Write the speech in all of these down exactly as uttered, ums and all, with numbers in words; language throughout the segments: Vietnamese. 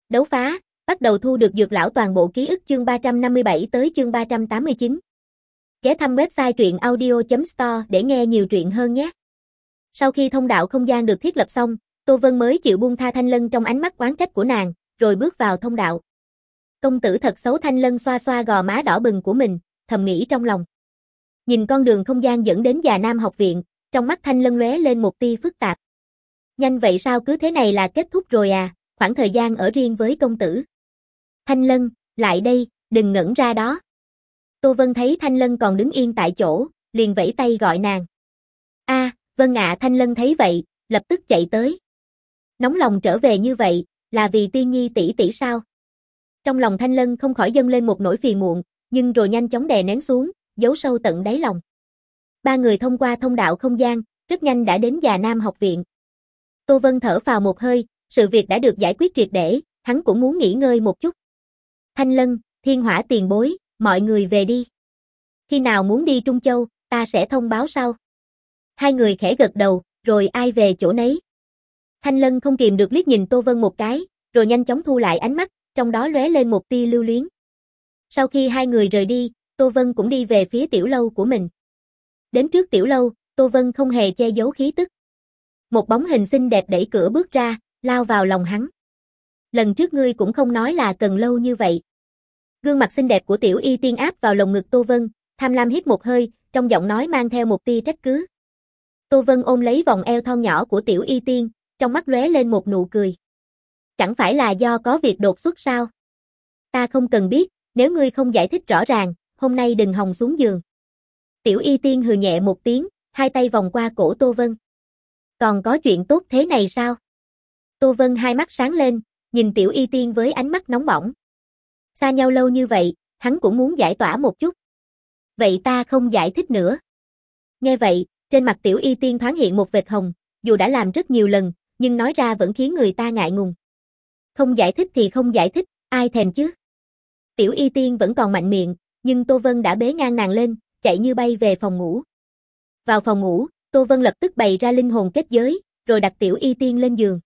Đấu phá, bắt đầu thu được dược lão toàn bộ ký ức chương ba trăm năm mươi bảy tới chương ba trăm tám mươi chín. Ghé thăm website truyện audio chấm store để nghe nhiều truyện hơn nhé. Sau khi thông đạo không gian được thiết lập xong, Tô Vân mới chịu buông tha Thanh Lân trong ánh mắt oán trách của nàng, rồi bước vào thông đạo. Công tử thật xấu, Thanh Lân xoa xoa gò má đỏ bừng của mình, thầm nghĩ trong lòng. Nhìn con đường không gian dẫn đến Già Nam học viện, trong mắt Thanh Lân lóe lên một tia phức tạp. Nhanh vậy sao, cứ thế này là kết thúc rồi à, khoảng thời gian ở riêng với công tử. Thanh Lân, lại đây, đừng ngẩn ra đó. Tô Vân thấy Thanh Lân còn đứng yên tại chỗ, liền vẫy tay gọi nàng. A, à, vâng ạ. Thanh Lân thấy vậy, lập tức chạy tới. Nóng lòng trở về như vậy, là vì Tiên Nhi tỷ tỷ sao? Trong lòng Thanh Lân không khỏi dâng lên một nỗi phiền muộn, nhưng rồi nhanh chóng đè nén xuống, giấu sâu tận đáy lòng. Ba người thông qua thông đạo không gian, rất nhanh đã đến Già Nam học viện. Tô Vân thở phào một hơi, sự việc đã được giải quyết triệt để, hắn cũng muốn nghỉ ngơi một chút. Thanh Lân, Thiên Hỏa tiền bối, mọi người về đi. Khi nào muốn đi Trung Châu, ta sẽ thông báo sau. Hai người khẽ gật đầu, rồi ai về chỗ nấy. Thanh Lân không kìm được liếc nhìn Tô Vân một cái, rồi nhanh chóng thu lại ánh mắt, trong đó lóe lên một tia lưu luyến. Sau khi hai người rời đi, Tô Vân cũng đi về phía tiểu lâu của mình. Đến trước tiểu lâu, Tô Vân không hề che giấu khí tức. Một bóng hình xinh đẹp đẩy cửa bước ra, lao vào lòng hắn. Lần trước ngươi cũng không nói là cần lâu như vậy. Gương mặt xinh đẹp của Tiểu Y Tiên áp vào lồng ngực Tô Vân, tham lam hít một hơi, trong giọng nói mang theo một tia trách cứ. Tô Vân ôm lấy vòng eo thon nhỏ của Tiểu Y Tiên, trong mắt lóe lên một nụ cười. Chẳng phải là do có việc đột xuất sao? Ta không cần biết, nếu ngươi không giải thích rõ ràng, hôm nay đừng hòng xuống giường. Tiểu Y Tiên hừ nhẹ một tiếng, hai tay vòng qua cổ Tô Vân. Còn có chuyện tốt thế này sao? Tô Vân hai mắt sáng lên, nhìn Tiểu Y Tiên với ánh mắt nóng bỏng. Xa nhau lâu như vậy, hắn cũng muốn giải tỏa một chút. Vậy ta không giải thích nữa. Nghe vậy, trên mặt Tiểu Y Tiên thoáng hiện một vệt hồng, dù đã làm rất nhiều lần, nhưng nói ra vẫn khiến người ta ngại ngùng. Không giải thích thì không giải thích, ai thèm chứ? Tiểu Y Tiên vẫn còn mạnh miệng, nhưng Tô Vân đã bế ngang nàng lên, chạy như bay về phòng ngủ. Vào phòng ngủ, Tô Vân lập tức bày ra linh hồn kết giới, rồi đặt Tiểu Y Tiên lên giường.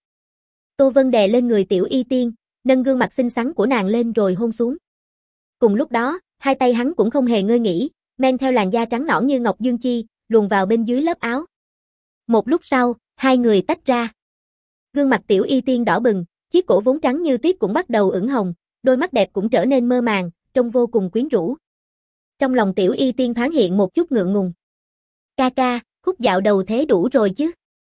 Tô Vân đè lên người Tiểu Y Tiên, nâng gương mặt xinh xắn của nàng lên rồi hôn xuống. Cùng lúc đó, hai tay hắn cũng không hề ngơi nghỉ, men theo làn da trắng nõn như ngọc dương chi, luồn vào bên dưới lớp áo. Một lúc sau, hai người tách ra. Gương mặt Tiểu Y Tiên đỏ bừng, chiếc cổ vốn trắng như tuyết cũng bắt đầu ửng hồng, đôi mắt đẹp cũng trở nên mơ màng, trông vô cùng quyến rũ. Trong lòng Tiểu Y Tiên thoáng hiện một chút ngượng ngùng. Ca ca, khúc dạo đầu thế đủ rồi chứ?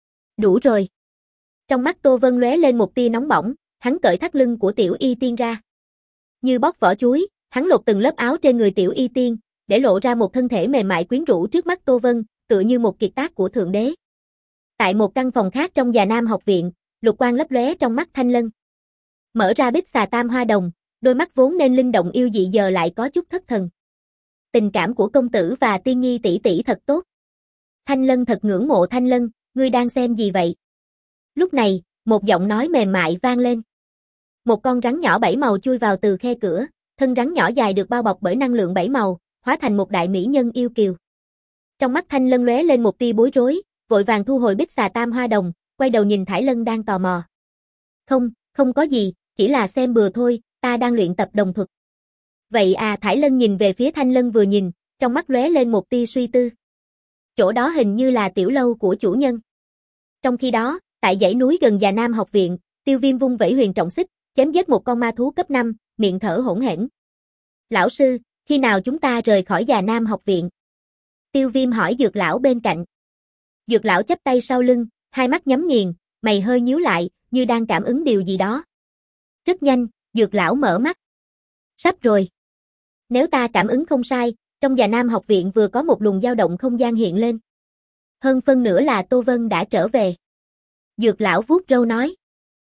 Đủ rồi. Trong mắt Tô Vân lóe lên một tia nóng bỏng, hắn cởi thắt lưng của Tiểu Y Tiên ra. Như bóc vỏ chuối, hắn lột từng lớp áo trên người Tiểu Y Tiên, để lộ ra một thân thể mềm mại quyến rũ trước mắt Tô Vân, tựa như một kiệt tác của Thượng Đế. Tại một căn phòng khác trong Già Nam học viện, lục quang lấp lóe trong mắt Thanh Lân. Mở ra bích xà tam hoa đồng, đôi mắt vốn nên linh động yêu dị giờ lại có chút thất thần. Tình cảm của công tử và Tiên Nhi tỷ tỷ thật tốt. Thanh Lân thật ngưỡng mộ. Thanh Lân, ngươi đang xem gì vậy? Lúc này, một giọng nói mềm mại vang lên. Một con rắn nhỏ bảy màu chui vào từ khe cửa, thân rắn nhỏ dài được bao bọc bởi năng lượng bảy màu, hóa thành một đại mỹ nhân yêu kiều. Trong mắt Thanh Lân lóe lên một tia bối rối, vội vàng thu hồi bích xà tam hoa đồng, quay đầu nhìn Thải Lân đang tò mò. Không, không có gì, chỉ là xem bừa thôi, ta đang luyện tập đồng thuật. Vậy à? Thải Lân nhìn về phía Thanh Lân vừa nhìn, trong mắt lóe lên một tia suy tư. Chỗ đó hình như là tiểu lâu của chủ nhân. Trong khi đó, tại dãy núi gần Già Nam học viện, Tiêu Viêm vung vẩy huyền trọng xích, chém giết một con ma thú cấp năm, miệng thở hỗn hển. Lão sư, khi nào chúng ta rời khỏi Già Nam học viện? Tiêu Viêm hỏi Dược lão bên cạnh. Dược lão chắp tay sau lưng, hai mắt nhắm nghiền, mày hơi nhíu lại, như đang cảm ứng điều gì đó. Rất nhanh, Dược lão mở mắt. Sắp rồi. Nếu ta cảm ứng không sai, trong Già Nam học viện vừa có một luồng dao động không gian hiện lên. Hơn phân nửa là Tô Vân đã trở về. Dược lão vuốt râu nói.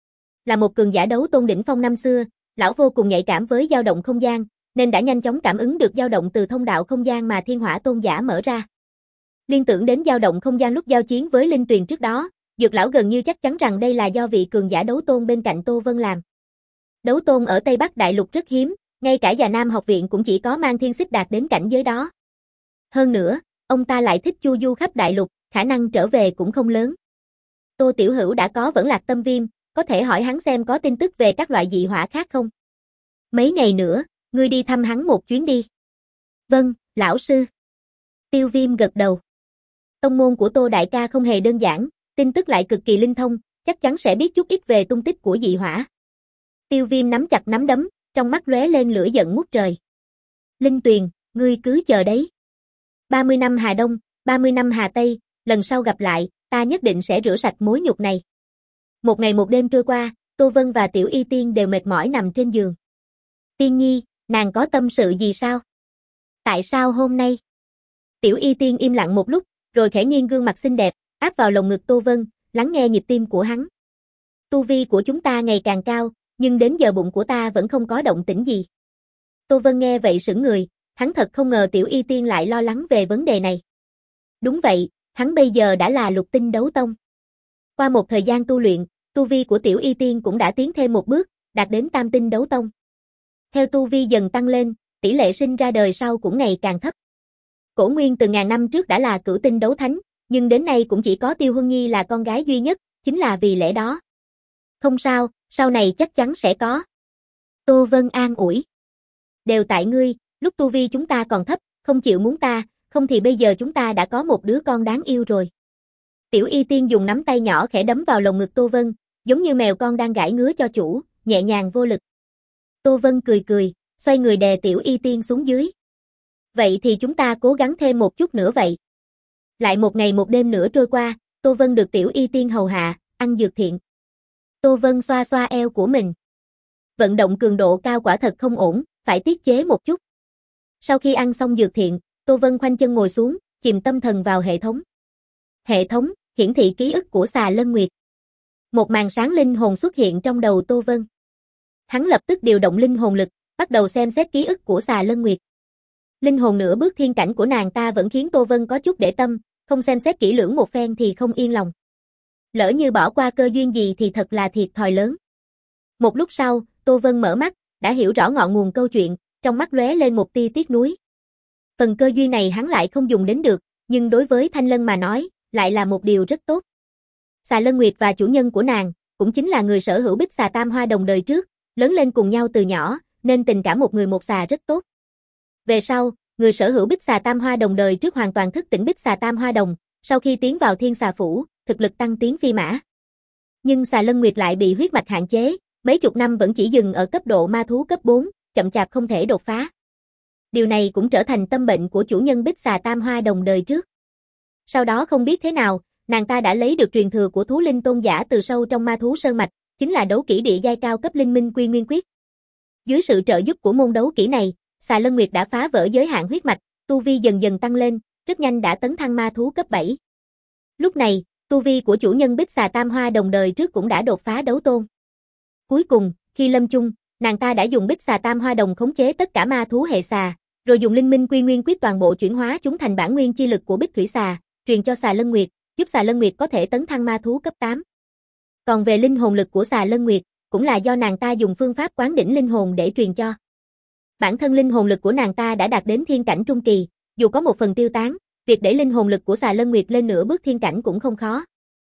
Là một cường giả đấu tôn đỉnh phong năm xưa, lão vô cùng nhạy cảm với dao động không gian, nên đã nhanh chóng cảm ứng được dao động từ thông đạo không gian mà Thiên Hỏa tôn giả mở ra. Liên tưởng đến dao động không gian lúc giao chiến với Linh Tuyền trước đó, Dược lão gần như chắc chắn rằng đây là do vị cường giả đấu tôn bên cạnh Tô Vân làm. Đấu tôn ở Tây Bắc Đại Lục rất hiếm, ngay cả Già Nam học viện cũng chỉ có Mang Thiên Xích đạt đến cảnh giới đó. Hơn nữa, ông ta lại thích chu du khắp đại lục, khả năng trở về cũng không lớn. Tô Tiểu Hữu đã có Vẫn Lạc Tâm Viêm, có thể hỏi hắn xem có tin tức về các loại dị hỏa khác không? Mấy ngày nữa, ngươi đi thăm hắn một chuyến đi. Vâng, lão sư. Tiêu Viêm gật đầu. Tông môn của Tô đại ca không hề đơn giản, tin tức lại cực kỳ linh thông, chắc chắn sẽ biết chút ít về tung tích của dị hỏa. Tiêu Viêm nắm chặt nắm đấm, trong mắt lóe lên lửa giận ngút trời. Linh Tuyền, ngươi cứ chờ đấy. ba mươi năm Hà Đông, ba mươi năm Hà Tây, lần sau gặp lại, ta nhất định sẽ rửa sạch mối nhục này. Một ngày một đêm trôi qua, Tô Vân và Tiểu Y Tiên đều mệt mỏi nằm trên giường. Tiên Nhi, nàng có tâm sự gì sao? Tại sao hôm nay? Tiểu Y Tiên im lặng một lúc, rồi khẽ nghiêng gương mặt xinh đẹp, áp vào lồng ngực Tô Vân, lắng nghe nhịp tim của hắn. Tu vi của chúng ta ngày càng cao, nhưng đến giờ bụng của ta vẫn không có động tĩnh gì. Tô Vân nghe vậy sững người, hắn thật không ngờ Tiểu Y Tiên lại lo lắng về vấn đề này. Đúng vậy, hắn bây giờ đã là lục tinh đấu tông. Qua một thời gian tu luyện, tu vi của Tiểu Y Tiên cũng đã tiến thêm một bước, đạt đến tam tinh đấu tông. Theo tu vi dần tăng lên, tỷ lệ sinh ra đời sau cũng ngày càng thấp. Cổ Nguyên từ ngàn năm trước đã là cửu tinh đấu thánh, nhưng đến nay cũng chỉ có Tiêu Huân Nhi là con gái duy nhất, chính là vì lẽ đó. Không sao, sau này chắc chắn sẽ có. Tô Vân an ủi. Đều tại ngươi, lúc tu vi chúng ta còn thấp, không chịu muốn ta, không thì bây giờ chúng ta đã có một đứa con đáng yêu rồi. Tiểu Y Tiên dùng nắm tay nhỏ khẽ đấm vào lồng ngực Tô Vân, giống như mèo con đang gãi ngứa cho chủ, nhẹ nhàng vô lực. Tô Vân cười cười, xoay người đè Tiểu Y Tiên xuống dưới. Vậy thì chúng ta cố gắng thêm một chút nữa vậy. Lại một ngày một đêm nữa trôi qua, Tô Vân được Tiểu Y Tiên hầu hạ, ăn dược thiện. Tô Vân xoa xoa eo của mình. Vận động cường độ cao quả thật không ổn, phải tiết chế một chút. Sau khi ăn xong dược thiện, Tô Vân khoanh chân ngồi xuống, chìm tâm thần vào hệ thống. Hệ thống, hiển thị ký ức của Xà Lân Nguyệt. Một màn sáng linh hồn xuất hiện trong đầu Tô Vân. Hắn lập tức điều động linh hồn lực, bắt đầu xem xét ký ức của Xà Lân Nguyệt. Linh hồn nửa bước thiên cảnh của nàng ta vẫn khiến Tô Vân có chút để tâm, không xem xét kỹ lưỡng một phen thì không yên lòng. Lỡ như bỏ qua cơ duyên gì thì thật là thiệt thòi lớn. Một lúc sau, Tô Vân mở mắt, đã hiểu rõ ngọn nguồn câu chuyện, trong mắt lóe lên một tia tiếc nuối. Phần cơ duyên này hắn lại không dùng đến được, nhưng đối với Thanh Lân mà nói, lại là một điều rất tốt. Xà Lân Nguyệt và chủ nhân của nàng, cũng chính là người sở hữu Bích Xà Tam Hoa Đồng đời trước, lớn lên cùng nhau từ nhỏ, nên tình cảm một người một xà rất tốt. Về sau, người sở hữu Bích Xà Tam Hoa Đồng đời trước hoàn toàn thức tỉnh Bích Xà Tam Hoa Đồng, sau khi tiến vào Thiên Xà Phủ, thực lực tăng tiến phi mã. Nhưng Xà Lân Nguyệt lại bị huyết mạch hạn chế, mấy chục năm vẫn chỉ dừng ở cấp độ ma thú cấp bốn, chậm chạp không thể đột phá. Điều này cũng trở thành tâm bệnh của chủ nhân Bích Xà Tam Hoa Đồng đời trước. Sau đó không biết thế nào, nàng ta đã lấy được truyền thừa của thú linh tôn giả từ sâu trong ma thú sơn mạch, chính là đấu kỹ địa giai cao cấp linh minh quy nguyên quyết. Dưới sự trợ giúp của môn đấu kỹ này, Xà Lân Nguyệt đã phá vỡ giới hạn huyết mạch, tu vi dần dần tăng lên, rất nhanh đã tấn thăng ma thú cấp bảy. Lúc này, tu vi của chủ nhân Bích Xà Tam Hoa Đồng đời trước cũng đã đột phá đấu tôn. Cuối cùng, khi lâm chung, nàng ta đã dùng Bích Xà Tam Hoa Đồng khống chế tất cả ma thú hệ xà, rồi dùng linh minh quy nguyên quyết toàn bộ chuyển hóa chúng thành bản nguyên chi lực của Bích Thủy xà, truyền cho Xà Lân Nguyệt, giúp Xà Lân Nguyệt có thể tấn thăng ma thú cấp tám. Còn về linh hồn lực của Xà Lân Nguyệt, cũng là do nàng ta dùng phương pháp quán đỉnh linh hồn để truyền cho. Bản thân linh hồn lực của nàng ta đã đạt đến thiên cảnh trung kỳ, dù có một phần tiêu tán, việc để linh hồn lực của Xà Lân Nguyệt lên nửa bước thiên cảnh cũng không khó.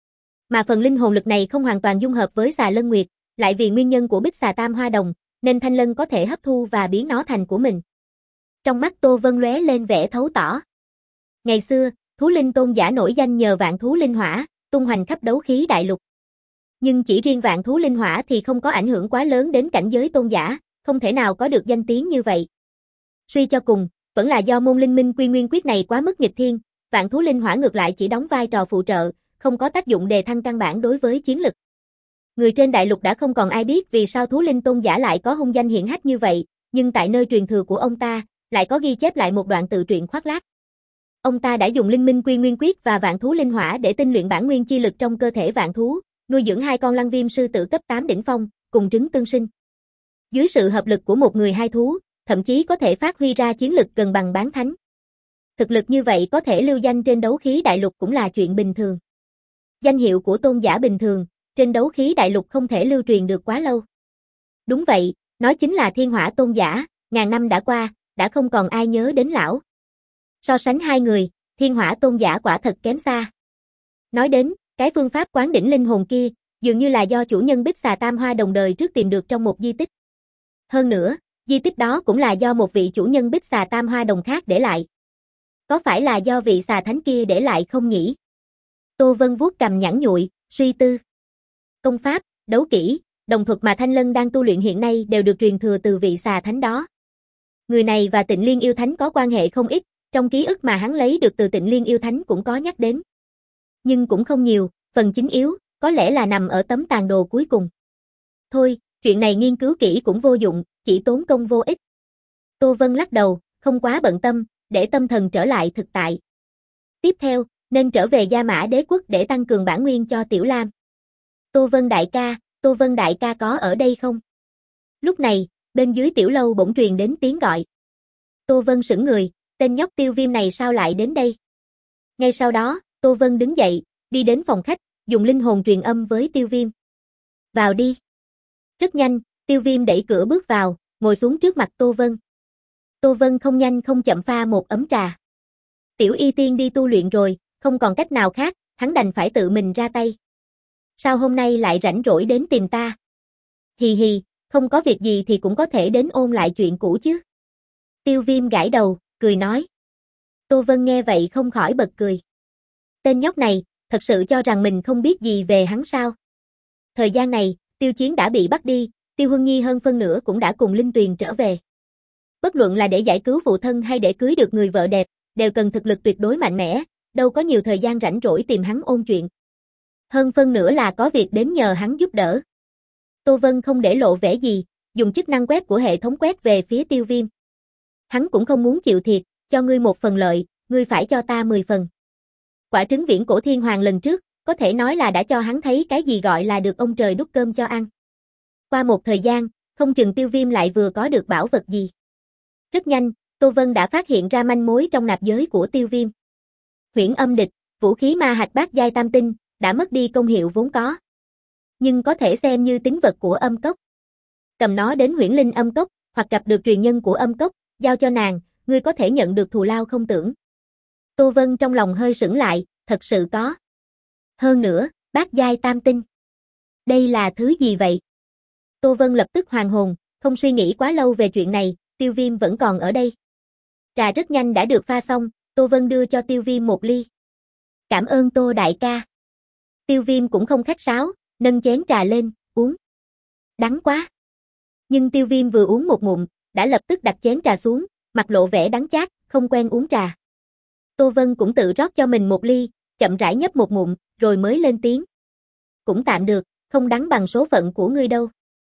Mà phần linh hồn lực này không hoàn toàn dung hợp với Xà Lân Nguyệt, lại vì nguyên nhân của Bích Xà Tam Hoa Đồng, nên Thanh Lân có thể hấp thu và biến nó thành của mình. Trong mắt Tô Vân lóe lên vẻ thấu tỏ. Ngày xưa, thú linh tôn giả nổi danh nhờ vạn thú linh hỏa, tung hoành khắp đấu khí đại lục. Nhưng chỉ riêng vạn thú linh hỏa thì không có ảnh hưởng quá lớn đến cảnh giới tôn giả, không thể nào có được danh tiếng như vậy. Suy cho cùng, vẫn là do môn linh minh quy nguyên quyết này quá mức nghịch thiên, vạn thú linh hỏa ngược lại chỉ đóng vai trò phụ trợ, không có tác dụng đề thăng căn bản đối với chiến lực. Người trên đại lục đã không còn ai biết vì sao thú linh tôn giả lại có hung danh hiển hách như vậy, nhưng tại nơi truyền thừa của ông ta, lại có ghi chép lại một đoạn tự truyện khoác lác. Ông ta đã dùng linh minh quy nguyên quyết và vạn thú linh hỏa để tinh luyện bản nguyên chi lực trong cơ thể vạn thú, nuôi dưỡng hai con lăng viêm sư tử cấp tám đỉnh phong, cùng trứng tương sinh. Dưới sự hợp lực của một người hai thú, thậm chí có thể phát huy ra chiến lực gần bằng bán thánh. Thực lực như vậy có thể lưu danh trên đấu khí đại lục cũng là chuyện bình thường. Danh hiệu của tôn giả bình thường, trên đấu khí đại lục không thể lưu truyền được quá lâu. Đúng vậy, nó chính là thiên hỏa tôn giả, ngàn năm đã qua, đã không còn ai nhớ đến lão. So sánh hai người, thiên hỏa tôn giả quả thật kém xa. Nói đến, cái phương pháp quán đỉnh linh hồn kia, Dường như là do chủ nhân Bích Xà Tam Hoa đồng đời trước tìm được trong một di tích. Hơn nữa, di tích đó cũng là do một vị chủ nhân Bích Xà Tam Hoa đồng khác để lại. Có phải là do vị xà thánh kia để lại không nhỉ? Tô Vân vuốt cằm nhẵn nhụi, suy tư. Công pháp, đấu kỹ, đồng thuật mà Thanh Lân đang tu luyện hiện nay đều được truyền thừa từ vị xà thánh đó. Người này và Tịnh Liên yêu thánh có quan hệ không ít, trong ký ức mà hắn lấy được từ Tịnh Liên yêu thánh cũng có nhắc đến. Nhưng cũng không nhiều, phần chính yếu, có lẽ là nằm ở tấm tàn đồ cuối cùng. Thôi, chuyện này nghiên cứu kỹ cũng vô dụng, chỉ tốn công vô ích. Tô Vân lắc đầu, không quá bận tâm, để tâm thần trở lại thực tại. Tiếp theo, nên trở về Gia Mã Đế quốc để tăng cường bản nguyên cho Tiểu Lam. Tô Vân đại ca, Tô Vân đại ca có ở đây không? Lúc này, bên dưới tiểu lâu bỗng truyền đến tiếng gọi. Tô Vân sững người, tên nhóc Tiêu Viêm này sao lại đến đây? Ngay sau đó, Tô Vân đứng dậy, đi đến phòng khách, dùng linh hồn truyền âm với Tiêu Viêm. Vào đi. Rất nhanh, Tiêu Viêm đẩy cửa bước vào, ngồi xuống trước mặt Tô Vân. Tô Vân không nhanh không chậm pha một ấm trà. Tiểu Y Tiên đi tu luyện rồi, không còn cách nào khác, hắn đành phải tự mình ra tay. Sao hôm nay lại rảnh rỗi đến tìm ta? Hì hì, không có việc gì thì cũng có thể đến ôn lại chuyện cũ chứ. Tiêu Viêm gãi đầu, cười nói. Tô Vân nghe vậy không khỏi bật cười. Tên nhóc này, thật sự cho rằng mình không biết gì về hắn sao? Thời gian này, Tiêu Chiến đã bị bắt đi, Tiêu Huân Nhi hơn phân nửa cũng đã cùng Linh Tuyền trở về. Bất luận là để giải cứu phụ thân hay để cưới được người vợ đẹp, đều cần thực lực tuyệt đối mạnh mẽ, đâu có nhiều thời gian rảnh rỗi tìm hắn ôn chuyện. Hơn phân nửa là có việc đến nhờ hắn giúp đỡ. Tô Vân không để lộ vẻ gì, dùng chức năng quét của hệ thống quét về phía Tiêu Viêm. Hắn cũng không muốn chịu thiệt, cho ngươi một phần lợi, ngươi phải cho ta mười phần. Quả trứng viễn cổ thiên hoàng lần trước, có thể nói là đã cho hắn thấy cái gì gọi là được ông trời đút cơm cho ăn. Qua một thời gian, không chừng Tiêu Viêm lại vừa có được bảo vật gì. Rất nhanh, Tô Vân đã phát hiện ra manh mối trong nạp giới của Tiêu Viêm. Huyễn âm địch, vũ khí ma hạch bát giai tam tinh, đã mất đi công hiệu vốn có. Nhưng có thể xem như tín vật của âm cốc. Cầm nó đến huyễn linh âm cốc, hoặc gặp được truyền nhân của âm cốc, giao cho nàng, ngươi có thể nhận được thù lao không tưởng. Tô Vân trong lòng hơi sững lại, thật sự có. Hơn nữa, bát giai tam tinh. Đây là thứ gì vậy? Tô Vân lập tức hoàn hồn, không suy nghĩ quá lâu về chuyện này, Tiêu Viêm vẫn còn ở đây. Trà rất nhanh đã được pha xong, Tô Vân đưa cho Tiêu Viêm một ly. Cảm ơn Tô đại ca. Tiêu Viêm cũng không khách sáo, nâng chén trà lên, uống. Đắng quá. Nhưng Tiêu Viêm vừa uống một ngụm, đã lập tức đặt chén trà xuống, mặt lộ vẻ đắng chát, không quen uống trà. Tô Vân cũng tự rót cho mình một ly, chậm rãi nhấp một ngụm, rồi mới lên tiếng. Cũng tạm được, không đắng bằng số phận của ngươi đâu.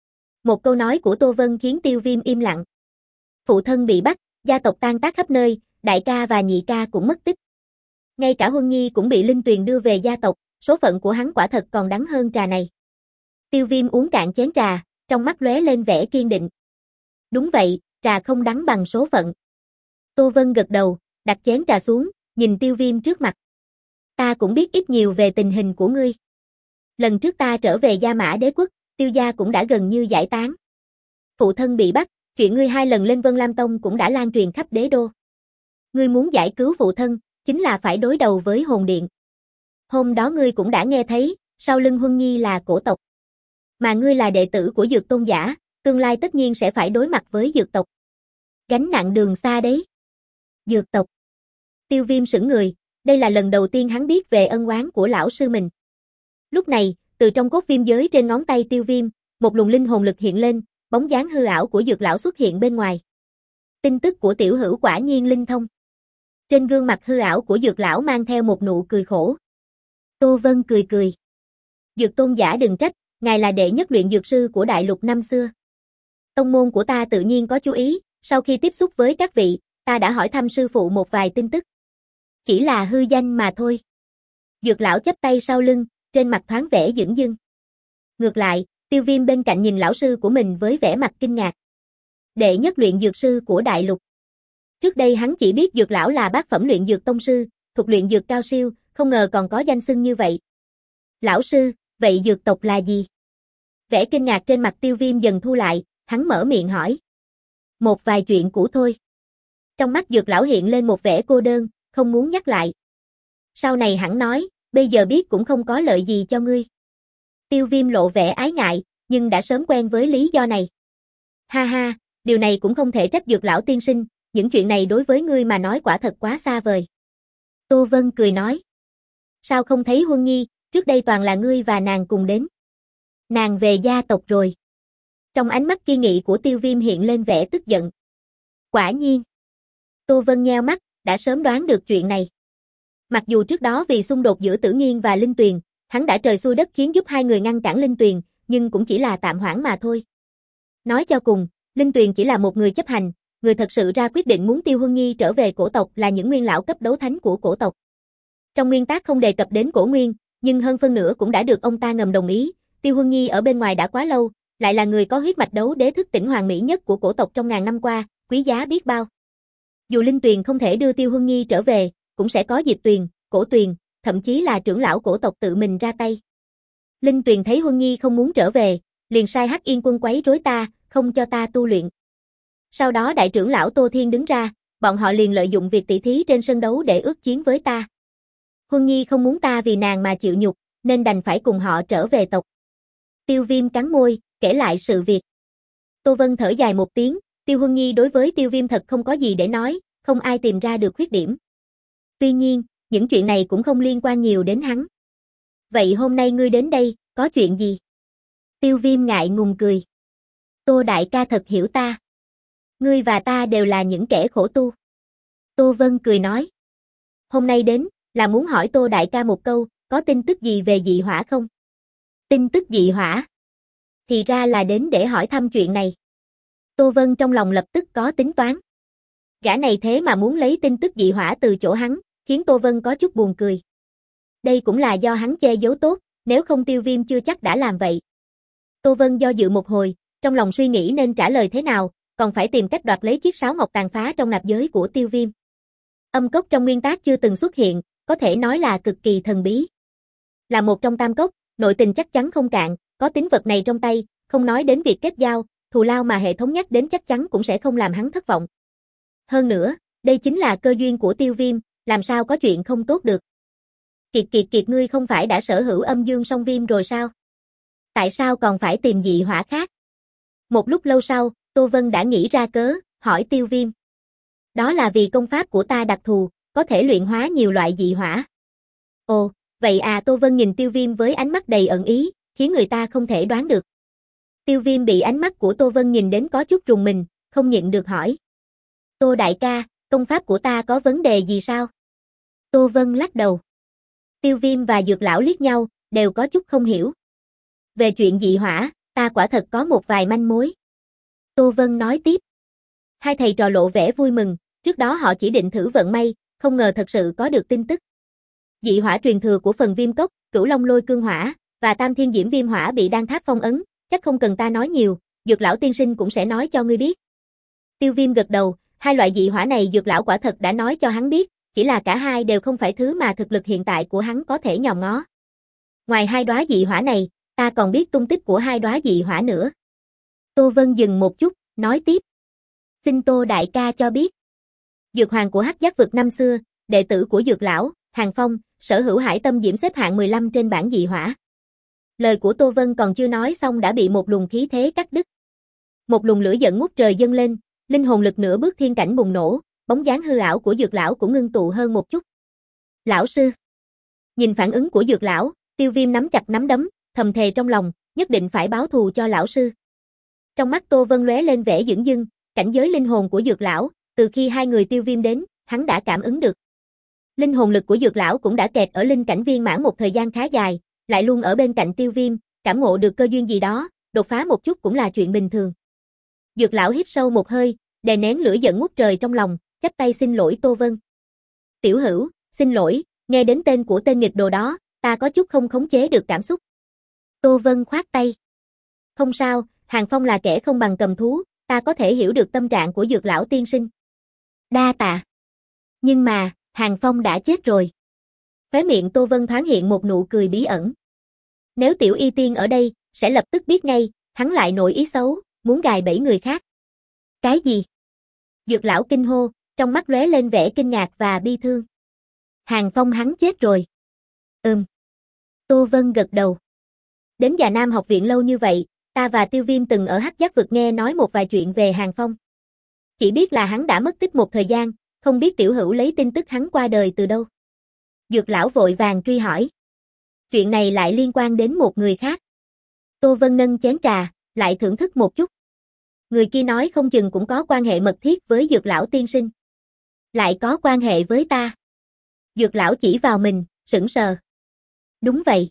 Một câu nói của Tô Vân khiến Tiêu Viêm im lặng. Phụ thân bị bắt, gia tộc tan tác khắp nơi, đại ca và nhị ca cũng mất tích. Ngay cả Huân Nhi cũng bị Linh Tuyền đưa về gia tộc, số phận của hắn quả thật còn đắng hơn trà này. Tiêu Viêm uống cạn chén trà, trong mắt lóe lên vẻ kiên định. Đúng vậy, trà không đắng bằng số phận. Tô Vân gật đầu, đặt chén trà xuống, nhìn Tiêu Viêm trước mặt. Ta cũng biết ít nhiều về tình hình của ngươi. Lần trước ta trở về Gia Mã Đế quốc, Tiêu gia cũng đã gần như giải tán. Phụ thân bị bắt, chuyện ngươi hai lần lên Vân Lam Tông cũng đã lan truyền khắp đế đô. Ngươi muốn giải cứu phụ thân, chính là phải đối đầu với hồn điện. Hôm đó ngươi cũng đã nghe thấy, sau lưng Huân Nhi là cổ tộc. Mà ngươi là đệ tử của Dược Tôn giả, tương lai tất nhiên sẽ phải đối mặt với Dược tộc. Gánh nặng đường xa đấy. Dược tộc. Tiêu Viêm sững người, đây là lần đầu tiên hắn biết về ân oán của lão sư mình. Lúc này, từ trong cốt viêm giới trên ngón tay Tiêu Viêm, một luồng linh hồn lực hiện lên, bóng dáng hư ảo của Dược lão xuất hiện bên ngoài. Tin tức của tiểu hữu quả nhiên linh thông. Trên gương mặt hư ảo của Dược lão mang theo một nụ cười khổ. Tô Vân cười cười. Dược Tôn giả đừng trách, ngài là đệ nhất luyện dược sư của đại lục năm xưa. Tông môn của ta tự nhiên có chú ý, sau khi tiếp xúc với các vị, ta đã hỏi thăm sư phụ một vài tin tức. Chỉ là hư danh mà thôi. Dược lão chắp tay sau lưng, trên mặt thoáng vẻ dửng dưng. Ngược lại, Tiêu Viêm bên cạnh nhìn lão sư của mình với vẻ mặt kinh ngạc. Đệ nhất luyện dược sư của đại lục. Trước đây hắn chỉ biết Dược lão là bát phẩm luyện dược tông sư, thuộc luyện dược cao siêu, không ngờ còn có danh xưng như vậy. Lão sư, vậy dược tộc là gì? Vẻ kinh ngạc trên mặt Tiêu Viêm dần thu lại, hắn mở miệng hỏi. Một vài chuyện cũ thôi. Trong mắt Dược lão hiện lên một vẻ cô đơn, không muốn nhắc lại. Sau này hắn nói, bây giờ biết cũng không có lợi gì cho ngươi. Tiêu Viêm lộ vẻ ái ngại, nhưng đã sớm quen với lý do này. Ha ha, điều này cũng không thể trách Dược lão tiên sinh, những chuyện này đối với ngươi mà nói quả thật quá xa vời. Tô Vân cười nói. Sao không thấy Huân Nhi, trước đây toàn là ngươi và nàng cùng đến. Nàng về gia tộc rồi. Trong ánh mắt kiên nghị của Tiêu Viêm hiện lên vẻ tức giận. Quả nhiên. Tô Vân nheo mắt, đã sớm đoán được chuyện này. Mặc dù trước đó vì xung đột giữa Tử Nghiên và Linh Tuyền, hắn đã trời xui đất khiến giúp hai người ngăn cản Linh Tuyền, nhưng cũng chỉ là tạm hoãn mà thôi. Nói cho cùng, Linh Tuyền chỉ là một người chấp hành, người thật sự ra quyết định muốn Tiêu Huân Nhi trở về cổ tộc là những nguyên lão cấp đấu thánh của cổ tộc. Trong nguyên tắc không đề cập đến cổ nguyên, nhưng hơn phân nửa cũng đã được ông ta ngầm đồng ý, Tiêu Huân Nhi ở bên ngoài đã quá lâu, lại là người có huyết mạch đấu đế thức tỉnh hoàn mỹ nhất của cổ tộc trong ngàn năm qua, quý giá biết bao. Dù Linh Tuyền không thể đưa Tiêu Huân Nhi trở về, cũng sẽ có Diệp Tuyền, Cổ Tuyền, thậm chí là trưởng lão cổ tộc tự mình ra tay. Linh Tuyền thấy Huân Nhi không muốn trở về, liền sai Hắc Yên Quân quấy rối ta, không cho ta tu luyện. Sau đó đại trưởng lão Tô Thiên đứng ra, bọn họ liền lợi dụng việc tỷ thí trên sân đấu để ước chiến với ta. Huân Nhi không muốn ta vì nàng mà chịu nhục, nên đành phải cùng họ trở về tộc. Tiêu Viêm cắn môi, kể lại sự việc. Tô Vân thở dài một tiếng, Tiêu Huân Nhi đối với Tiêu Viêm thật không có gì để nói, không ai tìm ra được khuyết điểm. Tuy nhiên, những chuyện này cũng không liên quan nhiều đến hắn. Vậy hôm nay ngươi đến đây, có chuyện gì? Tiêu Viêm ngại ngùng cười. Tô đại ca thật hiểu ta. Ngươi và ta đều là những kẻ khổ tu. Tô Vân cười nói. Hôm nay đến, là muốn hỏi Tô đại ca một câu, có tin tức gì về dị hỏa không? Tin tức dị hỏa? Thì ra là đến để hỏi thăm chuyện này. Tô Vân trong lòng lập tức có tính toán. Gã này thế mà muốn lấy tin tức dị hỏa từ chỗ hắn, khiến Tô Vân có chút buồn cười. Đây cũng là do hắn che giấu tốt, nếu không Tiêu Viêm chưa chắc đã làm vậy. Tô Vân do dự một hồi, trong lòng suy nghĩ nên trả lời thế nào, còn phải tìm cách đoạt lấy chiếc sáo ngọc tàn phá trong nạp giới của Tiêu Viêm. Âm cốc trong nguyên tác chưa từng xuất hiện, có thể nói là cực kỳ thần bí. Là một trong tam cốc, nội tình chắc chắn không cạn, có tín vật này trong tay, không nói đến việc kết giao, thù lao mà hệ thống nhắc đến chắc chắn cũng sẽ không làm hắn thất vọng. Hơn nữa, đây chính là cơ duyên của Tiêu Viêm, làm sao có chuyện không tốt được. Kiệt kiệt kiệt ngươi không phải đã sở hữu âm dương song viêm rồi sao? Tại sao còn phải tìm dị hỏa khác? Một lúc lâu sau, Tô Vân đã nghĩ ra cớ, hỏi Tiêu Viêm. Đó là vì công pháp của ta đặc thù, có thể luyện hóa nhiều loại dị hỏa. Ồ, vậy à, Tô Vân nhìn Tiêu Viêm với ánh mắt đầy ẩn ý, khiến người ta không thể đoán được. Tiêu Viêm bị ánh mắt của Tô Vân nhìn đến có chút rùng mình, không nhịn được hỏi. Tô đại ca, công pháp của ta có vấn đề gì sao? Tô Vân lắc đầu. Tiêu Viêm và Dược lão liếc nhau, đều có chút không hiểu. Về chuyện dị hỏa, ta quả thật có một vài manh mối. Tô Vân nói tiếp. Hai thầy trò lộ vẻ vui mừng, trước đó họ chỉ định thử vận may, không ngờ thật sự có được tin tức. Dị hỏa truyền thừa của phần viêm cốc, Cửu Long Lôi Cương Hỏa và Tam Thiên Diễm Viêm Hỏa bị đan tháp phong ấn, chắc không cần ta nói nhiều, Dược lão tiên sinh cũng sẽ nói cho ngươi biết. Tiêu Viêm gật đầu, hai loại dị hỏa này Dược lão quả thật đã nói cho hắn biết, chỉ là cả hai đều không phải thứ mà thực lực hiện tại của hắn có thể nhòm ngó. Ngoài hai đóa dị hỏa này, ta còn biết tung tích của hai đóa dị hỏa nữa. Tô Vân dừng một chút, nói tiếp. Xin Tô đại ca cho biết. Dược hoàng của Hắc Giác vực năm xưa, đệ tử của Dược lão, Hàng Phong, sở hữu Hải Tâm Diễm xếp hạng mười lăm trên bảng dị hỏa. Lời của Tô Vân còn chưa nói xong đã bị một luồng khí thế cắt đứt. Một luồng lửa giận ngút trời dâng lên, linh hồn lực nửa bước thiên cảnh bùng nổ, bóng dáng hư ảo của Dược lão cũng ngưng tụ hơn một chút. Lão sư. Nhìn phản ứng của Dược lão, Tiêu Viêm nắm chặt nắm đấm, thầm thề trong lòng, nhất định phải báo thù cho lão sư. Trong mắt Tô Vân lóe lên vẻ dửng dưng, cảnh giới linh hồn của Dược lão, từ khi hai người Tiêu Viêm đến, hắn đã cảm ứng được. Linh hồn lực của Dược lão cũng đã kẹt ở linh cảnh viên mãn một thời gian khá dài, lại luôn ở bên cạnh Tiêu Viêm, cảm ngộ được cơ duyên gì đó, đột phá một chút cũng là chuyện bình thường. Dược lão hít sâu một hơi, đè nén lửa giận ngút trời trong lòng, chắp tay xin lỗi Tô Vân. Tiểu hữu, xin lỗi, nghe đến tên của tên nghịch đồ đó, ta có chút không khống chế được cảm xúc. Tô Vân khoát tay. Không sao, Hàng Phong là kẻ không bằng cầm thú, ta có thể hiểu được tâm trạng của Dược lão tiên sinh. Đa tạ. Nhưng mà, Hàng Phong đã chết rồi. Khóe miệng Tô Vân thoáng hiện một nụ cười bí ẩn. Nếu Tiểu Y Tiên ở đây, sẽ lập tức biết ngay, hắn lại nổi ý xấu, muốn gài bẫy người khác. Cái gì? Dược lão kinh hô, trong mắt lóe lên vẻ kinh ngạc và bi thương. Hàng Phong hắn chết rồi. Ừm. Tô Vân gật đầu. Đến Già Nam học viện lâu như vậy, ta và Tiêu Viêm từng ở Hắc Giác vực nghe nói một vài chuyện về Hàng Phong. Chỉ biết là hắn đã mất tích một thời gian, không biết tiểu hữu lấy tin tức hắn qua đời từ đâu. Dược lão vội vàng truy hỏi. Chuyện này lại liên quan đến một người khác. Tô Vân nâng chén trà, lại thưởng thức một chút. Người kia nói không chừng cũng có quan hệ mật thiết với dược lão tiên sinh. Lại có quan hệ với ta. Dược lão chỉ vào mình, sững sờ. Đúng vậy.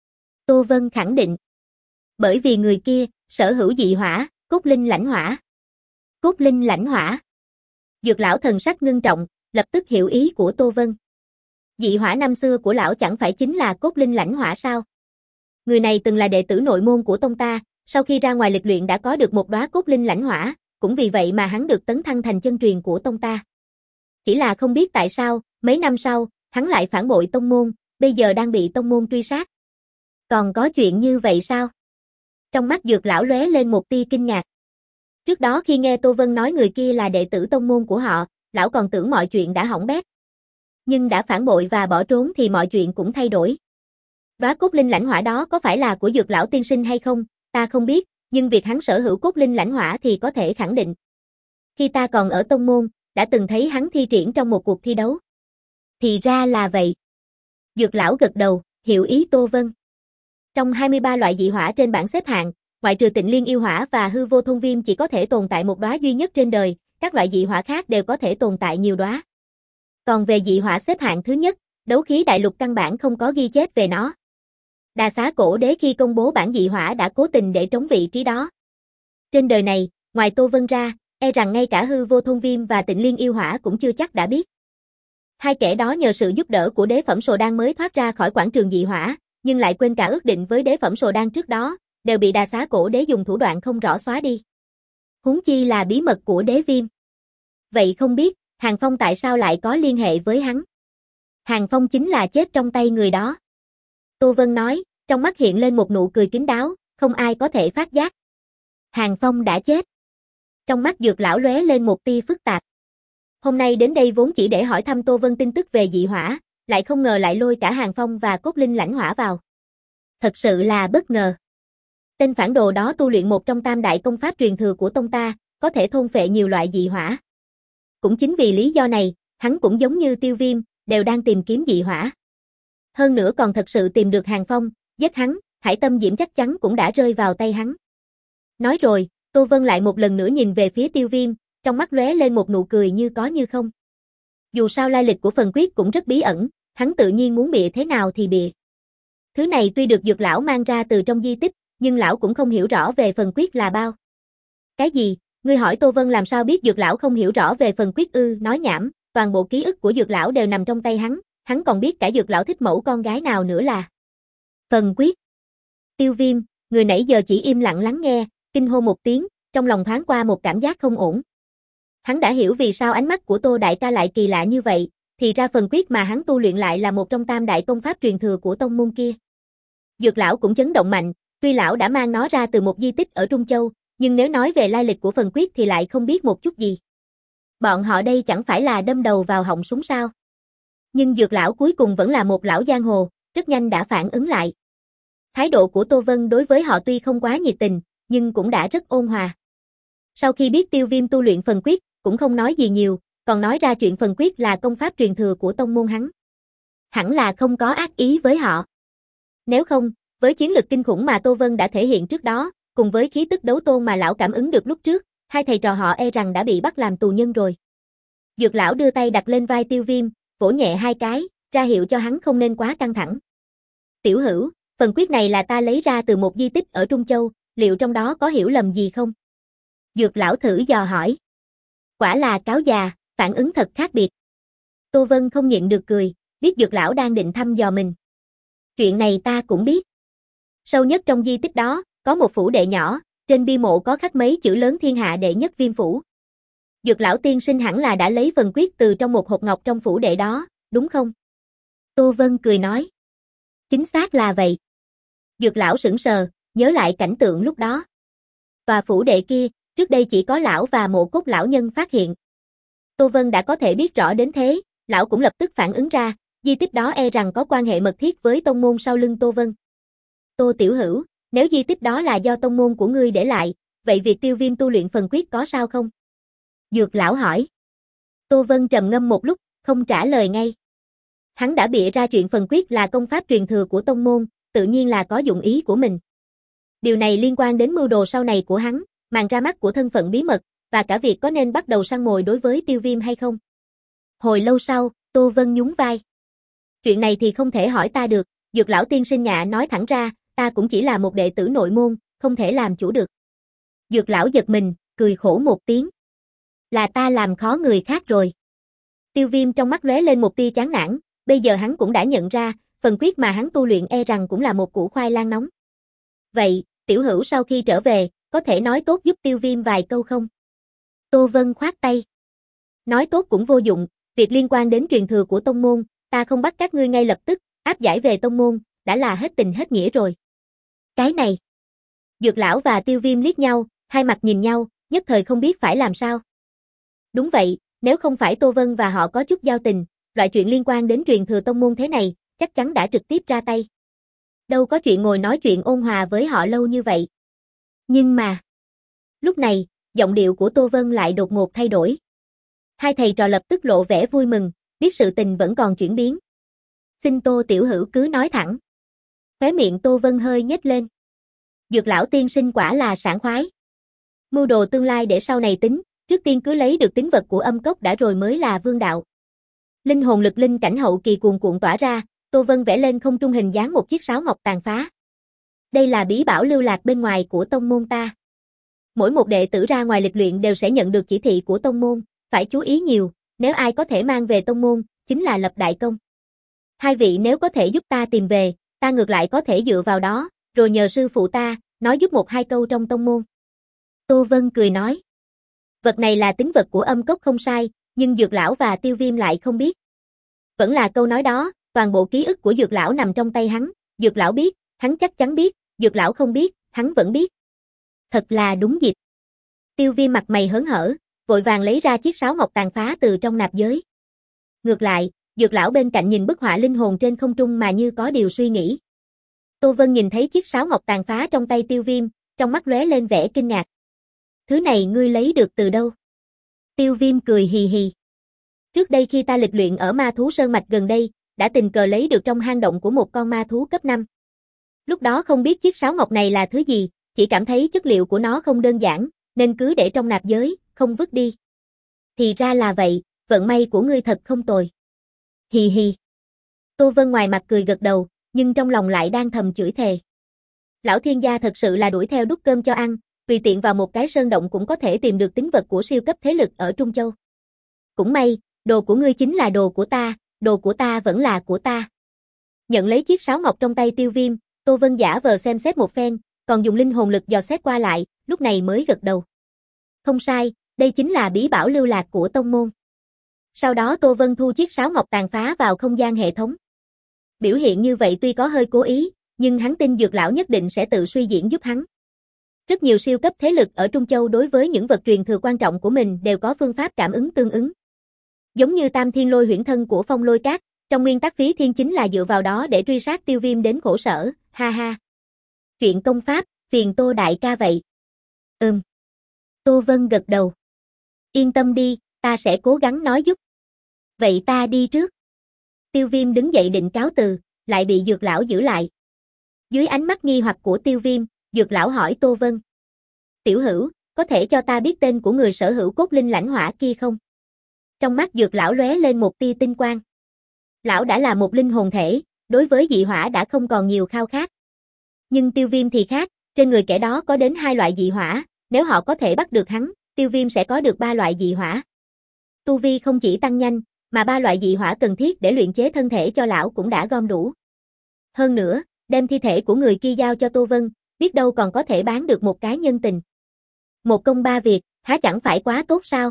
Tô Vân khẳng định. Bởi vì người kia, sở hữu dị hỏa, cốt linh lãnh hỏa. Cốt linh lãnh hỏa. Dược lão thần sắc ngưng trọng, lập tức hiểu ý của Tô Vân. Dị hỏa năm xưa của lão chẳng phải chính là cốt linh lãnh hỏa sao? Người này từng là đệ tử nội môn của tông ta, sau khi ra ngoài lịch luyện đã có được một đóa cốt linh lãnh hỏa, cũng vì vậy mà hắn được tấn thăng thành chân truyền của tông ta. Chỉ là không biết tại sao, mấy năm sau, hắn lại phản bội tông môn, bây giờ đang bị tông môn truy sát. Còn có chuyện như vậy sao? Trong mắt dược lão lóe lên một tia kinh ngạc. Trước đó khi nghe Tô Vân nói người kia là đệ tử tông môn của họ, lão còn tưởng mọi chuyện đã hỏng bét. Nhưng đã phản bội và bỏ trốn thì mọi chuyện cũng thay đổi. Đóa cốt linh lãnh hỏa đó có phải là của dược lão tiên sinh hay không, ta không biết, nhưng việc hắn sở hữu cốt linh lãnh hỏa thì có thể khẳng định. Khi ta còn ở tông môn, đã từng thấy hắn thi triển trong một cuộc thi đấu. Thì ra là vậy. Dược lão gật đầu, hiểu ý Tô Vân. Trong hai mươi ba loại dị hỏa trên bảng xếp hạng, ngoại trừ Tịnh Liên yêu hỏa và Hư Vô Thôn Viêm chỉ có thể tồn tại một đóa duy nhất trên đời, các loại dị hỏa khác đều có thể tồn tại nhiều đóa. Còn về dị hỏa xếp hạng thứ nhất, đấu khí đại lục căn bản không có ghi chép về nó. Đà Xá Cổ Đế khi công bố bản dị hỏa đã cố tình để trống vị trí đó. Trên đời này, ngoài Tô Vân ra, e rằng ngay cả Hư Vô Thôn Viêm và Tịnh Liên yêu hỏa cũng chưa chắc đã biết. Hai kẻ đó nhờ sự giúp đỡ của đế phẩm Sồ Đan mới thoát ra khỏi quảng trường dị hỏa, nhưng lại quên cả ước định với đế phẩm Sồ Đan trước đó, đều bị Đà Xá Cổ Đế dùng thủ đoạn không rõ xóa đi. Huống chi là bí mật của Đế Viêm. Vậy không biết, Hàng Phong tại sao lại có liên hệ với hắn? Hàng Phong chính là chết trong tay người đó. Tô Vân nói, trong mắt hiện lên một nụ cười kín đáo, không ai có thể phát giác. Hàng Phong đã chết. Trong mắt dược lão lóe lên một tia phức tạp. Hôm nay đến đây vốn chỉ để hỏi thăm Tô Vân tin tức về dị hỏa, lại không ngờ lại lôi cả Hàng Phong và cốt linh lãnh hỏa vào. Thật sự là bất ngờ. Tên phản đồ đó tu luyện một trong tam đại công pháp truyền thừa của tông ta, có thể thôn phệ nhiều loại dị hỏa. Cũng chính vì lý do này, hắn cũng giống như Tiêu Viêm, đều đang tìm kiếm dị hỏa. Hơn nữa còn thật sự tìm được Hàng Phong, giết hắn, Hải Tâm Diễm chắc chắn cũng đã rơi vào tay hắn. Nói rồi, Tô Vân lại một lần nữa nhìn về phía Tiêu Viêm, trong mắt lóe lên một nụ cười như có như không. Dù sao lai lịch của phần quyết cũng rất bí ẩn, hắn tự nhiên muốn bịa thế nào thì bịa. Thứ này tuy được dược lão mang ra từ trong di tích, nhưng lão cũng không hiểu rõ về phần quyết là bao. Cái gì? Ngươi hỏi Tô Vân làm sao biết dược lão không hiểu rõ về phần quyết ư? Nói nhảm, toàn bộ ký ức của dược lão đều nằm trong tay hắn, hắn còn biết cả dược lão thích mẫu con gái nào nữa là. Phần quyết. Tiêu Viêm, người nãy giờ chỉ im lặng lắng nghe, kinh hô một tiếng, trong lòng thoáng qua một cảm giác không ổn. Hắn đã hiểu vì sao ánh mắt của Tô đại ca lại kỳ lạ như vậy, thì ra phần quyết mà hắn tu luyện lại là một trong tam đại công pháp truyền thừa của tông môn kia. Dược lão cũng chấn động mạnh, tuy lão đã mang nó ra từ một di tích ở Trung Châu, nhưng nếu nói về lai lịch của phần quyết thì lại không biết một chút gì. Bọn họ đây chẳng phải là đâm đầu vào họng súng sao? Nhưng dược lão cuối cùng vẫn là một lão giang hồ, rất nhanh đã phản ứng lại. Thái độ của Tô Vân đối với họ tuy không quá nhiệt tình, nhưng cũng đã rất ôn hòa. Sau khi biết Tiêu Viêm tu luyện phần quyết, cũng không nói gì nhiều, còn nói ra chuyện phần quyết là công pháp truyền thừa của tông môn hắn. Hẳn là không có ác ý với họ. Nếu không, với chiến lực kinh khủng mà Tô Vân đã thể hiện trước đó, cùng với khí tức đấu tôn mà lão cảm ứng được lúc trước, hai thầy trò họ e rằng đã bị bắt làm tù nhân rồi. Dược lão đưa tay đặt lên vai Tiêu Viêm, vỗ nhẹ hai cái, ra hiệu cho hắn không nên quá căng thẳng. Tiểu hữu, phần quyết này là ta lấy ra từ một di tích ở Trung Châu, liệu trong đó có hiểu lầm gì không? Dược lão thử dò hỏi. Quả là cáo già, phản ứng thật khác biệt. Tô Vân không nhịn được cười, biết dược lão đang định thăm dò mình. Chuyện này ta cũng biết. Sâu nhất trong di tích đó, có một phủ đệ nhỏ, trên bia mộ có khắc mấy chữ lớn thiên hạ đệ nhất Viêm phủ. Dược lão tiên sinh hẳn là đã lấy phần quyết từ trong một hộp ngọc trong phủ đệ đó, đúng không? Tô Vân cười nói. Chính xác là vậy. Dược lão sững sờ, nhớ lại cảnh tượng lúc đó. Tòa phủ đệ kia, trước đây chỉ có lão và mộ cốt lão nhân phát hiện. Tô Vân đã có thể biết rõ đến thế, lão cũng lập tức phản ứng ra, di tích đó e rằng có quan hệ mật thiết với tông môn sau lưng Tô Vân. Tô tiểu hữu, Nếu di tích đó là do tông môn của ngươi để lại, vậy việc Tiêu Viêm tu luyện phần quyết có sao không? Dược lão hỏi. Tô Vân trầm ngâm một lúc, không trả lời ngay. Hắn đã bịa ra chuyện phần quyết là công pháp truyền thừa của tông môn, tự nhiên là có dụng ý của mình. Điều này liên quan đến mưu đồ sau này của hắn, màn ra mắt của thân phận bí mật, và cả việc có nên bắt đầu săn mồi đối với Tiêu Viêm hay không. Hồi lâu sau, Tô Vân nhún vai. Chuyện này thì không thể hỏi ta được, Dược lão tiên sinh nhạ nói thẳng ra, ta cũng chỉ là một đệ tử nội môn, không thể làm chủ được. Dược lão giật mình, cười khổ một tiếng. Là ta làm khó người khác rồi. Tiêu Viêm trong mắt lóe lên một tia chán nản, bây giờ hắn cũng đã nhận ra, phần quyết mà hắn tu luyện e rằng cũng là một củ khoai lang nóng. Vậy, tiểu hữu sau khi trở về, có thể nói tốt giúp Tiêu Viêm vài câu không? Tô Vân khoát tay. Nói tốt cũng vô dụng, việc liên quan đến truyền thừa của tông môn, ta không bắt các ngươi ngay lập tức, áp giải về tông môn, đã là hết tình hết nghĩa rồi. Cái này. Dược lão và Tiêu Viêm liếc nhau, hai mặt nhìn nhau, nhất thời không biết phải làm sao. Đúng vậy, nếu không phải Tô Vân và họ có chút giao tình, loại chuyện liên quan đến truyền thừa tông môn thế này, chắc chắn đã trực tiếp ra tay. Đâu có chuyện ngồi nói chuyện ôn hòa với họ lâu như vậy. Nhưng mà, lúc này, giọng điệu của Tô Vân lại đột ngột thay đổi. Hai thầy trò lập tức lộ vẻ vui mừng, biết sự tình vẫn còn chuyển biến. Xin Tô tiểu hữu cứ nói thẳng. Khóe miệng Tô Vân hơi nhếch lên. Dược lão tiên sinh quả là sảng khoái. Mưu đồ tương lai để sau này tính, trước tiên cứ lấy được tín vật của âm cốc đã rồi mới là vương đạo. Linh hồn lực linh cảnh hậu kỳ cuồn cuộn tỏa ra, Tô Vân vẽ lên không trung hình dáng một chiếc sáo ngọc tàn phá. Đây là bí bảo lưu lạc bên ngoài của tông môn ta. Mỗi một đệ tử ra ngoài lịch luyện đều sẽ nhận được chỉ thị của tông môn, phải chú ý nhiều, nếu ai có thể mang về tông môn, chính là lập đại công. Hai vị nếu có thể giúp ta tìm về, ta ngược lại có thể dựa vào đó, rồi nhờ sư phụ ta, nói giúp một hai câu trong tông môn. Tô Vân cười nói. Vật này là tín vật của âm cốc không sai, nhưng Dược lão và Tiêu Viêm lại không biết. Vẫn là câu nói đó, toàn bộ ký ức của Dược lão nằm trong tay hắn, Dược lão biết, hắn chắc chắn biết, Dược lão không biết, hắn vẫn biết. Thật là đúng dịp. Tiêu Viêm mặt mày hớn hở, vội vàng lấy ra chiếc sáo ngọc tàn phá từ trong nạp giới. Ngược lại, Dược lão bên cạnh nhìn bức họa linh hồn trên không trung mà như có điều suy nghĩ. Tô Vân nhìn thấy chiếc sáo ngọc tàn phá trong tay Tiêu Viêm, trong mắt lóe lên vẻ kinh ngạc. Thứ này ngươi lấy được từ đâu? Tiêu Viêm cười hì hì. Trước đây khi ta lịch luyện ở ma thú sơn mạch gần đây, đã tình cờ lấy được trong hang động của một con ma thú cấp năm. Lúc đó không biết chiếc sáo ngọc này là thứ gì, chỉ cảm thấy chất liệu của nó không đơn giản, nên cứ để trong nạp giới, không vứt đi. Thì ra là vậy, vận may của ngươi thật không tồi. Hì hì. Tô Vân ngoài mặt cười gật đầu, nhưng trong lòng lại đang thầm chửi thề. Lão thiên gia thật sự là đuổi theo đút cơm cho ăn, tùy tiện vào một cái sơn động cũng có thể tìm được tín vật của siêu cấp thế lực ở Trung Châu. Cũng may, đồ của ngươi chính là đồ của ta, đồ của ta vẫn là của ta. Nhận lấy chiếc sáo ngọc trong tay Tiêu Viêm, Tô Vân giả vờ xem xét một phen, còn dùng linh hồn lực dò xét qua lại, lúc này mới gật đầu. Không sai, đây chính là bí bảo lưu lạc của tông môn. Sau đó Tô Vân thu chiếc sáo ngọc tàn phá vào không gian hệ thống. Biểu hiện như vậy tuy có hơi cố ý, nhưng hắn tin Dược lão nhất định sẽ tự suy diễn giúp hắn. Rất nhiều siêu cấp thế lực ở Trung Châu đối với những vật truyền thừa quan trọng của mình đều có phương pháp cảm ứng tương ứng. Giống như Tam Thiên Lôi huyễn thân của Phong Lôi Cát, trong nguyên tắc Phí Thiên chính là dựa vào đó để truy sát Tiêu Viêm đến khổ sở, ha ha. Chuyện công pháp, phiền Tô đại ca vậy. Ừm. Tô Vân gật đầu. Yên tâm đi, ta sẽ cố gắng nói giúp. Vậy ta đi trước. Tiêu Viêm đứng dậy định cáo từ, lại bị Dược lão giữ lại. Dưới ánh mắt nghi hoặc của Tiêu Viêm, Dược lão hỏi Tô Vân. Tiểu hữu, có thể cho ta biết tên của người sở hữu cốt linh lãnh hỏa kia không? Trong mắt Dược lão lóe lên một tia tinh quang. Lão đã là một linh hồn thể, đối với dị hỏa đã không còn nhiều khao khát. Nhưng Tiêu Viêm thì khác, trên người kẻ đó có đến hai loại dị hỏa, nếu họ có thể bắt được hắn, Tiêu Viêm sẽ có được ba loại dị hỏa. Tu vi không chỉ tăng nhanh, mà ba loại dị hỏa cần thiết để luyện chế thân thể cho lão cũng đã gom đủ. Hơn nữa, đem thi thể của người kia giao cho Tô Vân, biết đâu còn có thể bán được một cái nhân tình. Một công ba việc, há chẳng phải quá tốt sao?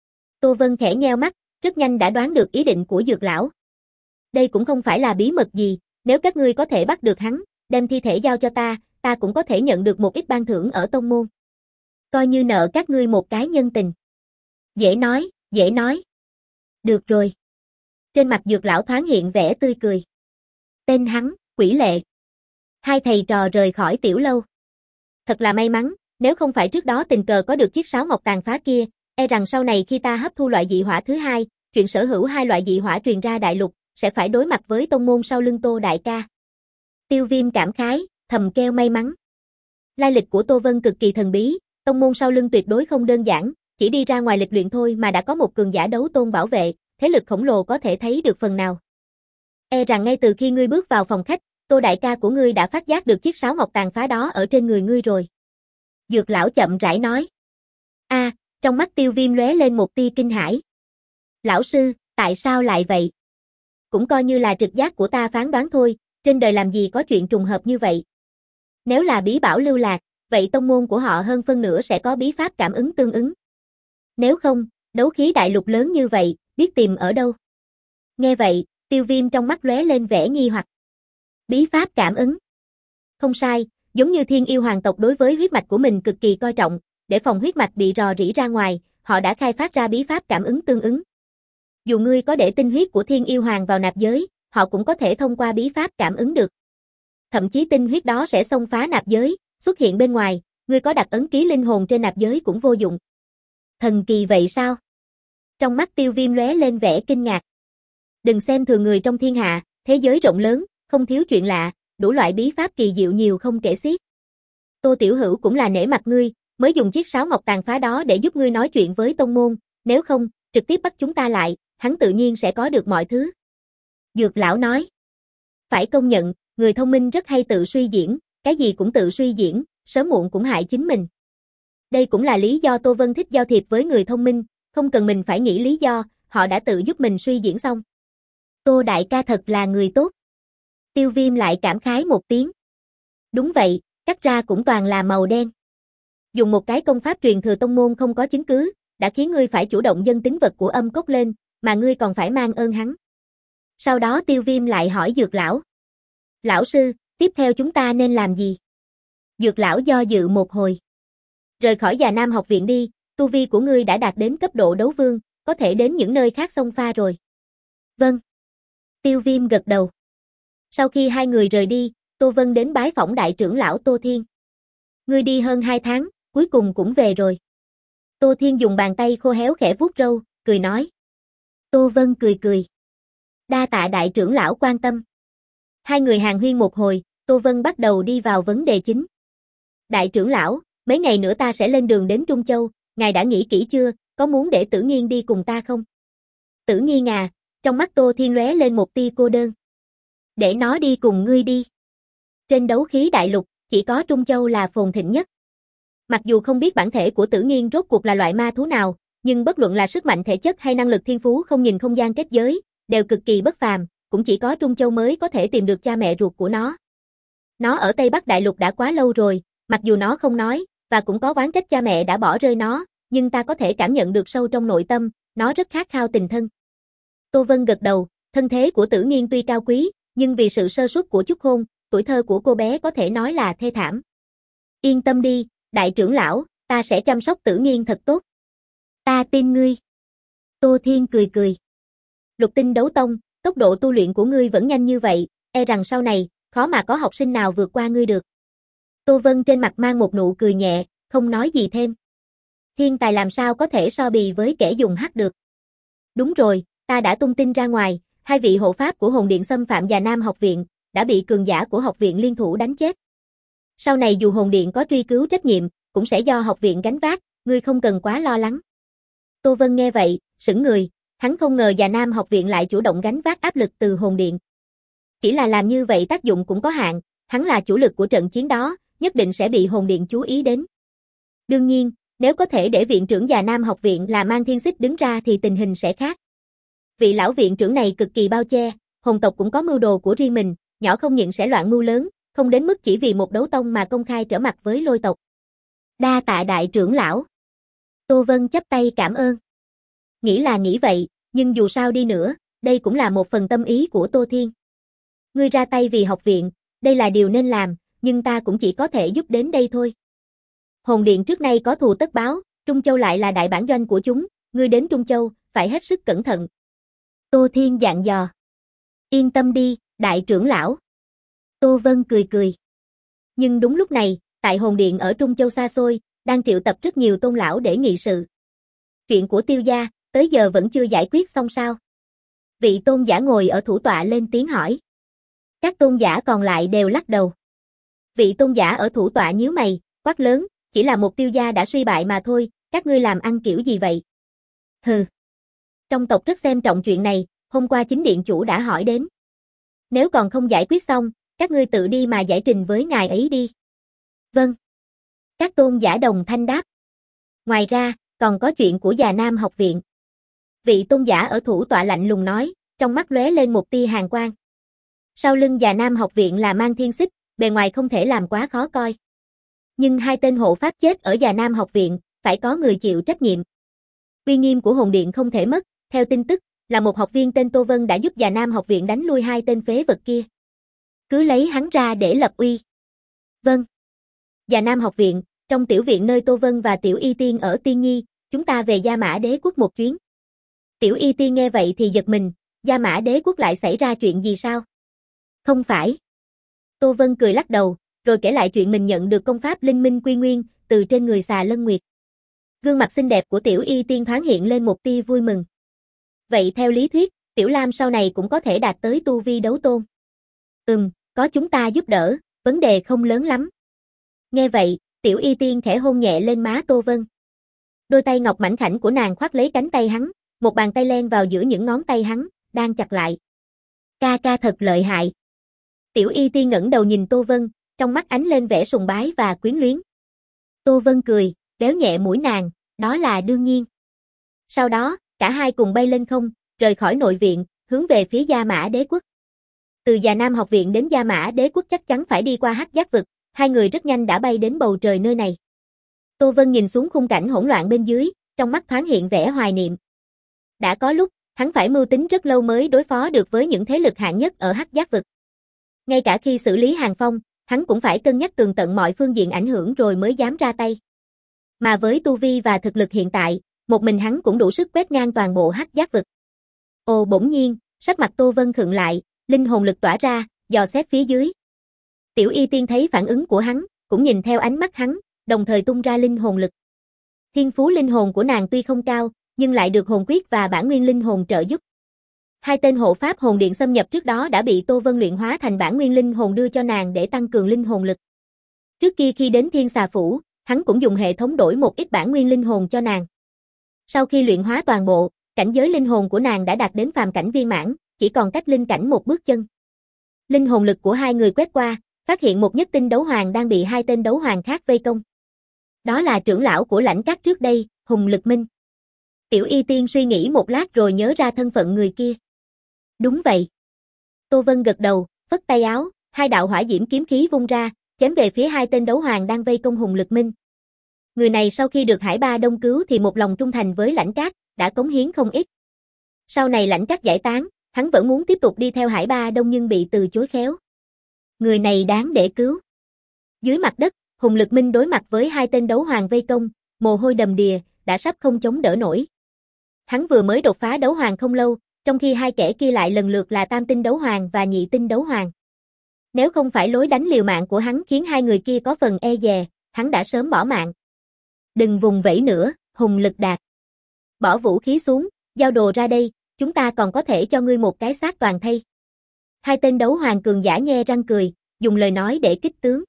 Tô Vân khẽ nheo mắt, rất nhanh đã đoán được ý định của Dược lão. Đây cũng không phải là bí mật gì, nếu các ngươi có thể bắt được hắn, đem thi thể giao cho ta, ta cũng có thể nhận được một ít ban thưởng ở tông môn. Coi như nợ các ngươi một cái nhân tình. Dễ nói, dễ nói. Được rồi. Trên mặt Dược lão thoáng hiện vẻ tươi cười. Tên hắn, Quỷ Lệ. Hai thầy trò rời khỏi tiểu lâu. Thật là may mắn, nếu không phải trước đó tình cờ có được chiếc sáo ngọc tàn phá kia, e rằng sau này khi ta hấp thu loại dị hỏa thứ hai, chuyện sở hữu hai loại dị hỏa truyền ra đại lục, sẽ phải đối mặt với tông môn sau lưng Tô đại ca. Tiêu Viêm cảm khái, thầm kêu may mắn. Lai lịch của Tô Vân cực kỳ thần bí, tông môn sau lưng tuyệt đối không đơn giản, chỉ đi ra ngoài lịch luyện thôi mà đã có một cường giả đấu tôn bảo vệ, thế lực khổng lồ có thể thấy được phần nào. E rằng ngay từ khi ngươi bước vào phòng khách, Tô đại ca của ngươi đã phát giác được chiếc sáo ngọc tàn phá đó ở trên người ngươi rồi. Dược lão chậm rãi nói. A, à, trong mắt Tiêu Viêm lóe lên một tia kinh hãi. Lão sư, tại sao lại vậy? Cũng coi như là trực giác của ta phán đoán thôi, trên đời làm gì có chuyện trùng hợp như vậy. Nếu là bí bảo lưu lạc, vậy tông môn của họ hơn phân nửa sẽ có bí pháp cảm ứng tương ứng. Nếu không, đấu khí đại lục lớn như vậy, biết tìm ở đâu? Nghe vậy, Tiêu Viêm trong mắt lóe lên vẻ nghi hoặc. Bí pháp cảm ứng. Không sai, giống như thiên yêu hoàng tộc đối với huyết mạch của mình cực kỳ coi trọng, để phòng huyết mạch bị rò rỉ ra ngoài, họ đã khai phát ra bí pháp cảm ứng tương ứng. Dù ngươi có để tinh huyết của thiên yêu hoàng vào nạp giới, họ cũng có thể thông qua bí pháp cảm ứng được. Thậm chí tinh huyết đó sẽ xông phá nạp giới, xuất hiện bên ngoài, ngươi có đặt ấn ký linh hồn trên nạp giới cũng vô dụng. Thần kỳ vậy sao? Trong mắt Tiêu Viêm lóe lên vẻ kinh ngạc. Đừng xem thường người trong thiên hạ, thế giới rộng lớn, không thiếu chuyện lạ, đủ loại bí pháp kỳ diệu nhiều không kể xiết. Tô tiểu hữu cũng là nể mặt ngươi, mới dùng chiếc sáo ngọc tàn phá đó để giúp ngươi nói chuyện với tông môn, nếu không, trực tiếp bắt chúng ta lại, hắn tự nhiên sẽ có được mọi thứ. Dược lão nói. Phải công nhận, người thông minh rất hay tự suy diễn, cái gì cũng tự suy diễn, sớm muộn cũng hại chính mình. Đây cũng là lý do Tô Vân thích giao thiệp với người thông minh, không cần mình phải nghĩ lý do, họ đã tự giúp mình suy diễn xong. Tô đại ca thật là người tốt. Tiêu Viêm lại cảm khái một tiếng. Đúng vậy, cắt ra cũng toàn là màu đen. Dùng một cái công pháp truyền thừa tông môn không có chứng cứ, đã khiến ngươi phải chủ động dâng tính vật của âm cốc lên, mà ngươi còn phải mang ơn hắn. Sau đó Tiêu Viêm lại hỏi Dược lão. Lão sư, tiếp theo chúng ta nên làm gì? Dược lão do dự một hồi. Rời khỏi Già Nam học viện đi, tu vi của ngươi đã đạt đến cấp độ đấu vương, có thể đến những nơi khác xông pha rồi. Vâng. Tiêu Viêm gật đầu. Sau khi hai người rời đi, Tô Vân đến bái phỏng đại trưởng lão Tô Thiên. Ngươi đi hơn hai tháng, cuối cùng cũng về rồi. Tô Thiên dùng bàn tay khô héo khẽ vuốt râu, cười nói. Tô Vân cười cười. Đa tạ đại trưởng lão quan tâm. Hai người hàn huyên một hồi, Tô Vân bắt đầu đi vào vấn đề chính. Đại trưởng lão, mấy ngày nữa ta sẽ lên đường đến Trung Châu, ngài đã nghĩ kỹ chưa, có muốn để Tử Nghiên đi cùng ta không? Tử Nghiên à, trong mắt Tô Thiên lóe lên một tia cô đơn. Để nó đi cùng ngươi đi. Trên đấu khí đại lục, chỉ có Trung Châu là phồn thịnh nhất. Mặc dù không biết bản thể của Tử Nghiên rốt cuộc là loại ma thú nào, nhưng bất luận là sức mạnh thể chất hay năng lực thiên phú không nhìn không gian kết giới, đều cực kỳ bất phàm, cũng chỉ có Trung Châu mới có thể tìm được cha mẹ ruột của nó. Nó ở Tây Bắc Đại Lục đã quá lâu rồi, mặc dù nó không nói, và cũng có oán trách cha mẹ đã bỏ rơi nó, nhưng ta có thể cảm nhận được sâu trong nội tâm, nó rất khát khao tình thân. Tô Vân gật đầu, thân thế của Tử Nghiên tuy cao quý, nhưng vì sự sơ suất của chúc hôn, tuổi thơ của cô bé có thể nói là thê thảm. Yên tâm đi, đại trưởng lão, ta sẽ chăm sóc Tử Nghiên thật tốt. Ta tin ngươi. Tô Thiên cười cười. Lục tinh đấu tông, tốc độ tu luyện của ngươi vẫn nhanh như vậy, e rằng sau này, khó mà có học sinh nào vượt qua ngươi được. Tô Vân trên mặt mang một nụ cười nhẹ, không nói gì thêm. Thiên tài làm sao có thể so bì với kẻ dùng hắc được. Đúng rồi, ta đã tung tin ra ngoài, hai vị hộ pháp của hồn điện xâm phạm Già Nam học viện, đã bị cường giả của học viện liên thủ đánh chết. Sau này dù hồn điện có truy cứu trách nhiệm, cũng sẽ do học viện gánh vác, ngươi không cần quá lo lắng. Tô Vân nghe vậy, sững người, hắn không ngờ Già Nam học viện lại chủ động gánh vác áp lực từ hồn điện. Chỉ là làm như vậy tác dụng cũng có hạn, hắn là chủ lực của trận chiến đó, nhất định sẽ bị hồn điện chú ý đến. Đương nhiên, nếu có thể để viện trưởng Già Nam học viện là Mang Thiên Xích đứng ra thì tình hình sẽ khác. Vị lão viện trưởng này cực kỳ bao che, hồn tộc cũng có mưu đồ của riêng mình, nhỏ không những sẽ loạn mưu lớn, không đến mức chỉ vì một đấu tông mà công khai trở mặt với Lôi tộc. Đa tạ đại trưởng lão. Tô Vân chắp tay cảm ơn. Nghĩ là nghĩ vậy, nhưng dù sao đi nữa, đây cũng là một phần tâm ý của Tô Thiên. Ngươi ra tay vì học viện, đây là điều nên làm, nhưng ta cũng chỉ có thể giúp đến đây thôi. Hồn điện trước nay có thù tất báo, Trung Châu lại là đại bản doanh của chúng, ngươi đến Trung Châu, phải hết sức cẩn thận. Tô Thiên dặn dò. Yên tâm đi, đại trưởng lão. Tô Vân cười cười. Nhưng đúng lúc này, tại hồn điện ở Trung Châu xa xôi, đang triệu tập rất nhiều tôn lão để nghị sự. Chuyện của Tiêu gia, tới giờ vẫn chưa giải quyết xong sao? Vị tôn giả ngồi ở thủ tọa lên tiếng hỏi. Các tôn giả còn lại đều lắc đầu. Vị tôn giả ở thủ tọa nhíu mày, quát lớn, chỉ là một Tiêu gia đã suy bại mà thôi, các ngươi làm ăn kiểu gì vậy? Hừ. Trong tộc rất xem trọng chuyện này, hôm qua chính điện chủ đã hỏi đến. Nếu còn không giải quyết xong, các ngươi tự đi mà giải trình với ngài ấy đi. Vâng. Các tôn giả đồng thanh đáp. Ngoài ra, còn có chuyện của Già Nam học viện. Vị tôn giả ở thủ tọa lạnh lùng nói, trong mắt lóe lên một tia hàn quang. Sau lưng Già Nam học viện là Mang Thiên Xích, bề ngoài không thể làm quá khó coi. Nhưng hai tên hộ pháp chết ở Già Nam học viện, phải có người chịu trách nhiệm. Uy nghiêm của hồn điện không thể mất, theo tin tức, là một học viên tên Tô Vân đã giúp Già Nam học viện đánh lui hai tên phế vật kia. Cứ lấy hắn ra để lập uy. Vâng. Già Nam học viện, trong tiểu viện nơi Tô Vân và Tiểu Y Tiên ở Tiên Nhi, chúng ta về Gia Mã Đế quốc một chuyến. Tiểu Y Tiên nghe vậy thì giật mình, Gia Mã Đế quốc lại xảy ra chuyện gì sao? Không phải. Tô Vân cười lắc đầu, rồi kể lại chuyện mình nhận được công pháp linh minh quy nguyên từ trên người Xà Lân Nguyệt. Gương mặt xinh đẹp của Tiểu Y Tiên thoáng hiện lên một tia vui mừng. Vậy theo lý thuyết, Tiểu Lam sau này cũng có thể đạt tới tu vi đấu tôn. Ừm, có chúng ta giúp đỡ, vấn đề không lớn lắm. Nghe vậy, Tiểu Y Tiên khẽ hôn nhẹ lên má Tô Vân. Đôi tay ngọc mảnh khảnh của nàng khoác lấy cánh tay hắn, một bàn tay len vào giữa những ngón tay hắn, đang chặt lại. Ca ca thật lợi hại. Tiểu Y Tiên ngẩng đầu nhìn Tô Vân, trong mắt ánh lên vẻ sùng bái và quyến luyến. Tô Vân cười, véo nhẹ mũi nàng, đó là đương nhiên. Sau đó, cả hai cùng bay lên không, rời khỏi nội viện, hướng về phía Gia Mã Đế quốc. Từ Già Nam học viện đến Gia Mã Đế quốc chắc chắn phải đi qua Hắc Giác vực, hai người rất nhanh đã bay đến bầu trời nơi này. Tô Vân nhìn xuống khung cảnh hỗn loạn bên dưới, trong mắt thoáng hiện vẻ hoài niệm. Đã có lúc, hắn phải mưu tính rất lâu mới đối phó được với những thế lực hạng nhất ở Hắc Giác vực. Ngay cả khi xử lý Hàng Phong, hắn cũng phải cân nhắc tường tận mọi phương diện ảnh hưởng rồi mới dám ra tay. Mà với tu vi và thực lực hiện tại, một mình hắn cũng đủ sức quét ngang toàn bộ Hắc Giác vực. Ồ bỗng nhiên, sắc mặt Tô Vân khựng lại, linh hồn lực tỏa ra, dò xét phía dưới. Tiểu Y Tiên thấy phản ứng của hắn, cũng nhìn theo ánh mắt hắn, đồng thời tung ra linh hồn lực. Thiên phú linh hồn của nàng tuy không cao, nhưng lại được hồn quyết và bản nguyên linh hồn trợ giúp. Hai tên hộ pháp hồn điện xâm nhập trước đó đã bị Tô Vân luyện hóa thành bản nguyên linh hồn đưa cho nàng để tăng cường linh hồn lực. Trước kia khi đến Thiên Xà Phủ, hắn cũng dùng hệ thống đổi một ít bản nguyên linh hồn cho nàng. Sau khi luyện hóa toàn bộ, cảnh giới linh hồn của nàng đã đạt đến phàm cảnh viên mãn, chỉ còn cách linh cảnh một bước chân. Linh hồn lực của hai người quét qua, phát hiện một nhất tinh đấu hoàng đang bị hai tên đấu hoàng khác vây công. Đó là trưởng lão của Lãnh Các trước đây, Hùng Lực Minh. Tiểu Y Tiên suy nghĩ một lát rồi nhớ ra thân phận người kia. Đúng vậy. Tô Vân gật đầu, phất tay áo, hai đạo hỏa diễm kiếm khí vung ra, chém về phía hai tên đấu hoàng đang vây công Hùng Lực Minh. Người này sau khi được Hải Ba Đông cứu thì một lòng trung thành với Lãnh Các, đã cống hiến không ít. Sau này Lãnh Các giải tán, hắn vẫn muốn tiếp tục đi theo Hải Ba Đông nhưng bị từ chối khéo. Người này đáng để cứu. Dưới mặt đất, Hùng Lực Minh đối mặt với hai tên đấu hoàng vây công, mồ hôi đầm đìa, đã sắp không chống đỡ nổi. Hắn vừa mới đột phá đấu hoàng không lâu, trong khi hai kẻ kia lại lần lượt là tam tinh đấu hoàng và nhị tinh đấu hoàng. Nếu không phải lối đánh liều mạng của hắn khiến hai người kia có phần e dè, hắn đã sớm bỏ mạng. Đừng vùng vẫy nữa, Hùng Lực Đạt. Bỏ vũ khí xuống, giao đồ ra đây, chúng ta còn có thể cho ngươi một cái xác toàn thây. Hai tên đấu hoàng cường giả nhe răng cười, dùng lời nói để kích tướng.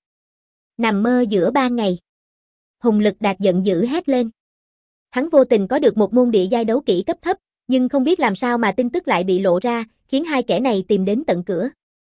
Nằm mơ giữa ban ngày. Hùng Lực Đạt giận dữ hét lên. Hắn vô tình có được một môn địa giai đấu kỹ cấp thấp, nhưng không biết làm sao mà tin tức lại bị lộ ra, khiến hai kẻ này tìm đến tận cửa.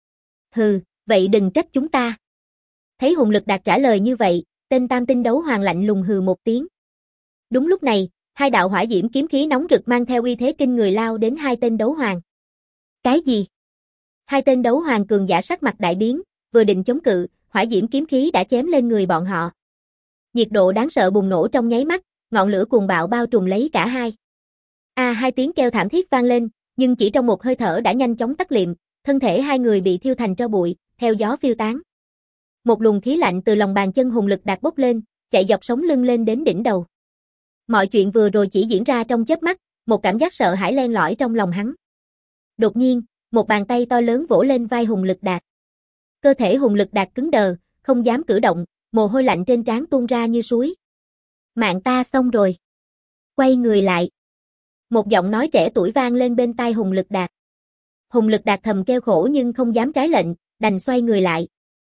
Hừ, vậy đừng trách chúng ta. Thấy Hùng Lực Đạt trả lời như vậy, tên tam tinh đấu hoàng lạnh lùng hừ một tiếng. Đúng lúc này, hai đạo hỏa diễm kiếm khí nóng rực mang theo uy thế kinh người lao đến hai tên đấu hoàng. Cái gì? Hai tên đấu hoàng cường giả sắc mặt đại biến, vừa định chống cự, hỏa diễm kiếm khí đã chém lên người bọn họ. Nhiệt độ đáng sợ bùng nổ trong nháy mắt, ngọn lửa cuồng bạo bao trùm lấy cả hai. A à, hai tiếng kêu thảm thiết vang lên, nhưng chỉ trong một hơi thở đã nhanh chóng tắt liệm, thân thể hai người bị thiêu thành tro bụi, theo gió phiêu tán. Một luồng khí lạnh từ lòng bàn chân Hùng Lực Đạt bốc lên, chạy dọc sống lưng lên đến đỉnh đầu. Mọi chuyện vừa rồi chỉ diễn ra trong chớp mắt, một cảm giác sợ hãi len lỏi trong lòng hắn. Đột nhiên, một bàn tay to lớn vỗ lên vai Hùng Lực Đạt. Cơ thể Hùng Lực Đạt cứng đờ, không dám cử động, mồ hôi lạnh trên trán tuôn ra như suối. Mạng ta xong rồi. Quay người lại. Một giọng nói trẻ tuổi vang lên bên tai Hùng Lực Đạt. Hùng Lực Đạt thầm kêu khổ nhưng không dám trái lệnh, đành xoay người lại.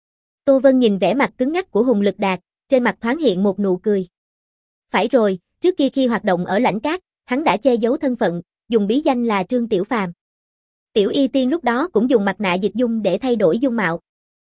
Tô Vân nhìn vẻ mặt cứng ngắc của Hùng Lực Đạt, trên mặt thoáng hiện một nụ cười. Phải rồi, trước kia khi hoạt động ở Lãnh Cát, hắn đã che giấu thân phận, dùng bí danh là Trương Tiểu Phàm. Tiểu Y Tiên lúc đó cũng dùng mặt nạ dịch dung để thay đổi dung mạo.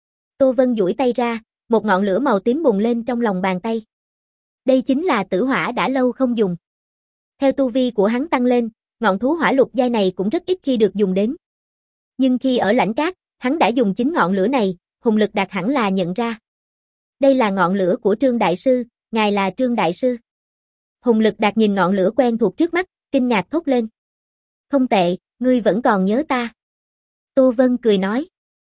Tô Vân duỗi tay ra, một ngọn lửa màu tím bùng lên trong lòng bàn tay. Đây chính là tử hỏa đã lâu không dùng. Theo tu vi của hắn tăng lên, ngọn thú hỏa lục giai này cũng rất ít khi được dùng đến. Nhưng khi ở Lãnh Cát, hắn đã dùng chính ngọn lửa này, Hùng Lực Đạt hẳn là nhận ra. Đây là ngọn lửa của Trương Đại Sư, ngài là Trương Đại Sư. Hùng Lực Đạt nhìn ngọn lửa quen thuộc trước mắt, kinh ngạc thốt lên. Không tệ, ngươi vẫn còn nhớ ta. Tô Vân cười nói.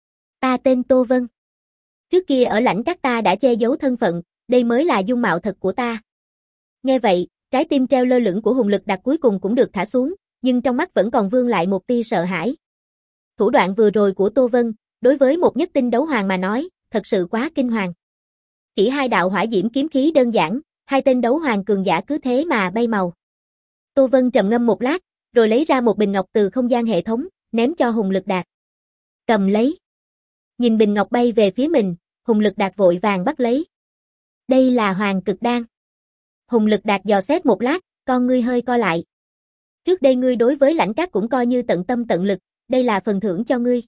Ta tên Tô Vân. Trước kia ở Lãnh Cát ta đã che giấu thân phận, đây mới là dung mạo thật của ta. Nghe vậy, trái tim treo lơ lửng của Hùng Lực Đạt cuối cùng cũng được thả xuống, nhưng trong mắt vẫn còn vương lại một tia sợ hãi. Thủ đoạn vừa rồi của Tô Vân, đối với một nhất tinh đấu hoàng mà nói, thật sự quá kinh hoàng. Chỉ hai đạo hỏa diễm kiếm khí đơn giản, hai tên đấu hoàng cường giả cứ thế mà bay màu. Tô Vân trầm ngâm một lát, rồi lấy ra một bình ngọc từ không gian hệ thống, ném cho Hùng Lực Đạt. Cầm lấy. Nhìn bình ngọc bay về phía mình, Hùng Lực Đạt vội vàng bắt lấy. Đây là Hoàng Cực Đan. Hùng Lực Đạt dò xét một lát, con ngươi hơi co lại. Trước đây ngươi đối với Lãnh Cát cũng coi như tận tâm tận lực, đây là phần thưởng cho ngươi.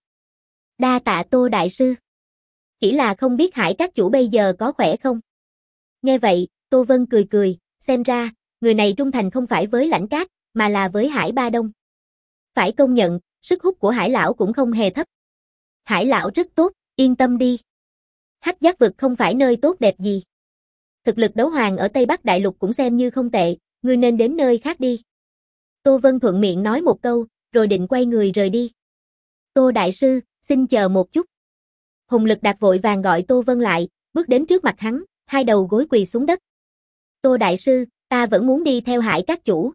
Đa tạ Tô Đại Sư. Chỉ là không biết Hải Các chủ bây giờ có khỏe không? Nghe vậy, Tô Vân cười cười, xem ra, người này trung thành không phải với Lãnh Cát, mà là với Hải Ba Đông. Phải công nhận, sức hút của Hải Lão cũng không hề thấp. Hải Lão rất tốt, yên tâm đi. Hắc Giác vực không phải nơi tốt đẹp gì. Thực lực đấu hoàng ở Tây Bắc Đại Lục cũng xem như không tệ, ngươi nên đến nơi khác đi. Tô Vân thuận miệng nói một câu, rồi định quay người rời đi. Tô Đại Sư, xin chờ một chút. Hùng Lực Đạt vội vàng gọi Tô Vân lại, bước đến trước mặt hắn, hai đầu gối quỳ xuống đất. Tô Đại Sư, ta vẫn muốn đi theo Hải Các chủ.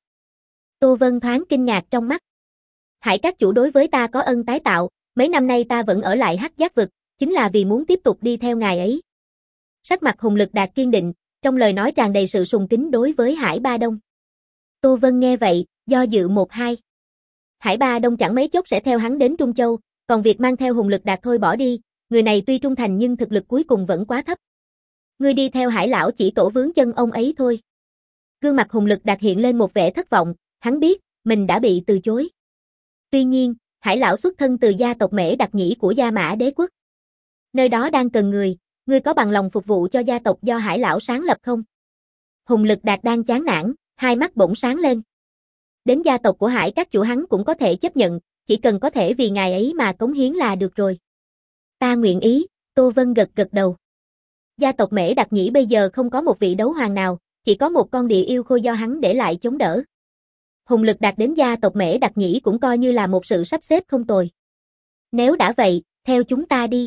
Tô Vân thoáng kinh ngạc trong mắt. Hải Các chủ đối với ta có ân tái tạo, mấy năm nay ta vẫn ở lại Hắc Giác vực, chính là vì muốn tiếp tục đi theo ngài ấy. Sắc mặt Hùng Lực Đạt kiên định, trong lời nói tràn đầy sự sùng kính đối với Hải Ba Đông. Tô Vân nghe vậy, do dự một hai. Hải Ba Đông chẳng mấy chốc sẽ theo hắn đến Trung Châu, còn việc mang theo Hùng Lực Đạt thôi bỏ đi, người này tuy trung thành nhưng thực lực cuối cùng vẫn quá thấp. Ngươi đi theo Hải Lão chỉ tổ vướng chân ông ấy thôi. Gương mặt Hùng Lực Đạt hiện lên một vẻ thất vọng, hắn biết, mình đã bị từ chối. Tuy nhiên, Hải Lão xuất thân từ gia tộc Mễ Đặc Nhĩ của Gia Mã Đế quốc. Nơi đó đang cần người, ngươi có bằng lòng phục vụ cho gia tộc do Hải Lão sáng lập không? Hùng Lực Đạt đang chán nản, hai mắt bỗng sáng lên. Đến gia tộc của Hải Các chủ hắn cũng có thể chấp nhận, chỉ cần có thể vì ngài ấy mà cống hiến là được rồi. Ta nguyện ý, Tô Vân gật gật đầu. Gia tộc Mễ Đặc Nhĩ bây giờ không có một vị đấu hoàng nào, chỉ có một con địa yêu khôi do hắn để lại chống đỡ. Hùng Lực Đạt đến gia tộc Mễ Đặc Nhĩ cũng coi như là một sự sắp xếp không tồi. Nếu đã vậy, theo chúng ta đi.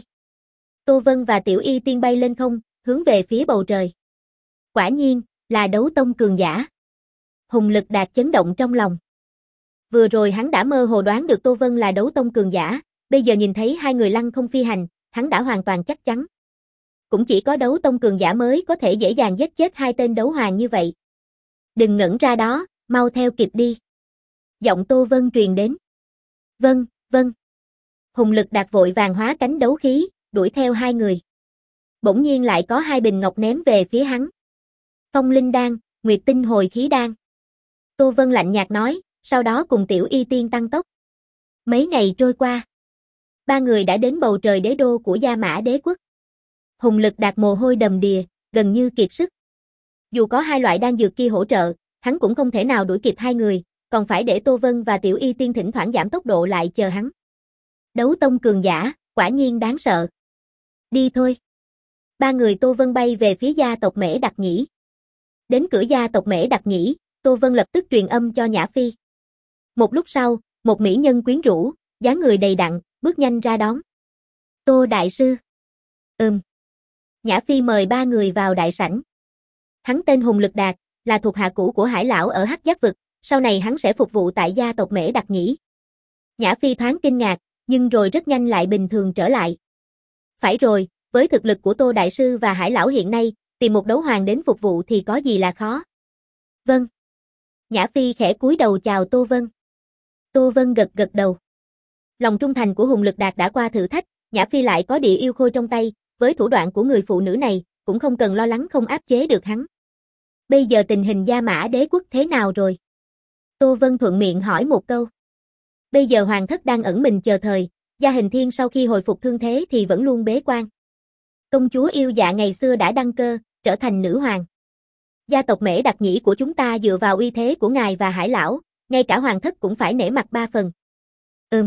Tô Vân và Tiểu Y Tiên bay lên không, hướng về phía bầu trời. Quả nhiên, là đấu tông cường giả. Hùng Lực Đạt chấn động trong lòng. Vừa rồi hắn đã mơ hồ đoán được Tô Vân là đấu tông cường giả, bây giờ nhìn thấy hai người lăng không phi hành, hắn đã hoàn toàn chắc chắn. Cũng chỉ có đấu tông cường giả mới có thể dễ dàng giết chết hai tên đấu hoàng như vậy. Đừng ngẩn ra đó, mau theo kịp đi. Giọng Tô Vân truyền đến. Vâng, vâng. Hùng Lực Đạt vội vàng hóa cánh đấu khí, đuổi theo hai người. Bỗng nhiên lại có hai bình ngọc ném về phía hắn. Phong Linh Đan, Nguyệt Tinh Hồi Khí Đan. Tô Vân lạnh nhạt nói, sau đó cùng Tiểu Y Tiên tăng tốc. Mấy ngày trôi qua, ba người đã đến bầu trời đế đô của Gia Mã Đế quốc. Hùng Lực Đạt mồ hôi đầm đìa, gần như kiệt sức. Dù có hai loại đan dược kia hỗ trợ, hắn cũng không thể nào đuổi kịp hai người, còn phải để Tô Vân và Tiểu Y Tiên thỉnh thoảng giảm tốc độ lại chờ hắn. Đấu tông cường giả, quả nhiên đáng sợ. Đi thôi. Ba người Tô Vân bay về phía gia tộc Mễ Đặc Nhĩ. Đến cửa gia tộc Mễ Đặc Nhĩ, Tô Vân lập tức truyền âm cho Nhã Phi. Một lúc sau, một mỹ nhân quyến rũ, dáng người đầy đặn, bước nhanh ra đón. Tô Đại Sư. Ừm. Nhã Phi mời ba người vào đại sảnh. Hắn tên Hùng Lực Đạt, là thuộc hạ cũ của Hải Lão ở Hắc Giác vực, sau này hắn sẽ phục vụ tại gia tộc Mễ Đặc Nhĩ. Nhã Phi thoáng kinh ngạc, nhưng rồi rất nhanh lại bình thường trở lại. Phải rồi, với thực lực của Tô Đại Sư và Hải Lão hiện nay, tìm một đấu hoàng đến phục vụ thì có gì là khó. Vâng. Nhã Phi khẽ cúi đầu chào Tô Vân. Tô Vân gật gật đầu. Lòng trung thành của Hùng Lực Đạt đã qua thử thách, Nhã Phi lại có địa yêu khôi trong tay, với thủ đoạn của người phụ nữ này, cũng không cần lo lắng không áp chế được hắn. Bây giờ tình hình Gia Mã Đế quốc thế nào rồi? Tô Vân thuận miệng hỏi một câu. Bây giờ hoàng thất đang ẩn mình chờ thời, Gia Hình Thiên sau khi hồi phục thương thế thì vẫn luôn bế quan. Công chúa Yêu Dạ ngày xưa đã đăng cơ, trở thành nữ hoàng. Gia tộc Mễ Đặc Nhĩ của chúng ta dựa vào uy thế của ngài và Hải Lão, ngay cả hoàng thất cũng phải nể mặt ba phần. Ừm.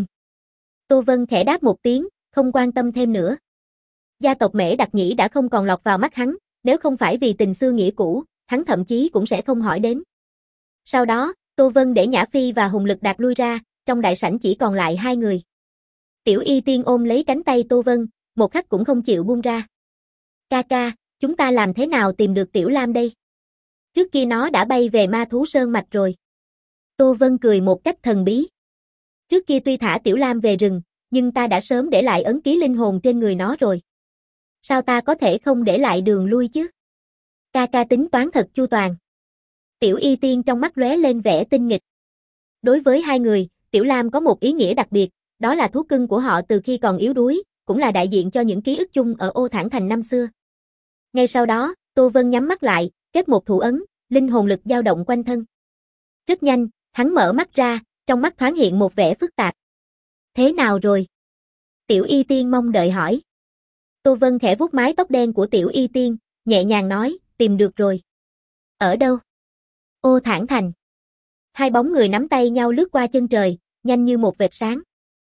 Tô Vân khẽ đáp một tiếng, không quan tâm thêm nữa. Gia tộc Mễ Đặc Nhĩ đã không còn lọt vào mắt hắn, nếu không phải vì tình xưa nghĩa cũ, hắn thậm chí cũng sẽ không hỏi đến. Sau đó, Tô Vân để Nhã Phi và Hùng Lực Đạt lui ra, trong đại sảnh chỉ còn lại hai người. Tiểu Y Tiên ôm lấy cánh tay Tô Vân, một khắc cũng không chịu buông ra. Ca ca, chúng ta làm thế nào tìm được Tiểu Lam đây? Trước kia nó đã bay về Ma Thú Sơn Mạch rồi. Tô Vân cười một cách thần bí. Trước kia tuy thả Tiểu Lam về rừng, nhưng ta đã sớm để lại ấn ký linh hồn trên người nó rồi. Sao ta có thể không để lại đường lui chứ? Ca ca tính toán thật chu toàn. Tiểu Y Tiên trong mắt lóe lên vẻ tinh nghịch. Đối với hai người, Tiểu Lam có một ý nghĩa đặc biệt, đó là thú cưng của họ từ khi còn yếu đuối, cũng là đại diện cho những ký ức chung ở Ô Thản Thành năm xưa. Ngay sau đó, Tô Vân nhắm mắt lại, kết một thủ ấn, linh hồn lực dao động quanh thân. Rất nhanh, hắn mở mắt ra, trong mắt thoáng hiện một vẻ phức tạp. Thế nào rồi? Tiểu Y Tiên mong đợi hỏi. Tô Vân khẽ vuốt mái tóc đen của Tiểu Y Tiên, nhẹ nhàng nói, tìm được rồi. Ở đâu? Ô Thản Thành. Hai bóng người nắm tay nhau lướt qua chân trời, nhanh như một vệt sáng.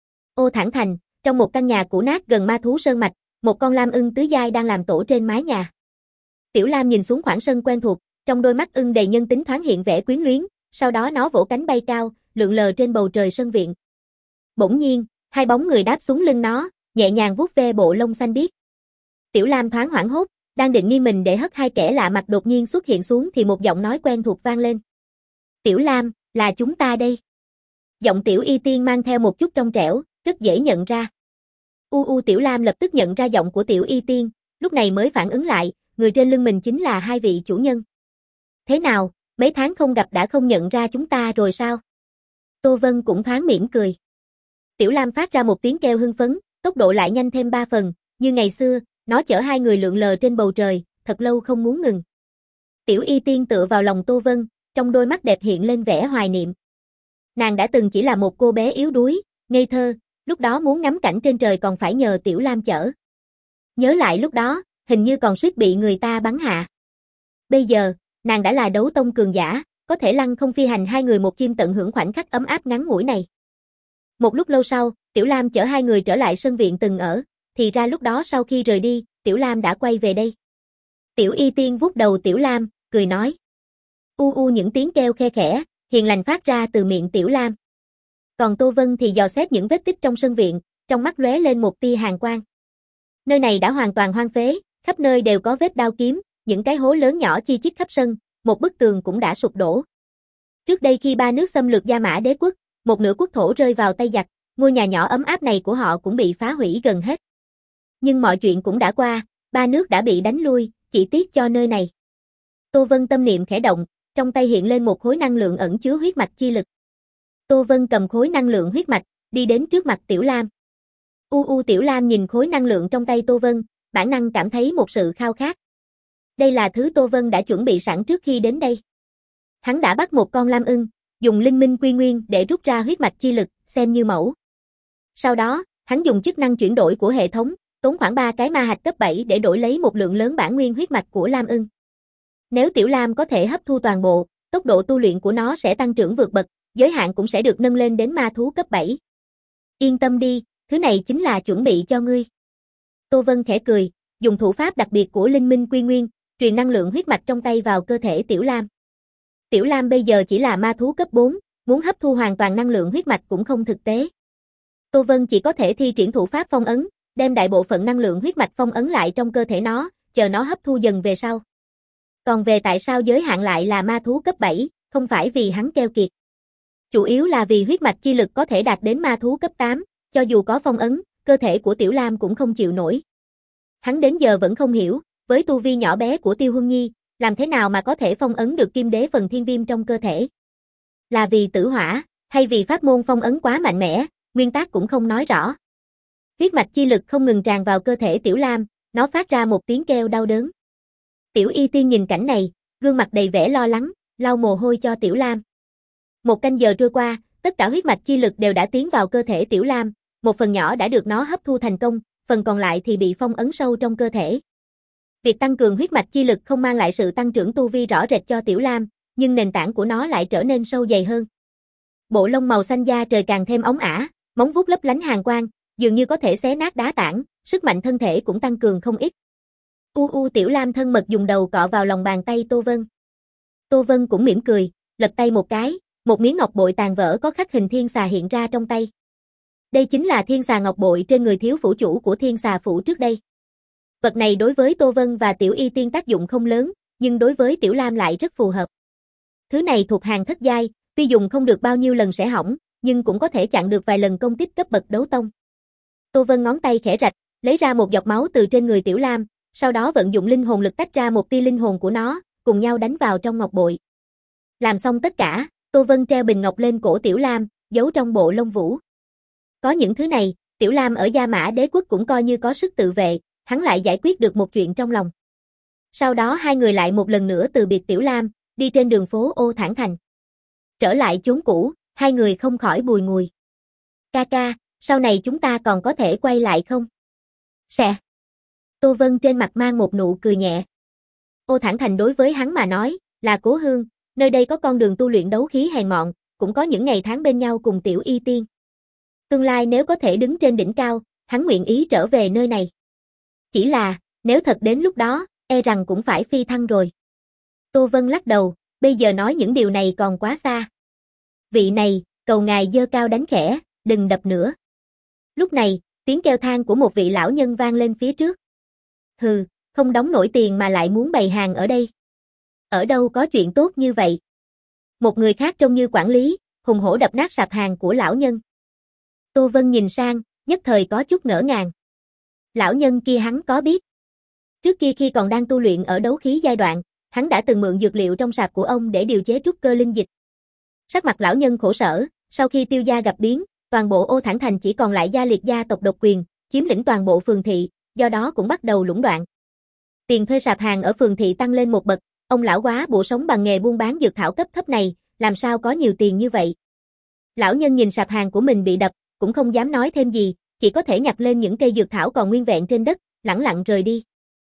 Ô Thản Thành, trong một căn nhà cũ nát gần Ma Thú Sơn Mạch, một con lam ưng tứ giai đang làm tổ trên mái nhà. Tiểu Lam nhìn xuống khoảng sân quen thuộc, trong đôi mắt ưng đầy nhân tính thoáng hiện vẻ quyến luyến, sau đó nó vỗ cánh bay cao, lượn lờ trên bầu trời sân viện. Bỗng nhiên, hai bóng người đáp xuống lưng nó, nhẹ nhàng vuốt ve bộ lông xanh biếc. Tiểu Lam thoáng hoảng hốt, đang định nghiêng mình để hất hai kẻ lạ mặt đột nhiên xuất hiện xuống thì một giọng nói quen thuộc vang lên. Tiểu Lam, là chúng ta đây. Giọng Tiểu Y Tiên mang theo một chút trong trẻo, rất dễ nhận ra. U U Tiểu Lam lập tức nhận ra giọng của Tiểu Y Tiên, lúc này mới phản ứng lại, người trên lưng mình chính là hai vị chủ nhân. Thế nào, mấy tháng không gặp đã không nhận ra chúng ta rồi sao? Tô Vân cũng thoáng mỉm cười. Tiểu Lam phát ra một tiếng kêu hưng phấn, tốc độ lại nhanh thêm ba phần, như ngày xưa, nó chở hai người lượn lờ trên bầu trời, thật lâu không muốn ngừng. Tiểu Y Tiên tựa vào lòng Tô Vân, trong đôi mắt đẹp hiện lên vẻ hoài niệm. Nàng đã từng chỉ là một cô bé yếu đuối, ngây thơ, lúc đó muốn ngắm cảnh trên trời còn phải nhờ Tiểu Lam chở. Nhớ lại lúc đó, hình như còn suýt bị người ta bắn hạ. Bây giờ, nàng đã là đấu tông cường giả, có thể lăng không phi hành hai người một chim tận hưởng khoảnh khắc ấm áp ngắn ngủi này. Một lúc lâu sau, Tiểu Lam chở hai người trở lại sân viện từng ở, thì ra lúc đó sau khi rời đi, Tiểu Lam đã quay về đây. Tiểu Y Tiên vuốt đầu Tiểu Lam, cười nói. U u những tiếng kêu khe khẽ, hiền lành phát ra từ miệng Tiểu Lam. Còn Tô Vân thì dò xét những vết tích trong sân viện, trong mắt lóe lên một tia hàn quang. Nơi này đã hoàn toàn hoang phế, khắp nơi đều có vết đao kiếm, những cái hố lớn nhỏ chi chít khắp sân, một bức tường cũng đã sụp đổ. Trước đây khi ba nước xâm lược Gia Mã Đế quốc, một nửa quốc thổ rơi vào tay giặc, ngôi nhà nhỏ ấm áp này của họ cũng bị phá hủy gần hết. Nhưng mọi chuyện cũng đã qua, ba nước đã bị đánh lui, chỉ tiếc cho nơi này. Tô Vân tâm niệm khẽ động, trong tay hiện lên một khối năng lượng ẩn chứa huyết mạch chi lực. Tô Vân cầm khối năng lượng huyết mạch, đi đến trước mặt Tiểu Lam. U U Tiểu Lam nhìn khối năng lượng trong tay Tô Vân, bản năng cảm thấy một sự khao khát. Đây là thứ Tô Vân đã chuẩn bị sẵn trước khi đến đây. Hắn đã bắt một con lam ưng, dùng linh minh quy nguyên để rút ra huyết mạch chi lực, xem như mẫu. Sau đó, hắn dùng chức năng chuyển đổi của hệ thống, tốn khoảng ba cái ma hạch cấp bảy để đổi lấy một lượng lớn bản nguyên huyết mạch của lam ưng. Nếu Tiểu Lam có thể hấp thu toàn bộ, tốc độ tu luyện của nó sẽ tăng trưởng vượt bậc, giới hạn cũng sẽ được nâng lên đến ma thú cấp bảy. Yên tâm đi, thứ này chính là chuẩn bị cho ngươi. Tô Vân khẽ cười, dùng thủ pháp đặc biệt của linh minh quy nguyên, truyền năng lượng huyết mạch trong tay vào cơ thể Tiểu Lam. Tiểu Lam bây giờ chỉ là ma thú cấp bốn, muốn hấp thu hoàn toàn năng lượng huyết mạch cũng không thực tế. Tô Vân chỉ có thể thi triển thủ pháp phong ấn, đem đại bộ phận năng lượng huyết mạch phong ấn lại trong cơ thể nó, chờ nó hấp thu dần về sau. Còn về tại sao giới hạn lại là ma thú cấp bảy, không phải vì hắn keo kiệt. Chủ yếu là vì huyết mạch chi lực có thể đạt đến ma thú cấp tám, cho dù có phong ấn, cơ thể của Tiểu Lam cũng không chịu nổi. Hắn đến giờ vẫn không hiểu, với tu vi nhỏ bé của Tiêu Huân Nhi, làm thế nào mà có thể phong ấn được kim đế phần thiên viêm trong cơ thể. Là vì tử hỏa, hay vì pháp môn phong ấn quá mạnh mẽ, nguyên tắc cũng không nói rõ. Huyết mạch chi lực không ngừng tràn vào cơ thể Tiểu Lam, nó phát ra một tiếng kêu đau đớn. Tiểu Y Tiên nhìn cảnh này, gương mặt đầy vẻ lo lắng, lau mồ hôi cho Tiểu Lam. Một canh giờ trôi qua, tất cả huyết mạch chi lực đều đã tiến vào cơ thể Tiểu Lam, một phần nhỏ đã được nó hấp thu thành công, phần còn lại thì bị phong ấn sâu trong cơ thể. Việc tăng cường huyết mạch chi lực không mang lại sự tăng trưởng tu vi rõ rệt cho Tiểu Lam, nhưng nền tảng của nó lại trở nên sâu dày hơn. Bộ lông màu xanh da trời càng thêm óng ả, móng vuốt lấp lánh hàn quang, dường như có thể xé nát đá tảng, sức mạnh thân thể cũng tăng cường không ít. U u Tiểu Lam thân mật dùng đầu cọ vào lòng bàn tay Tô Vân. Tô Vân cũng mỉm cười, lật tay một cái, một miếng ngọc bội tàn vỡ có khắc hình thiên xà hiện ra trong tay. Đây chính là thiên xà ngọc bội trên người thiếu phủ chủ của thiên xà phủ trước đây. Vật này đối với Tô Vân và Tiểu Y Tiên tác dụng không lớn, nhưng đối với Tiểu Lam lại rất phù hợp. Thứ này thuộc hàng thất giai, tuy dùng không được bao nhiêu lần sẽ hỏng, nhưng cũng có thể chặn được vài lần công kích cấp bậc đấu tông. Tô Vân ngón tay khẽ rạch, lấy ra một giọt máu từ trên người Tiểu Lam, sau đó vận dụng linh hồn lực tách ra một tia linh hồn của nó, cùng nhau đánh vào trong ngọc bội. Làm xong tất cả, Tô Vân treo bình ngọc lên cổ Tiểu Lam, giấu trong bộ lông vũ. Có những thứ này, Tiểu Lam ở Gia Mã Đế quốc cũng coi như có sức tự vệ, hắn lại giải quyết được một chuyện trong lòng. Sau đó hai người lại một lần nữa từ biệt Tiểu Lam, đi trên đường phố Ô Thản Thành. Trở lại chốn cũ, hai người không khỏi bùi ngùi. Ca ca, sau này chúng ta còn có thể quay lại không? Sẽ. Tô Vân trên mặt mang một nụ cười nhẹ. Ô Thản Thành đối với hắn mà nói, là cố hương, nơi đây có con đường tu luyện đấu khí hèn mọn, cũng có những ngày tháng bên nhau cùng Tiểu Y Tiên. Tương lai nếu có thể đứng trên đỉnh cao, hắn nguyện ý trở về nơi này. Chỉ là, nếu thật đến lúc đó, e rằng cũng phải phi thăng rồi. Tô Vân lắc đầu, bây giờ nói những điều này còn quá xa. Vị này, cầu ngài giơ cao đánh khẽ, đừng đập nữa. Lúc này, tiếng kêu than của một vị lão nhân vang lên phía trước. Hừ, không đóng nổi tiền mà lại muốn bày hàng ở đây. Ở đâu có chuyện tốt như vậy? Một người khác trông như quản lý, hùng hổ đập nát sạp hàng của lão nhân. Tô Vân nhìn sang, nhất thời có chút ngỡ ngàng. Lão nhân kia hắn có biết. Trước kia khi còn đang tu luyện ở đấu khí giai đoạn, hắn đã từng mượn dược liệu trong sạp của ông để điều chế trúc cơ linh dịch. Sắc mặt lão nhân khổ sở, sau khi Tiêu gia gặp biến, toàn bộ Ô Thản Thành chỉ còn lại gia liệt gia tộc độc quyền, chiếm lĩnh toàn bộ phường thị, do đó cũng bắt đầu lũng đoạn. Tiền thuê sạp hàng ở phường thị tăng lên một bậc, ông lão quá bộ sống bằng nghề buôn bán dược thảo cấp thấp này, làm sao có nhiều tiền như vậy. Lão nhân nhìn sạp hàng của mình bị đập, cũng không dám nói thêm gì, chỉ có thể nhặt lên những cây dược thảo còn nguyên vẹn trên đất, lẳng lặng rời đi.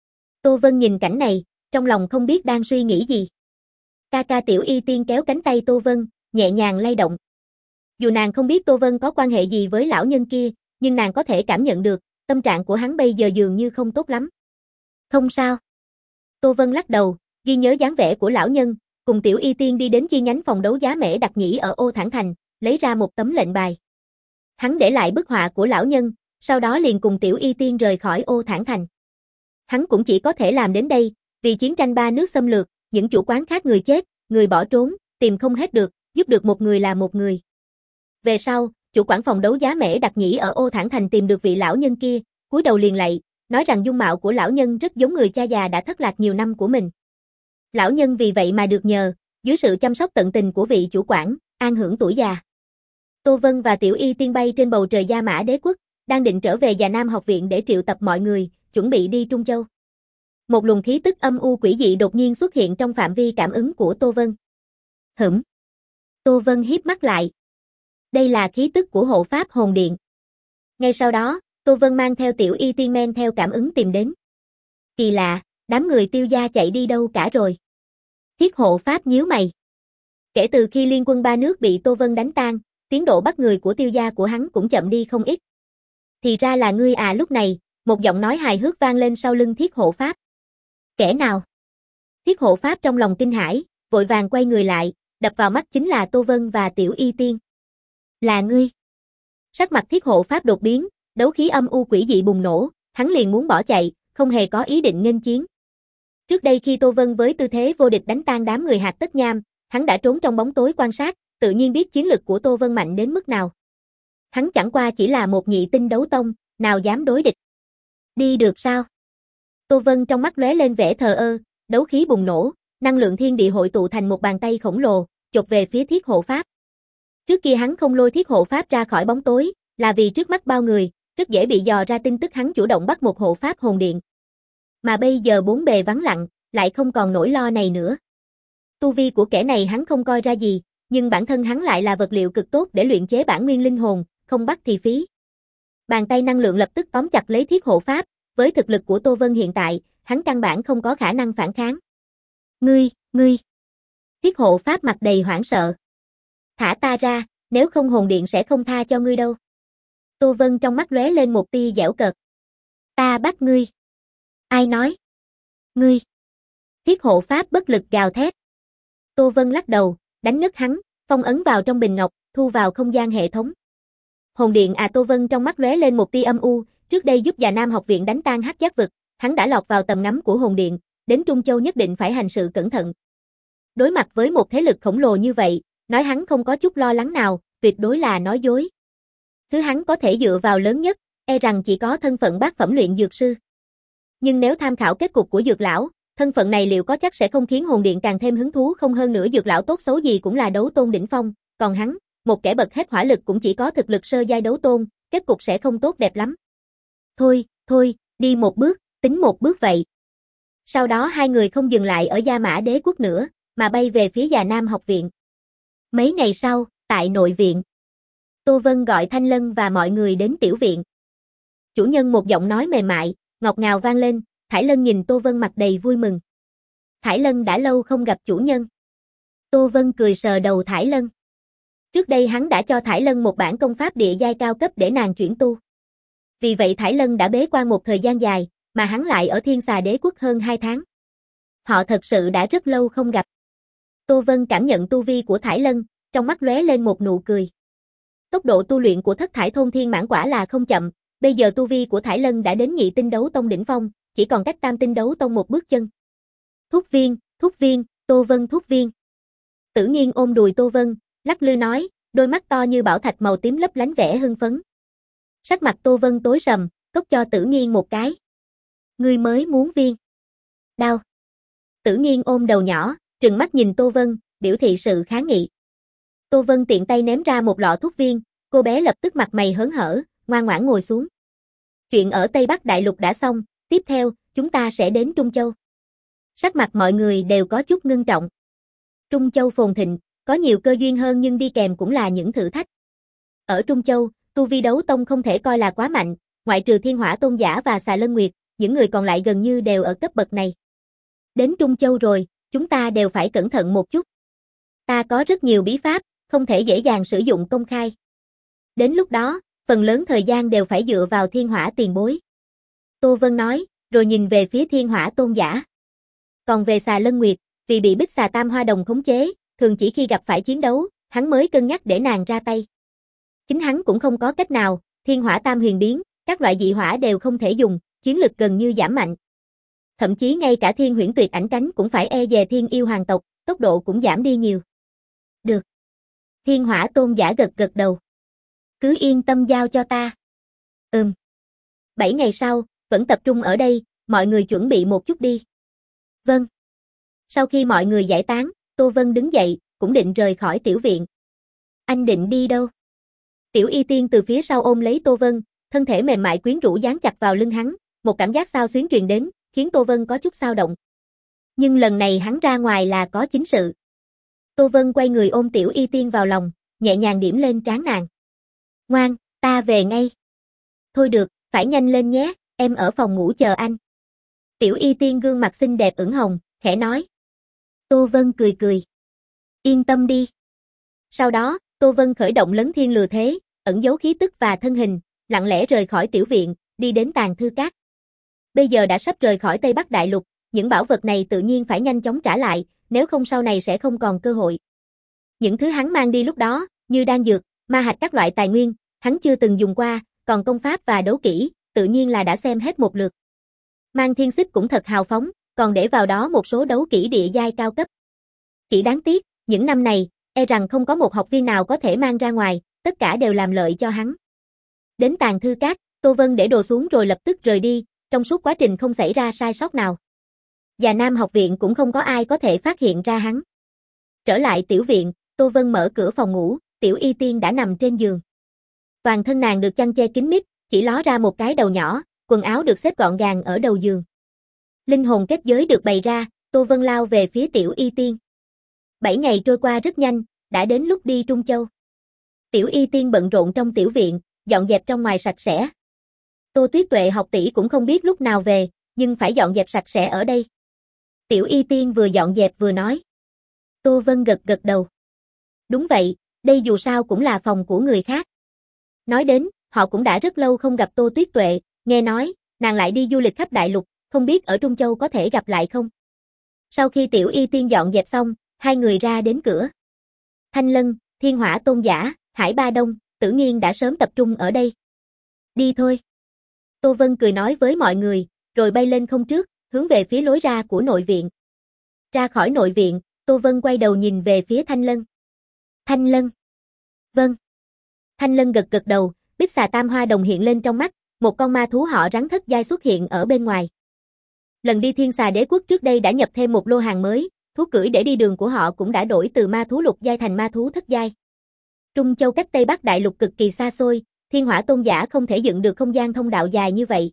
Tô Vân nhìn cảnh này, trong lòng không biết đang suy nghĩ gì. Ca ca Tiểu Y Tiên kéo cánh tay Tô Vân, nhẹ nhàng lay động. Dù nàng không biết Tô Vân có quan hệ gì với lão nhân kia, nhưng nàng có thể cảm nhận được, tâm trạng của hắn bây giờ dường như không tốt lắm. Không sao. Tô Vân lắc đầu, ghi nhớ dáng vẻ của lão nhân, cùng Tiểu Y Tiên đi đến chi nhánh phòng đấu giá Mễ Đặc Nhĩ ở Ô Thản Thành, lấy ra một tấm lệnh bài. Hắn để lại bức họa của lão nhân, sau đó liền cùng Tiểu Y Tiên rời khỏi Ô Thản Thành. Hắn cũng chỉ có thể làm đến đây, vì chiến tranh ba nước xâm lược, những chủ quán khác người chết, người bỏ trốn, tìm không hết được, giúp được một người là một người. Về sau, chủ quản phòng đấu giá Mễ Đặc Nhĩ ở Ô Thản Thành tìm được vị lão nhân kia, cúi đầu liền lạy, nói rằng dung mạo của lão nhân rất giống người cha già đã thất lạc nhiều năm của mình. Lão nhân vì vậy mà được nhờ, dưới sự chăm sóc tận tình của vị chủ quản, an hưởng tuổi già. Tô Vân và Tiểu Y Tiên bay trên bầu trời Gia Mã Đế quốc, đang định trở về Già Nam học viện để triệu tập mọi người, chuẩn bị đi Trung Châu. Một luồng khí tức âm u quỷ dị đột nhiên xuất hiện trong phạm vi cảm ứng của Tô Vân. Hửm. Tô Vân híp mắt lại. Đây là khí tức của hộ pháp hồn điện. Ngay sau đó, Tô Vân mang theo Tiểu Y Tiên men theo cảm ứng tìm đến. Kỳ lạ, đám người Tiêu gia chạy đi đâu cả rồi? Thiết hộ pháp nhíu mày. Kể từ khi liên quân ba nước bị Tô Vân đánh tan, tiến độ bắt người của Tiêu gia của hắn cũng chậm đi không ít. Thì ra là ngươi à. Lúc này, một giọng nói hài hước vang lên sau lưng Thiết hộ pháp. Kẻ nào? Thiết hộ pháp trong lòng kinh hãi, vội vàng quay người lại, đập vào mắt chính là Tô Vân và Tiểu Y Tiên. Là ngươi. Sắc mặt Thiết hộ pháp đột biến, đấu khí âm u quỷ dị bùng nổ, hắn liền muốn bỏ chạy, không hề có ý định nghênh chiến. Trước đây khi Tô Vân với tư thế vô địch đánh tan đám người Hạt Tất Nham, hắn đã trốn trong bóng tối quan sát, tự nhiên biết chiến lực của Tô Vân mạnh đến mức nào. Hắn chẳng qua chỉ là một nhị tinh đấu tông, nào dám đối địch. Đi được sao? Tô Vân trong mắt lóe lên vẻ thờ ơ, đấu khí bùng nổ, năng lượng thiên địa hội tụ thành một bàn tay khổng lồ, chộp về phía thiết hộ pháp. Trước kia hắn không lôi thiết hộ pháp ra khỏi bóng tối, là vì trước mắt bao người, rất dễ bị dò ra tin tức hắn chủ động bắt một hộ pháp hồn điện. Mà bây giờ bốn bề vắng lặng, lại không còn nỗi lo này nữa. Tu vi của kẻ này hắn không coi ra gì, nhưng bản thân hắn lại là vật liệu cực tốt để luyện chế bản nguyên linh hồn, không bắt thì phí. Bàn tay năng lượng lập tức tóm chặt lấy thiết hộ pháp, với thực lực của Tô Vân hiện tại, hắn căn bản không có khả năng phản kháng. Ngươi, ngươi. Thiết hộ pháp mặt đầy hoảng sợ. Thả ta ra, nếu không hồn điện sẽ không tha cho ngươi đâu. Tô Vân trong mắt lóe lên một tia giễu cợt. Ta bắt ngươi. Ai nói? Ngươi. Thiết hộ pháp bất lực gào thét. Tô Vân lắc đầu, đánh ngất hắn, phong ấn vào trong bình ngọc, thu vào không gian hệ thống. Hồn điện à, Tô Vân trong mắt lóe lên một tia âm u, trước đây giúp Già Nam học viện đánh tan hắc giác vực, hắn đã lọt vào tầm ngắm của hồn điện, đến Trung Châu nhất định phải hành sự cẩn thận. Đối mặt với một thế lực khổng lồ như vậy, nói hắn không có chút lo lắng nào, tuyệt đối là nói dối. Thứ hắn có thể dựa vào lớn nhất, e rằng chỉ có thân phận bát phẩm luyện dược sư. Nhưng nếu tham khảo kết cục của dược lão, thân phận này liệu có chắc sẽ không khiến hồn điện càng thêm hứng thú không? Hơn nữa dược lão tốt xấu gì cũng là đấu tôn đỉnh phong, còn hắn, một kẻ bật hết hỏa lực cũng chỉ có thực lực sơ giai đấu tôn, kết cục sẽ không tốt đẹp lắm. Thôi, thôi, đi một bước, tính một bước vậy. Sau đó hai người không dừng lại ở Gia Mã Đế quốc nữa, mà bay về phía Già Nam học viện. Mấy ngày sau, tại nội viện, Tô Vân gọi Thanh Lân và mọi người đến tiểu viện. Chủ nhân một giọng nói mềm mại, ngọt ngào vang lên, Thải Lân nhìn Tô Vân mặt đầy vui mừng. Thải Lân đã lâu không gặp chủ nhân. Tô Vân cười sờ đầu Thải Lân. Trước đây hắn đã cho Thải Lân một bản công pháp địa giai cao cấp để nàng chuyển tu. Vì vậy Thải Lân đã bế quan một thời gian dài, mà hắn lại ở Thiên Xà Đế quốc hơn hai tháng. Họ thật sự đã rất lâu không gặp. Tô Vân cảm nhận tu vi của Thải Lân, trong mắt lóe lên một nụ cười. Tốc độ tu luyện của Thất Thải Thôn Thiên Mãn quả là không chậm, bây giờ tu vi của Thải Lân đã đến nhị tinh đấu tông đỉnh phong, chỉ còn cách tam tinh đấu tông một bước chân. Thuốc viên, thuốc viên, Tô Vân thuốc viên. Tử Nghiên ôm đùi Tô Vân, lắc lư nói, đôi mắt to như bảo thạch màu tím lấp lánh vẻ hưng phấn. Sắc mặt Tô Vân tối sầm, cốc cho Tử Nghiên một cái. Ngươi mới muốn viên. Đau. Tử Nghiên ôm đầu nhỏ, trừng mắt nhìn Tô Vân, biểu thị sự kháng nghị. Tô Vân tiện tay ném ra một lọ thuốc viên, cô bé lập tức mặt mày hớn hở, ngoan ngoãn ngồi xuống. Chuyện ở Tây Bắc Đại Lục đã xong, tiếp theo, chúng ta sẽ đến Trung Châu. Sắc mặt mọi người đều có chút ngưng trọng. Trung Châu phồn thịnh, có nhiều cơ duyên hơn nhưng đi kèm cũng là những thử thách. Ở Trung Châu, tu vi đấu tông không thể coi là quá mạnh, ngoại trừ Thiên Hỏa Tôn giả và Xà Lân Nguyệt, những người còn lại gần như đều ở cấp bậc này. Đến Trung Châu rồi, chúng ta đều phải cẩn thận một chút. Ta có rất nhiều bí pháp, không thể dễ dàng sử dụng công khai. Đến lúc đó, phần lớn thời gian đều phải dựa vào Thiên Hỏa tiền bối. Tô Vân nói, rồi nhìn về phía Thiên Hỏa Tôn giả. Còn về Xà Lân Nguyệt, vì bị Bích Xà Tam Hoa Đồng khống chế, thường chỉ khi gặp phải chiến đấu, hắn mới cân nhắc để nàng ra tay. Chính hắn cũng không có cách nào, Thiên Hỏa Tam Huyền Biến, các loại dị hỏa đều không thể dùng, chiến lực gần như giảm mạnh. Thậm chí ngay cả Thiên Huyễn Tuyệt Ảnh Cánh cũng phải e dè Thiên Yêu Hoàng tộc, tốc độ cũng giảm đi nhiều. Được. Thiên Hỏa Tôn giả gật gật đầu. Cứ yên tâm giao cho ta. Ừm. Bảy ngày sau, vẫn tập trung ở đây, mọi người chuẩn bị một chút đi. Vâng. Sau khi mọi người giải tán, Tô Vân đứng dậy, cũng định rời khỏi tiểu viện. Anh định đi đâu? Tiểu Y Tiên từ phía sau ôm lấy Tô Vân, thân thể mềm mại quyến rũ dán chặt vào lưng hắn, một cảm giác xao xuyến truyền đến, khiến Tô Vân có chút xao động. Nhưng lần này hắn ra ngoài là có chính sự. Tô Vân quay người ôm Tiểu Y Tiên vào lòng, nhẹ nhàng điểm lên trán nàng. Ngoan, ta về ngay. Thôi được, phải nhanh lên nhé, em ở phòng ngủ chờ anh. Tiểu Y Tiên gương mặt xinh đẹp ửng hồng, khẽ nói. Tô Vân cười cười. Yên tâm đi. Sau đó, Tô Vân khởi động Lấn Thiên Lừa Thế, ẩn giấu khí tức và thân hình, lặng lẽ rời khỏi tiểu viện, đi đến Tàng Thư Các. Bây giờ đã sắp rời khỏi Tây Bắc Đại Lục, những bảo vật này tự nhiên phải nhanh chóng trả lại, nếu không sau này sẽ không còn cơ hội. Những thứ hắn mang đi lúc đó, như đan dược, ma hạch các loại tài nguyên, hắn chưa từng dùng qua, còn công pháp và đấu kỹ, tự nhiên là đã xem hết một lượt. Mang thiên xích cũng thật hào phóng, còn để vào đó một số đấu kỹ địa giai cao cấp. Chỉ đáng tiếc, những năm này, e rằng không có một học viên nào có thể mang ra ngoài, tất cả đều làm lợi cho hắn. Đến Tàng Thư Các, Tô Vân để đồ xuống rồi lập tức rời đi, trong suốt quá trình không xảy ra sai sót nào. Và Nam học viện cũng không có ai có thể phát hiện ra hắn. Trở lại tiểu viện, Tô Vân mở cửa phòng ngủ, Tiểu Y Tiên đã nằm trên giường. Toàn thân nàng được chăn che kín mít, chỉ ló ra một cái đầu nhỏ, quần áo được xếp gọn gàng ở đầu giường. Linh hồn kết giới được bày ra, Tô Vân lao về phía Tiểu Y Tiên. Bảy ngày trôi qua rất nhanh, đã đến lúc đi Trung Châu. Tiểu Y Tiên bận rộn trong tiểu viện, dọn dẹp trong ngoài sạch sẽ. Tô Tuyết Tuệ học tỷ cũng không biết lúc nào về, nhưng phải dọn dẹp sạch sẽ ở đây. Tiểu Y Tiên vừa dọn dẹp vừa nói. Tô Vân gật gật đầu. Đúng vậy, đây dù sao cũng là phòng của người khác. Nói đến, họ cũng đã rất lâu không gặp Tô Tuyết Tuệ, nghe nói, nàng lại đi du lịch khắp đại lục, không biết ở Trung Châu có thể gặp lại không. Sau khi Tiểu Y Tiên dọn dẹp xong, hai người ra đến cửa. Thanh Lân, Thiên Hỏa Tôn Giả, Hải Ba Đông, Tử Nghiên đã sớm tập trung ở đây. Đi thôi. Tô Vân cười nói với mọi người, rồi bay lên không trước, hướng về phía lối ra của nội viện. Ra khỏi nội viện, Tô Vân quay đầu nhìn về phía Thanh Lân. Thanh Lân. Vâng. Thanh Lân gật gật đầu, Bích Xà Tam Hoa Đồng hiện lên trong mắt, một con ma thú họ rắn thất giai xuất hiện ở bên ngoài. Lần đi Thiên Xà Đế Quốc trước đây đã nhập thêm một lô hàng mới, thú cưỡi để đi đường của họ cũng đã đổi từ ma thú lục giai thành ma thú thất giai. Trung Châu cách Tây Bắc Đại Lục cực kỳ xa xôi, Thiên Hỏa Tôn Giả không thể dựng được không gian thông đạo dài như vậy.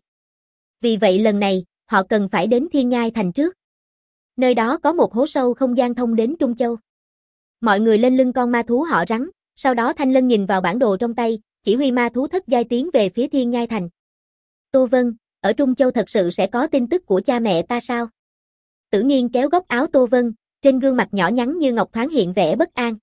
Vì vậy lần này, họ cần phải đến Thiên Nhai Thành trước. Nơi đó có một hố sâu không gian thông đến Trung Châu. Mọi người lên lưng con ma thú họ rắn, sau đó Thanh Lân nhìn vào bản đồ trong tay, chỉ huy ma thú thất giai tiến về phía Thiên Nhai Thành. Tô Vân, ở Trung Châu thật sự sẽ có tin tức của cha mẹ ta sao? Tử Nghiên kéo góc áo Tô Vân, trên gương mặt nhỏ nhắn như ngọc thoáng hiện vẻ bất an.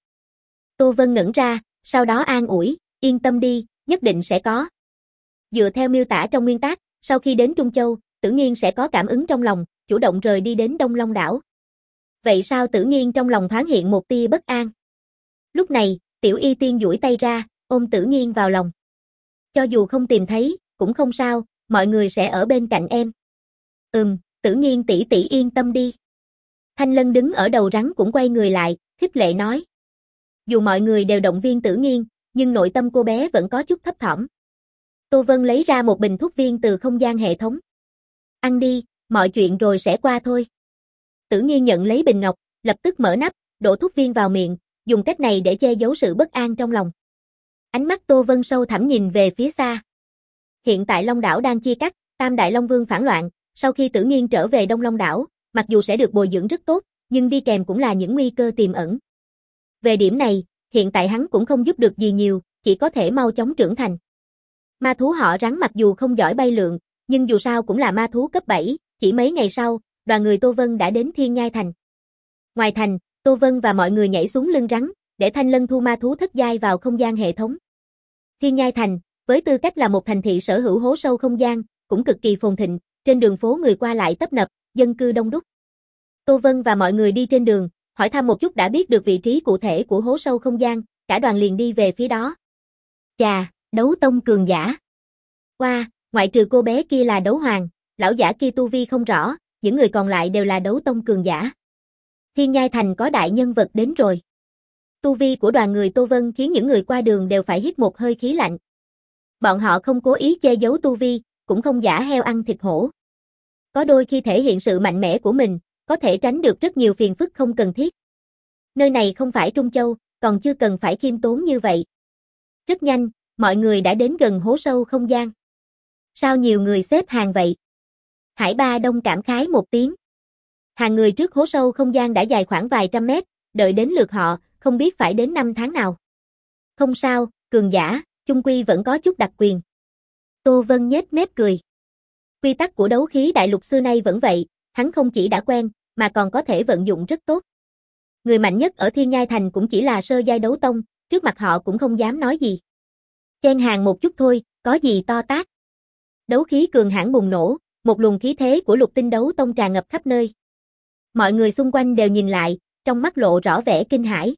Tô Vân ngẩn ra, sau đó an ủi, yên tâm đi, nhất định sẽ có. Dựa theo miêu tả trong nguyên tác, sau khi đến Trung Châu, Tử Nghiên sẽ có cảm ứng trong lòng, chủ động rời đi đến Đông Long đảo. Vậy sao Tử Nghiên trong lòng thoáng hiện một tia bất an? Lúc này, Tiểu Y Tiên duỗi tay ra, ôm Tử Nghiên vào lòng. Cho dù không tìm thấy, cũng không sao, mọi người sẽ ở bên cạnh em. Ừm, Tử Nghiên tỷ tỷ yên tâm đi. Thanh Lân đứng ở đầu rắn cũng quay người lại, khích lệ nói. Dù mọi người đều động viên Tử Nghiên, nhưng nội tâm cô bé vẫn có chút thấp thỏm. Tô Vân lấy ra một bình thuốc viên từ không gian hệ thống. Ăn đi, mọi chuyện rồi sẽ qua thôi. Tử Nghiên nhận lấy bình ngọc, lập tức mở nắp, đổ thuốc viên vào miệng, dùng cách này để che giấu sự bất an trong lòng. Ánh mắt Tô Vân sâu thẳm nhìn về phía xa. Hiện tại Long đảo đang chia cắt, Tam Đại Long Vương phản loạn, sau khi Tử Nghiên trở về Đông Long đảo, mặc dù sẽ được bồi dưỡng rất tốt, nhưng đi kèm cũng là những nguy cơ tiềm ẩn. Về điểm này, hiện tại hắn cũng không giúp được gì nhiều, chỉ có thể mau chóng trưởng thành. Ma thú họ rắn mặc dù không giỏi bay lượn, nhưng dù sao cũng là ma thú cấp bảy, chỉ mấy ngày sau, đoàn người Tô Vân đã đến Thiên Nhai Thành. Ngoài thành, Tô Vân và mọi người nhảy xuống lưng rắn, để Thanh Lân thu ma thú thất giai vào không gian hệ thống. Thiên Nhai Thành, với tư cách là một thành thị sở hữu hố sâu không gian, cũng cực kỳ phồn thịnh, trên đường phố người qua lại tấp nập, dân cư đông đúc. Tô Vân và mọi người đi trên đường, hỏi thăm một chút đã biết được vị trí cụ thể của hố sâu không gian, cả đoàn liền đi về phía đó. Chà, đấu tông cường giả. Qua, wow, ngoại trừ cô bé kia là đấu hoàng, lão giả kia tu vi không rõ, những người còn lại đều là đấu tông cường giả. Thiên Nhai Thành có đại nhân vật đến rồi. Tu vi của đoàn người Tô Vân khiến những người qua đường đều phải hít một hơi khí lạnh. Bọn họ không cố ý che giấu tu vi, cũng không giả heo ăn thịt hổ. Có đôi khi thể hiện sự mạnh mẽ của mình, có thể tránh được rất nhiều phiền phức không cần thiết. Nơi này không phải Trung Châu, còn chưa cần phải khiêm tốn như vậy. Rất nhanh, mọi người đã đến gần hố sâu không gian. Sao nhiều người xếp hàng vậy? Hải Ba Đông cảm khái một tiếng. Hàng người trước hố sâu không gian đã dài khoảng vài trăm mét, đợi đến lượt họ, không biết phải đến năm tháng nào. Không sao, cường giả, chung quy vẫn có chút đặc quyền. Tô Vân nhếch mép cười. Quy tắc của đấu khí đại lục xưa nay vẫn vậy, hắn không chỉ đã quen, mà còn có thể vận dụng rất tốt. Người mạnh nhất ở Thiên Nhai Thành cũng chỉ là sơ giai đấu tông, trước mặt họ cũng không dám nói gì. Chen hàng một chút thôi, có gì to tát. Đấu khí cường hãn bùng nổ, một luồng khí thế của lục tinh đấu tông tràn ngập khắp nơi. Mọi người xung quanh đều nhìn lại, trong mắt lộ rõ vẻ kinh hãi.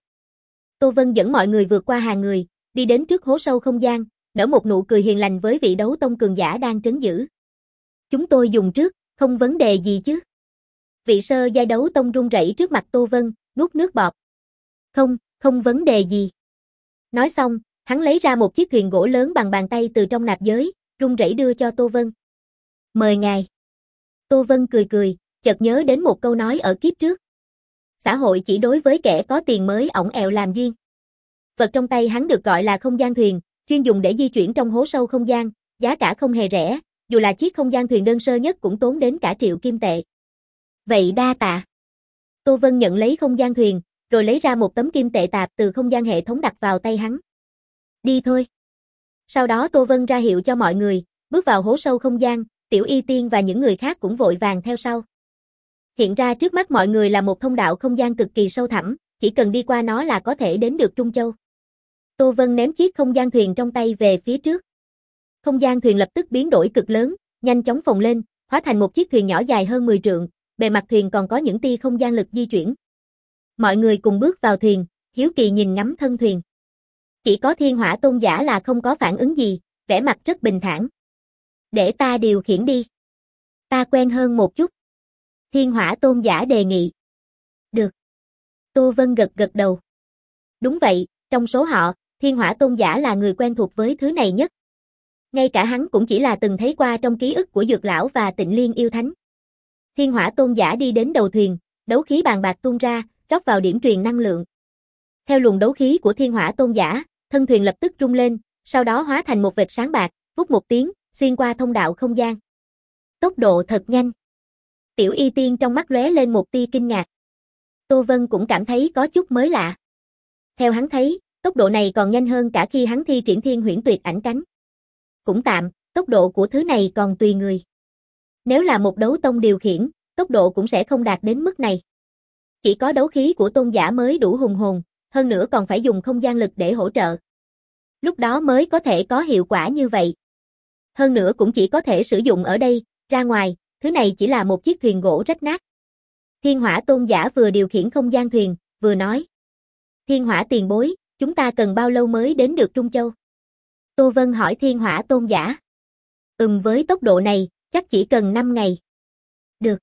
Tô Vân dẫn mọi người vượt qua hàng người, đi đến trước hố sâu không gian, nở một nụ cười hiền lành với vị đấu tông cường giả đang trấn giữ. Chúng tôi dùng trước, không vấn đề gì chứ? Vị sơ giai đấu tông run rẩy trước mặt Tô Vân, nuốt nước bọt. Không, không vấn đề gì. Nói xong, hắn lấy ra một chiếc thuyền gỗ lớn bằng bàn tay từ trong nạp giới, run rẩy đưa cho Tô Vân. Mời ngài. Tô Vân cười cười, chợt nhớ đến một câu nói ở kiếp trước. Xã hội chỉ đối với kẻ có tiền mới ỏng ẹo làm duyên. Vật trong tay hắn được gọi là không gian thuyền, chuyên dùng để di chuyển trong hố sâu không gian, giá cả không hề rẻ, dù là chiếc không gian thuyền đơn sơ nhất cũng tốn đến cả triệu kim tệ. Vậy đa tạ. Tô Vân nhận lấy không gian thuyền, rồi lấy ra một tấm kim tệ tạp từ không gian hệ thống đặt vào tay hắn. Đi thôi. Sau đó Tô Vân ra hiệu cho mọi người, bước vào hố sâu không gian, Tiểu Y Tiên và những người khác cũng vội vàng theo sau. Hiện ra trước mắt mọi người là một thông đạo không gian cực kỳ sâu thẳm, chỉ cần đi qua nó là có thể đến được Trung Châu. Tô Vân ném chiếc không gian thuyền trong tay về phía trước. Không gian thuyền lập tức biến đổi cực lớn, nhanh chóng phồng lên, hóa thành một chiếc thuyền nhỏ dài hơn mười trượng, bề mặt thuyền còn có những tia không gian lực di chuyển. Mọi người cùng bước vào thuyền, hiếu kỳ nhìn ngắm thân thuyền. Chỉ có Thiên Hỏa Tôn giả là không có phản ứng gì, vẻ mặt rất bình thản. Để ta điều khiển đi. Ta quen hơn một chút. Thiên Hỏa Tôn giả đề nghị. Được. Tô Vân gật gật đầu. Đúng vậy, trong số họ, Thiên Hỏa Tôn giả là người quen thuộc với thứ này nhất. Ngay cả hắn cũng chỉ là từng thấy qua trong ký ức của Dược Lão và Tịnh Liên yêu thánh. Thiên Hỏa Tôn giả đi đến đầu thuyền, đấu khí bàn bạc tuôn ra, rót vào điểm truyền năng lượng. Theo luồng đấu khí của Thiên Hỏa Tôn giả, thân thuyền lập tức rung lên, sau đó hóa thành một vệt sáng bạc, vút một tiếng, xuyên qua thông đạo không gian. Tốc độ thật nhanh. Tiểu Y Tiên trong mắt lóe lên một tia kinh ngạc. Tô Vân cũng cảm thấy có chút mới lạ. Theo hắn thấy, tốc độ này còn nhanh hơn cả khi hắn thi triển Thiên Huyễn Tuyệt Ảnh Cánh. Cũng tạm, tốc độ của thứ này còn tùy người. Nếu là một đấu tông điều khiển, tốc độ cũng sẽ không đạt đến mức này. Chỉ có đấu khí của tôn giả mới đủ hùng hồn, hơn nữa còn phải dùng không gian lực để hỗ trợ. Lúc đó mới có thể có hiệu quả như vậy. Hơn nữa cũng chỉ có thể sử dụng ở đây, ra ngoài, thứ này chỉ là một chiếc thuyền gỗ rách nát. Thiên Hỏa Tôn giả vừa điều khiển không gian thuyền, vừa nói. Thiên Hỏa tiền bối, chúng ta cần bao lâu mới đến được Trung Châu? Tô Vân hỏi Thiên Hỏa Tôn giả. Ừm với tốc độ này, chắc chỉ cần năm ngày. Được.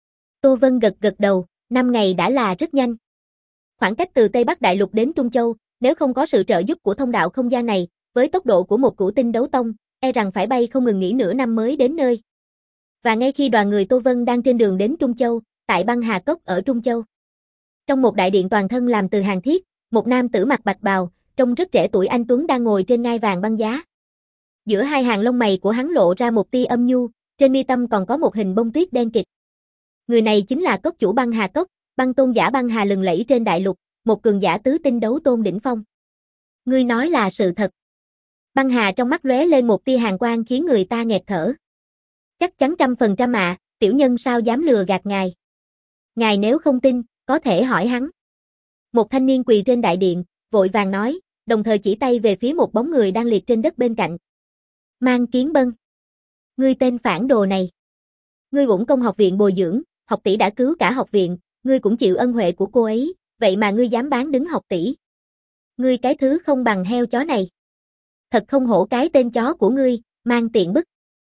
Tô Vân gật gật đầu, năm ngày đã là rất nhanh. Khoảng cách từ Tây Bắc Đại Lục đến Trung Châu, nếu không có sự trợ giúp của thông đạo không gian này, với tốc độ của một cửu tinh đấu tông, e rằng phải bay không ngừng nghỉ nửa năm mới đến nơi. Và ngay khi đoàn người Tô Vân đang trên đường đến Trung Châu, tại Băng Hà Cốc ở Trung Châu. Trong một đại điện toàn thân làm từ hàng thiết, một nam tử mặc bạch bào, trông rất trẻ tuổi anh tuấn đang ngồi trên ngai vàng băng giá. Giữa hai hàng lông mày của hắn lộ ra một tia âm nhu, trên mi tâm còn có một hình bông tuyết đen kịt. Người này chính là cốc chủ Băng Hà Cốc, băng tôn giả Băng Hà lừng lẫy trên đại lục, một cường giả tứ tinh đấu tôn đỉnh phong. Ngươi nói là sự thật. Băng Hà trong mắt lóe lên một tia hàn quang khiến người ta nghẹt thở. Chắc chắn trăm phần trăm ạ, à, tiểu nhân sao dám lừa gạt ngài. Ngài nếu không tin, có thể hỏi hắn. Một thanh niên quỳ trên đại điện, vội vàng nói, đồng thời chỉ tay về phía một bóng người đang liệt trên đất bên cạnh. Mang Kiến Bân. Ngươi tên phản đồ này. Ngươi uổng công học viện bồi dưỡng, học tỷ đã cứu cả học viện, ngươi cũng chịu ân huệ của cô ấy, vậy mà ngươi dám bán đứng học tỷ. Ngươi cái thứ không bằng heo chó này. Thật không hổ cái tên chó của ngươi, Mang Tiện Bức.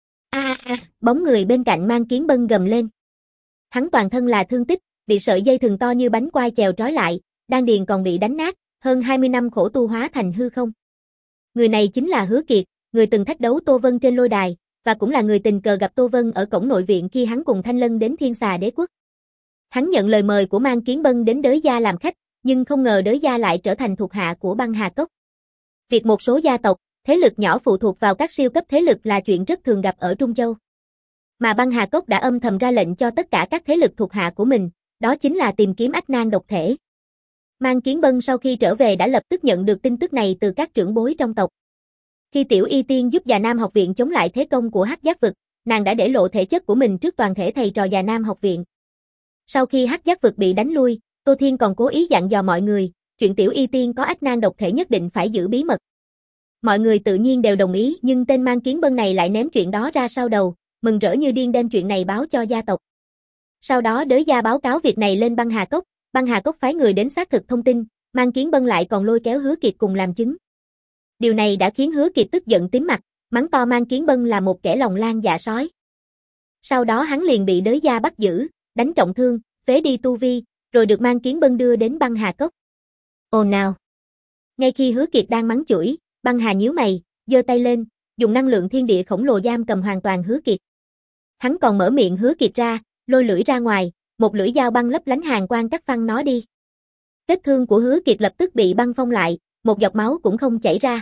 A à, bóng người bên cạnh Mang Kiến Bân gầm lên. Hắn toàn thân là thương tích, bị sợi dây thừng to như bánh quai chèo trói lại, đan điền còn bị đánh nát, hơn hai mươi năm khổ tu hóa thành hư không. Người này chính là Hứa Kiệt, người từng thách đấu Tô Vân trên lôi đài, và cũng là người tình cờ gặp Tô Vân ở cổng nội viện khi hắn cùng Thanh Lân đến Thiên Xà Đế Quốc. Hắn nhận lời mời của Mang Kiến Bân đến Đới Gia làm khách, nhưng không ngờ Đới Gia lại trở thành thuộc hạ của Băng Hà Cốc. Việc một số gia tộc, thế lực nhỏ phụ thuộc vào các siêu cấp thế lực là chuyện rất thường gặp ở Trung Châu. Mà Băng Hà Cốc đã âm thầm ra lệnh cho tất cả các thế lực thuộc hạ của mình, đó chính là tìm kiếm ách nan độc thể. Mang Kiến Bân sau khi trở về đã lập tức nhận được tin tức này từ các trưởng bối trong tộc. Khi Tiểu Y Tiên giúp Già Nam học viện chống lại thế công của Hắc Giác Vực, nàng đã để lộ thể chất của mình trước toàn thể thầy trò Già Nam học viện. Sau khi Hắc Giác Vực bị đánh lui, Tô Thiên còn cố ý dặn dò mọi người, chuyện Tiểu Y Tiên có ách nan độc thể nhất định phải giữ bí mật. Mọi người tự nhiên đều đồng ý, nhưng tên Mang Kiến Bân này lại ném chuyện đó ra sau đầu, mừng rỡ như điên đem chuyện này báo cho gia tộc. Sau đó Đới Gia báo cáo việc này lên Băng Hà Cốc, Băng Hà Cốc phái người đến xác thực thông tin, Mang Kiến Bân lại còn lôi kéo Hứa Kiệt cùng làm chứng. Điều này đã khiến Hứa Kiệt tức giận tím mặt, mắng to Mang Kiến Bân là một kẻ lòng lang dạ sói. Sau đó hắn liền bị Đới Gia bắt giữ, đánh trọng thương, phế đi tu vi, rồi được Mang Kiến Bân đưa đến Băng Hà Cốc. Ồn nào. Ngay khi Hứa Kiệt đang mắng chửi, Băng Hà nhíu mày, giơ tay lên, dùng năng lượng thiên địa khổng lồ giam cầm hoàn toàn Hứa Kiệt. Hắn còn mở miệng hứa kiệt ra, lôi lưỡi ra ngoài, một lưỡi dao băng lấp lánh hàn quang cắt phăng nó đi. Vết thương của hứa kiệt lập tức bị băng phong lại, một giọt máu cũng không chảy ra.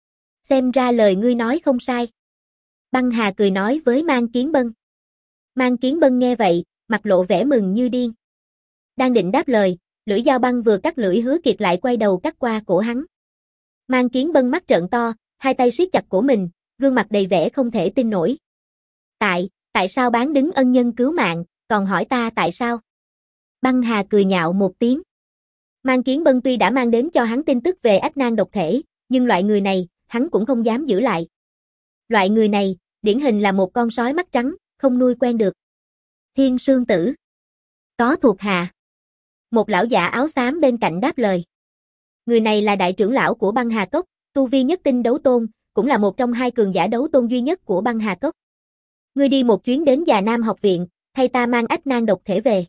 Xem ra lời ngươi nói không sai. Băng Hà cười nói với Mang Kiến Bân. Mang Kiến Bân nghe vậy, mặt lộ vẻ mừng như điên. Đang định đáp lời, lưỡi dao băng vừa cắt lưỡi hứa kiệt lại quay đầu cắt qua cổ hắn. Mang Kiến Bân mắt trợn to, hai tay siết chặt cổ mình, gương mặt đầy vẻ không thể tin nổi. Tại, tại sao bán đứng ân nhân cứu mạng, còn hỏi ta tại sao? Băng Hà cười nhạo một tiếng. Mang Kiến Bân tuy đã mang đến cho hắn tin tức về ách nan độc thể, nhưng loại người này, hắn cũng không dám giữ lại. Loại người này, điển hình là một con sói mắt trắng, không nuôi quen được. Thiên Sương Tử. Có thuộc hạ. Một lão giả áo xám bên cạnh đáp lời. Người này là đại trưởng lão của Băng Hà Cốc, tu vi nhất tinh đấu tôn, cũng là một trong hai cường giả đấu tôn duy nhất của Băng Hà Cốc. Ngươi đi một chuyến đến Già Nam học viện, thay ta mang ách nan độc thể về.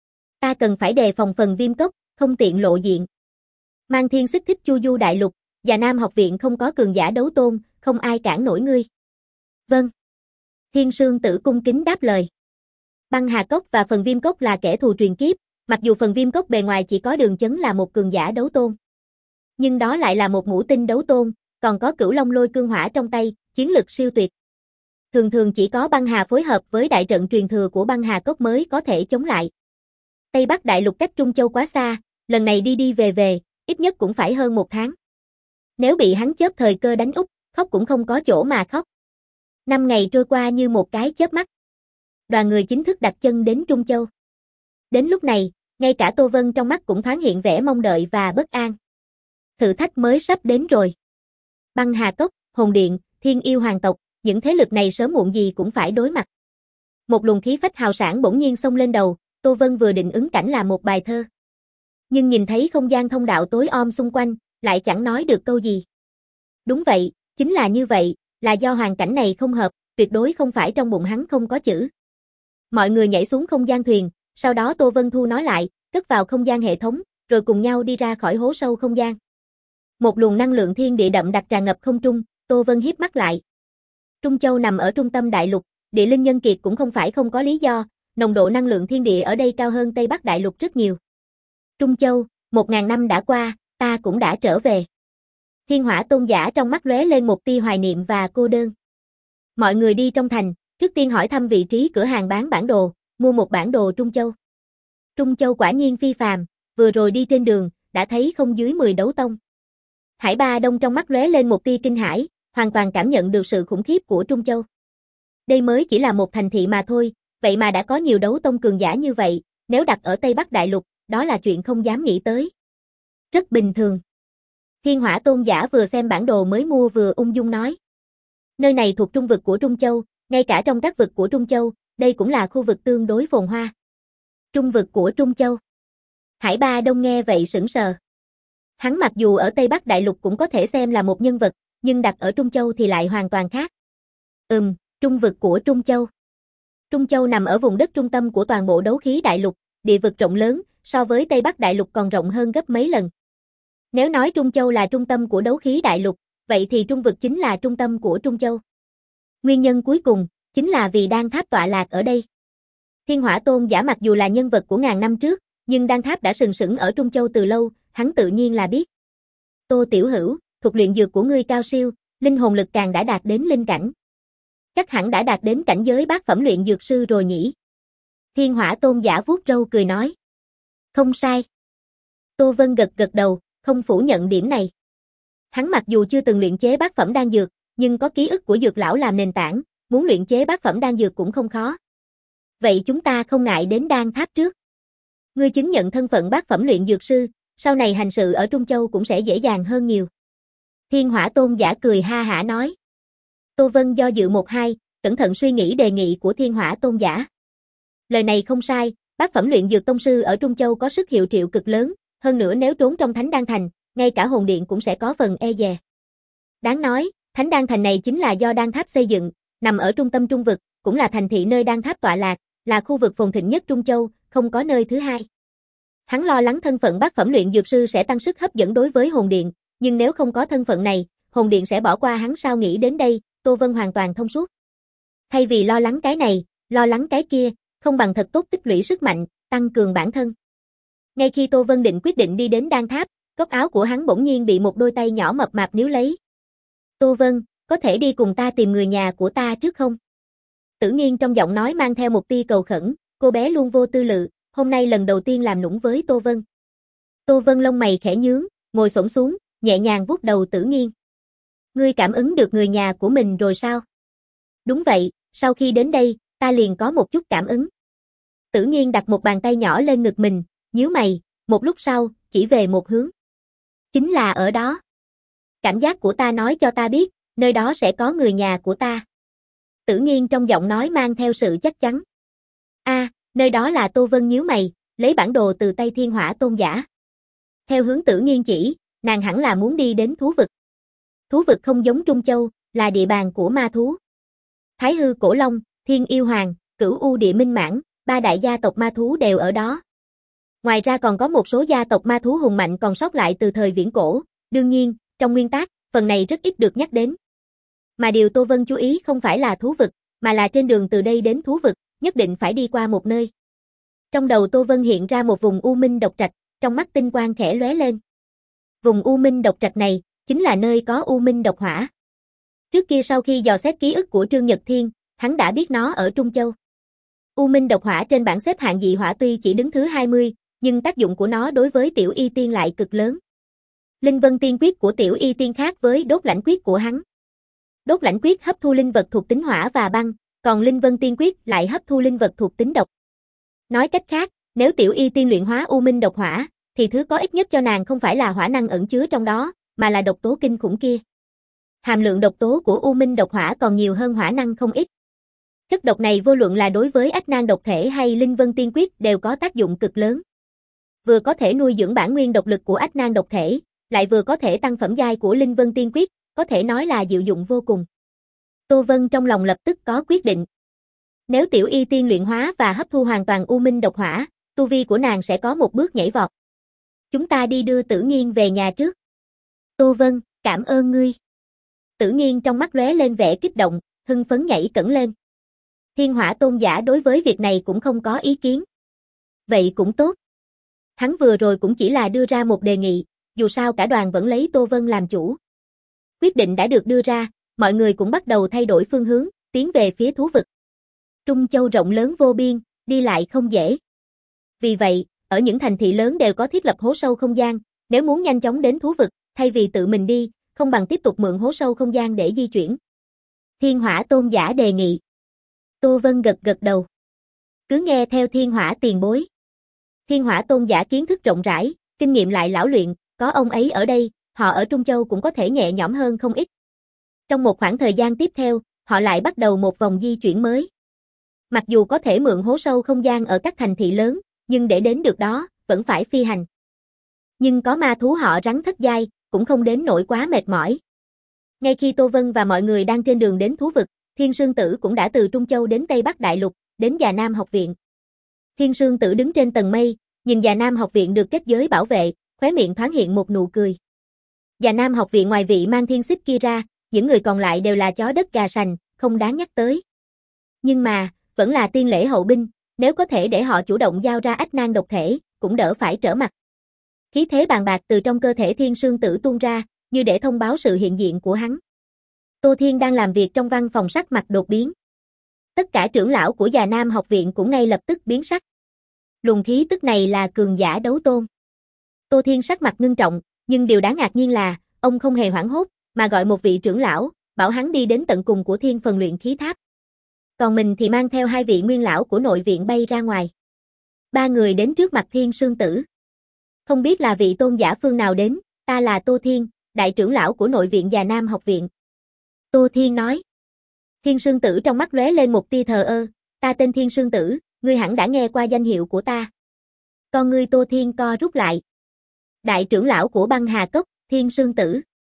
Ta cần phải đề phòng phần viêm cốc, không tiện lộ diện. Mang Thiên Xích thích chu du đại lục, Già Nam học viện không có cường giả đấu tôn, không ai cản nổi ngươi. Vâng. Thiên Sương Tử cung kính đáp lời. Băng Hà Cốc và phần viêm cốc là kẻ thù truyền kiếp, mặc dù phần viêm cốc bề ngoài chỉ có Đường Chấn là một cường giả đấu tôn. Nhưng đó lại là một ngũ tinh đấu tôn, còn có Cửu Long Lôi Cương Hỏa trong tay, chiến lực siêu tuyệt. Thường thường chỉ có Băng Hà phối hợp với đại trận truyền thừa của Băng Hà Cốc mới có thể chống lại. Tây Bắc Đại Lục cách Trung Châu quá xa, lần này đi đi về về, ít nhất cũng phải hơn một tháng. Nếu bị hắn chớp thời cơ đánh úp, khóc cũng không có chỗ mà khóc. Năm ngày trôi qua như một cái chớp mắt. Đoàn người chính thức đặt chân đến Trung Châu. Đến lúc này, ngay cả Tô Vân trong mắt cũng thoáng hiện vẻ mong đợi và bất an. Thử thách mới sắp đến rồi. Băng Hà Cốc, Hồn Điện, Thiên Yêu Hoàng tộc, những thế lực này sớm muộn gì cũng phải đối mặt. Một luồng khí phách hào sảng bỗng nhiên xông lên đầu, Tô Vân vừa định ứng cảnh làm một bài thơ. Nhưng nhìn thấy không gian thông đạo tối om xung quanh, lại chẳng nói được câu gì. Đúng vậy, chính là như vậy, là do hoàn cảnh này không hợp, tuyệt đối không phải trong bụng hắn không có chữ. Mọi người nhảy xuống không gian thuyền, sau đó Tô Vân thu nó lại, cất vào không gian hệ thống, rồi cùng nhau đi ra khỏi hố sâu không gian. Một luồng năng lượng thiên địa đậm đặc tràn ngập không trung, Tô Vân híp mắt lại. Trung Châu nằm ở trung tâm đại lục, địa linh nhân kiệt cũng không phải không có lý do, nồng độ năng lượng thiên địa ở đây cao hơn Tây Bắc đại lục rất nhiều. Trung Châu, một ngàn năm đã qua, ta cũng đã trở về. Thiên Hỏa Tôn giả trong mắt lóe lên một tia hoài niệm và cô đơn. Mọi người đi trong thành, trước tiên hỏi thăm vị trí cửa hàng bán bản đồ, mua một bản đồ Trung Châu. Trung Châu quả nhiên phi phàm, vừa rồi đi trên đường, đã thấy không dưới mười đấu tông. Hải Ba Đông trong mắt lóe lên một tia kinh hãi, hoàn toàn cảm nhận được sự khủng khiếp của Trung Châu. Đây mới chỉ là một thành thị mà thôi, vậy mà đã có nhiều đấu tông cường giả như vậy, nếu đặt ở Tây Bắc đại lục, đó là chuyện không dám nghĩ tới. Rất bình thường. Thiên Hỏa Tôn giả vừa xem bản đồ mới mua vừa ung dung nói. Nơi này thuộc trung vực của Trung Châu, ngay cả trong các vực của Trung Châu, đây cũng là khu vực tương đối phồn hoa. Trung vực của Trung Châu. Hải Ba Đông nghe vậy sững sờ. Hắn mặc dù ở Tây Bắc đại lục cũng có thể xem là một nhân vật, nhưng đặt ở Trung Châu thì lại hoàn toàn khác. Ừm, trung vực của Trung Châu. Trung Châu nằm ở vùng đất trung tâm của toàn bộ đấu khí đại lục, địa vực rộng lớn, so với Tây Bắc đại lục còn rộng hơn gấp mấy lần. Nếu nói Trung Châu là trung tâm của đấu khí đại lục, vậy thì trung vực chính là trung tâm của Trung Châu. Nguyên nhân cuối cùng, chính là vì Đan Tháp tọa lạc ở đây. Thiên Hỏa Tôn giả mặc dù là nhân vật của ngàn năm trước, nhưng Đan Tháp đã sừng sững ở Trung Châu từ lâu, hắn tự nhiên là biết. Tô Tiểu Hữu, thuật luyện dược của ngươi cao siêu, linh hồn lực càng đã đạt đến linh cảnh. Chắc hẳn đã đạt đến cảnh giới bát phẩm luyện dược sư rồi nhỉ? Thiên Hỏa Tôn giả vuốt râu cười nói. Không sai. Tô Vân gật gật đầu, không phủ nhận điểm này. Hắn mặc dù chưa từng luyện chế bát phẩm đan dược, nhưng có ký ức của dược lão làm nền tảng, muốn luyện chế bát phẩm đan dược cũng không khó. Vậy chúng ta không ngại đến Đan Tháp trước. Ngươi chứng nhận thân phận bát phẩm luyện dược sư, sau này hành sự ở Trung Châu cũng sẽ dễ dàng hơn nhiều. Thiên Hỏa Tôn giả cười ha hả nói. Tô Vân do dự một hai, cẩn thận suy nghĩ đề nghị của Thiên Hỏa Tôn giả. Lời này không sai, bát phẩm luyện dược tông sư ở Trung Châu có sức hiệu triệu cực lớn, hơn nữa nếu trốn trong Thánh Đan Thành, ngay cả hồn điện cũng sẽ có phần e dè. Đáng nói, Thánh Đan Thành này chính là do Đan Tháp xây dựng, nằm ở trung tâm trung vực, cũng là thành thị nơi Đan Tháp tọa lạc, là khu vực phồn thịnh nhất Trung Châu, không có nơi thứ hai. Hắn lo lắng thân phận bát phẩm luyện dược sư sẽ tăng sức hấp dẫn đối với hồn điện, nhưng nếu không có thân phận này, hồn điện sẽ bỏ qua hắn sao nghĩ đến đây, Tô Vân hoàn toàn thông suốt. Thay vì lo lắng cái này, lo lắng cái kia, không bằng thật tốt tích lũy sức mạnh, tăng cường bản thân. Ngay khi Tô Vân định quyết định đi đến đan tháp, góc áo của hắn bỗng nhiên bị một đôi tay nhỏ mập mạp níu lấy. Tô Vân, có thể đi cùng ta tìm người nhà của ta trước không? Tử Nghiên trong giọng nói mang theo một tia cầu khẩn, cô bé luôn vô tư lự, hôm nay lần đầu tiên làm nũng với Tô Vân. Tô Vân lông mày khẽ nhướng, ngồi xổm xuống, nhẹ nhàng vuốt đầu Tử Nghiên. Ngươi cảm ứng được người nhà của mình rồi sao? Đúng vậy, sau khi đến đây, ta liền có một chút cảm ứng. Tử Nghiên đặt một bàn tay nhỏ lên ngực mình, nhíu mày, một lúc sau, chỉ về một hướng. Chính là ở đó. Cảm giác của ta nói cho ta biết, nơi đó sẽ có người nhà của ta. Tử Nghiên trong giọng nói mang theo sự chắc chắn. A, à, nơi đó là Tô Vân nhíu mày, lấy bản đồ từ tay Thiên Hỏa Tôn giả. Theo hướng Tử Nghiên chỉ, nàng hẳn là muốn đi đến thú vực. Thú vực không giống Trung Châu, là địa bàn của ma thú. Thái Hư Cổ Long, Thiên Yêu Hoàng, Cửu U Địa Minh Mãn, ba đại gia tộc ma thú đều ở đó. Ngoài ra còn có một số gia tộc ma thú hùng mạnh còn sót lại từ thời viễn cổ, đương nhiên, trong nguyên tắc, phần này rất ít được nhắc đến. Mà điều Tô Vân chú ý không phải là thú vực, mà là trên đường từ đây đến thú vực, nhất định phải đi qua một nơi. Trong đầu Tô Vân hiện ra một vùng U Minh độc trạch, trong mắt tinh quang khẽ lóe lên. Vùng U Minh độc trạch này, chính là nơi có U Minh độc hỏa. Trước kia sau khi dò xét ký ức của Trương Nhật Thiên, hắn đã biết nó ở Trung Châu. U Minh độc hỏa trên bảng xếp hạng dị hỏa tuy chỉ đứng thứ hai mươi, nhưng tác dụng của nó đối với Tiểu Y Tiên lại cực lớn. Linh Vân Tiên Quyết của Tiểu Y Tiên khác với Đốt Lãnh Quyết của hắn. Đốt Lãnh Quyết hấp thu linh vật thuộc tính hỏa và băng, còn Linh Vân Tiên Quyết lại hấp thu linh vật thuộc tính độc. Nói cách khác, nếu Tiểu Y Tiên luyện hóa U Minh độc hỏa, thì thứ có ích nhất cho nàng không phải là hỏa năng ẩn chứa trong đó, mà là độc tố kinh khủng kia. Hàm lượng độc tố của U Minh độc hỏa còn nhiều hơn hỏa năng không ít. Chất độc này vô luận là đối với ách nan độc thể hay Linh Vân Tiên Quyết đều có tác dụng cực lớn. Vừa có thể nuôi dưỡng bản nguyên độc lực của ách nan độc thể, lại vừa có thể tăng phẩm giai của Linh Vân Tiên Quyết, có thể nói là diệu dụng vô cùng. Tô Vân trong lòng lập tức có quyết định. Nếu Tiểu Y Tiên luyện hóa và hấp thu hoàn toàn U Minh độc hỏa, tu vi của nàng sẽ có một bước nhảy vọt. Chúng ta đi đưa Tử Nghiên về nhà trước. Tô Vân, cảm ơn ngươi. Tử Nghiên trong mắt lóe lên vẻ kích động, hưng phấn nhảy cẫng lên. Thiên Hỏa Tôn giả đối với việc này cũng không có ý kiến. Vậy cũng tốt. Hắn vừa rồi cũng chỉ là đưa ra một đề nghị, dù sao cả đoàn vẫn lấy Tô Vân làm chủ. Quyết định đã được đưa ra, mọi người cũng bắt đầu thay đổi phương hướng, tiến về phía thú vực. Trung Châu rộng lớn vô biên, đi lại không dễ. Vì vậy, ở những thành thị lớn đều có thiết lập hố sâu không gian, nếu muốn nhanh chóng đến thú vực, thay vì tự mình đi, không bằng tiếp tục mượn hố sâu không gian để di chuyển. Thiên Hỏa Tôn giả đề nghị. Tô Vân gật gật đầu. Cứ nghe theo Thiên Hỏa tiền bối. Thiên Hỏa Tôn giả kiến thức rộng rãi, kinh nghiệm lại lão luyện, có ông ấy ở đây, họ ở Trung Châu cũng có thể nhẹ nhõm hơn không ít. Trong một khoảng thời gian tiếp theo, họ lại bắt đầu một vòng di chuyển mới. Mặc dù có thể mượn hố sâu không gian ở các thành thị lớn, nhưng để đến được đó, vẫn phải phi hành. Nhưng có ma thú họ rắn thất giai, cũng không đến nỗi quá mệt mỏi. Ngay khi Tô Vân và mọi người đang trên đường đến thú vực, Thiên Sương Tử cũng đã từ Trung Châu đến Tây Bắc Đại Lục, đến Già Nam học viện. Thiên Sương Tử đứng trên tầng mây, nhìn Già Nam học viện được kết giới bảo vệ, khóe miệng thoáng hiện một nụ cười. Già Nam học viện ngoài vị mang thiên xích kia ra, những người còn lại đều là chó đất gà sành, không đáng nhắc tới. Nhưng mà, vẫn là tiên lễ hậu binh, nếu có thể để họ chủ động giao ra ách nan độc thể, cũng đỡ phải trở mặt. Khí thế bàn bạc từ trong cơ thể Thiên Sương Tử tuôn ra, như để thông báo sự hiện diện của hắn. Tô Thiên đang làm việc trong văn phòng sắc mặt đột biến. Tất cả trưởng lão của Già Nam học viện cũng ngay lập tức biến sắc. Luồng khí tức này là cường giả đấu tôn. Tô Thiên sắc mặt ngưng trọng, nhưng điều đáng ngạc nhiên là, ông không hề hoảng hốt, mà gọi một vị trưởng lão, bảo hắn đi đến tận cùng của Thiên Phần luyện khí tháp. Còn mình thì mang theo hai vị nguyên lão của nội viện bay ra ngoài. Ba người đến trước mặt Thiên Sương Tử. Không biết là vị tôn giả phương nào đến, ta là Tô Thiên, đại trưởng lão của nội viện Già Nam học viện. Tô Thiên nói. Thiên Sương Tử trong mắt lóe lên một tia thờ ơ, ta tên Thiên Sương Tử, ngươi hẳn đã nghe qua danh hiệu của ta. Con ngươi Tô Thiên co rút lại. Đại trưởng lão của Băng Hà Cốc, Thiên Sương Tử.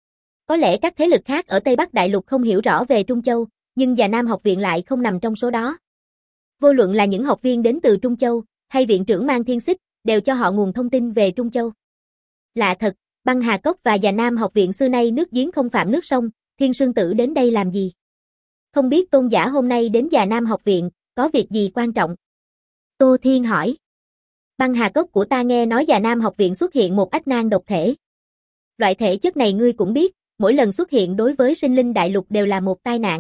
Có lẽ các thế lực khác ở Tây Bắc Đại Lục không hiểu rõ về Trung Châu, nhưng Già Nam học viện lại không nằm trong số đó. Vô luận là những học viên đến từ Trung Châu, hay viện trưởng mang thiên xích, đều cho họ nguồn thông tin về Trung Châu. Lạ thật, Băng Hà Cốc và Già Nam học viện xưa nay nước giếng không phạm nước sông, Thiên Sương Tử đến đây làm gì? Không biết tôn giả hôm nay đến Già Nam học viện, có việc gì quan trọng? Tô Thiên hỏi. Băng hà cốc của ta nghe nói Già Nam học viện xuất hiện một ách nan độc thể. Loại thể chất này ngươi cũng biết, mỗi lần xuất hiện đối với sinh linh đại lục đều là một tai nạn.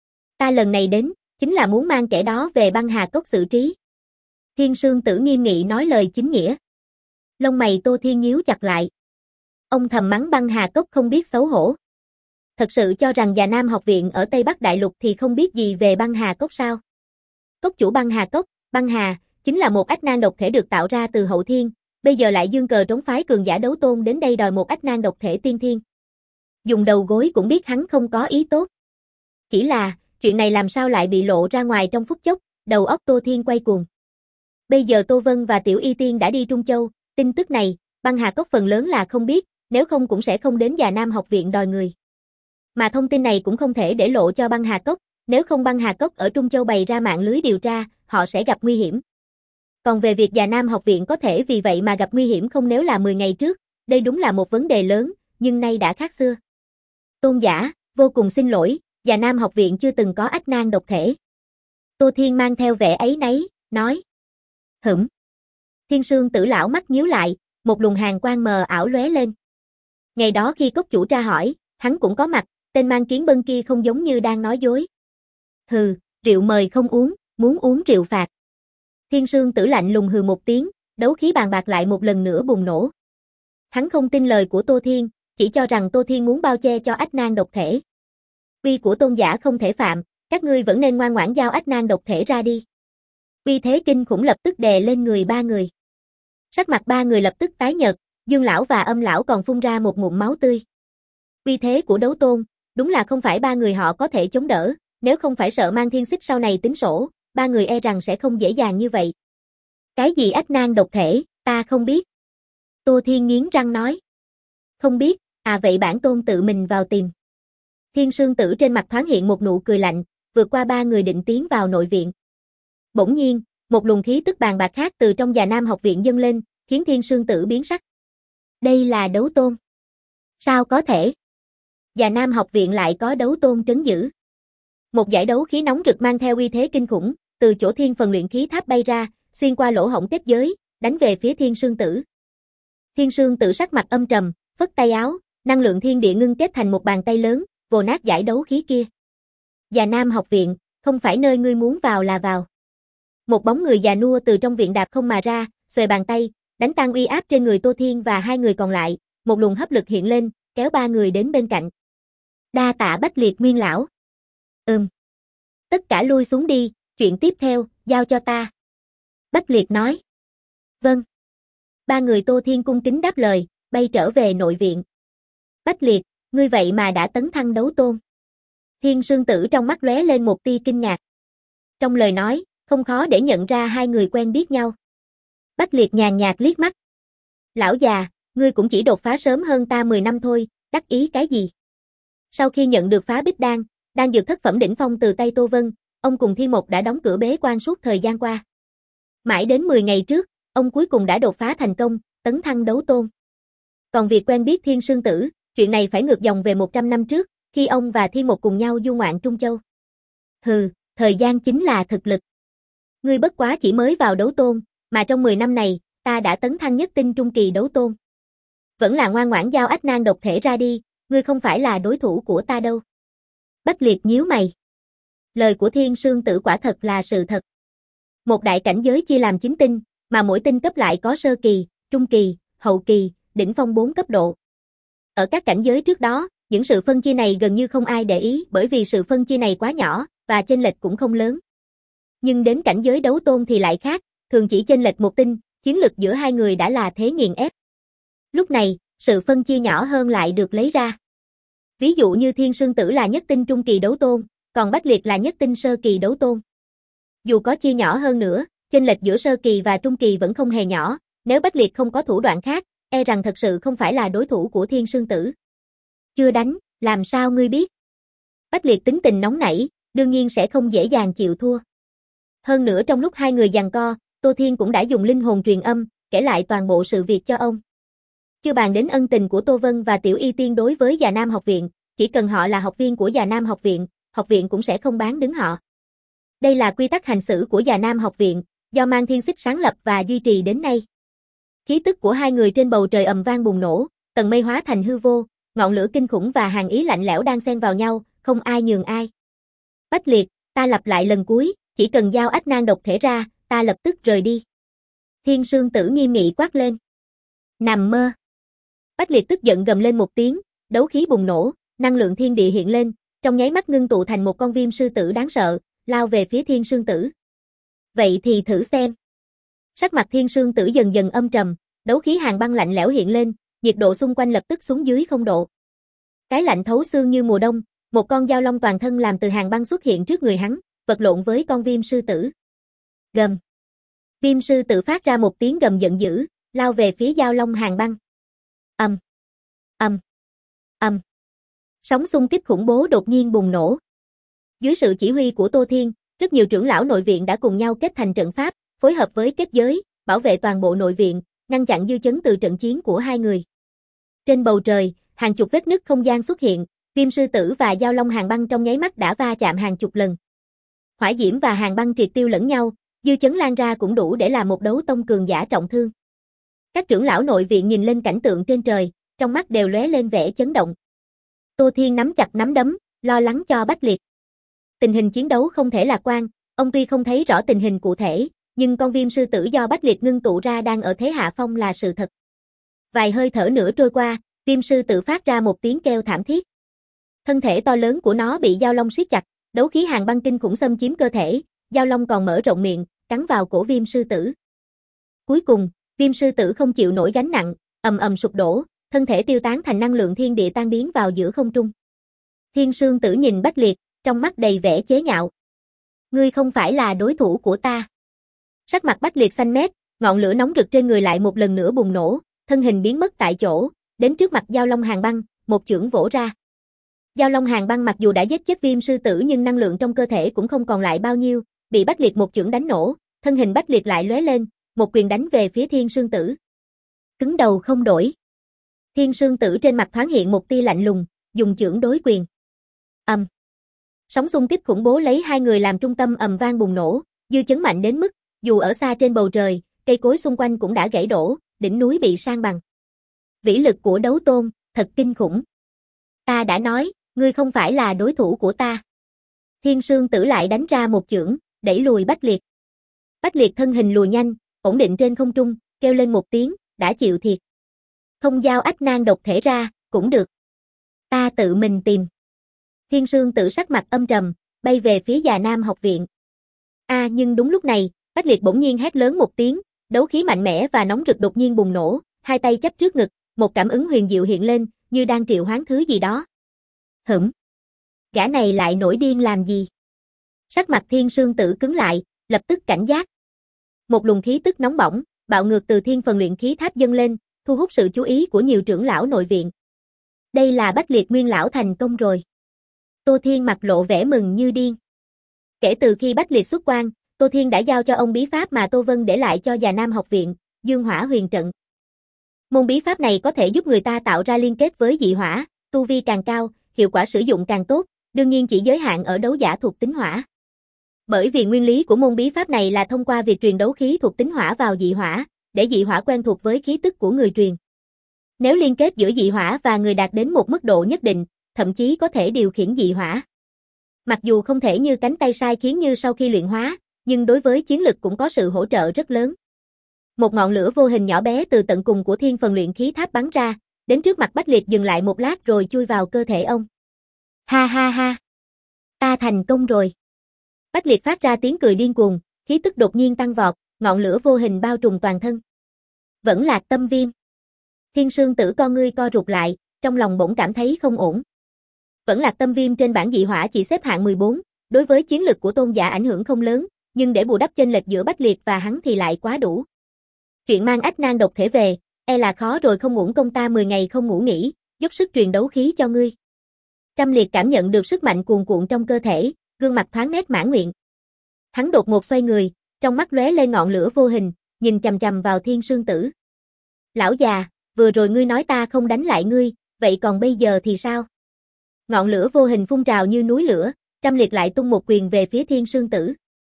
Ta lần này đến, chính là muốn mang kẻ đó về băng hà cốc xử trí. Thiên Sương Tử nghiêm nghị nói lời chính nghĩa. Lông mày Tô Thiên nhíu chặt lại. Ông thầm mắng băng hà cốc không biết xấu hổ. Thật sự cho rằng Già Nam học viện ở Tây Bắc Đại Lục thì không biết gì về băng hà cốc sao? Cốc chủ băng hà cốc, băng hà, chính là một ách nan độc thể được tạo ra từ hậu thiên, bây giờ lại dương cờ trống phái cường giả đấu tôn đến đây đòi một ách nan độc thể tiên thiên. Dùng đầu gối cũng biết hắn không có ý tốt. Chỉ là, chuyện này làm sao lại bị lộ ra ngoài trong phút chốc, đầu óc Tô Thiên quay cuồng. Bây giờ Tô Vân và Tiểu Y Tiên đã đi Trung Châu, tin tức này, băng hà cốc phần lớn là không biết, nếu không cũng sẽ không đến Già Nam học viện đòi người. Mà thông tin này cũng không thể để lộ cho băng hà cốc, nếu không băng hà cốc ở Trung Châu bày ra mạng lưới điều tra, họ sẽ gặp nguy hiểm. Còn về việc Già Nam học viện có thể vì vậy mà gặp nguy hiểm không nếu là mười ngày trước, đây đúng là một vấn đề lớn, nhưng nay đã khác xưa. Tôn giả, vô cùng xin lỗi, Già Nam học viện chưa từng có ách nan độc thể. Tô Thiên mang theo vẻ áy náy, nói. Hửm. Thiên Sương Tử lão mắt nhíu lại, một luồng hàn quang mờ ảo lóe lên. Ngày đó khi cốc chủ tra hỏi, hắn cũng có mặt, tên mang kiến bân kia không giống như đang nói dối. Hừ, rượu mời không uống, muốn uống rượu phạt. Thiên Sương Tử lạnh lùng hừ một tiếng, đấu khí bàn bạc lại một lần nữa bùng nổ. Hắn không tin lời của Tô Thiên, chỉ cho rằng Tô Thiên muốn bao che cho ách nan độc thể. Uy của tôn giả không thể phạm, các ngươi vẫn nên ngoan ngoãn giao ách nan độc thể ra đi. Uy thế kinh khủng lập tức đè lên người ba người. Sắc mặt ba người lập tức tái nhợt, Dương lão và Âm lão còn phun ra một ngụm máu tươi. Uy thế của đấu tôn, đúng là không phải ba người họ có thể chống đỡ, nếu không phải sợ mang thiên xích sau này tính sổ, ba người e rằng sẽ không dễ dàng như vậy. Cái gì ách nan độc thể, ta không biết. Tô Thiên nghiến răng nói. Không biết, à vậy bản tôn tự mình vào tìm. Thiên Sương Tử trên mặt thoáng hiện một nụ cười lạnh, vượt qua ba người định tiến vào nội viện. Bỗng nhiên, một luồng khí tức bàn bạc khác từ trong Già Nam học viện dâng lên, khiến Thiên Sương Tử biến sắc. Đây là đấu tôn. Sao có thể? Già Nam học viện lại có đấu tôn trấn giữ. Một dải đấu khí nóng rực mang theo uy thế kinh khủng, từ chỗ thiên phần luyện khí tháp bay ra, xuyên qua lỗ hổng kết giới, đánh về phía Thiên Sương Tử. Thiên Sương Tử sắc mặt âm trầm, phất tay áo, năng lượng thiên địa ngưng kết thành một bàn tay lớn, vồ nát dải đấu khí kia. Già Nam học viện, không phải nơi ngươi muốn vào là vào. Một bóng người già nua từ trong viện đạp không mà ra, xuề bàn tay, đánh tan uy áp trên người Tô Thiên và hai người còn lại, một luồng hấp lực hiện lên, kéo ba người đến bên cạnh. Đa tạ Bách Liệt Nguyên lão. Ừm. Tất cả lui xuống đi, chuyện tiếp theo, giao cho ta. Bách Liệt nói. Vâng. Ba người Tô Thiên cung kính đáp lời, bay trở về nội viện. Bách Liệt, ngươi vậy mà đã tấn thăng đấu tôn. Thiên Sương Tử trong mắt lóe lên một tia kinh ngạc. Trong lời nói, không khó để nhận ra hai người quen biết nhau. Bách Liệt nhàn nhạt liếc mắt. Lão già, ngươi cũng chỉ đột phá sớm hơn ta mười năm thôi, đắc ý cái gì? Sau khi nhận được phá bích đan, đan dược thất phẩm đỉnh phong từ tay Tô Vân, ông cùng Thiên Mộc đã đóng cửa bế quan suốt thời gian qua. Mãi đến mười ngày trước, ông cuối cùng đã đột phá thành công, tấn thăng đấu tôn. Còn việc quen biết Thiên Sương Tử, chuyện này phải ngược dòng về một trăm năm trước, khi ông và Thiên Mộc cùng nhau du ngoạn Trung Châu. Hừ, thời gian chính là thực lực. Ngươi bất quá chỉ mới vào đấu tôn, mà trong mười năm này, ta đã tấn thăng nhất tinh trung kỳ đấu tôn. Vẫn là ngoan ngoãn giao ách nan độc thể ra đi, ngươi không phải là đối thủ của ta đâu. Bách Liệt nhíu mày. Lời của Thiên Sương Tử quả thật là sự thật. Một đại cảnh giới chia làm chín tinh, mà mỗi tinh cấp lại có sơ kỳ, trung kỳ, hậu kỳ, đỉnh phong bốn cấp độ. Ở các cảnh giới trước đó, những sự phân chia này gần như không ai để ý bởi vì sự phân chia này quá nhỏ, và chênh lệch cũng không lớn. Nhưng đến cảnh giới đấu tôn thì lại khác, thường chỉ chênh lệch một tinh, chiến lực giữa hai người đã là thế nghiền ép. Lúc này, sự phân chia nhỏ hơn lại được lấy ra. Ví dụ như Thiên Sương Tử là nhất tinh trung kỳ đấu tôn, còn Bách Liệt là nhất tinh sơ kỳ đấu tôn. Dù có chia nhỏ hơn nữa, chênh lệch giữa sơ kỳ và trung kỳ vẫn không hề nhỏ, nếu Bách Liệt không có thủ đoạn khác, e rằng thật sự không phải là đối thủ của Thiên Sương Tử. Chưa đánh, làm sao ngươi biết? Bách Liệt tính tình nóng nảy, đương nhiên sẽ không dễ dàng chịu thua. Hơn nữa trong lúc hai người giằng co, Tô Thiên cũng đã dùng linh hồn truyền âm, kể lại toàn bộ sự việc cho ông. Chưa bàn đến ân tình của Tô Vân và Tiểu Y Tiên đối với Già Nam học viện, chỉ cần họ là học viên của Già Nam học viện, học viện cũng sẽ không bán đứng họ. Đây là quy tắc hành xử của Già Nam học viện, do Mang Thiên Xích sáng lập và duy trì đến nay. Khí tức của hai người trên bầu trời ầm vang bùng nổ, tầng mây hóa thành hư vô, ngọn lửa kinh khủng và hàn ý lạnh lẽo đang xen vào nhau, không ai nhường ai. Bách Liệt, ta lặp lại lần cuối, chỉ cần giao ách nan độc thể ra, ta lập tức rời đi. Thiên Sương Tử nghiêm nghị quát lên. Nằm mơ. Bách Liệt tức giận gầm lên một tiếng, đấu khí bùng nổ, năng lượng thiên địa hiện lên, trong nháy mắt ngưng tụ thành một con viêm sư tử đáng sợ, lao về phía Thiên Sương Tử. Vậy thì thử xem. Sắc mặt Thiên Sương Tử dần dần âm trầm, đấu khí hàn băng lạnh lẽo hiện lên, nhiệt độ xung quanh lập tức xuống dưới không độ. Cái lạnh thấu xương như mùa đông, một con dao long toàn thân làm từ hàn băng xuất hiện trước người hắn, vật lộn với con viêm sư tử. Gầm. Viêm sư tử phát ra một tiếng gầm giận dữ, lao về phía dao long hàn băng. Ầm. Ầm. Ầm. Sóng xung kích khủng bố đột nhiên bùng nổ. Dưới sự chỉ huy của Tô Thiên, rất nhiều trưởng lão nội viện đã cùng nhau kết thành trận pháp, phối hợp với kết giới, bảo vệ toàn bộ nội viện, ngăn chặn dư chấn từ trận chiến của hai người. Trên bầu trời, hàng chục vết nứt không gian xuất hiện, viêm sư tử và dao long hàn băng trong nháy mắt đã va chạm hàng chục lần. Hỏa diễm và hàn băng triệt tiêu lẫn nhau, dư chấn lan ra cũng đủ để làm một đấu tông cường giả trọng thương. Các trưởng lão nội viện nhìn lên cảnh tượng trên trời, trong mắt đều lóe lên vẻ chấn động. Tô Thiên nắm chặt nắm đấm, lo lắng cho Bách Liệt. Tình hình chiến đấu không thể lạc quan, ông tuy không thấy rõ tình hình cụ thể, nhưng con viêm sư tử do Bách Liệt ngưng tụ ra đang ở thế hạ phong là sự thật. Vài hơi thở nữa trôi qua, viêm sư tử phát ra một tiếng kêu thảm thiết. Thân thể to lớn của nó bị dao long siết chặt, đấu khí hàn băng kinh khủng xâm chiếm cơ thể, dao long còn mở rộng miệng, cắn vào cổ viêm sư tử. Cuối cùng, viêm sư tử không chịu nổi gánh nặng, ầm ầm sụp đổ, thân thể tiêu tán thành năng lượng thiên địa tan biến vào giữa không trung. Thiên Sương Tử nhìn Bách Liệt, trong mắt đầy vẻ chế nhạo. Ngươi không phải là đối thủ của ta. Sắc mặt Bách Liệt xanh mét, ngọn lửa nóng rực trên người lại một lần nữa bùng nổ, thân hình biến mất tại chỗ, đến trước mặt dao long hàn băng, một chưởng vỗ ra. Dao long hàn băng mặc dù đã giết chết viêm sư tử nhưng năng lượng trong cơ thể cũng không còn lại bao nhiêu, bị Bách Liệt một chưởng đánh nổ, thân hình Bách Liệt lại lóe lên, một quyền đánh về phía Thiên Sương Tử. Cứng đầu không đổi. Thiên Sương Tử trên mặt thoáng hiện một tia lạnh lùng, dùng chưởng đối quyền. Ầm. Sóng xung kích khủng bố lấy hai người làm trung tâm ầm vang bùng nổ, dư chấn mạnh đến mức, dù ở xa trên bầu trời, cây cối xung quanh cũng đã gãy đổ, đỉnh núi bị san bằng. Vĩ lực của đấu tôn, thật kinh khủng. Ta đã nói, ngươi không phải là đối thủ của ta. Thiên Sương Tử lại đánh ra một chưởng, đẩy lùi Bách Liệt. Bách Liệt thân hình lùi nhanh, ổn định trên không trung, kêu lên một tiếng, đã chịu thiệt. Không giao ách nan độc thể ra, cũng được. Ta tự mình tìm. Thiên Sương Tử sắc mặt âm trầm, bay về phía Già Nam học viện. A à, nhưng đúng lúc này, Bách Liệt bỗng nhiên hét lớn một tiếng, đấu khí mạnh mẽ và nóng rực đột nhiên bùng nổ, hai tay chắp trước ngực, một cảm ứng huyền diệu hiện lên, như đang triệu hoán thứ gì đó. Hửm. Gã này lại nổi điên làm gì? Sắc mặt Thiên Sương Tử cứng lại, lập tức cảnh giác. Một luồng khí tức nóng bỏng, bạo ngược từ thiên phần luyện khí tháp dâng lên, thu hút sự chú ý của nhiều trưởng lão nội viện. Đây là Bách Liệt Nguyên lão thành công rồi. Tô Thiên mặt lộ vẻ mừng như điên. Kể từ khi Bách Liệt xuất quan, Tô Thiên đã giao cho ông bí pháp mà Tô Vân để lại cho Già Nam học viện, Dương Hỏa Huyền Trận. Môn bí pháp này có thể giúp người ta tạo ra liên kết với dị hỏa, tu vi càng cao, hiệu quả sử dụng càng tốt, đương nhiên chỉ giới hạn ở đấu giả thuộc tính hỏa. Bởi vì nguyên lý của môn bí pháp này là thông qua việc truyền đấu khí thuộc tính hỏa vào dị hỏa, để dị hỏa quen thuộc với khí tức của người truyền. Nếu liên kết giữa dị hỏa và người đạt đến một mức độ nhất định, thậm chí có thể điều khiển dị hỏa. Mặc dù không thể như cánh tay sai khiến như sau khi luyện hóa, nhưng đối với chiến lực cũng có sự hỗ trợ rất lớn. Một ngọn lửa vô hình nhỏ bé từ tận cùng của thiên phần luyện khí tháp bắn ra, đến trước mặt Bách Liệt dừng lại một lát rồi chui vào cơ thể ông. Ha ha ha! Ta thành công rồi! Bách Liệt phát ra tiếng cười điên cuồng, khí tức đột nhiên tăng vọt, ngọn lửa vô hình bao trùm toàn thân. Vẫn là tâm viêm. Thiên Sương Tử con ngươi co rụt lại, trong lòng bỗng cảm thấy không ổn. Vẫn là tâm viêm trên bảng dị hỏa chỉ xếp hạng mười bốn, đối với chiến lực của tôn giả ảnh hưởng không lớn, nhưng để bù đắp chênh lệch giữa Bách Liệt và hắn thì lại quá đủ. Chuyện mang ách nan độc thể về, e là khó rồi, không uổng công ta mười ngày không ngủ nghỉ, dốc sức truyền đấu khí cho ngươi. Trăm Liệt cảm nhận được sức mạnh cuồn cuộn trong cơ thể, gương mặt thoáng nét mãn nguyện. Hắn đột ngột xoay người, trong mắt lóe lên ngọn lửa vô hình, nhìn chằm chằm vào Thiên Sương Tử. Lão già, vừa rồi ngươi nói ta không đánh lại ngươi, vậy còn bây giờ thì sao? Ngọn lửa vô hình phun trào như núi lửa, Trăm Liệt lại tung một quyền về phía Thiên Sương Tử.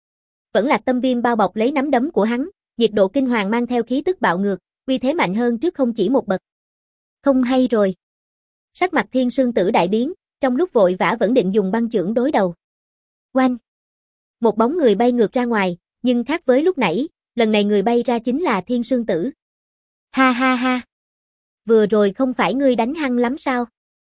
Vẫn Lạc Tâm Viêm bao bọc lấy nắm đấm của hắn, nhiệt độ kinh hoàng mang theo khí tức bạo ngược, uy thế mạnh hơn trước không chỉ một bậc. Không hay rồi. Sắc mặt Thiên Sương Tử đại biến, trong lúc vội vã vẫn định dùng băng chưởng đối đầu. Oanh! Một bóng người bay ngược ra ngoài, nhưng khác với lúc nãy, lần này người bay ra chính là Thiên Sương Tử. Ha ha ha! Vừa rồi không phải ngươi đánh hăng lắm sao?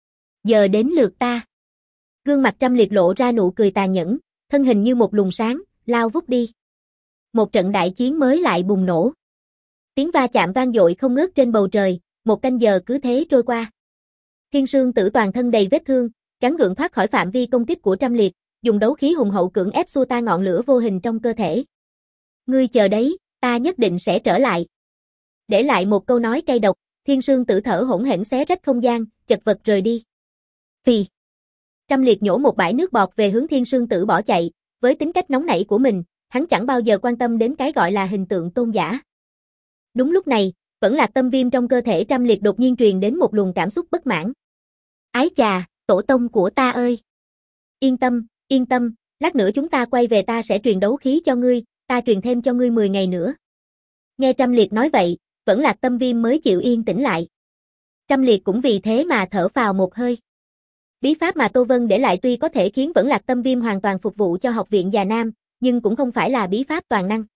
Giờ đến lượt ta. Gương mặt Trăm Liệt lộ ra nụ cười tàn nhẫn, thân hình như một luồng sáng, lao vút đi. Một trận đại chiến mới lại bùng nổ. Tiếng va chạm vang dội không ngớt trên bầu trời, một canh giờ cứ thế trôi qua. Thiên Sương Tử toàn thân đầy vết thương, gắng gượng thoát khỏi phạm vi công kích của Trăm Liệt, dùng đấu khí hùng hậu cưỡng ép xua tan ngọn lửa vô hình trong cơ thể. Ngươi chờ đấy, ta nhất định sẽ trở lại. Để lại một câu nói cay độc, Thiên Sương Tử thở hổn hển xé rách không gian, chật vật rời đi. Phì. Trăm Liệt nhổ một bãi nước bọt về hướng Thiên Sương Tử bỏ chạy, với tính cách nóng nảy của mình, hắn chẳng bao giờ quan tâm đến cái gọi là hình tượng tôn giả. Đúng lúc này, Vẫn Lạc Tâm Viêm trong cơ thể Trăm Liệt đột nhiên truyền đến một luồng cảm xúc bất mãn. Ái chà, tổ tông của ta ơi! Yên tâm, yên tâm, lát nữa chúng ta quay về ta sẽ truyền đấu khí cho ngươi, ta truyền thêm cho ngươi mười ngày nữa. Nghe Trăm Liệt nói vậy, Vẫn Lạc Tâm Viêm mới chịu yên tĩnh lại. Trăm Liệt cũng vì thế mà thở phào một hơi. Bí pháp mà Tô Vân để lại tuy có thể khiến Vẫn Lạc Tâm Viêm hoàn toàn phục vụ cho học viện Già Nam, nhưng cũng không phải là bí pháp toàn năng.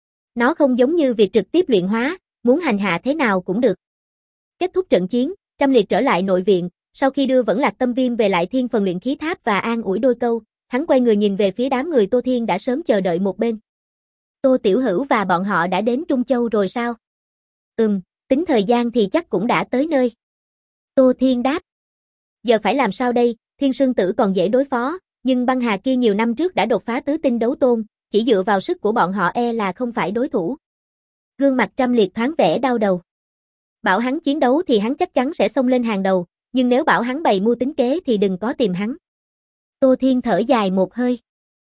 Nó không giống như việc trực tiếp luyện hóa, muốn hành hạ thế nào cũng được. Kết thúc trận chiến, Trăm Liệt trở lại nội viện, sau khi đưa Vẫn Lạc Tâm Viêm về lại thiên phần luyện khí tháp và an ủi đôi câu, hắn quay người nhìn về phía đám người Tô Thiên đã sớm chờ đợi một bên. Tô Tiểu Hữu và bọn họ đã đến Trung Châu rồi sao? Ừm, tính thời gian thì chắc cũng đã tới nơi. Tô Thiên đáp. Giờ phải làm sao đây, Thiên Sương Tử còn dễ đối phó, nhưng băng hà kia nhiều năm trước đã đột phá tứ tinh đấu tôn, chỉ dựa vào sức của bọn họ e là không phải đối thủ. Gương mặt Trăm Liệt thoáng vẻ đau đầu. Bảo hắn chiến đấu thì hắn chắc chắn sẽ xông lên hàng đầu, nhưng nếu bảo hắn bày mưu tính kế thì đừng có tìm hắn. Tô Thiên thở dài một hơi.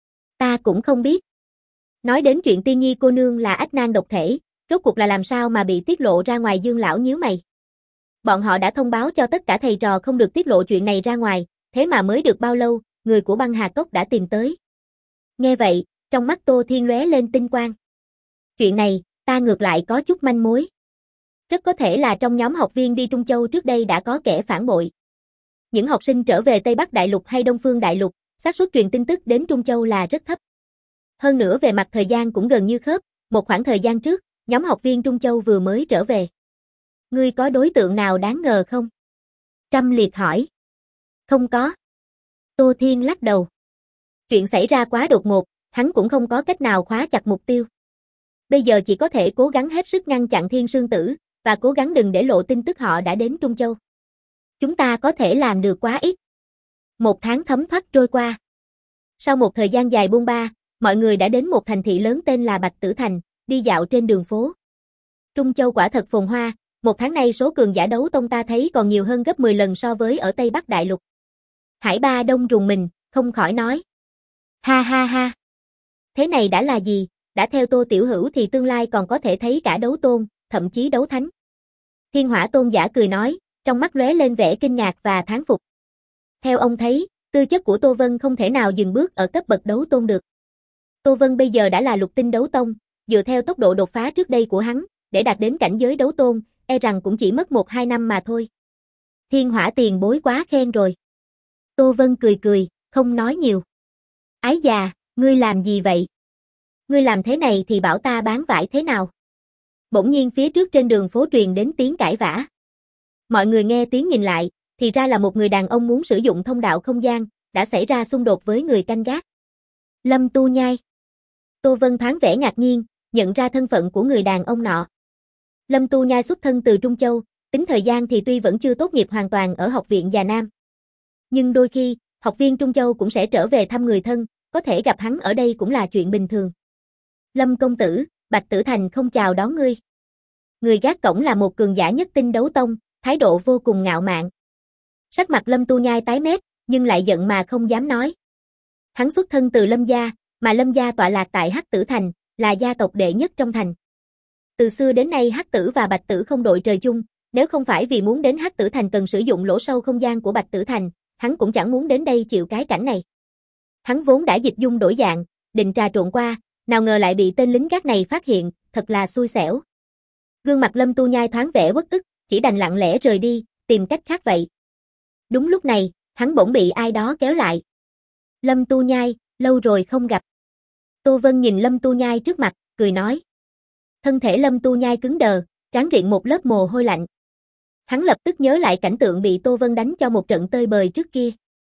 Ta cũng không biết. Nói đến chuyện Tiên Nhi cô nương là ách nan độc thể, rốt cuộc là làm sao mà bị tiết lộ ra ngoài, Dương lão nhíu mày. Bọn họ đã thông báo cho tất cả thầy trò không được tiết lộ chuyện này ra ngoài, thế mà mới được bao lâu, người của băng hà cốc đã tìm tới. Nghe vậy, trong mắt Tô Thiên lóe lên tinh quang. Chuyện này, ta ngược lại có chút manh mối. Rất có thể là trong nhóm học viên đi Trung Châu trước đây đã có kẻ phản bội. Những học sinh trở về Tây Bắc Đại Lục hay Đông Phương Đại Lục, xác suất truyền tin tức đến Trung Châu là rất thấp. Hơn nữa về mặt thời gian cũng gần như khớp, một khoảng thời gian trước, nhóm học viên Trung Châu vừa mới trở về. Ngươi có đối tượng nào đáng ngờ không? Trăm Liệt hỏi. Không có. Tô Thiên lắc đầu. Chuyện xảy ra quá đột ngột, hắn cũng không có cách nào khóa chặt mục tiêu. Bây giờ chỉ có thể cố gắng hết sức ngăn chặn Thiên Sương Tử, và cố gắng đừng để lộ tin tức họ đã đến Trung Châu. Chúng ta có thể làm được quá ít. Một tháng thấm thoát trôi qua. Sau một thời gian dài buôn ba, mọi người đã đến một thành thị lớn tên là Bạch Tử Thành, đi dạo trên đường phố. Trung Châu quả thật phồn hoa, một tháng nay số cường giả đấu tông ta thấy còn nhiều hơn gấp mười lần so với ở Tây Bắc Đại Lục. Hải Ba Đông rùng mình, không khỏi nói. Ha ha ha. Thế này đã là gì, đã theo Tô Tiểu Hữu thì tương lai còn có thể thấy cả đấu tôn, thậm chí đấu thánh. Thiên Hỏa Tôn giả cười nói, trong mắt lóe lên vẻ kinh ngạc và thán phục. Theo ông thấy, tư chất của Tô Vân không thể nào dừng bước ở cấp bậc đấu tôn được. Tô Vân bây giờ đã là lục tinh đấu tông, dựa theo tốc độ đột phá trước đây của hắn, để đạt đến cảnh giới đấu tôn, e rằng cũng chỉ mất một hai năm mà thôi. Thiên Hỏa tiền bối quá khen rồi. Tô Vân cười cười, không nói nhiều. Ái già, ngươi làm gì vậy? Ngươi làm thế này thì bảo ta bán vải thế nào? Bỗng nhiên phía trước trên đường phố truyền đến tiếng cãi vã. Mọi người nghe tiếng nhìn lại, thì ra là một người đàn ông muốn sử dụng thông đạo không gian, đã xảy ra xung đột với người canh gác. Lâm Tu Nhai. Tô Vân thoáng vẻ ngạc nhiên, nhận ra thân phận của người đàn ông nọ. Lâm Tu Nhai xuất thân từ Trung Châu, tính thời gian thì tuy vẫn chưa tốt nghiệp hoàn toàn ở học viện Già Nam. Nhưng đôi khi, học viên Trung Châu cũng sẽ trở về thăm người thân, có thể gặp hắn ở đây cũng là chuyện bình thường. Lâm công tử, Bạch Tử Thành không chào đón ngươi. Người gác cổng là một cường giả nhất tinh đấu tông, thái độ vô cùng ngạo mạn. Sắc mặt Lâm Tu Nhai tái mét, nhưng lại giận mà không dám nói. Hắn xuất thân từ Lâm gia, mà Lâm gia tọa lạc tại Hắc Tử Thành, là gia tộc đệ nhất trong thành. Từ xưa đến nay Hắc Tử và Bạch Tử không đội trời chung, nếu không phải vì muốn đến Hắc Tử Thành cần sử dụng lỗ sâu không gian của Bạch Tử Thành, hắn cũng chẳng muốn đến đây chịu cái cảnh này. Hắn vốn đã dịch dung đổi dạng, định trà trộn qua, Nào ngờ lại bị tên lính gác này phát hiện, thật là xui xẻo. Gương mặt Lâm Tu Nhai thoáng vẻ uất ức, chỉ đành lặng lẽ rời đi, tìm cách khác vậy. Đúng lúc này, hắn bỗng bị ai đó kéo lại. Lâm Tu Nhai, lâu rồi không gặp. Tô Vân nhìn Lâm Tu Nhai trước mặt, cười nói. Thân thể Lâm Tu Nhai cứng đờ, trán rịn một lớp mồ hôi lạnh. Hắn lập tức nhớ lại cảnh tượng bị Tô Vân đánh cho một trận tơi bời trước kia.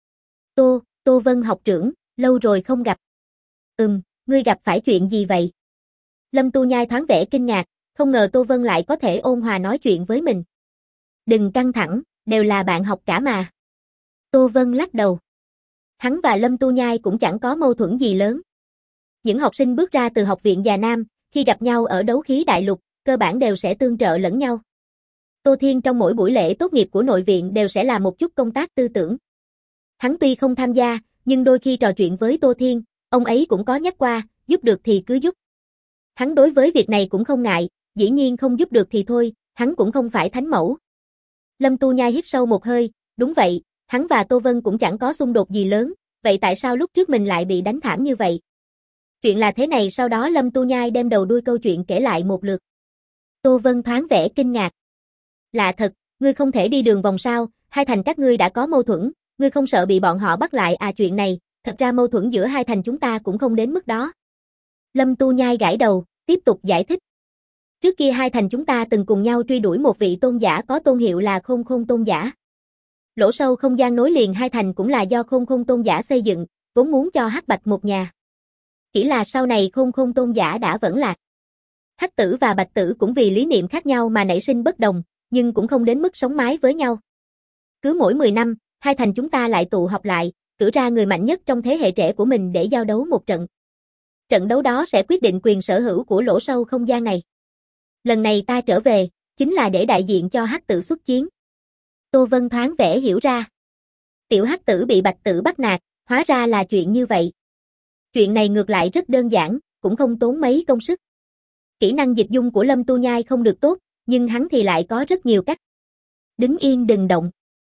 Tô, Tô Vân học trưởng, lâu rồi không gặp. Ừm, ngươi gặp phải chuyện gì vậy? Lâm Tu Nhai thoáng vẻ kinh ngạc, không ngờ Tô Vân lại có thể ôn hòa nói chuyện với mình. Đừng căng thẳng, đều là bạn học cả mà. Tô Vân lắc đầu. Hắn và Lâm Tu Nhai cũng chẳng có mâu thuẫn gì lớn. Những học sinh bước ra từ học viện Già Nam, khi gặp nhau ở đấu khí đại lục, cơ bản đều sẽ tương trợ lẫn nhau. Tô Thiên trong mỗi buổi lễ tốt nghiệp của nội viện đều sẽ làm một chút công tác tư tưởng. Hắn tuy không tham gia, nhưng đôi khi trò chuyện với Tô Thiên, ông ấy cũng có nhắc qua, giúp được thì cứ giúp. Hắn đối với việc này cũng không ngại, dĩ nhiên không giúp được thì thôi, hắn cũng không phải thánh mẫu. Lâm Tu Nhai hít sâu một hơi, đúng vậy, hắn và Tô Vân cũng chẳng có xung đột gì lớn, vậy tại sao lúc trước mình lại bị đánh thảm như vậy? Chuyện là thế này, sau đó Lâm Tu Nhai đem đầu đuôi câu chuyện kể lại một lượt. Tô Vân thoáng vẻ kinh ngạc. Lạ thật, ngươi không thể đi đường vòng sao, hai thành các ngươi đã có mâu thuẫn, ngươi không sợ bị bọn họ bắt lại à? Chuyện này, thật ra mâu thuẫn giữa hai thành chúng ta cũng không đến mức đó. Lâm Tu Nhai gãi đầu, tiếp tục giải thích. Trước kia hai thành chúng ta từng cùng nhau truy đuổi một vị tôn giả có tôn hiệu là Khôn Khôn Tôn Giả. Lỗ sâu không gian nối liền hai thành cũng là do Khôn Khôn Tôn Giả xây dựng, vốn muốn cho Hắc Bạch một nhà. Chỉ là sau này Khôn Khôn Tôn Giả đã vẫn lạc. Hắc Tử và Bạch Tử cũng vì lý niệm khác nhau mà nảy sinh bất đồng, nhưng cũng không đến mức sống mái với nhau. Cứ mỗi mười năm, hai thành chúng ta lại tụ họp lại, cử ra người mạnh nhất trong thế hệ trẻ của mình để giao đấu một trận. Trận đấu đó sẽ quyết định quyền sở hữu của lỗ sâu không gian này. Lần này ta trở về, chính là để đại diện cho Hắc Tử xuất chiến. Tô Vân thoáng vẻ hiểu ra. Tiểu Hắc Tử bị Bạch Tử bắt nạt, hóa ra là chuyện như vậy. Chuyện này ngược lại rất đơn giản, cũng không tốn mấy công sức. Kỹ năng dịch dung của Lâm Tu Nhai không được tốt, nhưng hắn thì lại có rất nhiều cách. Đứng yên đừng động.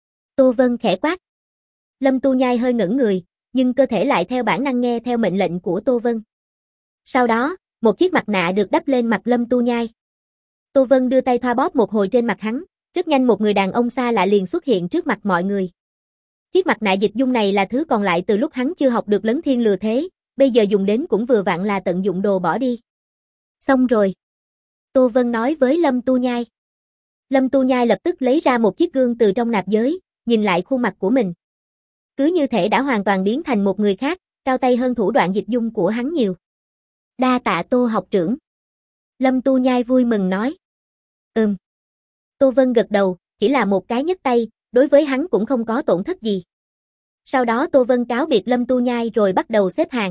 Tô Vân khẽ quát. Lâm Tu Nhai hơi ngẩn người, nhưng cơ thể lại theo bản năng nghe theo mệnh lệnh của Tô Vân. Sau đó, một chiếc mặt nạ được đắp lên mặt Lâm Tu Nhai. Tô Vân đưa tay thoa bóp một hồi trên mặt hắn, rất nhanh một người đàn ông xa lạ liền xuất hiện trước mặt mọi người. Chiếc mặt nạ dịch dung này là thứ còn lại từ lúc hắn chưa học được Lấn Thiên Lừa Thế, bây giờ dùng đến cũng vừa vặn là tận dụng đồ bỏ đi. Xong rồi. Tô Vân nói với Lâm Tu Nhai. Lâm Tu Nhai lập tức lấy ra một chiếc gương từ trong nạp giới, nhìn lại khuôn mặt của mình. Cứ như thể đã hoàn toàn biến thành một người khác, cao tay hơn thủ đoạn dịch dung của hắn nhiều. Đa tạ Tô học trưởng. Lâm Tu Nhai vui mừng nói. Ừm. Tô Vân gật đầu, chỉ là một cái nhấc tay, đối với hắn cũng không có tổn thất gì. Sau đó Tô Vân cáo biệt Lâm Tu Nhai rồi bắt đầu xếp hàng.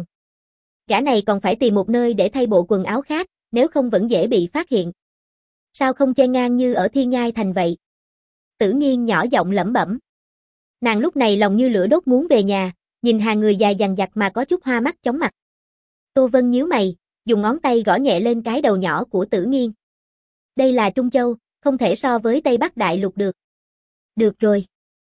Gã này còn phải tìm một nơi để thay bộ quần áo khác, nếu không vẫn dễ bị phát hiện. Sao không chen ngang như ở Thiên Nhai Thành vậy? Tử Nghiên nhỏ giọng lẩm bẩm. Nàng lúc này lòng như lửa đốt muốn về nhà, nhìn hàng người dài dằng dặc mà có chút hoa mắt chóng mặt. Tô Vân nhíu mày, dùng ngón tay gõ nhẹ lên cái đầu nhỏ của Tử Nghiên. Đây là Trung Châu, không thể so với Tây Bắc Đại Lục được. Được rồi.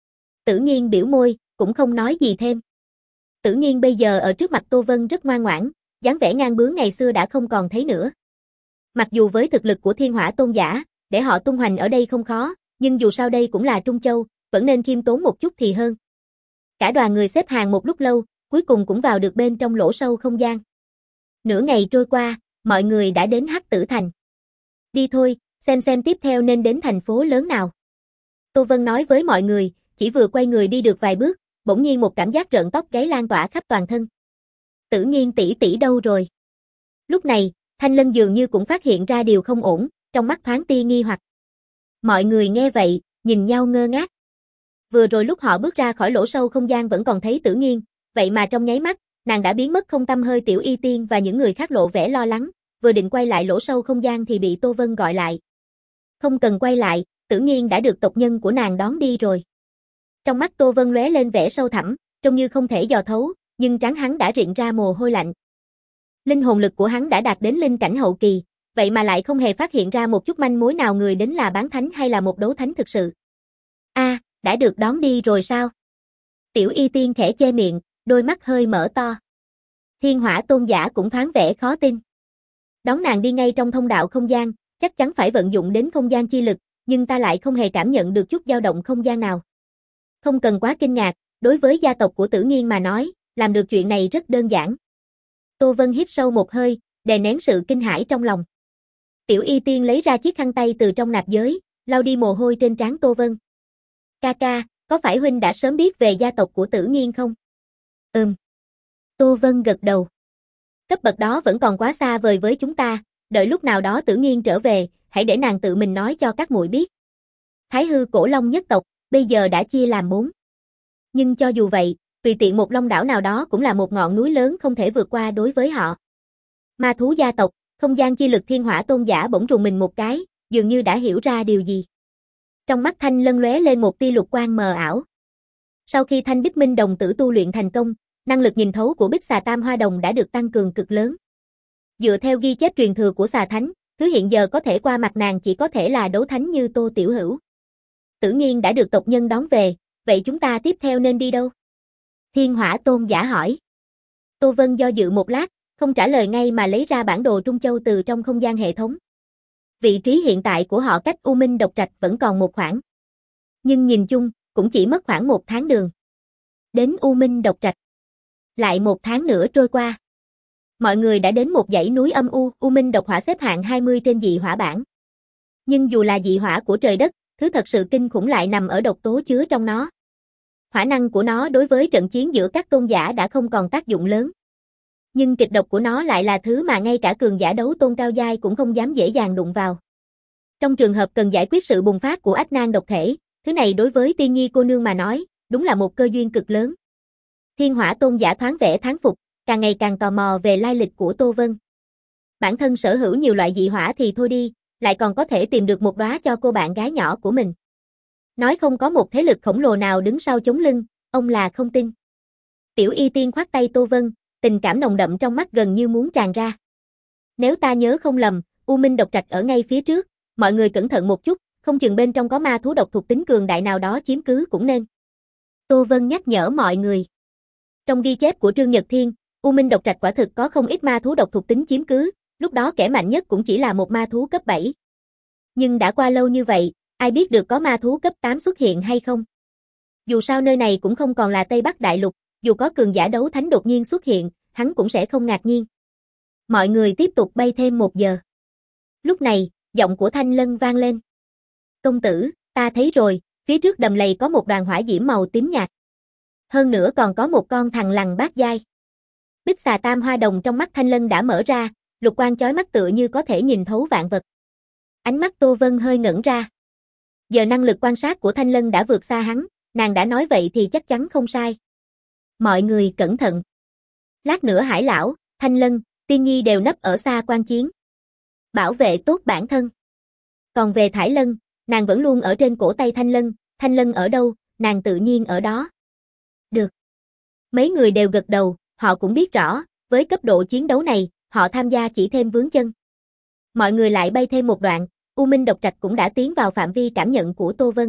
Tử Nghiên biểu môi, cũng không nói gì thêm. Tử Nghiên bây giờ ở trước mặt Tô Vân rất ngoan ngoãn, dáng vẻ ngang bướng ngày xưa đã không còn thấy nữa. Mặc dù với thực lực của Thiên Hỏa Tôn Giả, để họ tung hoành ở đây không khó, nhưng dù sao đây cũng là Trung Châu, vẫn nên khiêm tốn một chút thì hơn. Cả đoàn người xếp hàng một lúc lâu, cuối cùng cũng vào được bên trong lỗ sâu không gian. Nửa ngày trôi qua, mọi người đã đến Hắc Tử Thành. Đi thôi, xem xem tiếp theo nên đến thành phố lớn nào. Tô Vân nói với mọi người, chỉ vừa quay người đi được vài bước, bỗng nhiên một cảm giác rợn tóc gáy lan tỏa khắp toàn thân. Tử Nghiên tỷ tỷ đâu rồi? Lúc này, Thanh Lân dường như cũng phát hiện ra điều không ổn, trong mắt thoáng tia nghi hoặc. Mọi người nghe vậy, nhìn nhau ngơ ngác. Vừa rồi lúc họ bước ra khỏi lỗ sâu không gian vẫn còn thấy Tử Nghiên, vậy mà trong nháy mắt, nàng đã biến mất không tăm hơi. Tiểu Y Tiên và những người khác lộ vẻ lo lắng, vừa định quay lại lỗ sâu không gian thì bị Tô Vân gọi lại. Không cần quay lại, Tử Nghiên đã được tộc nhân của nàng đón đi rồi. Trong mắt Tô Vân lóe lên vẻ sâu thẳm, trông như không thể dò thấu, nhưng trán hắn đã rịn ra mồ hôi lạnh. Linh hồn lực của hắn đã đạt đến linh cảnh hậu kỳ, vậy mà lại không hề phát hiện ra một chút manh mối nào người đến là bán thánh hay là một đấu thánh thực sự. A, à, đã được đón đi rồi sao? Tiểu Y Tiên khẽ che miệng, đôi mắt hơi mở to. Thiên Hỏa Tôn giả cũng thoáng vẻ khó tin. Đón nàng đi ngay trong thông đạo không gian, chắc chắn phải vận dụng đến không gian chi lực, nhưng ta lại không hề cảm nhận được chút dao động không gian nào. Không cần quá kinh ngạc, đối với gia tộc của Tử Nghiên mà nói, làm được chuyện này rất đơn giản. Tô Vân hít sâu một hơi, đè nén sự kinh hãi trong lòng. Tiểu Y Tiên lấy ra chiếc khăn tay từ trong nạp giới, lau đi mồ hôi trên trán Tô Vân. Ca ca, có phải huynh đã sớm biết về gia tộc của Tử Nghiên không? Ừm. Tô Vân gật đầu. Cấp bậc đó vẫn còn quá xa vời với chúng ta, đợi lúc nào đó Tử Nghiên trở về, hãy để nàng tự mình nói cho các muội biết. Thái hư cổ long nhất tộc, bây giờ đã chia làm bốn. Nhưng cho dù vậy, tùy tiện một long đảo nào đó cũng là một ngọn núi lớn không thể vượt qua đối với họ. Ma thú gia tộc, không gian chi lực Thiên Hỏa Tôn giả bỗng rùng mình một cái, dường như đã hiểu ra điều gì. Trong mắt Thanh Lân lóe lên một tia lục quang mờ ảo. Sau khi Thanh Bích Minh đồng tử tu luyện thành công, năng lực nhìn thấu của Bích Xà Tam Hoa Đồng đã được tăng cường cực lớn. Dựa theo ghi chép truyền thừa của Xà Thánh, thứ hiện giờ có thể qua mặt nàng chỉ có thể là đấu thánh như Tô Tiểu Hữu. Tử Nghiên đã được tộc nhân đón về, vậy chúng ta tiếp theo nên đi đâu? Thiên Hỏa Tôn giả hỏi. Tô Vân do dự một lát, không trả lời ngay mà lấy ra bản đồ Trung Châu từ trong không gian hệ thống. Vị trí hiện tại của họ cách U Minh Độc Trạch vẫn còn một khoảng. Nhưng nhìn chung, cũng chỉ mất khoảng một tháng đường. Đến U Minh Độc Trạch. Lại một tháng nữa trôi qua. Mọi người đã đến một dãy núi âm u, U Minh Độc Hỏa xếp hạng hai mươi trên dị hỏa bảng. Nhưng dù là dị hỏa của trời đất, thứ thật sự kinh khủng lại nằm ở độc tố chứa trong nó. Hỏa năng của nó đối với trận chiến giữa các tôn giả đã không còn tác dụng lớn. Nhưng kịch độc của nó lại là thứ mà ngay cả cường giả đấu tôn cao giai cũng không dám dễ dàng đụng vào. Trong trường hợp cần giải quyết sự bùng phát của ách nan độc thể, thứ này đối với Tiên Nhi cô nương mà nói, đúng là một cơ duyên cực lớn. Thiên Hỏa Tôn giả thoáng vẻ thán phục, càng ngày càng tò mò về lai lịch của Tô Vân. Bản thân sở hữu nhiều loại dị hỏa thì thôi đi, lại còn có thể tìm được một đóa cho cô bạn gái nhỏ của mình. Nói không có một thế lực khổng lồ nào đứng sau chống lưng, ông là không tin. Tiểu Y Tiên khoát tay Tô Vân, tình cảm nồng đậm trong mắt gần như muốn tràn ra. Nếu ta nhớ không lầm, U Minh Độc Trạch ở ngay phía trước, mọi người cẩn thận một chút, không chừng bên trong có ma thú độc thuộc tính cường đại nào đó chiếm cứ cũng nên. Tô Vân nhắc nhở mọi người. Trong ghi chép của Trương Nhật Thiên, U Minh Độc Trạch quả thực có không ít ma thú độc thuộc tính chiếm cứ, lúc đó kẻ mạnh nhất cũng chỉ là một ma thú cấp bảy. Nhưng đã qua lâu như vậy, ai biết được có ma thú cấp tám xuất hiện hay không? Dù sao nơi này cũng không còn là Tây Bắc Đại Lục, dù có cường giả đấu thánh đột nhiên xuất hiện, hắn cũng sẽ không ngạc nhiên. Mọi người tiếp tục bay thêm một giờ. Lúc này, giọng của Thanh Lân vang lên. Công tử, ta thấy rồi, phía trước đầm lầy có một đoàn hỏa diễm màu tím nhạt. Hơn nữa còn có một con thằn lằn bát giai. Bích Xà Tam Hoa Đồng trong mắt Thanh Lân đã mở ra, lục quang chói mắt tựa như có thể nhìn thấu vạn vật. Ánh mắt Tô Vân hơi ngẩn ra. Giờ năng lực quan sát của Thanh Lân đã vượt xa hắn, nàng đã nói vậy thì chắc chắn không sai. Mọi người cẩn thận. Lát nữa Hải Lão, Thanh Lân, Tiên Nhi đều nấp ở xa quan chiến. Bảo vệ tốt bản thân. Còn về Thải Lân, nàng vẫn luôn ở trên cổ tay Thanh Lân, Thanh Lân ở đâu, nàng tự nhiên ở đó. Được. Mấy người đều gật đầu, họ cũng biết rõ, với cấp độ chiến đấu này, họ tham gia chỉ thêm vướng chân. Mọi người lại bay thêm một đoạn, U Minh Độc Trạch cũng đã tiến vào phạm vi cảm nhận của Tô Vân.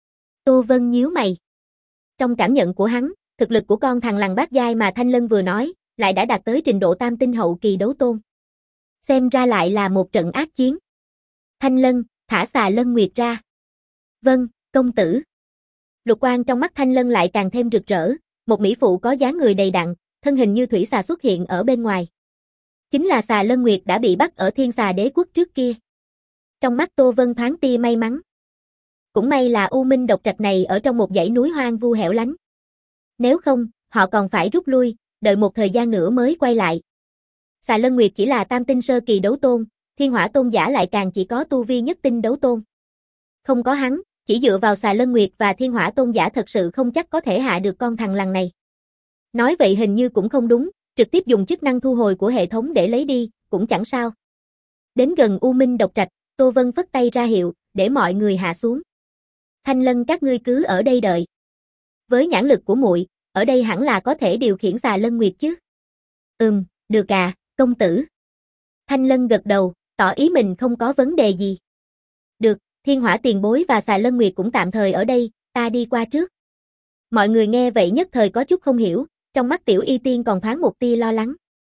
Tô Vân nhíu mày. Trong cảm nhận của hắn, thực lực của con thằn lằn bát giai mà Thanh Lân vừa nói, lại đã đạt tới trình độ tam tinh hậu kỳ đấu tôn. Xem ra lại là một trận ác chiến. Thanh Lân, thả xà Lân Nguyệt ra. Vâng, công tử. Lục quang trong mắt Thanh Lân lại càng thêm rực rỡ, một mỹ phụ có dáng người đầy đặn, thân hình như thủy xà xuất hiện ở bên ngoài. Chính là xà Lân Nguyệt đã bị bắt ở Thiên Xà Đế quốc trước kia. Trong mắt Tô Vân thoáng tia may mắn. Cũng may là U Minh Độc Trạch này ở trong một dãy núi hoang vu hẻo lánh. Nếu không, họ còn phải rút lui, đợi một thời gian nữa mới quay lại. Xà Lân Nguyệt chỉ là tam tinh sơ kỳ đấu tôn, Thiên Hỏa Tôn giả lại càng chỉ có tu vi nhất tinh đấu tôn. Không có hắn, chỉ dựa vào xà Lân Nguyệt và Thiên Hỏa Tôn giả thật sự không chắc có thể hạ được con thằn lằn này. Nói vậy hình như cũng không đúng, trực tiếp dùng chức năng thu hồi của hệ thống để lấy đi, cũng chẳng sao. Đến gần U Minh Độc Trạch, Tô Vân phất tay ra hiệu, để mọi người hạ xuống. Thanh Lân các ngươi cứ ở đây đợi. Với nhãn lực của muội, ở đây hẳn là có thể điều khiển xà Lân Nguyệt chứ. Ừm, được à, công tử. Thanh Lân gật đầu, tỏ ý mình không có vấn đề gì. Được, Thiên Hỏa Tiền Bối và xà Lân Nguyệt cũng tạm thời ở đây, ta đi qua trước. Mọi người nghe vậy nhất thời có chút không hiểu, trong mắt Tiểu Y Tiên còn thoáng một tia lo lắng.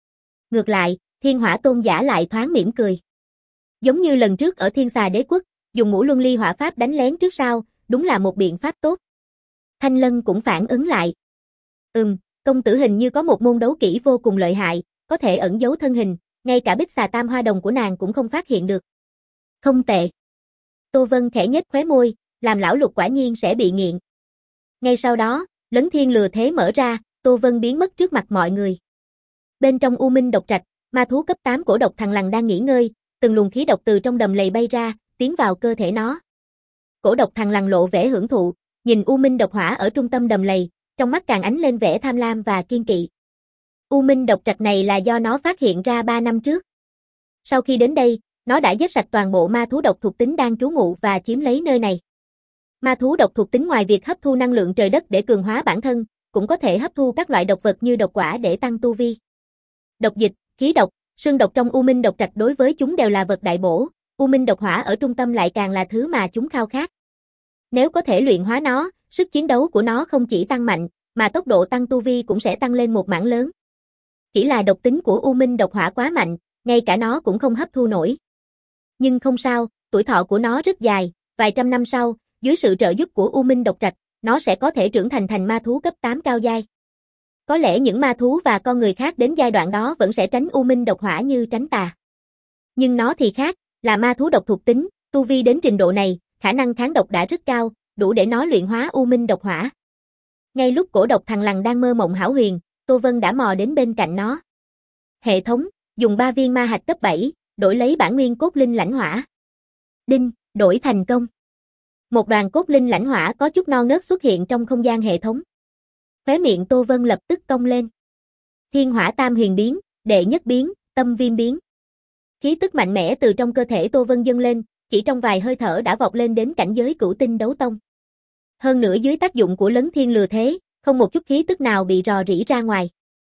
Ngược lại, Thiên Hỏa Tôn giả lại thoáng mỉm cười. Giống như lần trước ở Thiên Xà Đế Quốc, dùng ngũ luân ly hỏa pháp đánh lén trước sau, đúng là một biện pháp tốt. Thanh Lân cũng phản ứng lại. Ừm, công tử hình như có một môn đấu kỹ vô cùng lợi hại, có thể ẩn giấu thân hình, ngay cả bích xà tam hoa đồng của nàng cũng không phát hiện được. Không tệ. Tô Vân khẽ nhếch khóe môi, làm lão Lục quả nhiên sẽ bị nghiện. Ngay sau đó, Lấn Thiên Lừa Thế mở ra, Tô Vân biến mất trước mặt mọi người. Bên trong U Minh Độc Trạch, ma thú cấp tám cổ độc thằn lằn đang nghỉ ngơi, từng luồng khí độc từ trong đầm lầy bay ra, tiến vào cơ thể nó. Cổ độc thằn lằn lộ vẻ hưởng thụ, nhìn U Minh độc hỏa ở trung tâm đầm lầy, trong mắt càng ánh lên vẻ tham lam và kiên kỵ. U Minh Độc Trạch này là do nó phát hiện ra ba năm trước. Sau khi đến đây, nó đã giết sạch toàn bộ ma thú độc thuộc tính đang trú ngụ và chiếm lấy nơi này. Ma thú độc thuộc tính ngoài việc hấp thu năng lượng trời đất để cường hóa bản thân, cũng có thể hấp thu các loại độc vật như độc quả để tăng tu vi. Độc dịch, khí độc, xương độc trong U Minh Độc Trạch đối với chúng đều là vật đại bổ, U Minh độc hỏa ở trung tâm lại càng là thứ mà chúng khao khát. Nếu có thể luyện hóa nó, sức chiến đấu của nó không chỉ tăng mạnh, mà tốc độ tăng tu vi cũng sẽ tăng lên một mảng lớn. Chỉ là độc tính của U Minh độc hỏa quá mạnh, ngay cả nó cũng không hấp thu nổi. Nhưng không sao, tuổi thọ của nó rất dài, vài trăm năm sau, dưới sự trợ giúp của U Minh Độc Trạch, nó sẽ có thể trưởng thành thành ma thú cấp tám cao giai. Có lẽ những ma thú và con người khác đến giai đoạn đó vẫn sẽ tránh U Minh độc hỏa như tránh tà. Nhưng nó thì khác, là ma thú độc thuộc tính, tu vi đến trình độ này, khả năng kháng độc đã rất cao, đủ để nó luyện hóa U Minh độc hỏa. Ngay lúc cổ độc thằn lằn đang mơ mộng hão huyền, Tô Vân đã mò đến bên cạnh nó. Hệ thống, dùng ba viên ma hạch cấp bảy, đổi lấy bản nguyên cốt linh lãnh hỏa. Đinh, đổi thành công. Một đoàn cốt linh lãnh hỏa có chút non nớt xuất hiện trong không gian hệ thống. Khóe miệng Tô Vân lập tức cong lên. Thiên hỏa tam huyền biến, đệ nhất biến, tâm viêm biến. Khí tức mạnh mẽ từ trong cơ thể Tô Vân dâng lên, chỉ trong vài hơi thở đã vọt lên đến cảnh giới cửu tinh đấu tông. Hơn nữa dưới tác dụng của Lấn Thiên Lừa Thế, không một chút khí tức nào bị rò rỉ ra ngoài.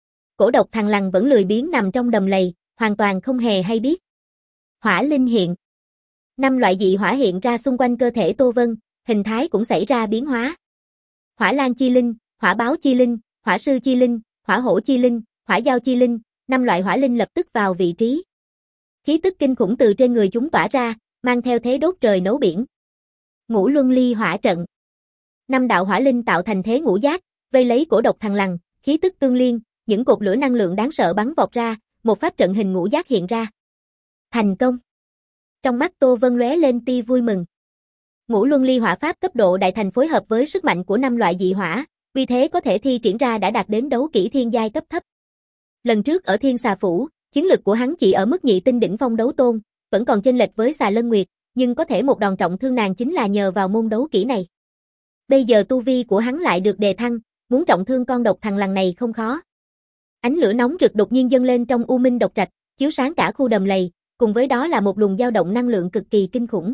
Cổ độc thằn lằn vẫn lười biếng nằm trong đầm lầy, hoàn toàn không hề hay biết. Hỏa linh hiện. Năm loại dị hỏa hiện ra xung quanh cơ thể Tô Vân, hình thái cũng xảy ra biến hóa. Hỏa lan chi linh, hỏa báo chi linh, hỏa sư chi linh, hỏa hổ chi linh, hỏa giao chi linh, năm loại hỏa linh lập tức vào vị trí. Khí tức kinh khủng từ trên người chúng tỏa ra, mang theo thế đốt trời nấu biển. Ngũ luân ly hỏa trận. Năm đạo hỏa linh tạo thành thế ngũ giác, vây lấy cổ độc thằn lằn, khí tức tương liên, những cột lửa năng lượng đáng sợ bắn vọt ra, một pháp trận hình ngũ giác hiện ra. Thành công. Trong mắt Tô Vân lóe lên tia vui mừng. Ngũ luân ly hỏa pháp cấp độ đại thành phối hợp với sức mạnh của năm loại dị hỏa, vì thế có thể thi triển ra đã đạt đến đấu kỹ thiên giai cấp thấp. Lần trước ở Thiên Xà Phủ, chiến lực của hắn chỉ ở mức nhị tinh đỉnh phong đấu tôn, vẫn còn chênh lệch với Xà Lân Nguyệt, nhưng có thể một đòn trọng thương nàng chính là nhờ vào môn đấu kỹ này. Bây giờ tu vi của hắn lại được đề thăng, muốn trọng thương con độc thằn lằn này không khó. Ánh lửa nóng rực đột nhiên dâng lên trong U Minh Độc Trạch, chiếu sáng cả khu đầm lầy, cùng với đó là một luồng dao động năng lượng cực kỳ kinh khủng.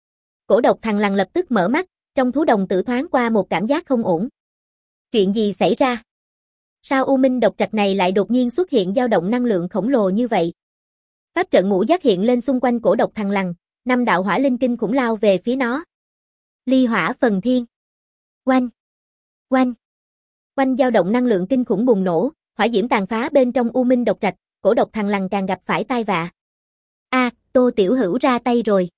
Cổ độc thằn lằn lập tức mở mắt, trong thú đồng tử thoáng qua một cảm giác không ổn. Chuyện gì xảy ra? Sao U Minh Độc Trạch này lại đột nhiên xuất hiện dao động năng lượng khổng lồ như vậy? Pháp trận ngũ giác hiện lên xung quanh cổ độc thằn lằn, năm đạo hỏa linh kinh khủng lao về phía nó. Ly hỏa phần thiên. Oanh! Oanh! Oanh dao động năng lượng kinh khủng bùng nổ, hỏa diễm tàn phá bên trong U Minh Độc Trạch, cổ độc thằn lằn càng gặp phải tai vạ. A, à, Tô Tiểu Hữu ra tay rồi.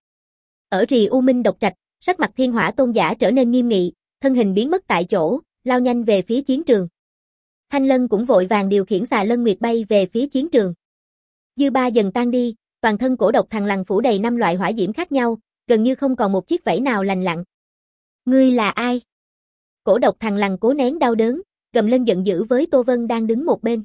Ở rì U Minh Độc Trạch, sắc mặt Thiên Hỏa Tôn giả trở nên nghiêm nghị, thân hình biến mất tại chỗ, lao nhanh về phía chiến trường. Thanh Lân cũng vội vàng điều khiển Xà Lân Nguyệt bay về phía chiến trường. Dư ba dần tan đi, toàn thân cổ độc thằn lằn phủ đầy năm loại hỏa diễm khác nhau, gần như không còn một chiếc vảy nào lành lặn. Ngươi là ai? Cổ độc thằn lằn cố nén đau đớn, gầm lên giận dữ với Tô Vân đang đứng một bên.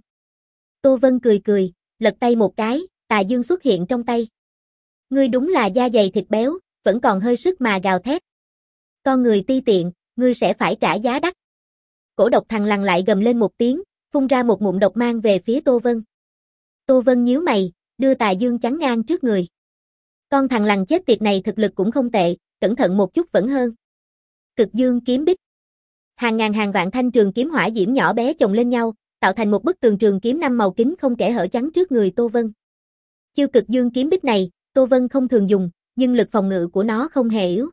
Tô Vân cười cười, lật tay một cái, tà dương xuất hiện trong tay. Ngươi đúng là da dày thịt béo, vẫn còn hơi sức mà gào thét. Con người ti tiện, ngươi sẽ phải trả giá đắt. Cổ độc thằn lằn lại gầm lên một tiếng, phun ra một ngụm độc mang về phía Tô Vân. Tô Vân nhíu mày, đưa tà dương chắn ngang trước người. Con thằn lằn chết tiệt này thực lực cũng không tệ, cẩn thận một chút vẫn hơn. Cực dương kiếm bích. Hàng ngàn hàng vạn thanh trường kiếm hỏa diễm nhỏ bé chồng lên nhau, tạo thành một bức tường trường kiếm năm màu kính không kẽ hở chắn trước người Tô Vân. Chiêu cực dương kiếm bích này, Tô Vân không thường dùng, nhưng lực phòng ngự của nó không hề yếu.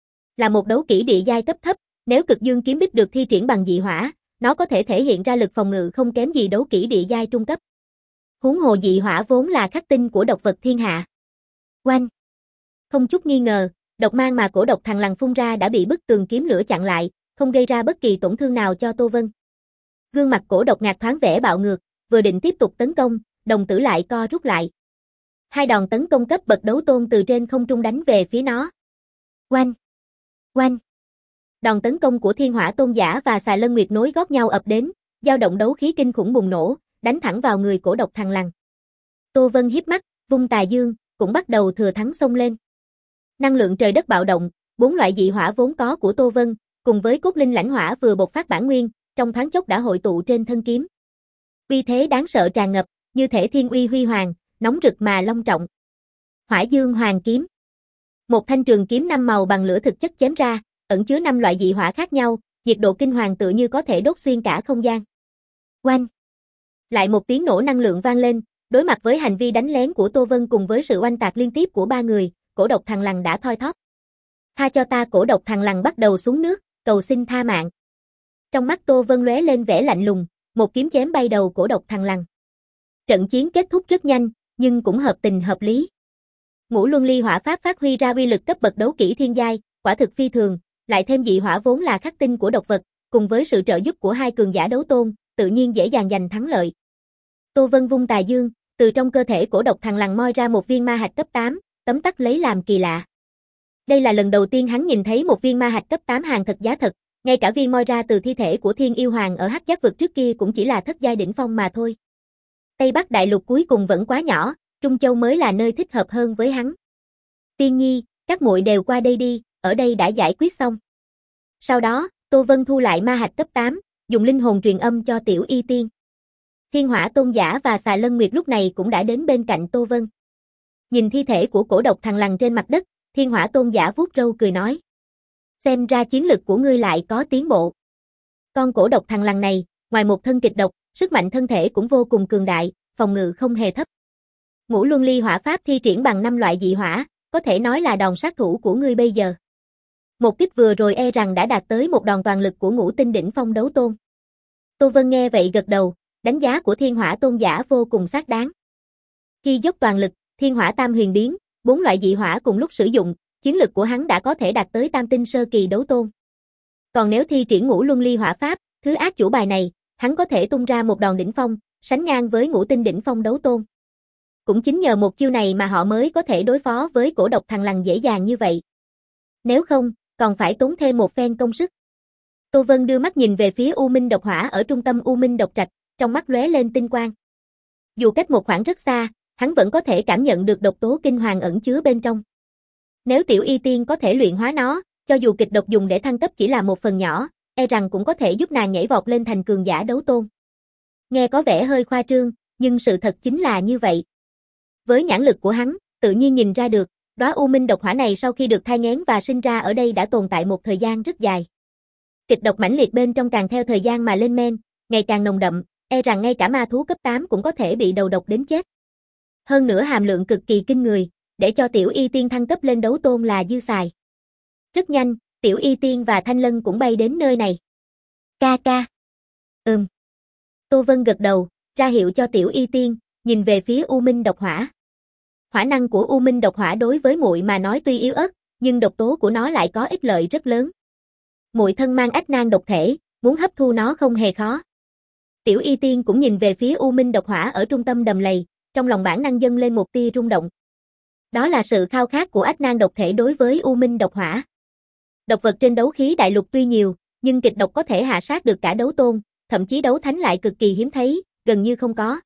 Là một đấu kỹ địa giai cấp thấp, nếu cực dương kiếm bích được thi triển bằng dị hỏa, nó có thể thể hiện ra lực phòng ngự không kém gì đấu kỹ địa giai trung cấp. Huống hồ dị hỏa vốn là khắc tinh của độc vật thiên hạ. Oanh! Không chút nghi ngờ, độc mang mà cổ độc thằn lằn phun ra đã bị bức tường kiếm lửa chặn lại, không gây ra bất kỳ tổn thương nào cho Tô Vân. Gương mặt cổ độc ngạc thoáng vẻ bạo ngược, vừa định tiếp tục tấn công, đồng tử lại co rút lại. Hai đòn tấn công cấp bậc đấu tôn từ trên không trung đánh về phía nó. Oanh! Oanh! Đòn tấn công của Thiên Hỏa Tôn Giả và Xà Lân Nguyệt nối gót nhau ập đến, dao động đấu khí kinh khủng bùng nổ, đánh thẳng vào người cổ độc thằn lằn. Tô Vân híp mắt, vung tà dương, cũng bắt đầu thừa thắng xông lên. Năng lượng trời đất bạo động, bốn loại dị hỏa vốn có của Tô Vân, cùng với cốt linh lãnh hỏa vừa bộc phát bản nguyên, trong thoáng chốc đã hội tụ trên thân kiếm. Uy thế đáng sợ tràn ngập, như thể thiên uy huy hoàng, nóng rực mà long trọng. Hỏa Dương Hoàng kiếm. Một thanh trường kiếm năm màu bằng lửa thực chất chém ra, ẩn chứa năm loại dị hỏa khác nhau, nhiệt độ kinh hoàng tựa như có thể đốt xuyên cả không gian. Oanh! Lại một tiếng nổ năng lượng vang lên, đối mặt với hành vi đánh lén của Tô Vân cùng với sự oanh tạc liên tiếp của ba người, cổ độc thằn lằn đã thoi thóp. Tha cho ta, cổ độc thằn lằn bắt đầu xuống nước, cầu xin tha mạng. Trong mắt Tô Vân lóe lên vẻ lạnh lùng, một kiếm chém bay đầu cổ độc thằn lằn. Trận chiến kết thúc rất nhanh, nhưng cũng hợp tình hợp lý. Ngũ Luân Ly Hỏa Pháp phát huy ra uy lực cấp bậc đấu kỹ thiên giai, quả thực phi thường, lại thêm dị hỏa vốn là khắc tinh của độc vật, cùng với sự trợ giúp của hai cường giả đấu tôn, tự nhiên dễ dàng giành thắng lợi. Tô Vân vung tà dương, từ trong cơ thể cổ độc thằn lằn moi ra một viên ma hạch cấp tám, tấm tắc lấy làm kỳ lạ. Đây là lần đầu tiên hắn nhìn thấy một viên ma hạch cấp tám hàng thật giá thật, ngay cả viên moi ra từ thi thể của Thiên Yêu Hoàng ở Hắc Giác vực trước kia cũng chỉ là thất giai đỉnh phong mà thôi. Tây Bắc đại lục cuối cùng vẫn quá nhỏ, Trung Châu mới là nơi thích hợp hơn với hắn. Tiên Nhi, các muội đều qua đây đi, ở đây đã giải quyết xong. Sau đó, Tô Vân thu lại ma hạch cấp tám, dùng linh hồn truyền âm cho Tiểu Y Tiên. Thiên Hỏa Tôn Giả và Xà Lân Nguyệt lúc này cũng đã đến bên cạnh Tô Vân. Nhìn thi thể của cổ độc thằn lằn trên mặt đất, Thiên Hỏa Tôn Giả vuốt râu cười nói: xem ra chiến lực của ngươi lại có tiến bộ. Con cổ độc thằn lằn này, ngoài một thân kịch độc, sức mạnh thân thể cũng vô cùng cường đại, phòng ngự không hề thấp. Ngũ Luân Ly Hỏa Pháp thi triển bằng năm loại dị hỏa, có thể nói là đòn sát thủ của ngươi bây giờ. Một kích vừa rồi e rằng đã đạt tới một đòn toàn lực của ngũ tinh đỉnh phong đấu tôn. Tô Vân nghe vậy gật đầu, đánh giá của Thiên Hỏa Tôn Giả vô cùng xác đáng. Khi dốc toàn lực, Thiên Hỏa Tam Huyền biến, bốn loại dị hỏa cùng lúc sử dụng, chiến lực của hắn đã có thể đạt tới tam tinh sơ kỳ đấu tôn. Còn nếu thi triển Ngũ Luân Ly Hỏa Pháp, thứ ác chủ bài này, hắn có thể tung ra một đòn đỉnh phong, sánh ngang với ngũ tinh đỉnh phong đấu tôn. Cũng chính nhờ một chiêu này mà họ mới có thể đối phó với cổ độc thằn lằn dễ dàng như vậy. Nếu không, còn phải tốn thêm một phen công sức. Tô Vân đưa mắt nhìn về phía U Minh độc hỏa ở trung tâm U Minh độc trạch, trong mắt lóe lên tinh quang. Dù cách một khoảng rất xa, hắn vẫn có thể cảm nhận được độc tố kinh hoàng ẩn chứa bên trong. Nếu Tiểu Y Tiên có thể luyện hóa nó, cho dù kịch độc dùng để thăng cấp chỉ là một phần nhỏ, e rằng cũng có thể giúp nàng nhảy vọt lên thành cường giả đấu tôn. Nghe có vẻ hơi khoa trương, nhưng sự thật chính là như vậy. Với nhãn lực của hắn, tự nhiên nhìn ra được, đóa U Minh độc hỏa này sau khi được thai nghén và sinh ra ở đây đã tồn tại một thời gian rất dài. Kịch độc mãnh liệt bên trong càng theo thời gian mà lên men, ngày càng nồng đậm, e rằng ngay cả ma thú cấp tám cũng có thể bị đầu độc đến chết. Hơn nữa hàm lượng cực kỳ kinh người, để cho Tiểu Y Tiên thăng cấp lên đấu tôn là dư xài. Rất nhanh, Tiểu Y Tiên và Thanh Lân cũng bay đến nơi này. Ca ca. Ừm. Tô Vân gật đầu, ra hiệu cho Tiểu Y Tiên, nhìn về phía U Minh độc hỏa. Hỏa năng của U Minh độc hỏa đối với muội mà nói tuy yếu ớt, nhưng độc tố của nó lại có ích lợi rất lớn. Muội thân mang ách nan độc thể, muốn hấp thu nó không hề khó. Tiểu Y Tiên cũng nhìn về phía U Minh độc hỏa ở trung tâm đầm lầy, trong lòng bản năng dâng lên một tia rung động. Đó là sự khao khát của ách nan độc thể đối với U Minh độc hỏa. Độc vật trên đấu khí đại lục tuy nhiều, nhưng kịch độc có thể hạ sát được cả đấu tôn, thậm chí đấu thánh lại cực kỳ hiếm thấy, gần như không có.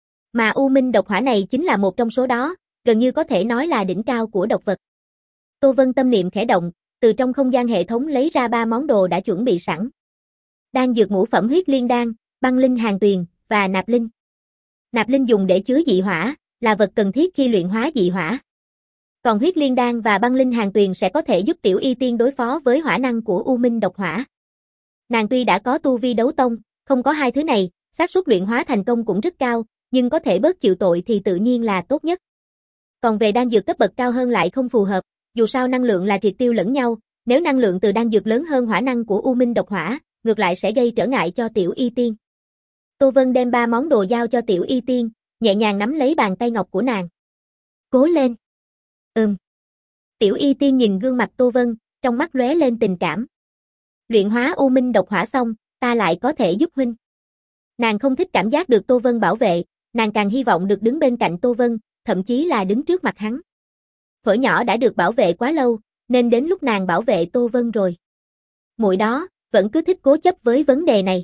Mà U Minh độc hỏa này chính là một trong số đó, gần như có thể nói là đỉnh cao của độc vật. Tô Vân tâm niệm khẽ động, từ trong không gian hệ thống lấy ra ba món đồ đã chuẩn bị sẵn. Đan dược ngũ phẩm huyết liên đan, băng linh hàn tuyền và nạp linh. Nạp linh dùng để chứa dị hỏa, là vật cần thiết khi luyện hóa dị hỏa. Còn huyết liên đan và băng linh hàn tuyền sẽ có thể giúp Tiểu Y Tiên đối phó với hỏa năng của U Minh độc hỏa. Nàng tuy đã có tu vi đấu tông, không có hai thứ này, xác suất luyện hóa thành công cũng rất cao, nhưng có thể bớt chịu tội thì tự nhiên là tốt nhất. Còn về đan dược cấp bậc cao hơn lại không phù hợp, dù sao năng lượng là triệt tiêu lẫn nhau, nếu năng lượng từ đan dược lớn hơn hỏa năng của U Minh độc hỏa, ngược lại sẽ gây trở ngại cho Tiểu Y Tiên. Tô Vân đem ba món đồ giao cho Tiểu Y Tiên, nhẹ nhàng nắm lấy bàn tay ngọc của nàng. Cố lên. Ừm. Tiểu Y Tiên nhìn gương mặt Tô Vân, trong mắt lóe lên tình cảm. Luyện hóa U Minh độc hỏa xong, ta lại có thể giúp huynh. Nàng không thích cảm giác được Tô Vân bảo vệ, nàng càng hy vọng được đứng bên cạnh Tô Vân, thậm chí là đứng trước mặt hắn. Thuở nhỏ đã được bảo vệ quá lâu, nên đến lúc nàng bảo vệ Tô Vân rồi. Muội đó, vẫn cứ thích cố chấp với vấn đề này.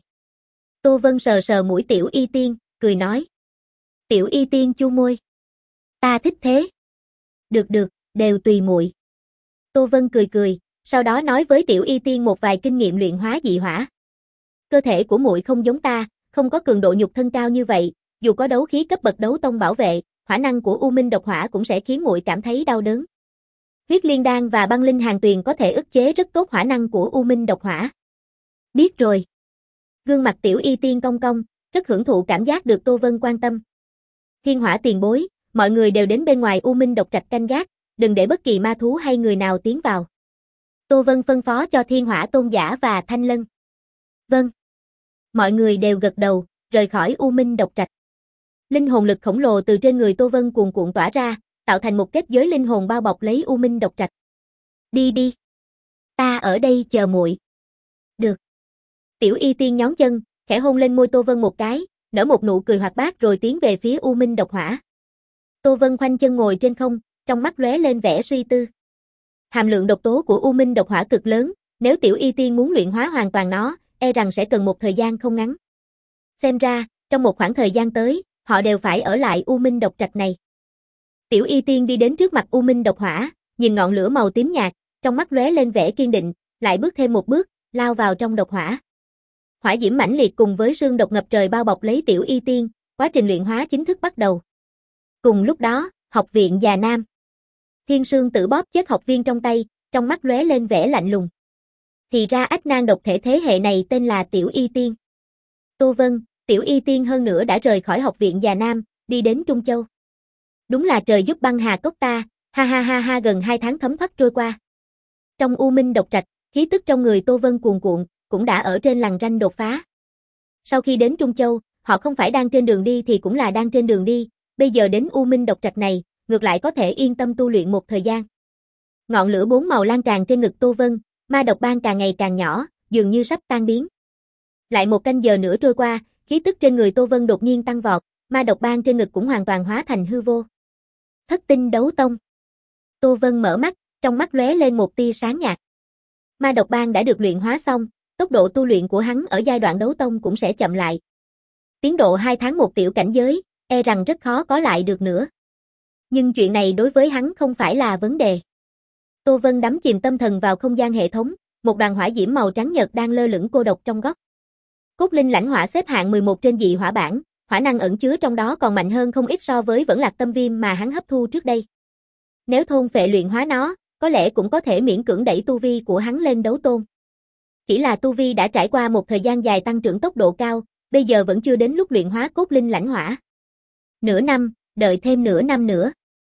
Tô Vân sờ sờ mũi Tiểu Y Tiên, cười nói. Tiểu Y Tiên chu môi. Ta thích thế. Được được, đều tùy muội. Tô Vân cười cười, sau đó nói với Tiểu Y Tiên một vài kinh nghiệm luyện hóa dị hỏa. Cơ thể của muội không giống ta, không có cường độ nhục thân cao như vậy, dù có đấu khí cấp bậc đấu tông bảo vệ, hỏa năng của U Minh độc hỏa cũng sẽ khiến muội cảm thấy đau đớn. Huyết Liên Đan và Băng Linh Hàn Tuyền có thể ức chế rất tốt hỏa năng của U Minh độc hỏa. Biết rồi. Gương mặt Tiểu Y Tiên cong cong, rất hưởng thụ cảm giác được Tô Vân quan tâm. Thiên Hỏa tiền bối, mọi người đều đến bên ngoài U Minh độc trạch canh gác, đừng để bất kỳ ma thú hay người nào tiến vào. Tô Vân phân phó cho Thiên Hỏa Tôn Giả và Thanh Lân. Vâng. Mọi người đều gật đầu, rời khỏi U Minh độc trạch. Linh hồn lực khổng lồ từ trên người Tô Vân cuồn cuộn tỏa ra, tạo thành một kết giới linh hồn bao bọc lấy U Minh độc trạch. Đi đi. Ta ở đây chờ muội. Được. Tiểu Y Tiên nhón chân, khẽ hôn lên môi Tô Vân một cái, nở một nụ cười hoạt bát rồi tiến về phía U Minh độc hỏa. Tô Vân khoanh chân ngồi trên không, trong mắt lóe lên vẻ suy tư. Hàm lượng độc tố của U Minh độc hỏa cực lớn, nếu Tiểu Y Tiên muốn luyện hóa hoàn toàn nó, e rằng sẽ cần một thời gian không ngắn. Xem ra, trong một khoảng thời gian tới, họ đều phải ở lại U Minh độc trạch này. Tiểu Y Tiên đi đến trước mặt U Minh độc hỏa, nhìn ngọn lửa màu tím nhạt, trong mắt lóe lên vẻ kiên định, lại bước thêm một bước, lao vào trong độc hỏa. Hỏa diễm mãnh liệt cùng với sương độc ngập trời bao bọc lấy Tiểu Y Tiên, quá trình luyện hóa chính thức bắt đầu. Cùng lúc đó, học viện Già Nam. Thiên Sương Tử bóp chết học viên trong tay, trong mắt lóe lên vẻ lạnh lùng. Thì ra ách nan độc thể thế hệ này tên là Tiểu Y Tiên. Tô Vân, Tiểu Y Tiên hơn nữa đã rời khỏi học viện Già Nam, đi đến Trung Châu. Đúng là trời giúp băng hà cốc ta, ha ha ha ha gần hai tháng thấm thoát trôi qua. Trong U Minh độc trạch, khí tức trong người Tô Vân cuồn cuộn, cũng đã ở trên lằn ranh đột phá. Sau khi đến Trung Châu, họ không phải đang trên đường đi thì cũng là đang trên đường đi, bây giờ đến U Minh độc trạch này, ngược lại có thể yên tâm tu luyện một thời gian. Ngọn lửa bốn màu lan tràn trên ngực Tô Vân, ma độc ban càng ngày càng nhỏ, dường như sắp tan biến. Lại một canh giờ nữa trôi qua, khí tức trên người Tô Vân đột nhiên tăng vọt, ma độc ban trên ngực cũng hoàn toàn hóa thành hư vô. Thất tinh đấu tông. Tô Vân mở mắt, trong mắt lóe lên một tia sáng nhạt. Ma độc ban đã được luyện hóa xong, tốc độ tu luyện của hắn ở giai đoạn đấu tông cũng sẽ chậm lại. Tiến độ hai tháng một tiểu cảnh giới, e rằng rất khó có lại được nữa. Nhưng chuyện này đối với hắn không phải là vấn đề. Tô Vân đắm chìm tâm thần vào không gian hệ thống, một đoàn hỏa diễm màu trắng nhợt đang lơ lửng cô độc trong góc. Cốt linh lãnh hỏa xếp hạng mười một trên dị hỏa bảng, hỏa năng ẩn chứa trong đó còn mạnh hơn không ít so với vẫn lạc tâm viêm mà hắn hấp thu trước đây. Nếu thôn phệ luyện hóa nó, có lẽ cũng có thể miễn cưỡng đẩy tu vi của hắn lên đấu tôn. Chỉ là tu vi đã trải qua một thời gian dài tăng trưởng tốc độ cao, bây giờ vẫn chưa đến lúc luyện hóa cốt linh lãnh hỏa. Nửa năm, đợi thêm nửa năm nữa.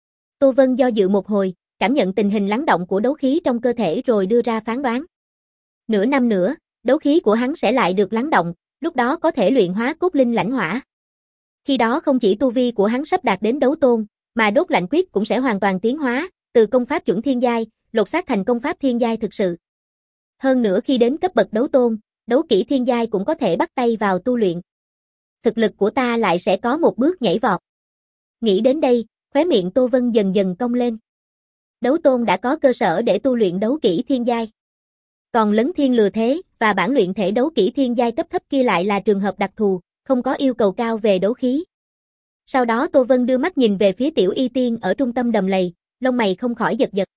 Tô Vân do dự một hồi, cảm nhận tình hình lắng động của đấu khí trong cơ thể rồi đưa ra phán đoán. Nửa năm nữa, đấu khí của hắn sẽ lại được lắng động, lúc đó có thể luyện hóa cốt linh lãnh hỏa. Khi đó không chỉ tu vi của hắn sắp đạt đến đấu tôn, mà đốt lạnh quyết cũng sẽ hoàn toàn tiến hóa, từ công pháp chuẩn thiên giai, lột xác thành công pháp thiên giai thực sự. Hơn nữa khi đến cấp bậc đấu tôn, đấu kỹ thiên giai cũng có thể bắt tay vào tu luyện. Thực lực của ta lại sẽ có một bước nhảy vọt. Nghĩ đến đây, khóe miệng Tô Vân dần dần cong lên. Đấu tôn đã có cơ sở để tu luyện đấu kỹ thiên giai. Còn lấn thiên lừa thế và bản luyện thể đấu kỹ thiên giai cấp thấp kia lại là trường hợp đặc thù, không có yêu cầu cao về đấu khí. Sau đó Tô Vân đưa mắt nhìn về phía Tiểu Y Tiên ở trung tâm đầm lầy, lông mày không khỏi giật giật.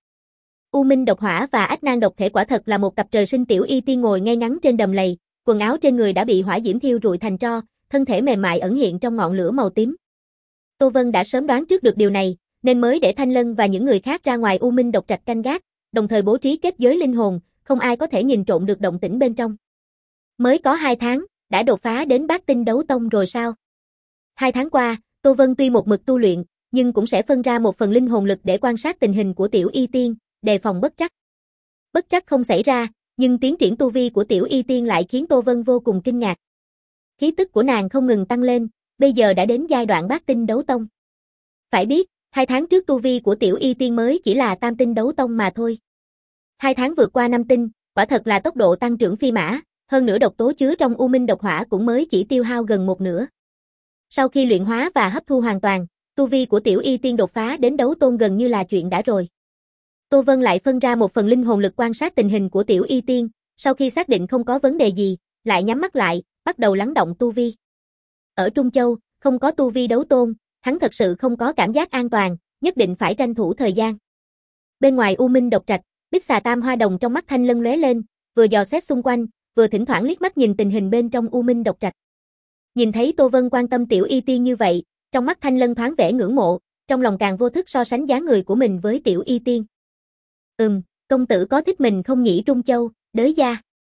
U Minh độc hỏa và ách nan độc thể quả thật là một cặp trời sinh. Tiểu Y Tiên ngồi ngay ngắn trên đầm lầy, quần áo trên người đã bị hỏa diễm thiêu rụi thành tro, thân thể mềm mại ẩn hiện trong ngọn lửa màu tím. Tô Vân đã sớm đoán trước được điều này, nên mới để Thanh Lân và những người khác ra ngoài U Minh độc trạch canh gác, đồng thời bố trí kết giới linh hồn, không ai có thể nhìn trộm được động tĩnh bên trong. Mới có hai tháng, đã đột phá đến bát tinh đấu tông rồi sao? Hai tháng qua, Tô Vân tuy một mực tu luyện, nhưng cũng sẽ phân ra một phần linh hồn lực để quan sát tình hình của Tiểu Y Tiên, đề phòng bất trắc. Bất trắc không xảy ra, nhưng tiến triển tu vi của Tiểu Y Tiên lại khiến Tô Vân vô cùng kinh ngạc. Khí tức của nàng không ngừng tăng lên, bây giờ đã đến giai đoạn bát tinh đấu tông. Phải biết, hai tháng trước tu vi của Tiểu Y Tiên mới chỉ là tam tinh đấu tông mà thôi. Hai tháng vượt qua năm tinh, quả thật là tốc độ tăng trưởng phi mã, hơn nữa độc tố chứa trong U Minh độc hỏa cũng mới chỉ tiêu hao gần một nửa. Sau khi luyện hóa và hấp thu hoàn toàn, tu vi của Tiểu Y Tiên đột phá đến đấu tôn gần như là chuyện đã rồi. Tô Vân lại phân ra một phần linh hồn lực quan sát tình hình của Tiểu Y Tiên, sau khi xác định không có vấn đề gì, lại nhắm mắt lại, bắt đầu lắng động tu vi. Ở Trung Châu, không có tu vi đấu tôn, hắn thật sự không có cảm giác an toàn, nhất định phải tranh thủ thời gian. Bên ngoài U Minh độc trạch, Bích Xà Tam Hoa Đồng trong mắt Thanh Lân lóe lên, vừa dò xét xung quanh, vừa thỉnh thoảng liếc mắt nhìn tình hình bên trong U Minh độc trạch. Nhìn thấy Tô Vân quan tâm Tiểu Y Tiên như vậy, trong mắt Thanh Lân thoáng vẻ ngưỡng mộ, trong lòng càng vô thức so sánh dáng người của mình với Tiểu Y Tiên. Ừm, công tử có thích mình không nhỉ? Trung Châu, Đới gia.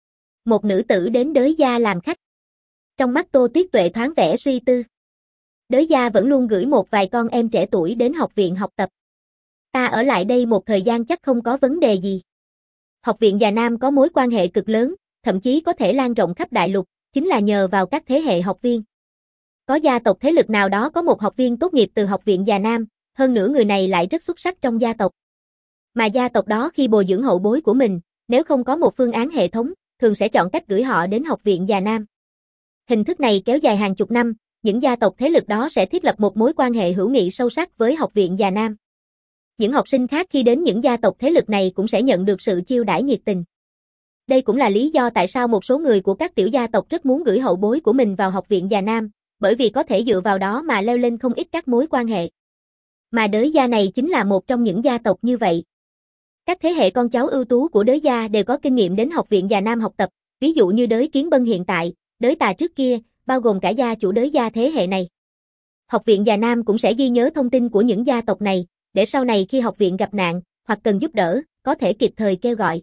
Một nữ tử đến Đới gia làm khách. Trong mắt Tô Tuyết Tuệ thoáng vẻ suy tư. Đới gia vẫn luôn gửi một vài con em trẻ tuổi đến học viện học tập. Ta ở lại đây một thời gian chắc không có vấn đề gì. Học viện Già Nam có mối quan hệ cực lớn, thậm chí có thể lan rộng khắp đại lục, chính là nhờ vào các thế hệ học viên. Có gia tộc thế lực nào đó có một học viên tốt nghiệp từ học viện Già Nam, hơn nữa người này lại rất xuất sắc trong gia tộc. Mà gia tộc đó khi bồi dưỡng hậu bối của mình, nếu không có một phương án hệ thống, thường sẽ chọn cách gửi họ đến học viện Già Nam. Hình thức này kéo dài hàng chục năm, những gia tộc thế lực đó sẽ thiết lập một mối quan hệ hữu nghị sâu sắc với học viện Già Nam. Những học sinh khác khi đến những gia tộc thế lực này cũng sẽ nhận được sự chiêu đãi nhiệt tình. Đây cũng là lý do tại sao một số người của các tiểu gia tộc rất muốn gửi hậu bối của mình vào học viện Già Nam, bởi vì có thể dựa vào đó mà leo lên không ít các mối quan hệ. Mà Đới gia này chính là một trong những gia tộc như vậy. Các thế hệ con cháu ưu tú của Đới gia đều có kinh nghiệm đến học viện Già Nam học tập, ví dụ như Đới Kiến Bân hiện tại, Đới Tà trước kia, bao gồm cả gia chủ Đới gia thế hệ này. Học viện Già Nam cũng sẽ ghi nhớ thông tin của những gia tộc này, để sau này khi học viện gặp nạn, hoặc cần giúp đỡ, có thể kịp thời kêu gọi.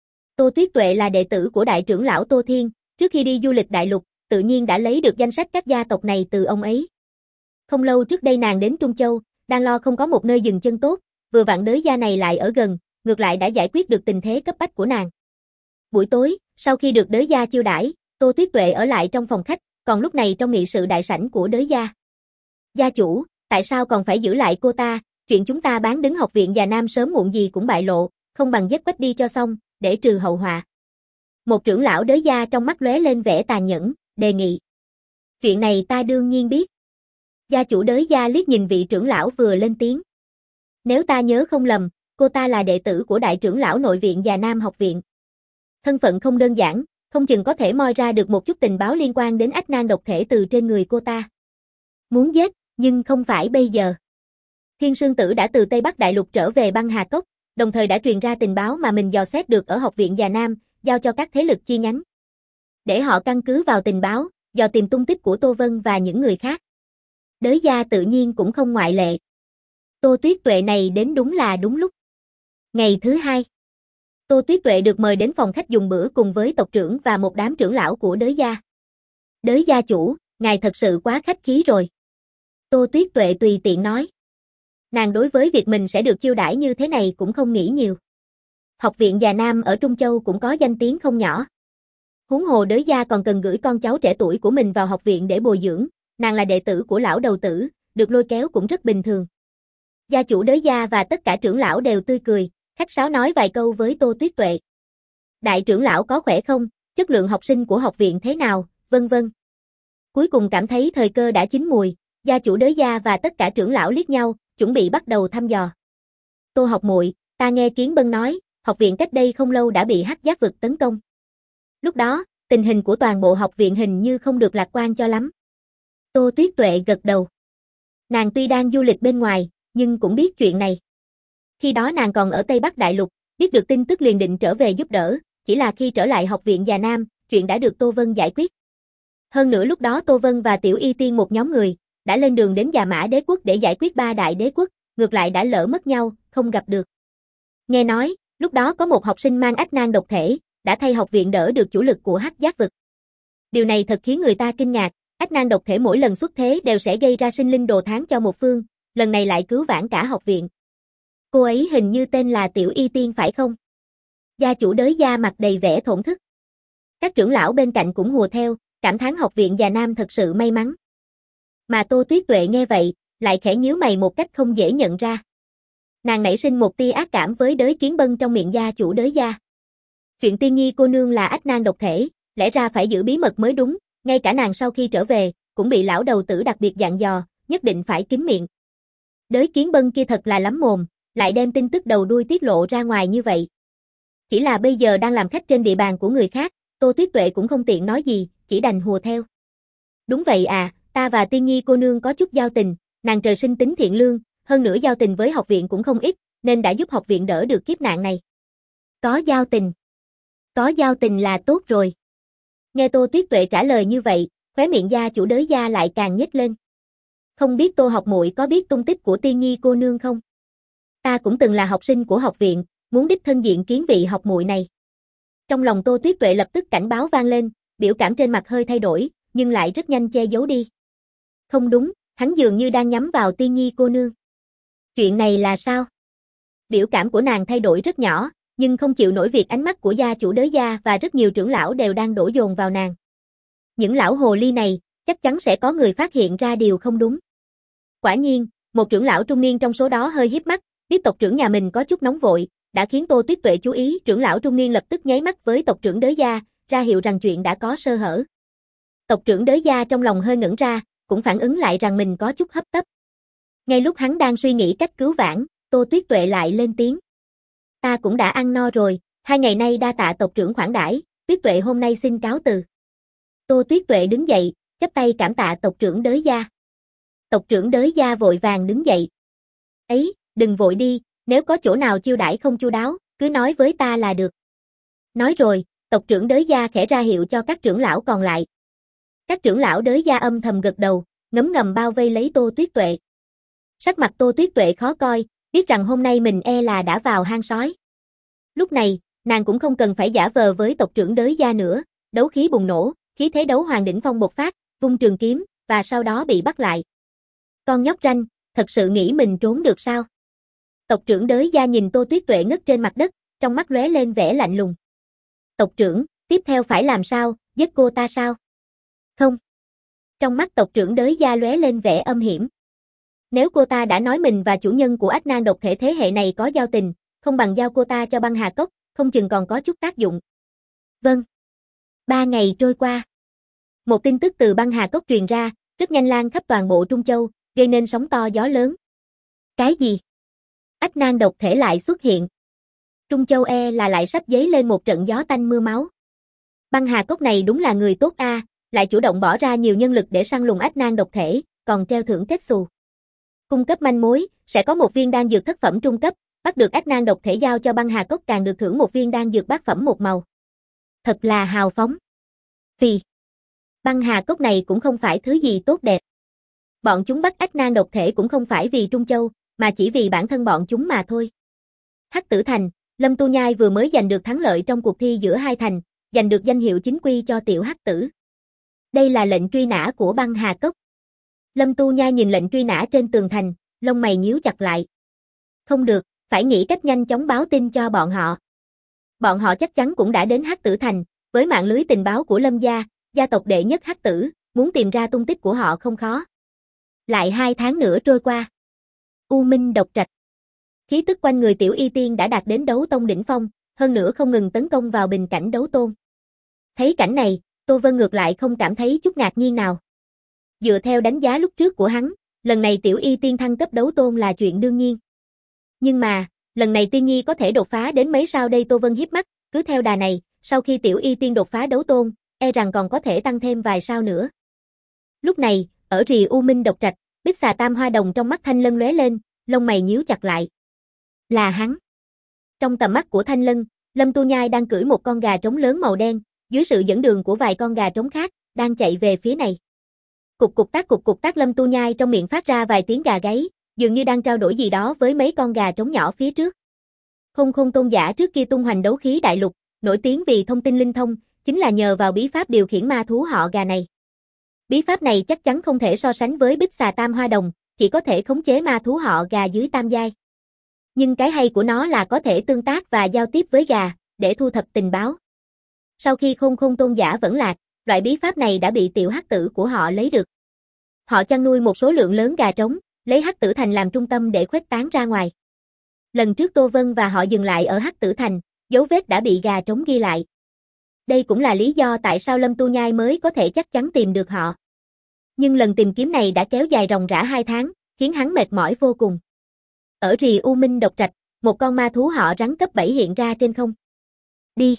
Tô Tuyết Tuệ là đệ tử của đại trưởng lão Tô Thiên, trước khi đi du lịch đại lục, tự nhiên đã lấy được danh sách các gia tộc này từ ông ấy. Không lâu trước đây nàng đến Trung Châu, đang lo không có một nơi dừng chân tốt, vừa vặn Đới gia này lại ở gần, ngược lại đã giải quyết được tình thế cấp bách của nàng. Buổi tối, sau khi được Đới gia chiêu đãi, Tô Tuyết Tuệ ở lại trong phòng khách, còn lúc này trong nghị sự đại sảnh của Đới gia. Gia chủ, tại sao còn phải giữ lại cô ta, chuyện chúng ta bán đứng học viện Già Nam sớm muộn gì cũng bại lộ, không bằng giết Quách đi cho xong, để trừ hậu họa. Một trưởng lão Đới gia trong mắt lóe lên vẻ tàn nhẫn, đề nghị. Chuyện này ta đương nhiên biết. Gia chủ Đới gia liếc nhìn vị trưởng lão vừa lên tiếng. Nếu ta nhớ không lầm, cô ta là đệ tử của đại trưởng lão nội viện Già Nam học viện. Thân phận không đơn giản, không chừng có thể moi ra được một chút tình báo liên quan đến ách nan độc thể từ trên người cô ta. Muốn giết, nhưng không phải bây giờ. Thiên Sương Tử đã từ Tây Bắc Đại Lục trở về Băng Hà Cốc, đồng thời đã truyền ra tình báo mà mình dò xét được ở học viện Già Nam, giao cho các thế lực chi nhánh. Để họ căn cứ vào tình báo, dò tìm tung tích của Tô Vân và những người khác. Đới gia tự nhiên cũng không ngoại lệ. Tô Tuyết Tuệ này đến đúng là đúng lúc. Ngày thứ hai, Tô Tuyết Tuệ được mời đến phòng khách dùng bữa cùng với tộc trưởng và một đám trưởng lão của Đới gia. Đới gia chủ, ngài thật sự quá khách khí rồi. Tô Tuyết Tuệ tùy tiện nói. Nàng đối với việc mình sẽ được chiêu đãi như thế này cũng không nghĩ nhiều. Học viện Già Nam ở Trung Châu cũng có danh tiếng không nhỏ. Huống hồ Đới gia còn cần gửi con cháu trẻ tuổi của mình vào học viện để bồi dưỡng, nàng là đệ tử của lão đầu tử, được lôi kéo cũng rất bình thường. Gia chủ Đới gia và tất cả trưởng lão đều tươi cười, khách sáo nói vài câu với Tô Tuyết Tuệ. Đại trưởng lão có khỏe không, chất lượng học sinh của học viện thế nào, vân vân. Cuối cùng cảm thấy thời cơ đã chín mùi, gia chủ Đới gia và tất cả trưởng lão liếc nhau, chuẩn bị bắt đầu thăm dò. Tô học muội, ta nghe Kiến Bân nói, học viện cách đây không lâu đã bị hắc giác vực tấn công. Lúc đó, tình hình của toàn bộ học viện hình như không được lạc quan cho lắm. Tô Tuyết Tuệ gật đầu. Nàng tuy đang du lịch bên ngoài, nhưng cũng biết chuyện này. Khi đó nàng còn ở Tây Bắc Đại Lục, biết được tin tức liền định trở về giúp đỡ, chỉ là khi trở lại học viện Già Nam, chuyện đã được Tô Vân giải quyết. Hơn nữa lúc đó Tô Vân và Tiểu Y Tiên một nhóm người, đã lên đường đến Già Mã Đế quốc để giải quyết ba đại đế quốc, ngược lại đã lỡ mất nhau, không gặp được. Nghe nói, lúc đó có một học sinh mang ách nan độc thể, đã thay học viện đỡ được chủ lực của hắc giác vực. Điều này thật khiến người ta kinh ngạc, ách nan độc thể mỗi lần xuất thế đều sẽ gây ra sinh linh đồ thán cho một phương, lần này lại cứu vãn cả học viện. Cô ấy hình như tên là Tiểu Y Tiên phải không? Gia chủ Đới gia mặt đầy vẻ thổn thức. Các trưởng lão bên cạnh cũng hùa theo, cảm thán học viện Già Nam thật sự may mắn. Mà Tô Tuyết Tuệ nghe vậy, lại khẽ nhíu mày một cách không dễ nhận ra. Nàng nảy sinh một tia ác cảm với đới kiến bân trong miệng gia chủ đới gia. Chuyện Tiên Nhi cô nương là ách nan độc thể, lẽ ra phải giữ bí mật mới đúng, ngay cả nàng sau khi trở về, cũng bị lão đầu tử đặc biệt dặn dò, nhất định phải kín miệng. Đới kiến bân kia thật là lắm mồm, lại đem tin tức đầu đuôi tiết lộ ra ngoài như vậy. Chỉ là bây giờ đang làm khách trên địa bàn của người khác, Tô Tuyết Tuệ cũng không tiện nói gì, chỉ đành hùa theo. Đúng vậy à, ta và Tiên Nhi cô nương có chút giao tình, nàng trời sinh tính thiện lương, hơn nữa giao tình với học viện cũng không ít, nên đã giúp học viện đỡ được kiếp nạn này. Có giao tình. Có giao tình là tốt rồi. Nghe Tô Tuyết Tuệ trả lời như vậy, khóe miệng gia chủ đới gia lại càng nhếch lên. Không biết Tô học muội có biết tung tích của Tiên Nhi cô nương không? Ta cũng từng là học sinh của học viện, muốn đích thân diện kiến vị học muội này. Trong lòng Tô Tuyết Tuệ lập tức cảnh báo vang lên, biểu cảm trên mặt hơi thay đổi, nhưng lại rất nhanh che giấu đi. Không đúng, hắn dường như đang nhắm vào Tiên Nhi cô nương. Chuyện này là sao? Biểu cảm của nàng thay đổi rất nhỏ, nhưng không chịu nổi việc ánh mắt của gia chủ đới gia và rất nhiều trưởng lão đều đang đổ dồn vào nàng. Những lão hồ ly này, chắc chắn sẽ có người phát hiện ra điều không đúng. Quả nhiên, một trưởng lão trung niên trong số đó hơi híp mắt, biết tộc trưởng nhà mình có chút nóng vội, đã khiến Tô Tuyết Tuệ chú ý. Trưởng lão trung niên lập tức nháy mắt với tộc trưởng đới gia, ra hiệu rằng chuyện đã có sơ hở. Tộc trưởng đới gia trong lòng hơi ngẩn ra, cũng phản ứng lại rằng mình có chút hấp tấp. Ngay lúc hắn đang suy nghĩ cách cứu vãn, Tô Tuyết Tuệ lại lên tiếng. Ta cũng đã ăn no rồi, hai ngày nay đa tạ tộc trưởng khoản đãi, Tuyết Tuệ hôm nay xin cáo từ. Tô Tuyết Tuệ đứng dậy, chắp tay cảm tạ tộc trưởng đới gia. Tộc trưởng đới gia vội vàng đứng dậy. Ấy, đừng vội đi, nếu có chỗ nào chiêu đãi không chu đáo, cứ nói với ta là được. Nói rồi, tộc trưởng đới gia khẽ ra hiệu cho các trưởng lão còn lại. Các trưởng lão đới gia âm thầm gật đầu, ngấm ngầm bao vây lấy Tô Tuyết Tuệ. Sắc mặt Tô Tuyết Tuệ khó coi, biết rằng hôm nay mình e là đã vào hang sói. Lúc này, nàng cũng không cần phải giả vờ với tộc trưởng đới gia nữa, đấu khí bùng nổ, khí thế đấu hoàng đỉnh phong bộc phát, vung trường kiếm, và sau đó bị bắt lại. Con nhóc ranh, thật sự nghĩ mình trốn được sao? Tộc trưởng đới gia nhìn Tô Tuyết Tuệ ngất trên mặt đất, trong mắt lóe lên vẻ lạnh lùng. Tộc trưởng, tiếp theo phải làm sao, giết cô ta sao? Không. Trong mắt tộc trưởng đới gia lóe lên vẻ âm hiểm. Nếu cô ta đã nói mình và chủ nhân của ách nan độc thể thế hệ này có giao tình, không bằng giao cô ta cho băng hà cốc, không chừng còn có chút tác dụng. Vâng. Ba ngày trôi qua. Một tin tức từ băng hà cốc truyền ra, rất nhanh lan khắp toàn bộ Trung Châu, gây nên sóng to gió lớn. Cái gì? Ách nan độc thể lại xuất hiện. Trung Châu e là lại sắp dấy lên một trận gió tanh mưa máu. Băng hà cốc này đúng là người tốt a, à, lại chủ động bỏ ra nhiều nhân lực để săn lùng ách nan độc thể, còn treo thưởng kết xù. Cung cấp manh mối, sẽ có một viên đan dược thất phẩm trung cấp, bắt được ách nan độc thể giao cho băng hà cốc càng được thưởng một viên đan dược bát phẩm một màu. Thật là hào phóng. Vì băng hà cốc này cũng không phải thứ gì tốt đẹp. Bọn chúng bắt ách nan độc thể cũng không phải vì Trung Châu, mà chỉ vì bản thân bọn chúng mà thôi. Hắc Tử Thành, Lâm Tu Nhai vừa mới giành được thắng lợi trong cuộc thi giữa hai thành, giành được danh hiệu chính quy cho tiểu hắc tử. Đây là lệnh truy nã của băng hà cốc. Lâm Tu Nhai nhìn lệnh truy nã trên tường thành, lông mày nhíu chặt lại. Không được, phải nghĩ cách nhanh chóng báo tin cho bọn họ. Bọn họ chắc chắn cũng đã đến Hắc Tử Thành, với mạng lưới tình báo của Lâm gia, gia tộc đệ nhất Hắc Tử, muốn tìm ra tung tích của họ không khó. Lại hai tháng nữa trôi qua. U Minh Độc Trạch. Khí tức quanh người Tiểu Y Tiên đã đạt đến đấu tông đỉnh phong, hơn nữa không ngừng tấn công vào bình cảnh đấu tôn. Thấy cảnh này, Tô Vân ngược lại không cảm thấy chút ngạc nhiên nào. Dựa theo đánh giá lúc trước của hắn, lần này Tiểu Y Tiên thăng cấp đấu tôn là chuyện đương nhiên. Nhưng mà, lần này Tiên Nhi có thể đột phá đến mấy sao đây? Tô Vân hiếp mắt, cứ theo đà này, sau khi Tiểu Y Tiên đột phá đấu tôn, e rằng còn có thể tăng thêm vài sao nữa. Lúc này, ở rìa U Minh Độc Trạch, Bích Xà Tam Hoa Đồng trong mắt Thanh Lân lóe lên, lông mày nhíu chặt lại. Là hắn. Trong tầm mắt của Thanh Lân, Lâm Tu Nhai đang cưỡi một con gà trống lớn màu đen, dưới sự dẫn đường của vài con gà trống khác, đang chạy về phía này. Cục cục tác cục cục tác Lâm Tu Nhai trong miệng phát ra vài tiếng gà gáy, dường như đang trao đổi gì đó với mấy con gà trống nhỏ phía trước. Không Khôn Tôn giả trước kia tung hoành đấu khí đại lục, nổi tiếng vì thông tin linh thông, chính là nhờ vào bí pháp điều khiển ma thú họ gà này. Bí pháp này chắc chắn không thể so sánh với Bích Xà Tam Hoa Đồng, chỉ có thể khống chế ma thú họ gà dưới tam giai. Nhưng cái hay của nó là có thể tương tác và giao tiếp với gà, để thu thập tình báo. Sau khi Khôn Khôn Tôn giả vẫn lạc, loại bí pháp này đã bị tiểu hắc tử của họ lấy được. Họ chăn nuôi một số lượng lớn gà trống, lấy Hắc Tử Thành làm trung tâm để khuếch tán ra ngoài. Lần trước Tô Vân và họ dừng lại ở Hắc Tử Thành, dấu vết đã bị gà trống ghi lại. Đây cũng là lý do tại sao Lâm Tu Nhai mới có thể chắc chắn tìm được họ. Nhưng lần tìm kiếm này đã kéo dài ròng rã hai tháng, khiến hắn mệt mỏi vô cùng. Ở rìa U Minh Độc Trạch, một con ma thú họ rắn cấp bảy hiện ra trên không. Đi.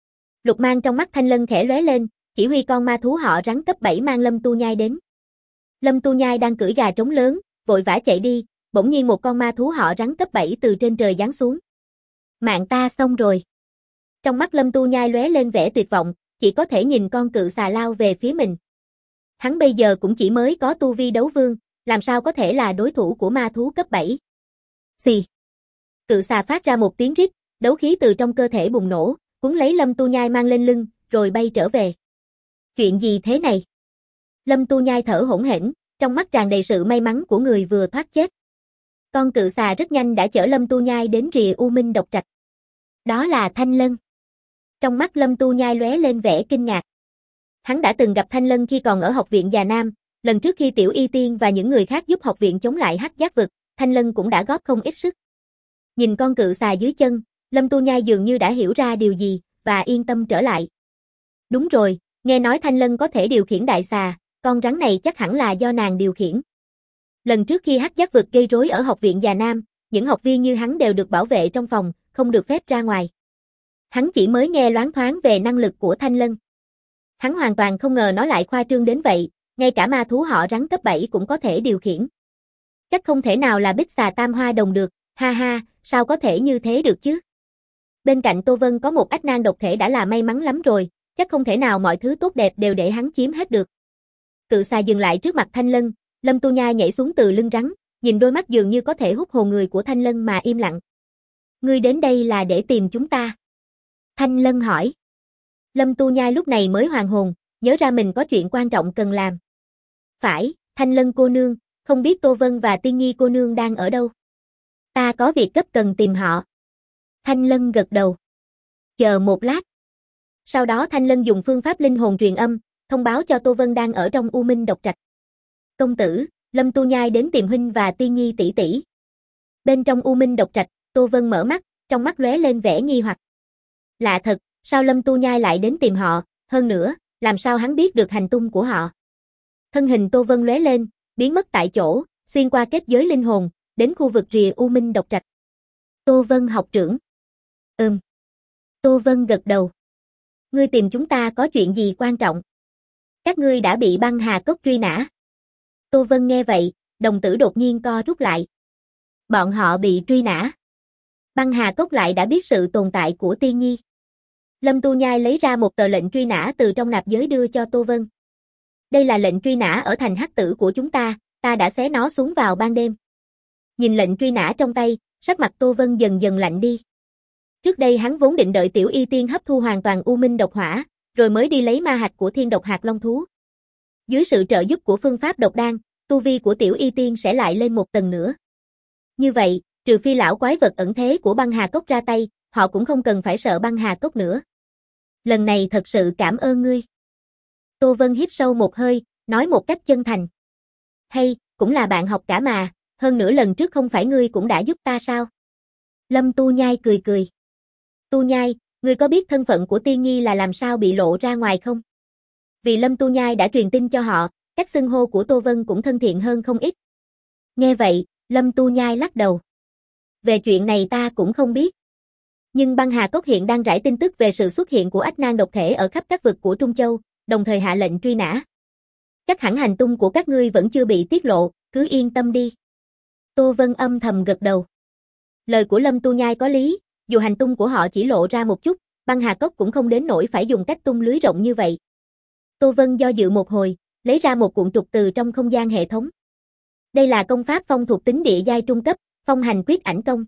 Lục mang trong mắt Thanh Lân khẽ lóe lên, chỉ huy con ma thú họ rắn cấp bảy mang Lâm Tu Nhai đến. Lâm Tu Nhai đang cưỡi gà trống lớn, vội vã chạy đi, bỗng nhiên một con ma thú họ rắn cấp bảy từ trên trời giáng xuống. Mạng ta xong rồi. Trong mắt Lâm Tu Nhai lóe lên vẻ tuyệt vọng, chỉ có thể nhìn con cự xà lao về phía mình. Hắn bây giờ cũng chỉ mới có tu vi đấu vương, làm sao có thể là đối thủ của ma thú cấp bảy. Xì. Cự xà phát ra một tiếng rít, đấu khí từ trong cơ thể bùng nổ, cuốn lấy Lâm Tu Nhai mang lên lưng, rồi bay trở về. Chuyện gì thế này? Lâm Tu Nhai thở hổn hển, trong mắt tràn đầy sự may mắn của người vừa thoát chết. Con cự xà rất nhanh đã chở Lâm Tu Nhai đến rìa U Minh Độc Trạch. Đó là Thanh Lân. Trong mắt Lâm Tu Nhai lóe lên vẻ kinh ngạc. Hắn đã từng gặp Thanh Lân khi còn ở học viện Già Nam, lần trước khi Tiểu Y Tiên và những người khác giúp học viện chống lại Hắc Giác Vực, Thanh Lân cũng đã góp không ít sức. Nhìn con cự xà dưới chân, Lâm Tu Nhai dường như đã hiểu ra điều gì, và yên tâm trở lại. Đúng rồi, nghe nói Thanh Lân có thể điều khiển đại xà, con rắn này chắc hẳn là do nàng điều khiển. Lần trước khi Hắc Giác Vực gây rối ở học viện Già Nam, những học viên như hắn đều được bảo vệ trong phòng, không được phép ra ngoài. Hắn chỉ mới nghe loáng thoáng về năng lực của Thanh Lân. Hắn hoàn toàn không ngờ nó lại khoa trương đến vậy, ngay cả ma thú họ rắn cấp bảy cũng có thể điều khiển. Chắc không thể nào là Bích Xà Tam Hoa Đồng được, ha ha, sao có thể như thế được chứ? Bên cạnh Tô Vân có một ách nan độc thể đã là may mắn lắm rồi, chắc không thể nào mọi thứ tốt đẹp đều để hắn chiếm hết được. Cự xà dừng lại trước mặt Thanh Lân, Lâm Tu Nhai nhảy xuống từ lưng rắn, nhìn đôi mắt dường như có thể hút hồn người của Thanh Lân mà im lặng. Ngươi đến đây là để tìm chúng ta? Thanh Lân hỏi. Lâm Tu Nhai lúc này mới hoàn hồn, nhớ ra mình có chuyện quan trọng cần làm. Phải, Thanh Lân cô nương, không biết Tô Vân và Tiên Nhi cô nương đang ở đâu? Ta có việc gấp cần tìm họ. Thanh Lân gật đầu. Chờ một lát. Sau đó Thanh Lân dùng phương pháp linh hồn truyền âm, thông báo cho Tô Vân đang ở trong U Minh Độc Trạch. Công tử, Lâm Tu Nhai đến tìm huynh và Tiên Nhi tỷ tỷ. Bên trong U Minh Độc Trạch, Tô Vân mở mắt, trong mắt lóe lên vẻ nghi hoặc. Lạ thật, sao Lâm Tu Nhai lại đến tìm họ, hơn nữa, làm sao hắn biết được hành tung của họ? Thân hình Tô Vân lóe lên, biến mất tại chỗ, xuyên qua kết giới linh hồn, đến khu vực rìa U Minh Độc Trạch. Tô Vân học trưởng. Ừm. Tô Vân gật đầu. Ngươi tìm chúng ta có chuyện gì quan trọng? Các ngươi đã bị băng hà cốc truy nã. Tô Vân nghe vậy, đồng tử đột nhiên co rút lại. Bọn họ bị truy nã. Băng hà cốc lại đã biết sự tồn tại của Tiên Nhi. Lâm Tu Nhai lấy ra một tờ lệnh truy nã từ trong nạp giới đưa cho Tô Vân. Đây là lệnh truy nã ở thành Hắc Tử của chúng ta, ta đã xé nó xuống vào ban đêm. Nhìn lệnh truy nã trong tay, sắc mặt Tô Vân dần dần lạnh đi. Trước đây hắn vốn định đợi Tiểu Y Tiên hấp thu hoàn toàn U Minh độc hỏa, rồi mới đi lấy ma hạch của Thiên Độc Hạt Long thú. Dưới sự trợ giúp của phương pháp độc đan, tu vi của Tiểu Y Tiên sẽ lại lên một tầng nữa. Như vậy, trừ phi lão quái vật ẩn thế của băng hà cốc ra tay, họ cũng không cần phải sợ băng hà cốc nữa. Lần này thật sự cảm ơn ngươi. Tô Vân hít sâu một hơi, nói một cách chân thành. Hay, cũng là bạn học cả mà, hơn nữa lần trước không phải ngươi cũng đã giúp ta sao? Lâm Tu Nhai cười cười. Tu Nhai, ngươi có biết thân phận của Tiên Nhi là làm sao bị lộ ra ngoài không? Vì Lâm Tu Nhai đã truyền tin cho họ, cách xưng hô của Tô Vân cũng thân thiện hơn không ít. Nghe vậy, Lâm Tu Nhai lắc đầu. Về chuyện này ta cũng không biết. Nhưng băng hà cốc hiện đang rải tin tức về sự xuất hiện của ách nan độc thể ở khắp các vực của Trung Châu, đồng thời hạ lệnh truy nã. Chắc hẳn hành tung của các ngươi vẫn chưa bị tiết lộ, cứ yên tâm đi. Tô Vân âm thầm gật đầu. Lời của Lâm Tu Nhai có lý, dù hành tung của họ chỉ lộ ra một chút, băng hà cốc cũng không đến nỗi phải dùng cách tung lưới rộng như vậy. Tô Vân do dự một hồi, lấy ra một cuộn trục từ trong không gian hệ thống. Đây là công pháp phong thuộc tính địa giai trung cấp, phong hành quyết ảnh công.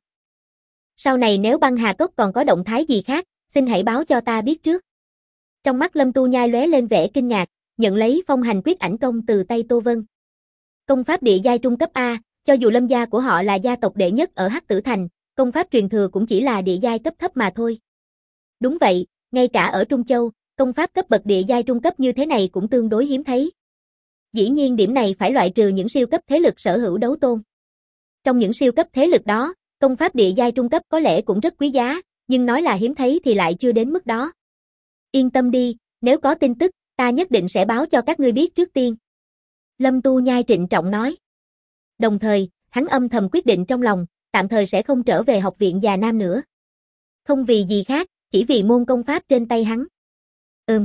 Sau này nếu băng hà cốc còn có động thái gì khác, xin hãy báo cho ta biết trước. Trong mắt Lâm Tu Nhai lóe lên vẻ kinh ngạc, nhận lấy phong hành quyết ảnh công từ tay Tô Vân. Công pháp địa giai trung cấp A, cho dù Lâm gia của họ là gia tộc đệ nhất ở Hắc Tử Thành, công pháp truyền thừa cũng chỉ là địa giai cấp thấp mà thôi. Đúng vậy, ngay cả ở Trung Châu, công pháp cấp bậc địa giai trung cấp như thế này cũng tương đối hiếm thấy. Dĩ nhiên điểm này phải loại trừ những siêu cấp thế lực sở hữu đấu tôn. Trong những siêu cấp thế lực đó, công pháp địa giai trung cấp có lẽ cũng rất quý giá, nhưng nói là hiếm thấy thì lại chưa đến mức đó. Yên tâm đi, nếu có tin tức, ta nhất định sẽ báo cho các ngươi biết trước tiên. Lâm Tu Nhai trịnh trọng nói. Đồng thời, hắn âm thầm quyết định trong lòng, tạm thời sẽ không trở về học viện Già Nam nữa. Không vì gì khác, chỉ vì môn công pháp trên tay hắn. Ừm.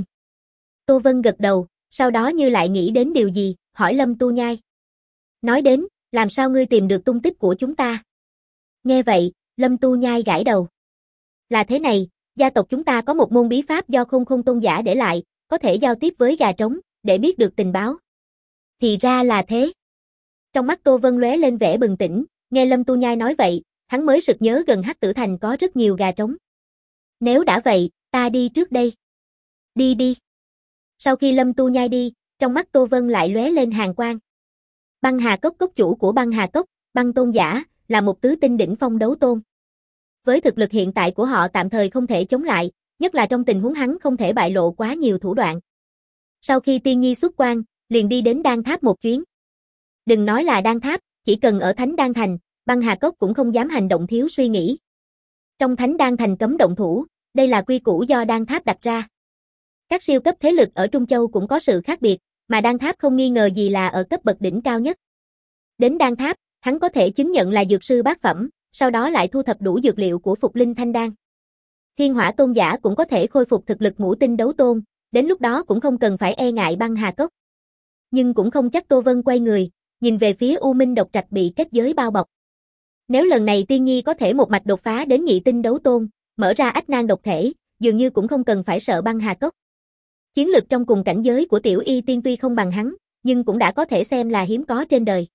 Tô Vân gật đầu, sau đó như lại nghĩ đến điều gì, hỏi Lâm Tu Nhai. Nói đến, làm sao ngươi tìm được tung tích của chúng ta? Nghe vậy, Lâm Tu Nhai gãi đầu. Là thế này, gia tộc chúng ta có một môn bí pháp do Khôn Khôn tôn giả để lại, có thể giao tiếp với gà trống, để biết được tình báo. Thì ra là thế. Trong mắt Tô Vân lóe lên vẻ bừng tỉnh, nghe Lâm Tu Nhai nói vậy, hắn mới sực nhớ gần Hắc Tử Thành có rất nhiều gà trống. Nếu đã vậy, ta đi trước đây. Đi đi. Sau khi Lâm Tu Nhai đi, trong mắt Tô Vân lại lóe lên hàn quang. Băng Hà Cốc cốc chủ của Băng Hà Cốc, Băng Tôn giả, là một tứ tinh đỉnh phong đấu tôn. Với thực lực hiện tại của họ tạm thời không thể chống lại, nhất là trong tình huống hắn không thể bại lộ quá nhiều thủ đoạn. Sau khi Tiên Nhi xuất quan, liền đi đến Đan Tháp một chuyến. Đừng nói là Đan Tháp, chỉ cần ở Thánh Đan Thành, Băng Hà Cốc cũng không dám hành động thiếu suy nghĩ. Trong Thánh Đan Thành cấm động thủ, đây là quy củ do Đan Tháp đặt ra. Các siêu cấp thế lực ở Trung Châu cũng có sự khác biệt, mà Đan Tháp không nghi ngờ gì là ở cấp bậc đỉnh cao nhất. Đến Đan Tháp, hắn có thể chứng nhận là dược sư bát phẩm, sau đó lại thu thập đủ dược liệu của Phục Linh Thanh Đan. Thiên Hỏa Tôn giả cũng có thể khôi phục thực lực ngũ tinh đấu tôn, đến lúc đó cũng không cần phải e ngại Băng Hà Cốc. Nhưng cũng không chắc. Tô Vân quay người, nhìn về phía U Minh độc trạch bị kết giới bao bọc. Nếu lần này Tiên Nhi có thể một mạch đột phá đến nhị tinh đấu tôn, mở ra ách nan độc thể, dường như cũng không cần phải sợ Băng Hà Cốc. Chiến lực trong cùng cảnh giới của Tiểu Y Tiên tuy không bằng hắn, nhưng cũng đã có thể xem là hiếm có trên đời.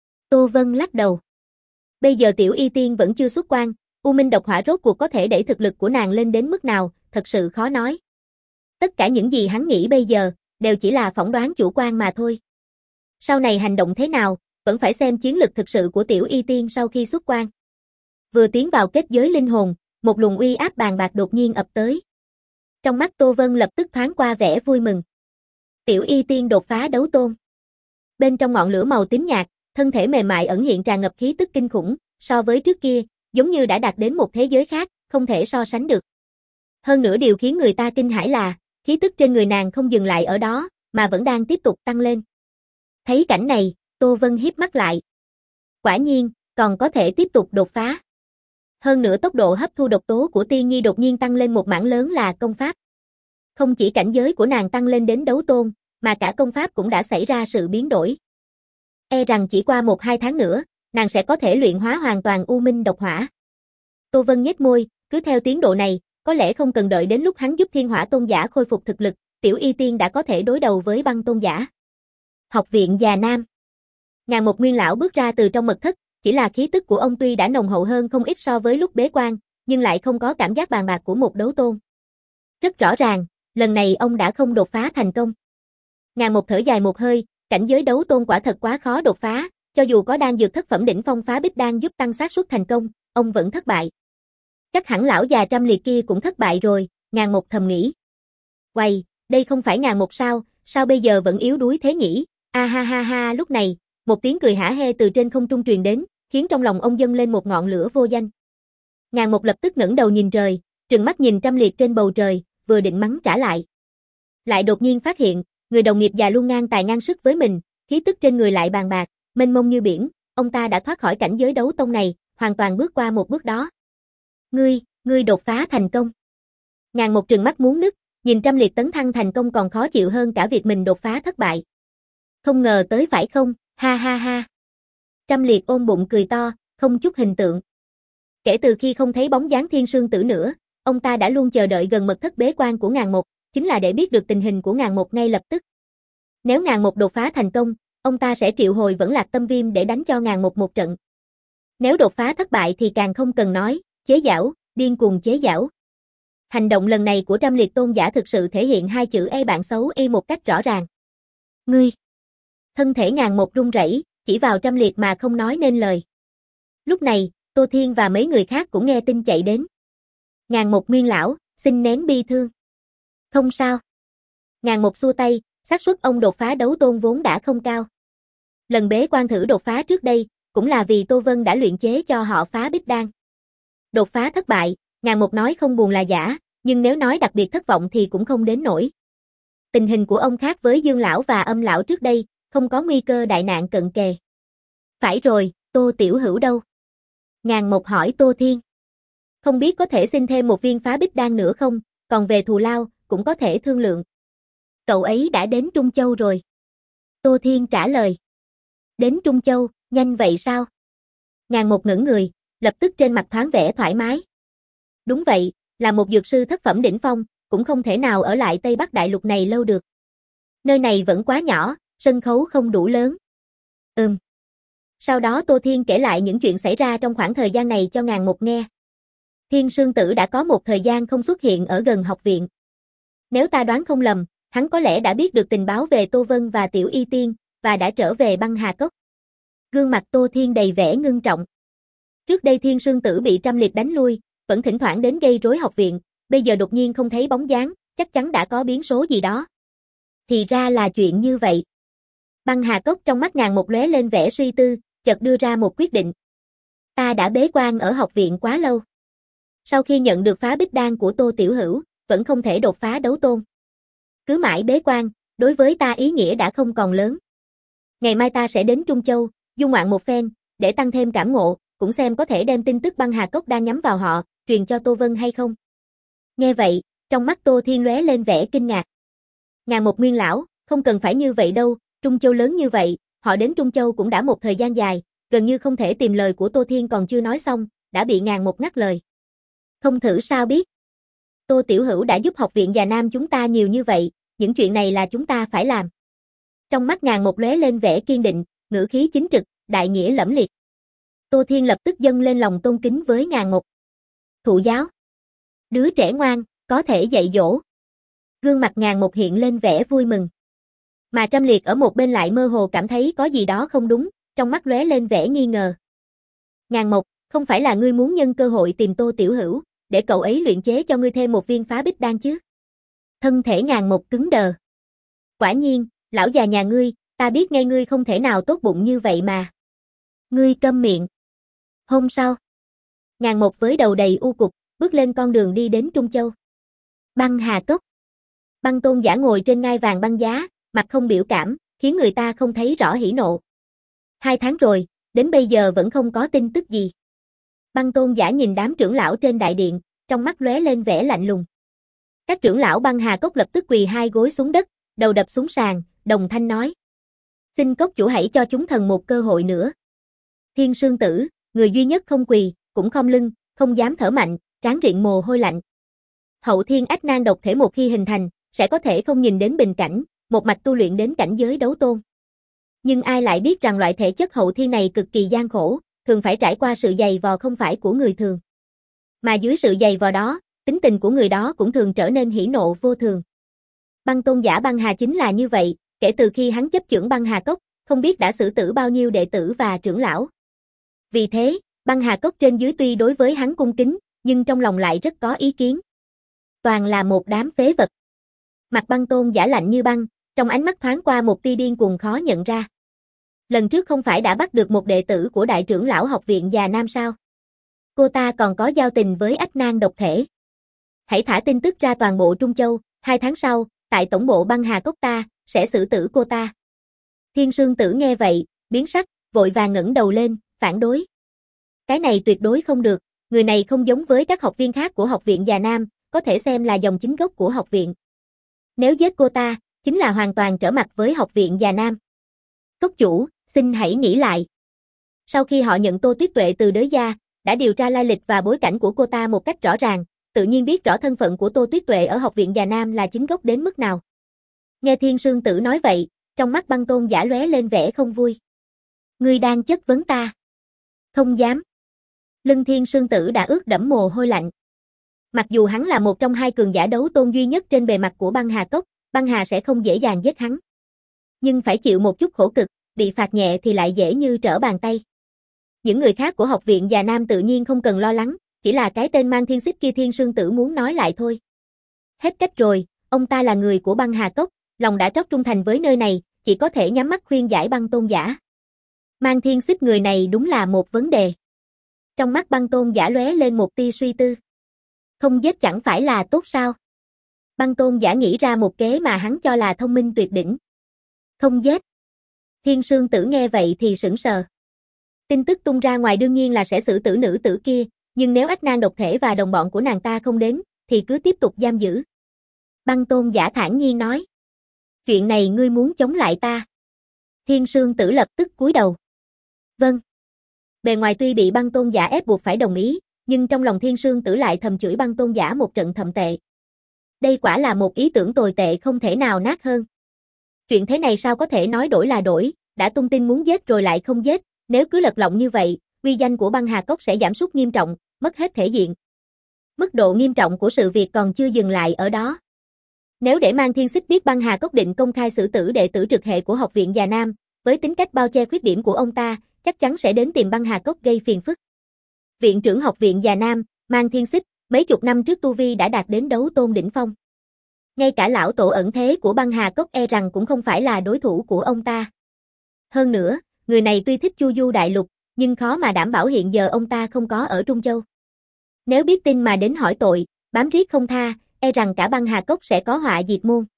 Tô Vân lắc đầu. Bây giờ Tiểu Y Tiên vẫn chưa xuất quan, U Minh độc hỏa rốt cuộc có thể đẩy thực lực của nàng lên đến mức nào, thật sự khó nói. Tất cả những gì hắn nghĩ bây giờ, đều chỉ là phỏng đoán chủ quan mà thôi. Sau này hành động thế nào, vẫn phải xem chiến lực thực sự của Tiểu Y Tiên sau khi xuất quan. Vừa tiến vào kết giới linh hồn, một luồng uy áp bàn bạc đột nhiên ập tới. Trong mắt Tô Vân lập tức thoáng qua vẻ vui mừng. Tiểu Y Tiên đột phá đấu tôn. Bên trong ngọn lửa màu tím nhạt, thân thể mềm mại ẩn hiện tràn ngập khí tức kinh khủng, so với trước kia, giống như đã đạt đến một thế giới khác, không thể so sánh được. Hơn nữa điều khiến người ta kinh hãi là, khí tức trên người nàng không dừng lại ở đó, mà vẫn đang tiếp tục tăng lên. Thấy cảnh này, Tô Vân híp mắt lại. Quả nhiên, còn có thể tiếp tục đột phá. Hơn nữa tốc độ hấp thu độc tố của Tiên Nhi đột nhiên tăng lên một mảng lớn là công pháp. Không chỉ cảnh giới của nàng tăng lên đến đấu tôn, mà cả công pháp cũng đã xảy ra sự biến đổi. E rằng chỉ qua một hai tháng nữa, nàng sẽ có thể luyện hóa hoàn toàn U Minh độc hỏa. Tô Vân nhếch môi, cứ theo tiến độ này, có lẽ không cần đợi đến lúc hắn giúp Thiên Hỏa Tôn giả khôi phục thực lực, Tiểu Y Tiên đã có thể đối đầu với Băng Tôn giả. Học viện Già Nam. Ngàn Một Nguyên lão bước ra từ trong mật thất, chỉ là khí tức của ông tuy đã nồng hậu hơn không ít so với lúc bế quan, nhưng lại không có cảm giác bàn bạc của một đấu tôn. Rất rõ ràng, lần này ông đã không đột phá thành công. Ngàn Một thở dài một hơi, cảnh giới đấu tôn quả thật quá khó đột phá, cho dù có đan dược thất phẩm đỉnh phong phá bích đan giúp tăng xác suất thành công, ông vẫn thất bại. Chắc hẳn lão già trăm liệt kia cũng thất bại rồi, Ngàn Một thầm nghĩ. Quầy, đây không phải Ngàn Một sao, sao bây giờ vẫn yếu đuối thế nhỉ? A ha ha ha, lúc này, một tiếng cười hả hê từ trên không trung truyền đến, khiến trong lòng ông dâng lên một ngọn lửa vô danh. Ngàn Một lập tức ngẩng đầu nhìn trời, trừng mắt nhìn trăm liệt trên bầu trời, vừa định mắng trả lại. Lại đột nhiên phát hiện, người đồng nghiệp già luôn ngang tài ngang sức với mình, khí tức trên người lại bàn bạc, mênh mông như biển, ông ta đã thoát khỏi cảnh giới đấu tông này, hoàn toàn bước qua một bước đó. Ngươi, ngươi đột phá thành công. Ngàn Một trừng mắt muốn nứt, nhìn trăm liệt tấn thăng thành công còn khó chịu hơn cả việc mình đột phá thất bại. Không ngờ tới phải không, ha ha ha. Trăm liệt ôm bụng cười to, không chút hình tượng. Kể từ khi không thấy bóng dáng Thiên Sương Tử nữa, ông ta đã luôn chờ đợi gần mật thất bế quan của Ngàn Một, chính là để biết được tình hình của Ngàn Một ngay lập tức. Nếu Ngàn Một đột phá thành công, ông ta sẽ triệu hồi Vẫn Lạc Tâm Viêm để đánh cho Ngàn Một một trận. Nếu đột phá thất bại thì càng không cần nói, chế giảo, điên cuồng chế giảo. Hành động lần này của Trăm Liệt Tôn giả thực sự thể hiện hai chữ e bạn xấu e một cách rõ ràng. Ngươi. Thân thể Ngàn Một run rẩy, chỉ vào Trăm Liệt mà không nói nên lời. Lúc này, Tô Thiên và mấy người khác cũng nghe tin chạy đến. Ngàn Một Nguyên lão, xin nén bi thương. Không sao. Ngàn Một xua tay, xác suất ông đột phá đấu tôn vốn đã không cao. Lần bế quan thử đột phá trước đây, cũng là vì Tô Vân đã luyện chế cho họ phá bích đan. Đột phá thất bại, Ngàn Một nói không buồn là giả, nhưng nếu nói đặc biệt thất vọng thì cũng không đến nỗi. Tình hình của ông khác với Dương Lão và Âm Lão trước đây, không có nguy cơ đại nạn cận kề. Phải rồi, Tô Tiểu Hữu đâu? Ngàn Một hỏi Tô Thiên. Không biết có thể xin thêm một viên phá bích đan nữa không, còn về thù lao, cũng có thể thương lượng. Cậu ấy đã đến Trung Châu rồi. Tô Thiên trả lời. Đến Trung Châu, nhanh vậy sao? Ngàn Một ngẩn người, lập tức trên mặt thoáng vẻ thoải mái. Đúng vậy, là một dược sư thất phẩm đỉnh phong, cũng không thể nào ở lại Tây Bắc Đại Lục này lâu được. Nơi này vẫn quá nhỏ, sân khấu không đủ lớn. Ừm. Sau đó Tô Thiên kể lại những chuyện xảy ra trong khoảng thời gian này cho Ngàn Một nghe. Thiên Sương Tử đã có một thời gian không xuất hiện ở gần học viện. Nếu ta đoán không lầm, hắn có lẽ đã biết được tình báo về Tô Vân và Tiểu Y Tiên, và đã trở về Băng Hà Cốc. Gương mặt Tô Thiên đầy vẻ ngưng trọng. Trước đây Thiên Sương Tử bị Trăm Liệt đánh lui, vẫn thỉnh thoảng đến gây rối học viện, bây giờ đột nhiên không thấy bóng dáng, chắc chắn đã có biến số gì đó. Thì ra là chuyện như vậy. Băng Hà Cốc trong mắt Ngàn Một lóe lên vẻ suy tư, chợt đưa ra một quyết định. Ta đã bế quan ở học viện quá lâu. Sau khi nhận được phá bích đan của Tô Tiểu Hữu, vẫn không thể đột phá đấu tôn. Cứ mãi bế quan, đối với ta ý nghĩa đã không còn lớn. Ngày mai ta sẽ đến Trung Châu, du ngoạn một phen, để tăng thêm cảm ngộ, cũng xem có thể đem tin tức Băng Hà Cốc đang nhắm vào họ, truyền cho Tô Vân hay không. Nghe vậy, trong mắt Tô Thiên lóe lên vẻ kinh ngạc. Ngàn Một Nguyên lão, không cần phải như vậy đâu, Trung Châu lớn như vậy, họ đến Trung Châu cũng đã một thời gian dài, gần như không thể tìm lời của Tô Thiên còn chưa nói xong, đã bị Ngàn Một ngắt lời. Không thử sao biết. Tô Tiểu Hữu đã giúp học viện Già Nam chúng ta nhiều như vậy, những chuyện này là chúng ta phải làm. Trong mắt Ngàn Một lóe lên vẻ kiên định, ngữ khí chính trực, đại nghĩa lẫm liệt. Tô Thiên lập tức dâng lên lòng tôn kính với Ngàn Một. Thụ giáo. Đứa trẻ ngoan, có thể dạy dỗ. Gương mặt Ngàn Một hiện lên vẻ vui mừng. Mà Trăm Liệt ở một bên lại mơ hồ cảm thấy có gì đó không đúng, trong mắt lóe lên vẻ nghi ngờ. Ngàn Một, không phải là ngươi muốn nhân cơ hội tìm Tô Tiểu Hữu, để cậu ấy luyện chế cho ngươi thêm một viên phá bích đan chứ? Thân thể Ngàn Một cứng đờ. Quả nhiên, lão già nhà ngươi, ta biết ngay ngươi không thể nào tốt bụng như vậy mà. Ngươi câm miệng. Hôm sau, Ngàn Một với đầu đầy u cục, bước lên con đường đi đến Trung Châu. Băng Hà Cốc. Băng Tôn giả ngồi trên ngai vàng băng giá, mặt không biểu cảm, khiến người ta không thấy rõ hỉ nộ. Hai tháng rồi, đến bây giờ vẫn không có tin tức gì. Băng Tôn giả nhìn đám trưởng lão trên đại điện, trong mắt lóe lên vẻ lạnh lùng. Các trưởng lão Băng Hà Cốc lập tức quỳ hai gối xuống đất, đầu đập xuống sàn, đồng thanh nói. Xin cốc chủ hãy cho chúng thần một cơ hội nữa. Thiên Sương Tử, người duy nhất không quỳ, cũng khom lưng, không dám thở mạnh, trán riện mồ hôi lạnh. Hậu Thiên Ách Nan độc thể một khi hình thành, sẽ có thể không nhìn đến bình cảnh, một mạch tu luyện đến cảnh giới đấu tôn. Nhưng ai lại biết rằng loại thể chất hậu thiên này cực kỳ gian khổ, thường phải trải qua sự dày vò không phải của người thường. Mà dưới sự dày vò đó, tính tình của người đó cũng thường trở nên hỉ nộ vô thường. Băng Tôn giả Băng Hà chính là như vậy, kể từ khi hắn chấp chưởng Băng Hà Cốc, không biết đã xử tử bao nhiêu đệ tử và trưởng lão. Vì thế, Băng Hà Cốc trên dưới tuy đối với hắn cung kính, nhưng trong lòng lại rất có ý kiến. Toàn là một đám phế vật. Mặt Băng Tôn giả lạnh như băng, trong ánh mắt thoáng qua một tia điên cuồng khó nhận ra. Lần trước không phải đã bắt được một đệ tử của đại trưởng lão học viện Già Nam sao? Cô ta còn có giao tình với Ách Nan độc thể. Hãy thả tin tức ra toàn bộ Trung Châu, hai tháng sau, tại tổng bộ Băng Hà Cốc ta, sẽ xử tử cô ta. Thiên Sương Tử nghe vậy, biến sắc, vội vàng ngẩng đầu lên, phản đối. Cái này tuyệt đối không được, người này không giống với các học viên khác của học viện Già Nam, có thể xem là dòng chính gốc của học viện. Nếu giết cô ta, chính là hoàn toàn trở mặt với học viện Già Nam. Cốc chủ, xin hãy nghĩ lại. Sau khi họ nhận Tô Tuyết Tuệ từ Đới gia, đã điều tra lai lịch và bối cảnh của cô ta một cách rõ ràng, tự nhiên biết rõ thân phận của Tô Tuyết Tuệ ở học viện Già Nam là chính gốc đến mức nào. Nghe Thiên Sương Tử nói vậy, trong mắt Băng Tôn giả lóe lên vẻ không vui. Ngươi đang chất vấn ta? Không dám. Lưng Thiên Sương Tử đã ướt đẫm mồ hôi lạnh. Mặc dù hắn là một trong hai cường giả đấu tôn duy nhất trên bề mặt của Băng Hà Cốc, Băng Hà sẽ không dễ dàng giết hắn. Nhưng phải chịu một chút khổ cực, bị phạt nhẹ thì lại dễ như trở bàn tay. Những người khác của học viện Già Nam tự nhiên không cần lo lắng, chỉ là cái tên mang thiên xích kia Thiên Sương Tử muốn nói lại thôi. Hết cách rồi, ông ta là người của Băng Hà Cốc, lòng đã trót trung thành với nơi này, chỉ có thể nhắm mắt khuyên giải Băng Tôn Giả. Mang Thiên Xích người này đúng là một vấn đề. Trong mắt Băng Tôn Giả lóe lên một tia suy tư. Không giết chẳng phải là tốt sao? Băng Tôn Giả nghĩ ra một kế mà hắn cho là thông minh tuyệt đỉnh. Không giết. Thiên Sương Tử nghe vậy thì sững sờ. Tin tức tung ra ngoài đương nhiên là sẽ xử tử nữ tử kia, nhưng nếu Ách Nan độc thể và đồng bọn của nàng ta không đến, thì cứ tiếp tục giam giữ. Băng Tôn Giả thản nhiên nói. Chuyện này ngươi muốn chống lại ta. Thiên Sương Tử lập tức cúi đầu. Vâng. Bề ngoài tuy bị Băng Tôn Giả ép buộc phải đồng ý, nhưng trong lòng Thiên Sương Tử lại thầm chửi Băng Tôn Giả một trận thậm tệ. Đây quả là một ý tưởng tồi tệ không thể nào nát hơn. Chuyện thế này sao có thể nói đổi là đổi, đã tung tin muốn giết rồi lại không giết, nếu cứ lật lọng như vậy, uy danh của Băng Hà Cốc sẽ giảm sút nghiêm trọng, mất hết thể diện. Mức độ nghiêm trọng của sự việc còn chưa dừng lại ở đó. Nếu để Mang Thiên Xích biết Băng Hà Cốc định công khai xử tử đệ tử trực hệ của Học viện Già Nam, với tính cách bao che khuyết điểm của ông ta, chắc chắn sẽ đến tìm Băng Hà Cốc gây phiền phức. Viện trưởng Học viện Già Nam, Mang Thiên Xích, mấy chục năm trước tu vi đã đạt đến đấu tôn đỉnh phong. Ngay cả lão tổ ẩn thế của Băng Hà Cốc e rằng cũng không phải là đối thủ của ông ta. Hơn nữa, người này tuy thích chu du đại lục, nhưng khó mà đảm bảo hiện giờ ông ta không có ở Trung Châu. Nếu biết tin mà đến hỏi tội, bám riết không tha, e rằng cả Băng Hà Cốc sẽ có họa diệt môn.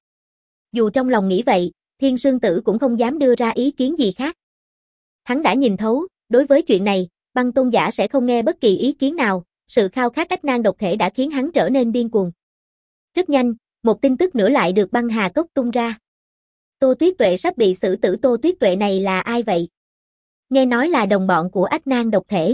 Dù trong lòng nghĩ vậy, Thiên Sương Tử cũng không dám đưa ra ý kiến gì khác. Hắn đã nhìn thấu, đối với chuyện này, Băng Tôn Giả sẽ không nghe bất kỳ ý kiến nào, sự khao khát Ách Nan độc thể đã khiến hắn trở nên điên cuồng. Rất nhanh, một tin tức nữa lại được Băng Hà Cốc tung ra. Tô Tuyết Tuệ sắp bị xử tử. Tô Tuyết Tuệ này là ai vậy? Nghe nói là đồng bọn của Ách Nan độc thể.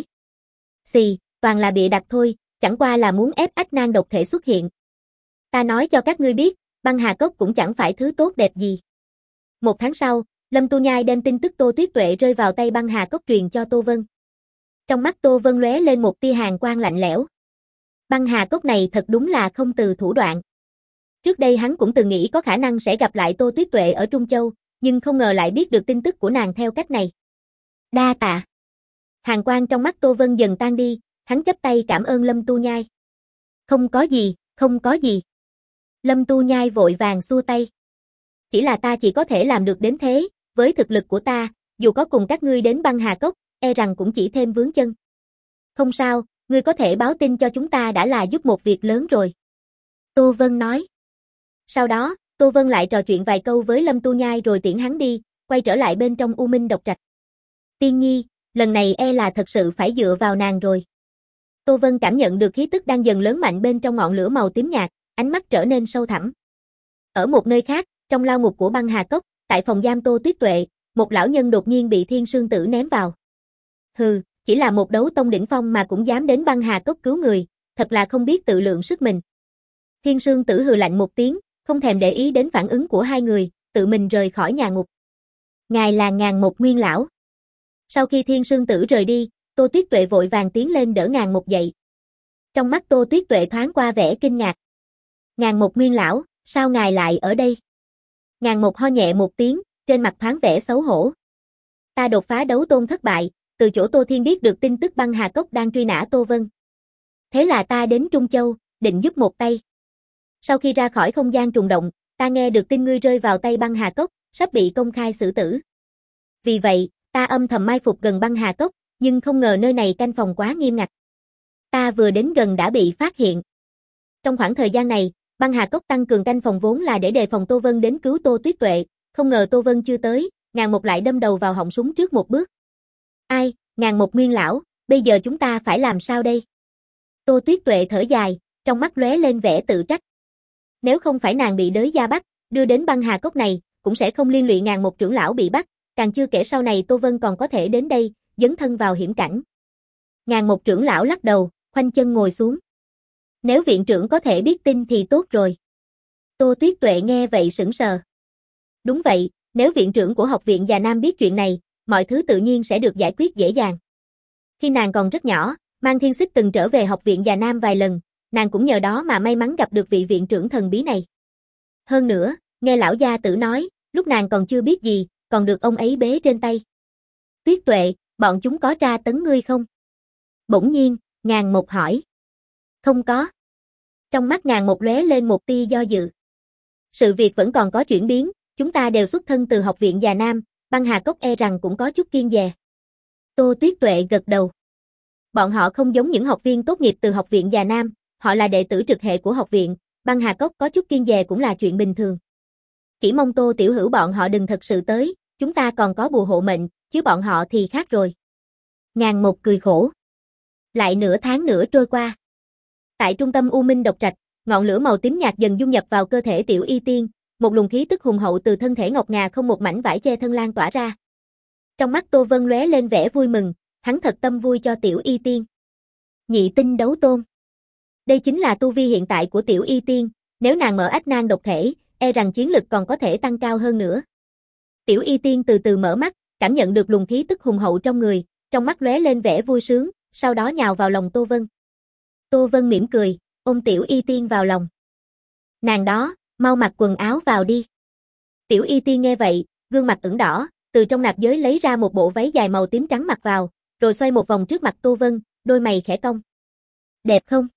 Xì, toàn là bịa đặt thôi, chẳng qua là muốn ép Ách Nan độc thể xuất hiện. Ta nói cho các ngươi biết, Băng Hà Cốc cũng chẳng phải thứ tốt đẹp gì. Một tháng sau, Lâm Tu Nhai đem tin tức Tô Tuyết Tuệ rơi vào tay Băng Hà Cốc truyền cho Tô Vân. Trong mắt Tô Vân lóe lên một tia hàn quang lạnh lẽo. Băng Hà Cốc này thật đúng là không từ thủ đoạn. Trước đây hắn cũng từng nghĩ có khả năng sẽ gặp lại Tô Tuyết Tuệ ở Trung Châu, nhưng không ngờ lại biết được tin tức của nàng theo cách này. Đa tạ. Hàn quang trong mắt Tô Vân dần tan đi, hắn chắp tay cảm ơn Lâm Tu Nhai. Không có gì, không có gì. Lâm Tu Nhai vội vàng xua tay. Chỉ là ta chỉ có thể làm được đến thế, với thực lực của ta, dù có cùng các ngươi đến Băng Hà Cốc, e rằng cũng chỉ thêm vướng chân. Không sao, ngươi có thể báo tin cho chúng ta đã là giúp một việc lớn rồi. Tô Vân nói. Sau đó, Tô Vân lại trò chuyện vài câu với Lâm Tu Nhai rồi tiễn hắn đi, quay trở lại bên trong U Minh Độc Trạch. Tiên Nhi, lần này e là thật sự phải dựa vào nàng rồi. Tô Vân cảm nhận được khí tức đang dần lớn mạnh bên trong ngọn lửa màu tím nhạt, ánh mắt trở nên sâu thẳm. Ở một nơi khác, trong lao ngục của Băng Hà Cốc, tại phòng giam Tô Tuyết Tuệ, một lão nhân đột nhiên bị Thiên Sương Tử ném vào. Hừ, chỉ là một đấu tông đỉnh phong mà cũng dám đến Băng Hà Cốc cứu người, thật là không biết tự lượng sức mình. Thiên Sương Tử hừ lạnh một tiếng, không thèm để ý đến phản ứng của hai người, tự mình rời khỏi nhà ngục. Ngài là Ngàn Một Nguyên lão. Sau khi Thiên Sương Tử rời đi, Tô Tuyết Tuệ vội vàng tiến lên đỡ Ngàn Một dậy. Trong mắt Tô Tuyết Tuệ thoáng qua vẻ kinh ngạc. Ngàn Một Nguyên lão, sao ngài lại ở đây? Ngàn Một ho nhẹ một tiếng, trên mặt thoáng vẻ xấu hổ. Ta đột phá đấu tôn thất bại, từ chỗ Tô Thiên biết được tin tức Băng Hà Cốc đang truy nã Tô Vân. Thế là ta đến Trung Châu, định giúp một tay. Sau khi ra khỏi không gian trùng động, ta nghe được tin ngươi rơi vào tay Băng Hà Cốc, sắp bị công khai xử tử. Vì vậy, ta âm thầm mai phục gần Băng Hà Cốc, nhưng không ngờ nơi này canh phòng quá nghiêm ngặt. Ta vừa đến gần đã bị phát hiện. Trong khoảng thời gian này, Băng Hà Cốc tăng cường canh phòng vốn là để đề phòng Tô Vân đến cứu Tô Tuyết Tuệ, không ngờ Tô Vân chưa tới, Ngàn Một lại đâm đầu vào họng súng trước một bước. Ai, Ngàn Một Nguyên lão, bây giờ chúng ta phải làm sao đây? Tô Tuyết Tuệ thở dài, trong mắt lóe lên vẻ tự trách. Nếu không phải nàng bị đới gia bắt, đưa đến Băng Hà Cốc này, cũng sẽ không liên lụy Ngàn Một trưởng lão bị bắt, càng chưa kể sau này Tô Vân còn có thể đến đây, dấn thân vào hiểm cảnh. Ngàn Một trưởng lão lắc đầu, khoanh chân ngồi xuống. Nếu viện trưởng có thể biết tin thì tốt rồi. Tô Tuyết Tuệ nghe vậy sững sờ. Đúng vậy, nếu viện trưởng của Học viện Già Nam biết chuyện này, mọi thứ tự nhiên sẽ được giải quyết dễ dàng. Khi nàng còn rất nhỏ, Mang Thiên Xích từng trở về Học viện Già Nam vài lần, nàng cũng nhờ đó mà may mắn gặp được vị viện trưởng thần bí này. Hơn nữa, nghe lão gia tử nói, lúc nàng còn chưa biết gì, còn được ông ấy bế trên tay. Tuyết Tuệ, bọn chúng có tra tấn ngươi không? Bỗng nhiên, Ngàn Một hỏi. Không có. Trong mắt Ngàn Một lóe lên một tia do dự. Sự việc vẫn còn có chuyển biến, chúng ta đều xuất thân từ học viện Già Nam, Băng Hà Cốc e rằng cũng có chút kiêng dè. Tô Tuyết Tuệ gật đầu. Bọn họ không giống những học viên tốt nghiệp từ học viện Già Nam, họ là đệ tử trực hệ của học viện, Băng Hà Cốc có chút kiêng dè cũng là chuyện bình thường. Chỉ mong Tô Tiểu Hữu bọn họ đừng thật sự tới, chúng ta còn có bùa hộ mệnh, chứ bọn họ thì khác rồi. Ngàn một cười khổ. Lại nửa tháng nữa trôi qua. Tại trung tâm U Minh Độc Trạch, ngọn lửa màu tím nhạt dần dung nhập vào cơ thể Tiểu Y Tiên, một luồng khí tức hùng hậu từ thân thể ngọc ngà không một mảnh vải che thân lan tỏa ra. Trong mắt Tô Vân lóe lên vẻ vui mừng, hắn thật tâm vui cho Tiểu Y Tiên. Nhị tinh đấu tôn. Đây chính là tu vi hiện tại của Tiểu Y Tiên, nếu nàng mở ách nan độc thể, e rằng chiến lực còn có thể tăng cao hơn nữa. Tiểu Y Tiên từ từ mở mắt, cảm nhận được luồng khí tức hùng hậu trong người, trong mắt lóe lên vẻ vui sướng, sau đó nhào vào lòng Tô Vân. Tô Vân mỉm cười, ôm Tiểu Y Tiên vào lòng. Nàng đó, mau mặc quần áo vào đi. Tiểu Y Tiên nghe vậy, gương mặt ửng đỏ, từ trong nạp giới lấy ra một bộ váy dài màu tím trắng mặc vào, rồi xoay một vòng trước mặt Tô Vân, đôi mày khẽ cong. Đẹp không?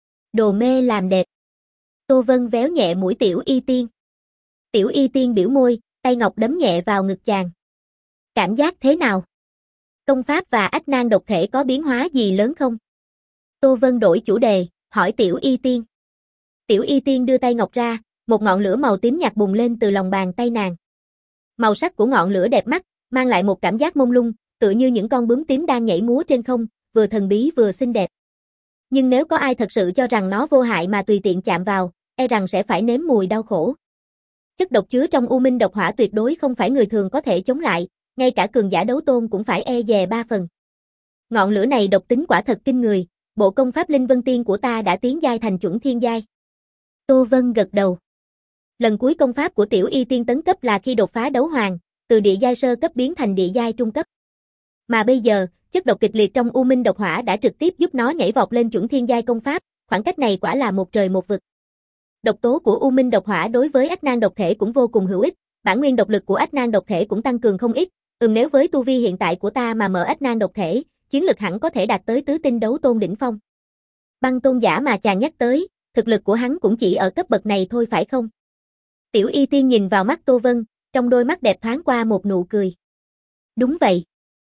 Đồ mê làm đẹp. Tô Vân véo nhẹ mũi Tiểu Y Tiên. Tiểu Y Tiên biểu môi, tay ngọc đấm nhẹ vào ngực chàng. Cảm giác thế nào? Công pháp và ách nan độc thể có biến hóa gì lớn không? Tô Vân đổi chủ đề, hỏi Tiểu Y Tiên. Tiểu Y Tiên đưa tay ngọc ra, một ngọn lửa màu tím nhạt bùng lên từ lòng bàn tay nàng. Màu sắc của ngọn lửa đẹp mắt, mang lại một cảm giác mông lung, tựa như những con bướm tím đang nhảy múa trên không, vừa thần bí vừa xinh đẹp. Nhưng nếu có ai thật sự cho rằng nó vô hại mà tùy tiện chạm vào, e rằng sẽ phải nếm mùi đau khổ. Chất độc chứa trong U Minh độc hỏa tuyệt đối không phải người thường có thể chống lại, ngay cả cường giả đấu tôn cũng phải e dè ba phần. Ngọn lửa này độc tính quả thật kinh người, bộ công pháp Linh Vân Tiên của ta đã tiến giai thành chuẩn thiên giai. Tô Vân gật đầu. Lần cuối công pháp của Tiểu Y Tiên tấn cấp là khi đột phá đấu hoàng, từ địa giai sơ cấp biến thành địa giai trung cấp. Mà bây giờ, chất độc kịch liệt trong U Minh độc hỏa đã trực tiếp giúp nó nhảy vọt lên chuẩn thiên giai công pháp, khoảng cách này quả là một trời một vực. Độc tố của U Minh độc hỏa đối với ách nan độc thể cũng vô cùng hữu ích, bản nguyên độc lực của ách nan độc thể cũng tăng cường không ít, ừm nếu với tu vi hiện tại của ta mà mở ách nan độc thể, chiến lực hẳn có thể đạt tới tứ tinh đấu tôn đỉnh phong. Băng tôn giả mà chàng nhắc tới, thực lực của hắn cũng chỉ ở cấp bậc này thôi phải không? Tiểu Y Tiên nhìn vào mắt Tô Vân, trong đôi mắt đẹp thoáng qua một nụ cười. Đúng vậy.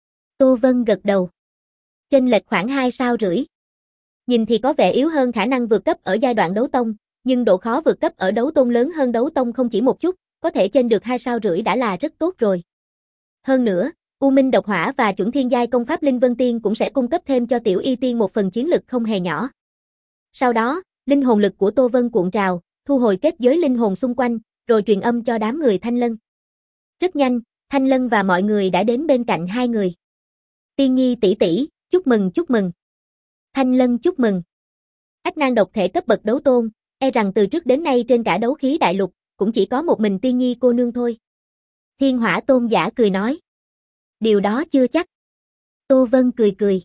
Tô Vân gật đầu. Chênh lệch khoảng hai sao rưỡi. Nhìn thì có vẻ yếu hơn khả năng vượt cấp ở giai đoạn đấu tông, nhưng độ khó vượt cấp ở đấu tôn lớn hơn đấu tông không chỉ một chút, có thể chênh được hai sao rưỡi đã là rất tốt rồi. Hơn nữa, U Minh độc hỏa và chuẩn thiên giai công pháp Linh Vân Tiên cũng sẽ cung cấp thêm cho Tiểu Y Tiên một phần chiến lực không hề nhỏ. Sau đó, linh hồn lực của Tô Vân cuộn trào, thu hồi kết giới linh hồn xung quanh, rồi truyền âm cho đám người Thanh Lân. Rất nhanh, Thanh Lân và mọi người đã đến bên cạnh hai người. Tiên Nhi tỷ tỷ, chúc mừng chúc mừng. Thanh Lân chúc mừng. Ách nan độc thể cấp bậc đấu tôn, e rằng từ trước đến nay trên cả đấu khí đại lục, cũng chỉ có một mình Tiên Nhi cô nương thôi. Thiên Hỏa Tôn giả cười nói. Điều đó chưa chắc. Tô Vân cười cười.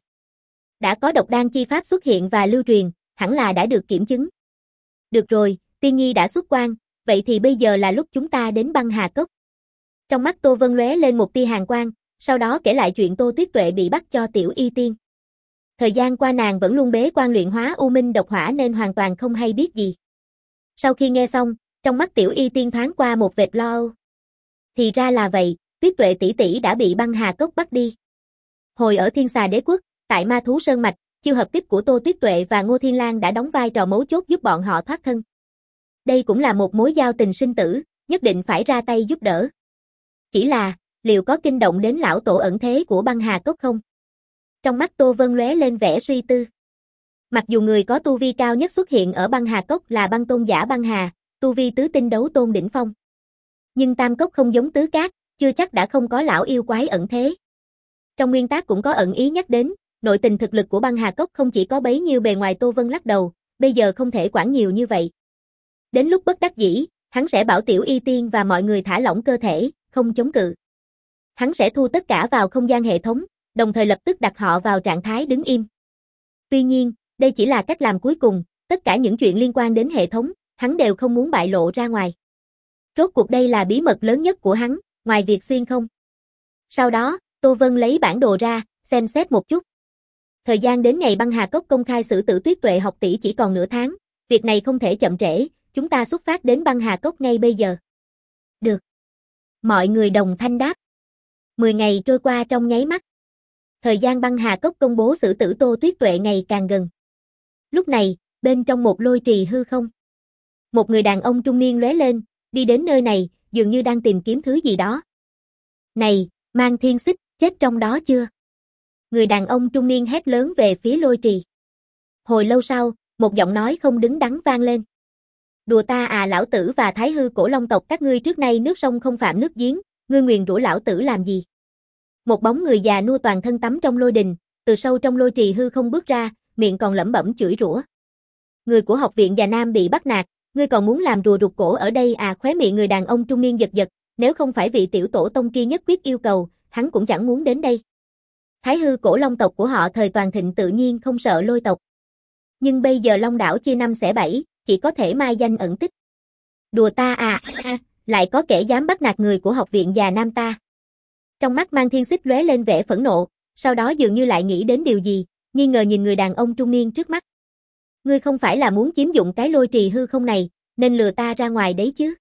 Đã có độc đan chi pháp xuất hiện và lưu truyền, hẳn là đã được kiểm chứng. Được rồi, Tiên Nhi đã xuất quan, vậy thì bây giờ là lúc chúng ta đến Băng Hà Cốc. Trong mắt Tô Vân lóe lên một tia hàn quang, sau đó kể lại chuyện Tô Tuyết Tuệ bị bắt cho Tiểu Y Tiên. Thời gian qua nàng vẫn luôn bế quan luyện hóa U Minh độc hỏa nên hoàn toàn không hay biết gì. Sau khi nghe xong, trong mắt Tiểu Y Tiên thoáng qua một vệt lo âu. Thì ra là vậy, Tuyết Tuệ tỷ tỷ đã bị Băng Hà Cốc bắt đi. Hồi ở Thiên Xà Đế Quốc, tại Ma Thú Sơn Mạch, chiêu hợp tiếp của Tô Tuyết Tuệ và Ngô Thiên Lang đã đóng vai trò mấu chốt giúp bọn họ thoát thân. Đây cũng là một mối giao tình sinh tử, nhất định phải ra tay giúp đỡ. Chỉ là, liệu có kinh động đến lão tổ ẩn thế của Băng Hà Cốc không? Trong mắt Tô Vân lóe lên vẻ suy tư. Mặc dù người có tu vi cao nhất xuất hiện ở Băng Hà Cốc là băng tôn giả Băng Hà, tu vi tứ tinh đấu tôn đỉnh phong. Nhưng Tam Cốc không giống Tứ Cát, chưa chắc đã không có lão yêu quái ẩn thế. Trong nguyên tác cũng có ẩn ý nhắc đến, nội tình thực lực của Băng Hà Cốc không chỉ có bấy nhiêu bề ngoài. Tô Vân lắc đầu, bây giờ không thể quản nhiều như vậy. Đến lúc bất đắc dĩ, hắn sẽ bảo Tiểu Y Tiên và mọi người thả lỏng cơ thể, không chống cự. Hắn sẽ thu tất cả vào không gian hệ thống, đồng thời lập tức đặt họ vào trạng thái đứng im. Tuy nhiên, đây chỉ là cách làm cuối cùng, tất cả những chuyện liên quan đến hệ thống, hắn đều không muốn bại lộ ra ngoài. Rốt cuộc đây là bí mật lớn nhất của hắn, ngoài việc xuyên không. Sau đó, Tô Vân lấy bản đồ ra, xem xét một chút. Thời gian đến ngày Băng Hà Cốc công khai xử tử Tuyết Tuệ học tỷ chỉ còn nửa tháng, việc này không thể chậm trễ, chúng ta xuất phát đến băng hà cốc ngay bây giờ. Được. Mọi người đồng thanh đáp. Mười ngày trôi qua trong nháy mắt. Thời gian băng hà cốc công bố xử tử Tô Tuyết Tuệ ngày càng gần. Lúc này, bên trong một lôi trì hư không, một người đàn ông trung niên lóe lên, đi đến nơi này, dường như đang tìm kiếm thứ gì đó. Này, Mang Thiên Xích, chết trong đó chưa? Người đàn ông trung niên hét lớn về phía lôi trì. Hồi lâu sau, một giọng nói không đứng đắn vang lên. Đùa ta à, lão tử và Thái Hư Cổ Long tộc các ngươi trước nay nước sông không phạm nước giếng, ngươi nguyền rủa lão tử làm gì? Một bóng người già nua toàn thân tắm trong lôi đình, từ sâu trong lôi trì hư không bước ra, miệng còn lẩm bẩm chửi rủa. Người của học viện Già Nam bị bắt nạt, ngươi còn muốn làm rùa rụt cổ ở đây à? Khóe miệng người đàn ông trung niên giật giật, nếu không phải vị tiểu tổ tông kia nhất quyết yêu cầu, hắn cũng chẳng muốn đến đây. Thái Hư Cổ Long tộc của họ thời toàn thịnh tự nhiên không sợ lôi tộc. Nhưng bây giờ Long đảo chia năm xẻ bảy, chỉ có thể mai danh ẩn tích. Đùa ta à, à, lại có kẻ dám bắt nạt người của học viện Già Nam ta. Trong mắt Mang Thiên Xích lóe lên vẻ phẫn nộ, sau đó dường như lại nghĩ đến điều gì, nghi ngờ nhìn người đàn ông trung niên trước mắt. Ngươi không phải là muốn chiếm dụng cái lôi trì hư không này, nên lừa ta ra ngoài đấy chứ?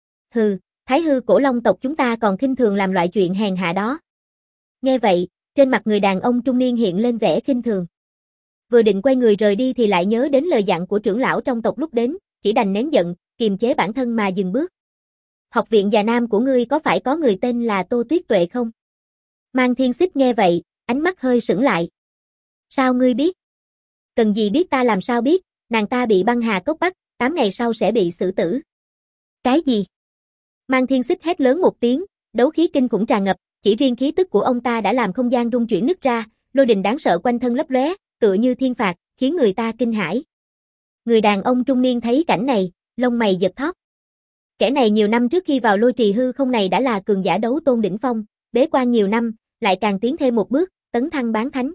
Hừ, Thái Hư Cổ Long tộc chúng ta còn khinh thường làm loại chuyện hèn hạ đó. Nghe vậy, trên mặt người đàn ông trung niên hiện lên vẻ khinh thường. Vừa định quay người rời đi thì lại nhớ đến lời dặn của trưởng lão trong tộc lúc đến, chỉ đành nén giận, kiềm chế bản thân mà dừng bước. Học viện Già Nam của ngươi có phải có người tên là Tô Tuyết Tuệ không? Mang Thiên Xích nghe vậy, ánh mắt hơi sững lại. Sao ngươi biết? Cần gì biết, ta làm sao biết, nàng ta bị băng hà cốc bắt, tám ngày sau sẽ bị xử tử. Cái gì? Mang Thiên Xích hét lớn một tiếng, đấu khí kinh khủng tràn ngập, chỉ riêng khí tức của ông ta đã làm không gian rung chuyển nứt ra, lôi đình đáng sợ quanh thân lấp lóe, tựa như thiên phạt, khiến người ta kinh hãi. Người đàn ông trung niên thấy cảnh này, lông mày giật thót. Kẻ này nhiều năm trước khi vào lôi trì hư không này đã là cường giả đấu tôn đỉnh phong, bế quan nhiều năm, lại càng tiến thêm một bước, tấn thăng bán thánh.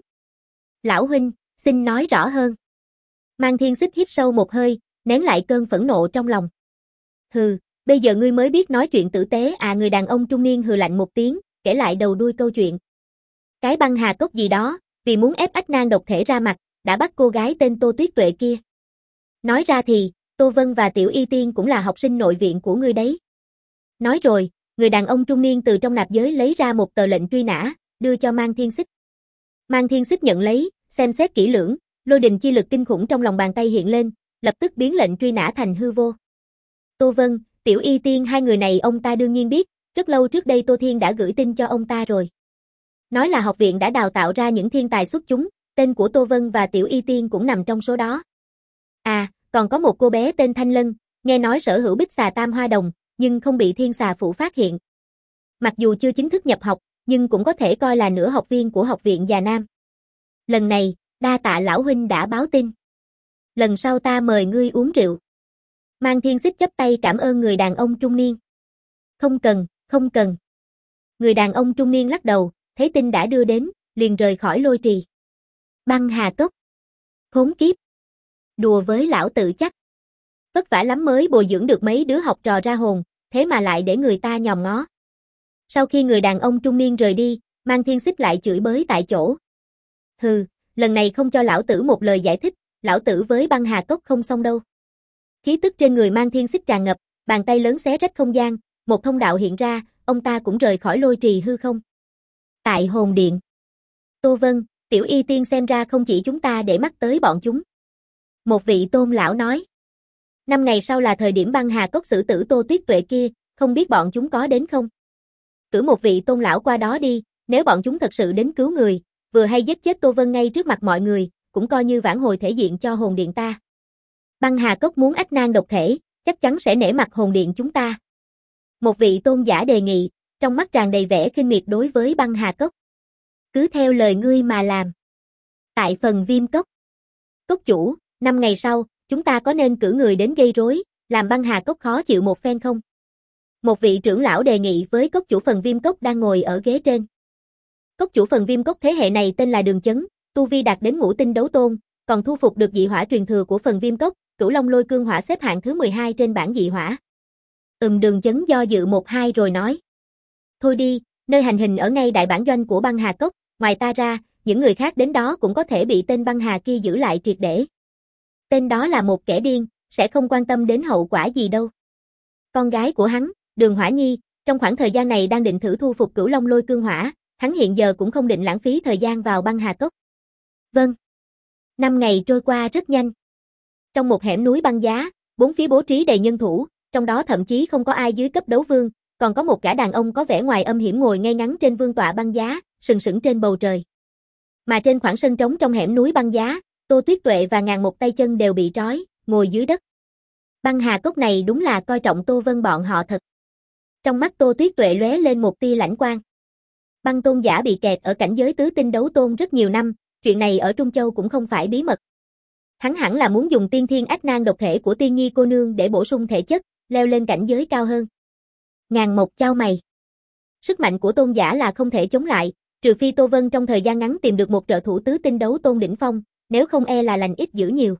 Lão huynh, xin nói rõ hơn. Mang Thiên Xích hít sâu một hơi, nén lại cơn phẫn nộ trong lòng. Hừ, bây giờ ngươi mới biết nói chuyện tử tế à? Người đàn ông trung niên hừ lạnh một tiếng, kể lại đầu đuôi câu chuyện. Cái băng hà cốc gì đó, vì muốn ép ách nan độc thể ra mặt, đã bắt cô gái tên Tô Tuyết Tuệ kia. Nói ra thì, Tô Vân và Tiểu Y Tiên cũng là học sinh nội viện của ngươi đấy. Nói rồi, người đàn ông trung niên từ trong nạp giới lấy ra một tờ lệnh truy nã, đưa cho Mang Thiên Xích. Mang Thiên Xích nhận lấy, xem xét kỹ lưỡng, lôi đình chi lực kinh khủng trong lòng bàn tay hiện lên, lập tức biến lệnh truy nã thành hư vô. Tô Vân, Tiểu Y Tiên hai người này ông ta đương nhiên biết, rất lâu trước đây Tô Thiên đã gửi tin cho ông ta rồi. Nói là học viện đã đào tạo ra những thiên tài xuất chúng, tên của Tô Vân và Tiểu Y Tiên cũng nằm trong số đó. À, còn có một cô bé tên Thanh Lân, nghe nói sở hữu bích xà tam hoa đồng, nhưng không bị thiên xà phủ phát hiện. Mặc dù chưa chính thức nhập học, nhưng cũng có thể coi là nửa học viên của học viện Già Nam. Lần này, đa tạ lão huynh đã báo tin. Lần sau ta mời ngươi uống rượu. Mang Thiên Xích chắp tay cảm ơn người đàn ông trung niên. Không cần, không cần. Người đàn ông trung niên lắc đầu, thấy tin đã đưa đến, liền rời khỏi lôi trì. Băng hà cốc. Khốn kiếp. Đùa với lão tự chắc. Vất vả lắm mới bồi dưỡng được mấy đứa học trò ra hồn, thế mà lại để người ta nhòm ngó. Sau khi người đàn ông trung niên rời đi, Mang Thiên Xích lại chửi bới tại chỗ. Hừ, lần này không cho lão tử một lời giải thích, lão tử với băng hà cốc không xong đâu. Khí tức trên người Mang Thiên Xích tràn ngập, bàn tay lớn xé rách không gian, một thông đạo hiện ra, ông ta cũng rời khỏi lôi trì hư không. Tại hồn điện. Tô Vân, Tiểu Y Tiên xem ra không chỉ chúng ta để mắt tới bọn chúng. Một vị tôn lão nói. Năm ngày sau là thời điểm băng hà cốc xử tử Tô Tuyết Tuệ kia, không biết bọn chúng có đến không? Cử một vị tôn lão qua đó đi, nếu bọn chúng thật sự đến cứu người, vừa hay giết chết Tô Vân ngay trước mặt mọi người, cũng coi như vãn hồi thể diện cho hồn điện ta. Băng hà cốc muốn ách nan độc thể, chắc chắn sẽ nể mặt hồn điện chúng ta. Một vị tôn giả đề nghị, trong mắt tràn đầy vẻ khinh miệt đối với băng hà cốc. Cứ theo lời ngươi mà làm. Tại phần Viêm Cốc. Cốc chủ, năm ngày sau, chúng ta có nên cử người đến gây rối, làm băng hà cốc khó chịu một phen không? Một vị trưởng lão đề nghị với cốc chủ phần Viêm Cốc đang ngồi ở ghế trên. Cốc chủ phần Viêm Cốc thế hệ này tên là Đường Chấn, tu vi đạt đến ngũ tinh đấu tôn, còn thu phục được dị hỏa truyền thừa của phần Viêm Cốc, Cửu Long Lôi Cương Hỏa xếp hạng thứ mười hai trên bảng dị hỏa. Ừm, Đường Chấn do dự một hai rồi nói. Thôi đi, nơi hành hình ở ngay đại bản doanh của băng hà cốc, ngoài ta ra, những người khác đến đó cũng có thể bị tên băng hà kia giữ lại triệt để. Tên đó là một kẻ điên, sẽ không quan tâm đến hậu quả gì đâu. Con gái của hắn, Đường Hỏa Nhi, trong khoảng thời gian này đang định thử thu phục Cửu Long Lôi Cương Hỏa, hắn hiện giờ cũng không định lãng phí thời gian vào băng hà cốc. Vâng. Năm ngày trôi qua rất nhanh. Trong một hẻm núi băng giá, bốn phía bố trí đầy nhân thủ, trong đó thậm chí không có ai dưới cấp đấu vương, còn có một gã đàn ông có vẻ ngoài âm hiểm ngồi ngay ngắn trên vương tọa băng giá, sừng sững trên bầu trời. Mà trên khoảng sân trống trong hẻm núi băng giá, Tô Tuyết Tuệ và ngàn một tay chân đều bị trói, ngồi dưới đất. Băng hà cốc này đúng là coi trọng Tô Vân bọn họ thật. Trong mắt Tô Tuyết Tuệ lóe lên một tia lãnh quang. Băng tôn giả bị kẹt ở cảnh giới tứ tinh đấu tôn rất nhiều năm, chuyện này ở Trung Châu cũng không phải bí mật. Hắn hẳn là muốn dùng tiên thiên ách nan độc thể của Tiên Nhi cô nương để bổ sung thể chất, leo lên cảnh giới cao hơn. Ngàn một chau mày. Sức mạnh của tôn giả là không thể chống lại, trừ phi Tô Vân trong thời gian ngắn tìm được một trợ thủ tứ tinh đấu tôn đỉnh phong, nếu không e là lành ít dữ nhiều.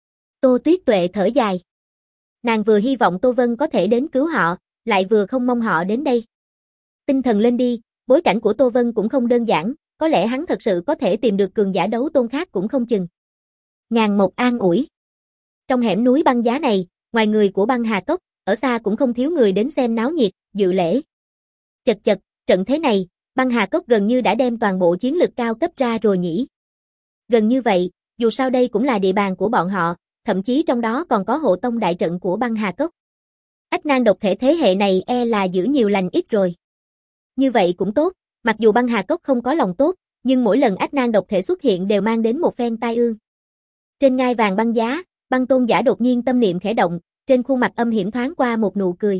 Tô Tuyết Tuệ thở dài. Nàng vừa hy vọng Tô Vân có thể đến cứu họ, lại vừa không mong họ đến đây. Tinh thần lên đi, bối cảnh của Tô Vân cũng không đơn giản, có lẽ hắn thật sự có thể tìm được cường giả đấu tôn khác cũng không chừng. Ngàn một an ủi. Trong hẻm núi băng giá này, ngoài người của băng hà cốc, ở xa cũng không thiếu người đến xem náo nhiệt, dự lễ. Chật chật, trận thế này, băng hà cốc gần như đã đem toàn bộ chiến lực cao cấp ra rồi nhỉ. Gần như vậy, dù sao đây cũng là địa bàn của bọn họ, thậm chí trong đó còn có hộ tông đại trận của băng hà cốc. Ách nan độc thể thế hệ này e là giữ nhiều lành ít rồi. Như vậy cũng tốt, mặc dù băng hà cốc không có lòng tốt, nhưng mỗi lần ách nan độc thể xuất hiện đều mang đến một phen tai ương. Trên ngai vàng băng giá, băng tôn giả đột nhiên tâm niệm khẽ động, trên khuôn mặt âm hiểm thoáng qua một nụ cười.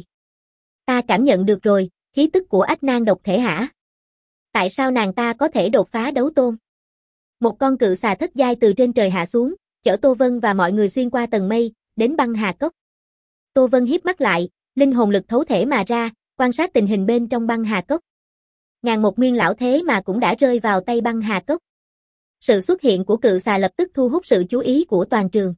Ta cảm nhận được rồi, khí tức của ách nan độc thể hả? Tại sao nàng ta có thể đột phá đấu tôn? Một con cự xà thất giai từ trên trời hạ xuống, chở Tô Vân và mọi người xuyên qua tầng mây, đến băng hà cốc. Tô Vân híp mắt lại, linh hồn lực thấu thể mà ra, quan sát tình hình bên trong băng hà cốc. Ngàn một nguyên lão thế mà cũng đã rơi vào tay băng hà cốc. Sự xuất hiện của cự xà lập tức thu hút sự chú ý của toàn trường.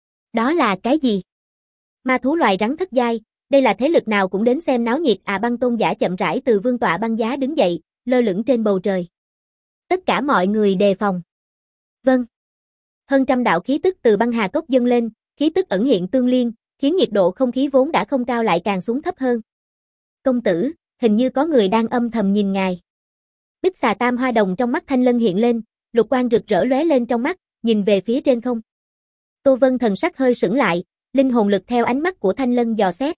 Đó là cái gì? Ma thú loài rắn thất giai, đây là thế lực nào cũng đến xem náo nhiệt à? Băng tôn giả chậm rãi từ vương tọa băng giá đứng dậy, lơ lửng trên bầu trời. Tất cả mọi người đề phòng. Vâng. Hơn trăm đạo khí tức từ băng hà cốc dâng lên, khí tức ẩn hiện tương liên, khiến nhiệt độ không khí vốn đã không cao lại càng xuống thấp hơn. Công tử, hình như có người đang âm thầm nhìn ngài. Bích xà tam hoa đồng trong mắt Thanh Lân hiện lên, lục quang rực rỡ lóe lên trong mắt, nhìn về phía trên không. Tô Vân thần sắc hơi sững lại, linh hồn lực theo ánh mắt của Thanh Lân dò xét.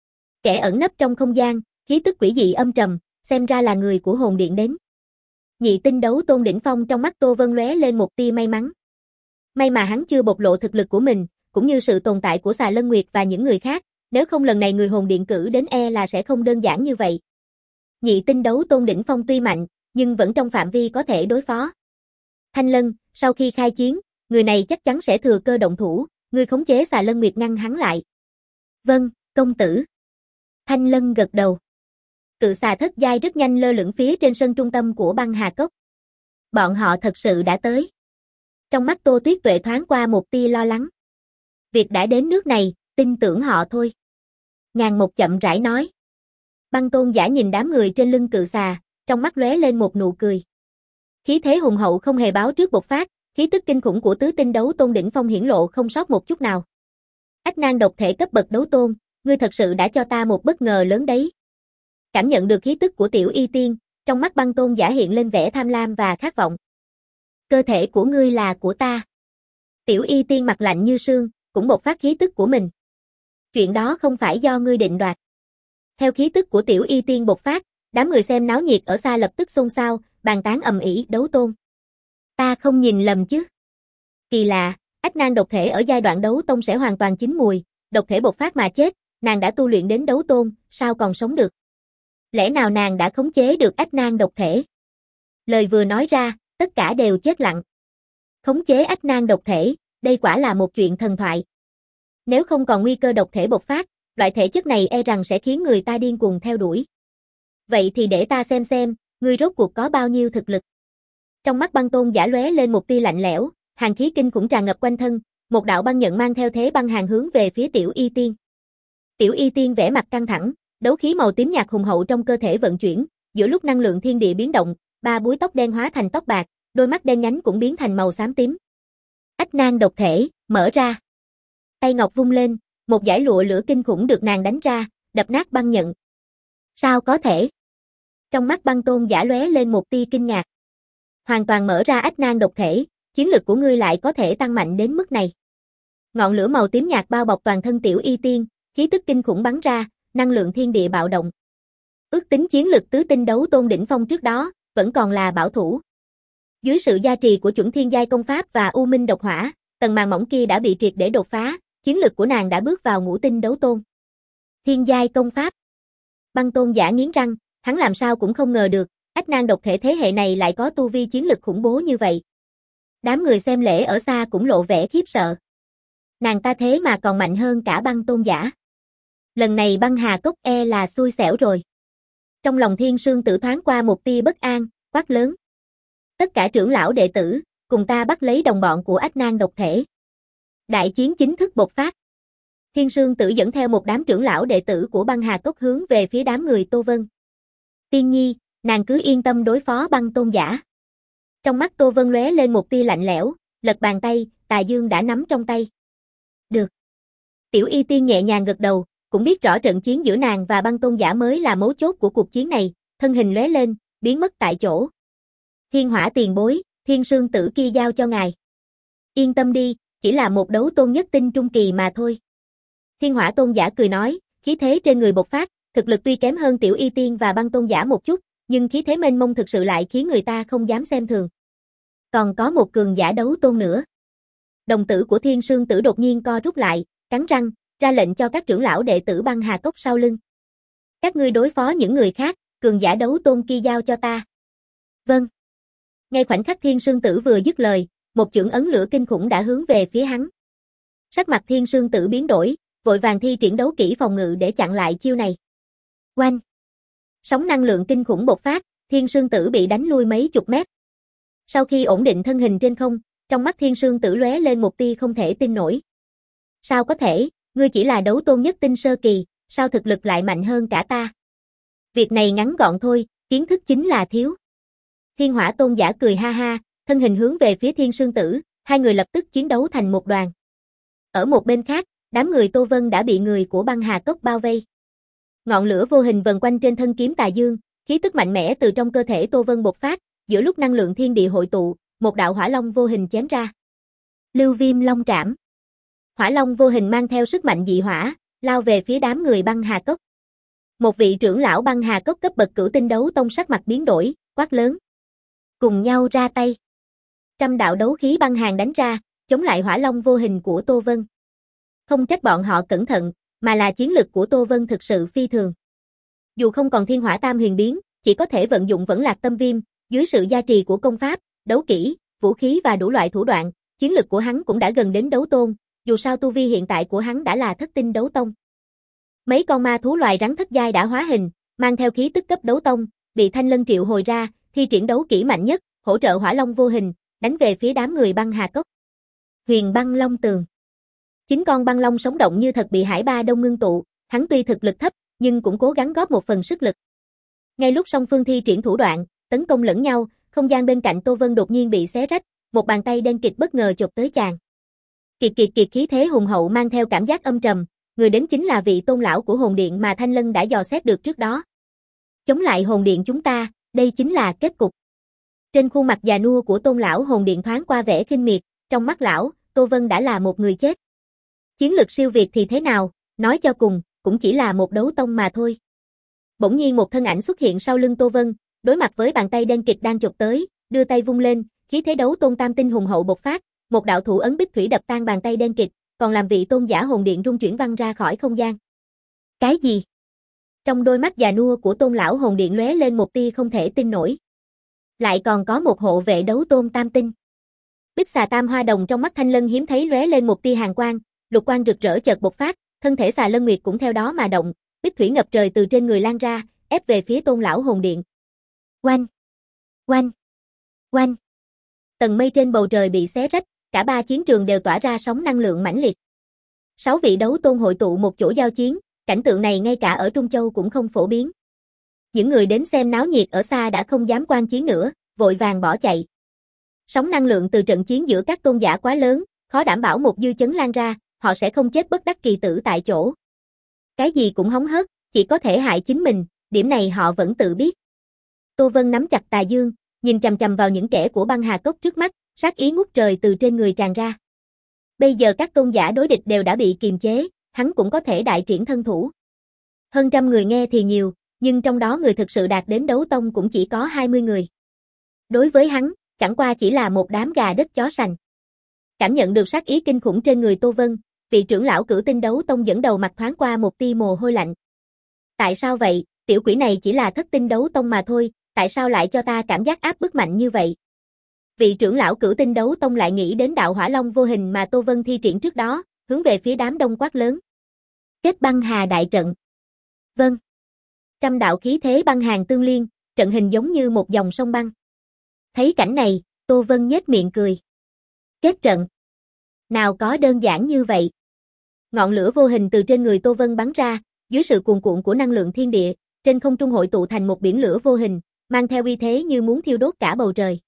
Kẻ ẩn nấp trong không gian, khí tức quỷ dị âm trầm, xem ra là người của hồn điện đến. Nhị tinh đấu tôn đỉnh phong trong mắt Tô Vân lóe lên một tia may mắn. May mà hắn chưa bộc lộ thực lực của mình, cũng như sự tồn tại của Xà Lân Nguyệt và những người khác, nếu không lần này người hồn điện cử đến e là sẽ không đơn giản như vậy. Nhị tinh đấu tôn đỉnh phong tuy mạnh, nhưng vẫn trong phạm vi có thể đối phó. Thanh Lân, sau khi khai chiến, người này chắc chắn sẽ thừa cơ động thủ, người khống chế Xà Lân Nguyệt ngăn hắn lại. Vâng, công tử. Thanh Lân gật đầu. Cự xà thất giai rất nhanh lơ lửng phía trên sân trung tâm của băng hà cốc. Bọn họ thật sự đã tới. Trong mắt Tô Tuyết Tuệ thoáng qua một tia lo lắng. Việc đã đến nước này, tin tưởng họ thôi. Ngàn một chậm rãi nói. Băng tôn giả nhìn đám người trên lưng cự xà, trong mắt lóe lên một nụ cười. Khí thế hùng hậu không hề báo trước bộc phát, khí tức kinh khủng của tứ tinh đấu tôn đỉnh phong hiển lộ không sót một chút nào. Ách nan độc thể cấp bậc đấu tôn, ngươi thật sự đã cho ta một bất ngờ lớn đấy. Cảm nhận được khí tức của Tiểu Y Tiên, trong mắt băng tôn giả hiện lên vẻ tham lam và khát vọng. Cơ thể của ngươi là của ta. Tiểu Y Tiên mặt lạnh như sương, cũng bộc phát khí tức của mình. Chuyện đó không phải do ngươi định đoạt. Theo khí tức của Tiểu Y Tiên bộc phát, đám người xem náo nhiệt ở xa lập tức xôn xao, bàn tán ầm ĩ đấu tôn. Ta không nhìn lầm chứ? Kỳ lạ, ách nan độc thể ở giai đoạn đấu tông sẽ hoàn toàn chín mùi, độc thể bộc phát mà chết, nàng đã tu luyện đến đấu tôn, sao còn sống được? Lẽ nào nàng đã khống chế được ách nan độc thể? Lời vừa nói ra, tất cả đều chết lặng. Khống chế ách nan độc thể, đây quả là một chuyện thần thoại. Nếu không còn nguy cơ độc thể bộc phát, loại thể chất này e rằng sẽ khiến người ta điên cuồng theo đuổi. Vậy thì để ta xem xem, ngươi rốt cuộc có bao nhiêu thực lực. Trong mắt băng tôn giả lóe lên một tia lạnh lẽo, hàn khí kinh khủng tràn ngập quanh thân, một đạo băng nhận mang theo thế băng hàn hướng về phía Tiểu Y Tiên. Tiểu Y Tiên vẻ mặt căng thẳng, đấu khí màu tím nhạt hùng hậu trong cơ thể vận chuyển, giữa lúc năng lượng thiên địa biến động, ba búi tóc đen hóa thành tóc bạc, đôi mắt đen nhánh cũng biến thành màu xám tím. Ách nan độc thể, mở ra. Tay ngọc vung lên, Một dải lụa lửa kinh khủng được nàng đánh ra, đập nát băng nhận. Sao có thể? Trong mắt Băng Tôn Giả lóe lên một tia kinh ngạc. Hoàn toàn mở ra ách nan độc thể, chiến lực của ngươi lại có thể tăng mạnh đến mức này. Ngọn lửa màu tím nhạt bao bọc toàn thân Tiểu Y Tiên, khí tức kinh khủng bắn ra, năng lượng thiên địa bạo động. Ước tính chiến lực tứ tinh đấu tôn đỉnh phong trước đó, vẫn còn là bảo thủ. Dưới sự gia trì của chuẩn thiên giai công pháp và u minh độc hỏa, tầng màng mỏng kia đã bị triệt để đột phá, chiến lực của nàng đã bước vào ngũ tinh đấu tôn. Thiên giai công pháp. Băng Tôn Giả nghiến răng, hắn làm sao cũng không ngờ được, ách nan độc thể thế hệ này lại có tu vi chiến lực khủng bố như vậy. Đám người xem lễ ở xa cũng lộ vẻ khiếp sợ. Nàng ta thế mà còn mạnh hơn cả Băng Tôn Giả. Lần này Băng Hà Cốc e là xui xẻo rồi. Trong lòng Thiên Sương Tử thoáng qua một tia bất an, quát lớn. Tất cả trưởng lão đệ tử, cùng ta bắt lấy đồng bọn của ách nan độc thể. Đại chiến chính thức bộc phát. Thiên Sương Tử dẫn theo một đám trưởng lão đệ tử của Băng Hà Cốc hướng về phía đám người Tô Vân. Tiên nhi, nàng cứ yên tâm đối phó Băng Tôn Giả. Trong mắt Tô Vân lóe lên một tia lạnh lẽo, lật bàn tay, tà dương đã nắm trong tay. Được. Tiểu Y Tiên nhẹ nhàng gật đầu, cũng biết rõ trận chiến giữa nàng và Băng Tôn Giả mới là mấu chốt của cuộc chiến này, thân hình lóe lên, biến mất tại chỗ. Thiên Hỏa tiền bối, Thiên Sương Tử kia giao cho ngài. Yên tâm đi, chỉ là một đấu tôn nhất tinh trung kỳ mà thôi. Thiên Hỏa Tôn Giả cười nói, khí thế trên người bộc phát, thực lực tuy kém hơn Tiểu Y Tiên và Băng Tôn Giả một chút, nhưng khí thế mênh mông thực sự lại khiến người ta không dám xem thường. Còn có một cường giả đấu tôn nữa. Đồng tử của Thiên Sương Tử đột nhiên co rút lại, cắn răng, ra lệnh cho các trưởng lão đệ tử Băng Hà Cốc sau lưng. Các ngươi đối phó những người khác, cường giả đấu tôn kia giao cho ta. Vâng. Ngay khoảnh khắc Thiên Sương Tử vừa dứt lời, một chưởng ấn lửa kinh khủng đã hướng về phía hắn. Sắc mặt Thiên Sương Tử biến đổi, vội vàng thi triển đấu kỹ phòng ngự để chặn lại chiêu này. Oanh! Sóng năng lượng kinh khủng bộc phát, Thiên Sương Tử bị đánh lui mấy chục mét. Sau khi ổn định thân hình trên không, trong mắt Thiên Sương Tử lóe lên một tia không thể tin nổi. Sao có thể, ngươi chỉ là đấu tôn nhất tinh sơ kỳ, sao thực lực lại mạnh hơn cả ta? Việc này ngắn gọn thôi, kiến thức chính là thiếu. Thiên Hỏa Tôn Giả cười ha ha, thân hình hướng về phía Thiên Sương Tử, hai người lập tức chiến đấu thành một đoàn. Ở một bên khác, đám người Tô Vân đã bị người của Băng Hà Cốc bao vây. Ngọn lửa vô hình vần quanh trên thân kiếm Tà Dương, khí tức mạnh mẽ từ trong cơ thể Tô Vân bộc phát, giữa lúc năng lượng thiên địa hội tụ, một đạo hỏa long vô hình chém ra. Lưu Viêm Long Trảm. Hỏa long vô hình mang theo sức mạnh dị hỏa, lao về phía đám người Băng Hà Cốc. Một vị trưởng lão Băng Hà Cốc cấp bậc cửu tinh đấu tông sắc mặt biến đổi, quát lớn. Cùng nhau ra tay. Trăm đạo đấu khí băng hàn đánh ra, chống lại hỏa long vô hình của Tô Vân. Không trách bọn họ cẩn thận, mà là chiến lực của Tô Vân thực sự phi thường. Dù không còn thiên hỏa tam huyền biến, chỉ có thể vận dụng vẫn lạc tâm viêm, dưới sự gia trì của công pháp, đấu kỹ, vũ khí và đủ loại thủ đoạn, chiến lực của hắn cũng đã gần đến đấu tôn, dù sao tu vi hiện tại của hắn đã là thất tinh đấu tông. Mấy con ma thú loài rắn thất giai đã hóa hình, mang theo khí tức cấp đấu tông, bị Thanh Lân triệu hồi ra, thi triển đấu kỹ mạnh nhất, hỗ trợ hỏa long vô hình, đánh về phía đám người Băng Hà Cốc. Huyền Băng Long Tường. Chính con băng long sống động như thật bị Hải Ba Đông ngưng tụ, hắn tuy thực lực thấp, nhưng cũng cố gắng góp một phần sức lực. Ngay lúc song phương thi triển thủ đoạn, tấn công lẫn nhau, không gian bên cạnh Tô Vân đột nhiên bị xé rách, một bàn tay đen kịt bất ngờ chộp tới chàng. Kiệt kiệt kiệt khí thế hùng hậu mang theo cảm giác âm trầm, người đến chính là vị tôn lão của hồn điện mà Thanh Lân đã dò xét được trước đó. Chống lại hồn điện chúng ta, đây chính là kết cục. Trên khuôn mặt già nua của tôn lão hồn điện thoáng qua vẻ khinh miệt, trong mắt lão, Tô Vân đã là một người chết. Chiến lực siêu việt thì thế nào, nói cho cùng, cũng chỉ là một đấu tông mà thôi. Bỗng nhiên một thân ảnh xuất hiện sau lưng Tô Vân, đối mặt với bàn tay đen kịt đang chộp tới, đưa tay vung lên, khí thế đấu tôn tam tinh hùng hậu bộc phát, một đạo thủ ấn bích thủy đập tan bàn tay đen kịt, còn làm vị tôn giả hồn điện rung chuyển văng ra khỏi không gian. Cái gì? Trong đôi mắt già nua của tôn lão hồn điện lóe lên một tia không thể tin nổi. Lại còn có một hộ vệ đấu tôn tam tinh. Bích xà tam hoa đồng trong mắt Thanh Lân hiếm thấy lóe lên một tia hàn quang, lục quang rực rỡ chợt bộc phát, thân thể xà Lân Nguyệt cũng theo đó mà động, bích thủy ngập trời từ trên người lan ra, ép về phía tôn lão hồn điện. Oanh! Oanh! Oanh! Tầng mây trên bầu trời bị xé rách, cả ba chiến trường đều tỏa ra sóng năng lượng mãnh liệt. Sáu vị đấu tôn hội tụ một chỗ giao chiến, cảnh tượng này ngay cả ở Trung Châu cũng không phổ biến. Những người đến xem náo nhiệt ở xa đã không dám quan chiến nữa, vội vàng bỏ chạy. Sóng năng lượng từ trận chiến giữa các tôn giả quá lớn, khó đảm bảo một dư chấn lan ra, họ sẽ không chết bất đắc kỳ tử tại chỗ. Cái gì cũng hóng hớt, chỉ có thể hại chính mình, điểm này họ vẫn tự biết. Tô Vân nắm chặt tà dương, nhìn chằm chằm vào những kẻ của băng hà cốc trước mắt, sát ý ngút trời từ trên người tràn ra. Bây giờ các tôn giả đối địch đều đã bị kiềm chế, hắn cũng có thể đại triển thân thủ. Hơn trăm người nghe thì nhiều, nhưng trong đó người thực sự đạt đến đấu tông cũng chỉ có hai mươi người. Đối với hắn, chẳng qua chỉ là một đám gà đất chó sành. Cảm nhận được sát ý kinh khủng trên người Tô Vân, vị trưởng lão cửu tinh đấu tông dẫn đầu mặt thoáng qua một tia mồ hôi lạnh. Tại sao vậy, tiểu quỷ này chỉ là thất tinh đấu tông mà thôi, tại sao lại cho ta cảm giác áp bức mạnh như vậy? Vị trưởng lão cửu tinh đấu tông lại nghĩ đến đạo hỏa long vô hình mà Tô Vân thi triển trước đó, hướng về phía đám đông quát lớn. Kết băng hà đại trận. Vâng. Trăm đạo khí thế băng hàn tương liên, trận hình giống như một dòng sông băng. Thấy cảnh này, Tô Vân nhếch miệng cười. Kết trận. Nào có đơn giản như vậy. Ngọn lửa vô hình từ trên người Tô Vân bắn ra, dưới sự cuồn cuộn của năng lượng thiên địa, trên không trung hội tụ thành một biển lửa vô hình, mang theo uy thế như muốn thiêu đốt cả bầu trời.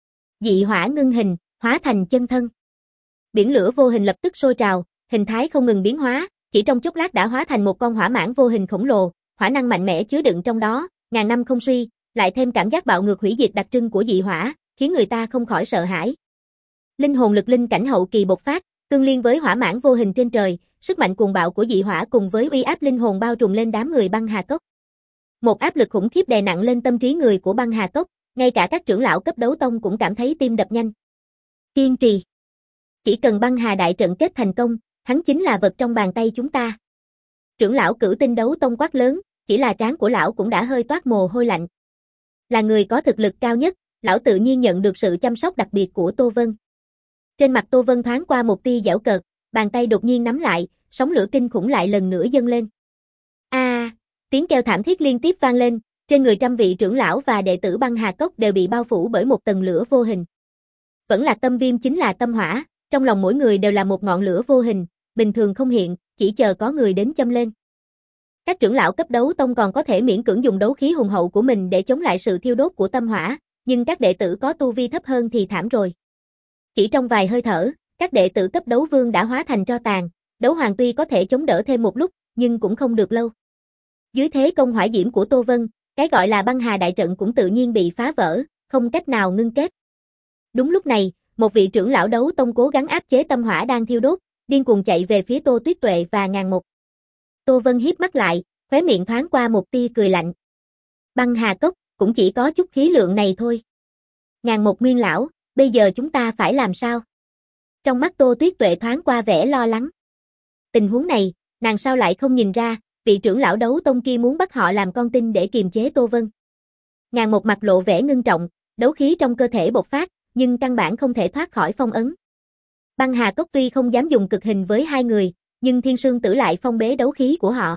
Dị hỏa ngưng hình, hóa thành chân thân. Biển lửa vô hình lập tức sôi trào, hình thái không ngừng biến hóa, chỉ trong chốc lát đã hóa thành một con hỏa mãng vô hình khổng lồ, hỏa năng mạnh mẽ chứa đựng trong đó, ngàn năm không suy, lại thêm cảm giác bạo ngược hủy diệt đặc trưng của dị hỏa, khiến người ta không khỏi sợ hãi. Linh hồn lực linh cảnh hậu kỳ bộc phát, tương liên với hỏa mãng vô hình trên trời, sức mạnh cuồng bạo của dị hỏa cùng với uy áp linh hồn bao trùm lên đám người băng hà cốc. Một áp lực khủng khiếp đè nặng lên tâm trí người của băng hà cốc, ngay cả các trưởng lão cấp đấu tông cũng cảm thấy tim đập nhanh. Kiên trì. Chỉ cần băng hà đại trận kết thành công, hắn chính là vật trong bàn tay chúng ta. Trưởng lão cửu tinh đấu tông quát lớn, chỉ là trán của lão cũng đã hơi toát mồ hôi lạnh. Là người có thực lực cao nhất, lão tự nhiên nhận được sự chăm sóc đặc biệt của Tô Vân. Trên mặt Tô Vân thoáng qua một tia giễu cợt, bàn tay đột nhiên nắm lại, sóng lửa kinh khủng lại lần nữa dâng lên. A, à, tiếng kêu thảm thiết liên tiếp vang lên, trên người trăm vị trưởng lão và đệ tử băng hà cốc đều bị bao phủ bởi một tầng lửa vô hình. Vẫn là tâm viêm chính là tâm hỏa, trong lòng mỗi người đều là một ngọn lửa vô hình, bình thường không hiện, chỉ chờ có người đến châm lên. Các trưởng lão cấp đấu tông còn có thể miễn cưỡng dùng đấu khí hùng hậu của mình để chống lại sự thiêu đốt của tâm hỏa, nhưng các đệ tử có tu vi thấp hơn thì thảm rồi. Chỉ trong vài hơi thở, các đệ tử cấp đấu vương đã hóa thành tro tàn, đấu hoàng tuy có thể chống đỡ thêm một lúc, nhưng cũng không được lâu. Dưới thế công hỏa diễm của Tô Vân, cái gọi là băng hà đại trận cũng tự nhiên bị phá vỡ, không cách nào ngưng kết. Đúng lúc này, một vị trưởng lão đấu tông cố gắng áp chế tâm hỏa đang thiêu đốt, điên cuồng chạy về phía Tô Tuyết Tuệ và Ngàn Một. Tô Vân híp mắt lại, khóe miệng thoáng qua một tia cười lạnh. Băng hà cốc, cũng chỉ có chút khí lượng này thôi. Ngàn Một nguyên lão, bây giờ chúng ta phải làm sao? Trong mắt Tô Tuyết Tuệ thoáng qua vẻ lo lắng. Tình huống này, nàng sao lại không nhìn ra, vị trưởng lão đấu tông kia muốn bắt họ làm con tin để kiềm chế Tô Vân. Ngàn Một mặt lộ vẻ ngưng trọng, đấu khí trong cơ thể bộc phát, nhưng căn bản không thể thoát khỏi phong ấn. Băng hà cốc tuy không dám dùng cực hình với hai người, nhưng Thiên Sương Tử lại phong bế đấu khí của họ.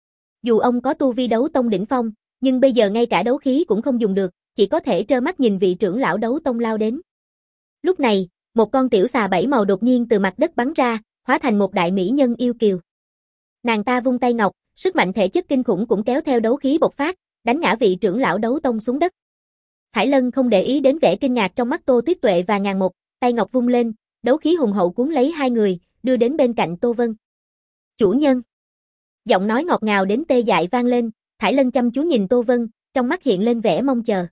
Dù ông có tu vi đấu tông đỉnh phong, nhưng bây giờ ngay cả đấu khí cũng không dùng được, chỉ có thể trơ mắt nhìn vị trưởng lão đấu tông lao đến. Lúc này, một con tiểu xà bảy màu đột nhiên từ mặt đất bắn ra, hóa thành một đại mỹ nhân yêu kiều. Nàng ta vung tay ngọc, sức mạnh thể chất kinh khủng cũng kéo theo đấu khí bộc phát, đánh ngã vị trưởng lão đấu tông xuống đất. Thải Lân không để ý đến vẻ kinh ngạc trong mắt Tô Tuyết Tuệ và Ngàn Một, tay ngọc vung lên, đấu khí hùng hậu cuốn lấy hai người, đưa đến bên cạnh Tô Vân. Chủ nhân. Giọng nói ngọt ngào đến tê dại vang lên, Thải Lân chăm chú nhìn Tô Vân, trong mắt hiện lên vẻ mong chờ.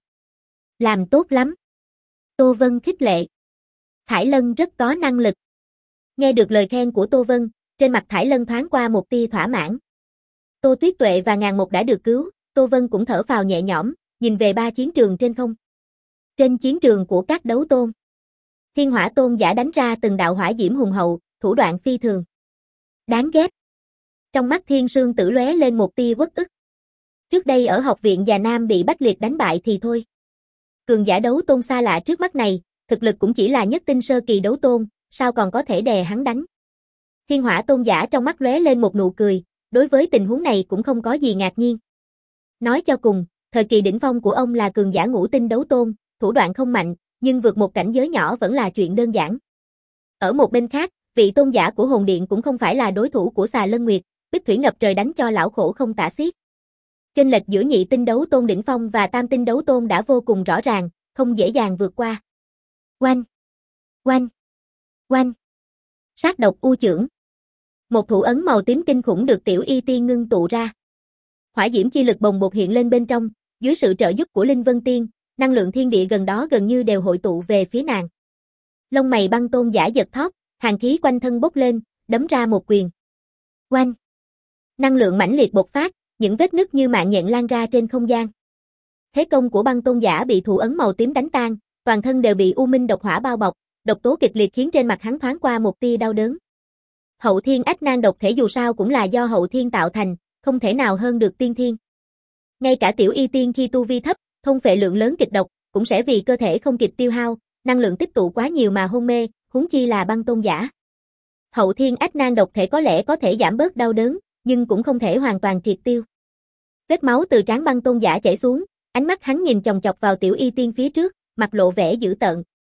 Làm tốt lắm. Tô Vân khích lệ. Thải Lân rất có năng lực. Nghe được lời khen của Tô Vân, trên mặt Thải Lân thoáng qua một tia thỏa mãn. Tô Tuyết Tuệ và Ngàn Một đã được cứu, Tô Vân cũng thở phào nhẹ nhõm, nhìn về ba chiến trường trên không. Trên chiến trường của các đấu tôn, Thiên Hỏa Tôn giả đánh ra từng đạo hỏa diễm hùng hậu, thủ đoạn phi thường. Đáng ghét. Trong mắt Thiên Sương Tử lóe lên một tia uất ức. Trước đây ở học viện Già Nam bị Bách Liệt đánh bại thì thôi. Cường giả đấu tôn xa lạ trước mắt này, thực lực cũng chỉ là nhất tinh sơ kỳ đấu tôn, sao còn có thể đè hắn đánh. Thiên Hỏa Tôn giả trong mắt lóe lên một nụ cười, đối với tình huống này cũng không có gì ngạc nhiên. Nói cho cùng, thời kỳ đỉnh phong của ông là cường giả ngũ tinh đấu tôn, thủ đoạn không mạnh, nhưng vượt một cảnh giới nhỏ vẫn là chuyện đơn giản. Ở một bên khác, vị tôn giả của hồn điện cũng không phải là đối thủ của Xà Lân Nguyệt, Bích Thủy ngập trời đánh cho lão khổ không tả xiết. Chênh lệch giữa nhị tinh đấu tôn đỉnh phong và tam tinh đấu tôn đã vô cùng rõ ràng, không dễ dàng vượt qua. Oanh! Oanh! Oanh! Sát độc u chưởng. Một thủ ấn màu tím kinh khủng được Tiểu Y Tiên ngưng tụ ra. Hỏa diễm chi lực bồng bột hiện lên bên trong, dưới sự trợ giúp của Linh Vân Tiên, năng lượng thiên địa gần đó gần như đều hội tụ về phía nàng. Lông mày Băng Tôn giả giật thót, hàn khí quanh thân bốc lên, đấm ra một quyền. Oanh! Năng lượng mãnh liệt bộc phát, những vết nứt như mạng nhện lan ra trên không gian. Thế công của Băng Tôn giả bị thủ ấn màu tím đánh tan, toàn thân đều bị u minh độc hỏa bao bọc, độc tố kịch liệt khiến trên mặt hắn thoáng qua một tia đau đớn. Hậu thiên ách nan độc thể dù sao cũng là do hậu thiên tạo thành, không thể nào hơn được tiên thiên. Ngay cả Tiểu Y Tiên khi tu vi thấp, thôn phệ lượng lớn kịch độc, cũng sẽ vì cơ thể không kịp tiêu hao, năng lượng tích tụ quá nhiều mà hôn mê, huống chi là Băng Tôn giả. Hậu thiên ách nan độc thể có lẽ có thể giảm bớt đau đớn, nhưng cũng không thể hoàn toàn triệt tiêu. Vết máu từ trán Băng Tôn giả chảy xuống, ánh mắt hắn nhìn chòng chọc vào Tiểu Y Tiên phía trước, mặt lộ vẻ dữ tợn.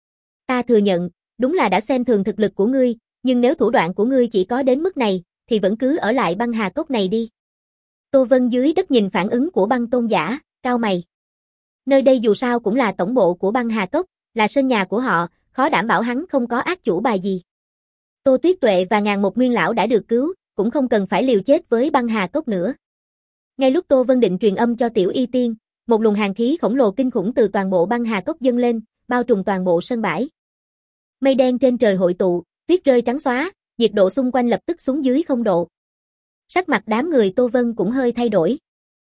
Ta thừa nhận, đúng là đã xem thường thực lực của ngươi, nhưng nếu thủ đoạn của ngươi chỉ có đến mức này, thì vẫn cứ ở lại băng hà cốc này đi. Tô Vân dưới đất nhìn phản ứng của Băng Tôn giả, cau mày. Nơi đây dù sao cũng là tổng bộ của băng hà cốc, là sân nhà của họ, khó đảm bảo hắn không có ác chủ bài gì. Tô Tuyết Tuệ và ngàn một nguyên lão đã được cứu, cũng không cần phải liều chết với băng hà cốc nữa. Ngay lúc Tô Vân định truyền âm cho Tiểu Y Tiên, một luồng hàn khí khổng lồ kinh khủng từ toàn bộ băng hà cốc dâng lên, bao trùm toàn bộ sân bãi. Mây đen trên trời hội tụ, tuyết rơi trắng xóa, nhiệt độ xung quanh lập tức xuống dưới không độ. Sắc mặt đám người Tô Vân cũng hơi thay đổi.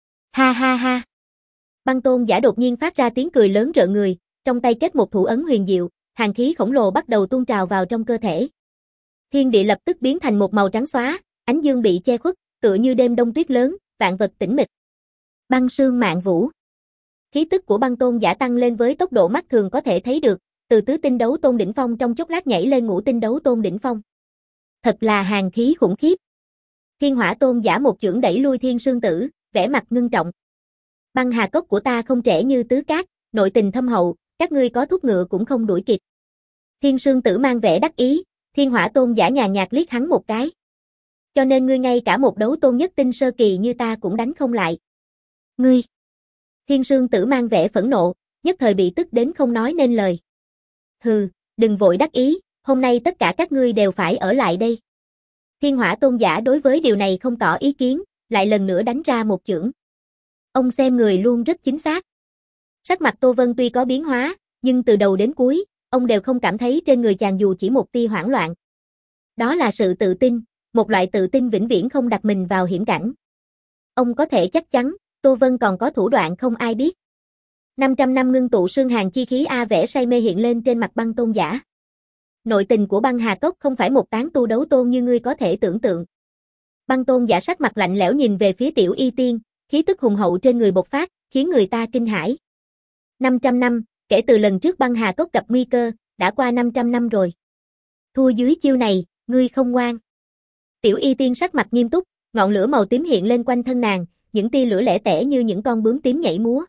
Ha ha ha. Băng Tôn giả đột nhiên phát ra tiếng cười lớn rợn người, trong tay kết một thủ ấn huyền diệu, hàn khí khổng lồ bắt đầu tuôn trào vào trong cơ thể. Thiên địa lập tức biến thành một màu trắng xóa, ánh dương bị che khuất, tựa như đêm đông tuyết lớn, vạn vật tĩnh mịch. Băng sương mạn vũ. Khí tức của Băng Tôn giả tăng lên với tốc độ mắt thường có thể thấy được, từ tứ tinh đấu tôn đỉnh phong trong chốc lát nhảy lên ngũ tinh đấu tôn đỉnh phong. Thật là hàn khí khủng khiếp. Thiên Hỏa Tôn giả một chưởng đẩy lui Thiên Sương Tử, vẻ mặt ngưng trọng. Băng hà cốc của ta không trẻ như tứ cát, nội tình thâm hậu, các ngươi có thúc ngựa cũng không đuổi kịp. Thiên Sương Tử mang vẻ đắc ý, Thiên Hỏa Tôn giả nhàn nhạt liếc hắn một cái. Cho nên ngươi ngay cả một đấu tôn nhất tinh sơ kỳ như ta cũng đánh không lại. Ngươi! Thiên Sương Tử mang vẻ phẫn nộ, nhất thời bị tức đến không nói nên lời. Hừ, đừng vội đắc ý, hôm nay tất cả các ngươi đều phải ở lại đây. Thiên Hỏa Tôn giả đối với điều này không tỏ ý kiến, lại lần nữa đánh ra một chưởng. Ông xem người luôn rất chính xác. Sắc mặt Tô Vân tuy có biến hóa, nhưng từ đầu đến cuối, ông đều không cảm thấy trên người chàng dù chỉ một tia hoảng loạn. Đó là sự tự tin, một loại tự tin vĩnh viễn không đặt mình vào hiểm cảnh. Ông có thể chắc chắn, Tô Vân còn có thủ đoạn không ai biết. năm trăm năm ngưng tụ sương hàn chi khí a vẻ say mê hiện lên trên mặt Băng Tôn giả. Nội tình của băng hà cốc không phải một tán tu đấu tôn như ngươi có thể tưởng tượng. Băng Tôn giả sắc mặt lạnh lẽo nhìn về phía Tiểu Y Tiên, khí tức hùng hậu trên người bộc phát, khiến người ta kinh hãi. năm trăm năm, kể từ lần trước băng hà cốc gặp nguy cơ, đã qua năm trăm năm rồi. Thua dưới chiêu này, ngươi không ngoan. Tiểu Y Tiên sắc mặt nghiêm túc, ngọn lửa màu tím hiện lên quanh thân nàng, những tia lửa lẻ tẻ như những con bướm tím nhảy múa.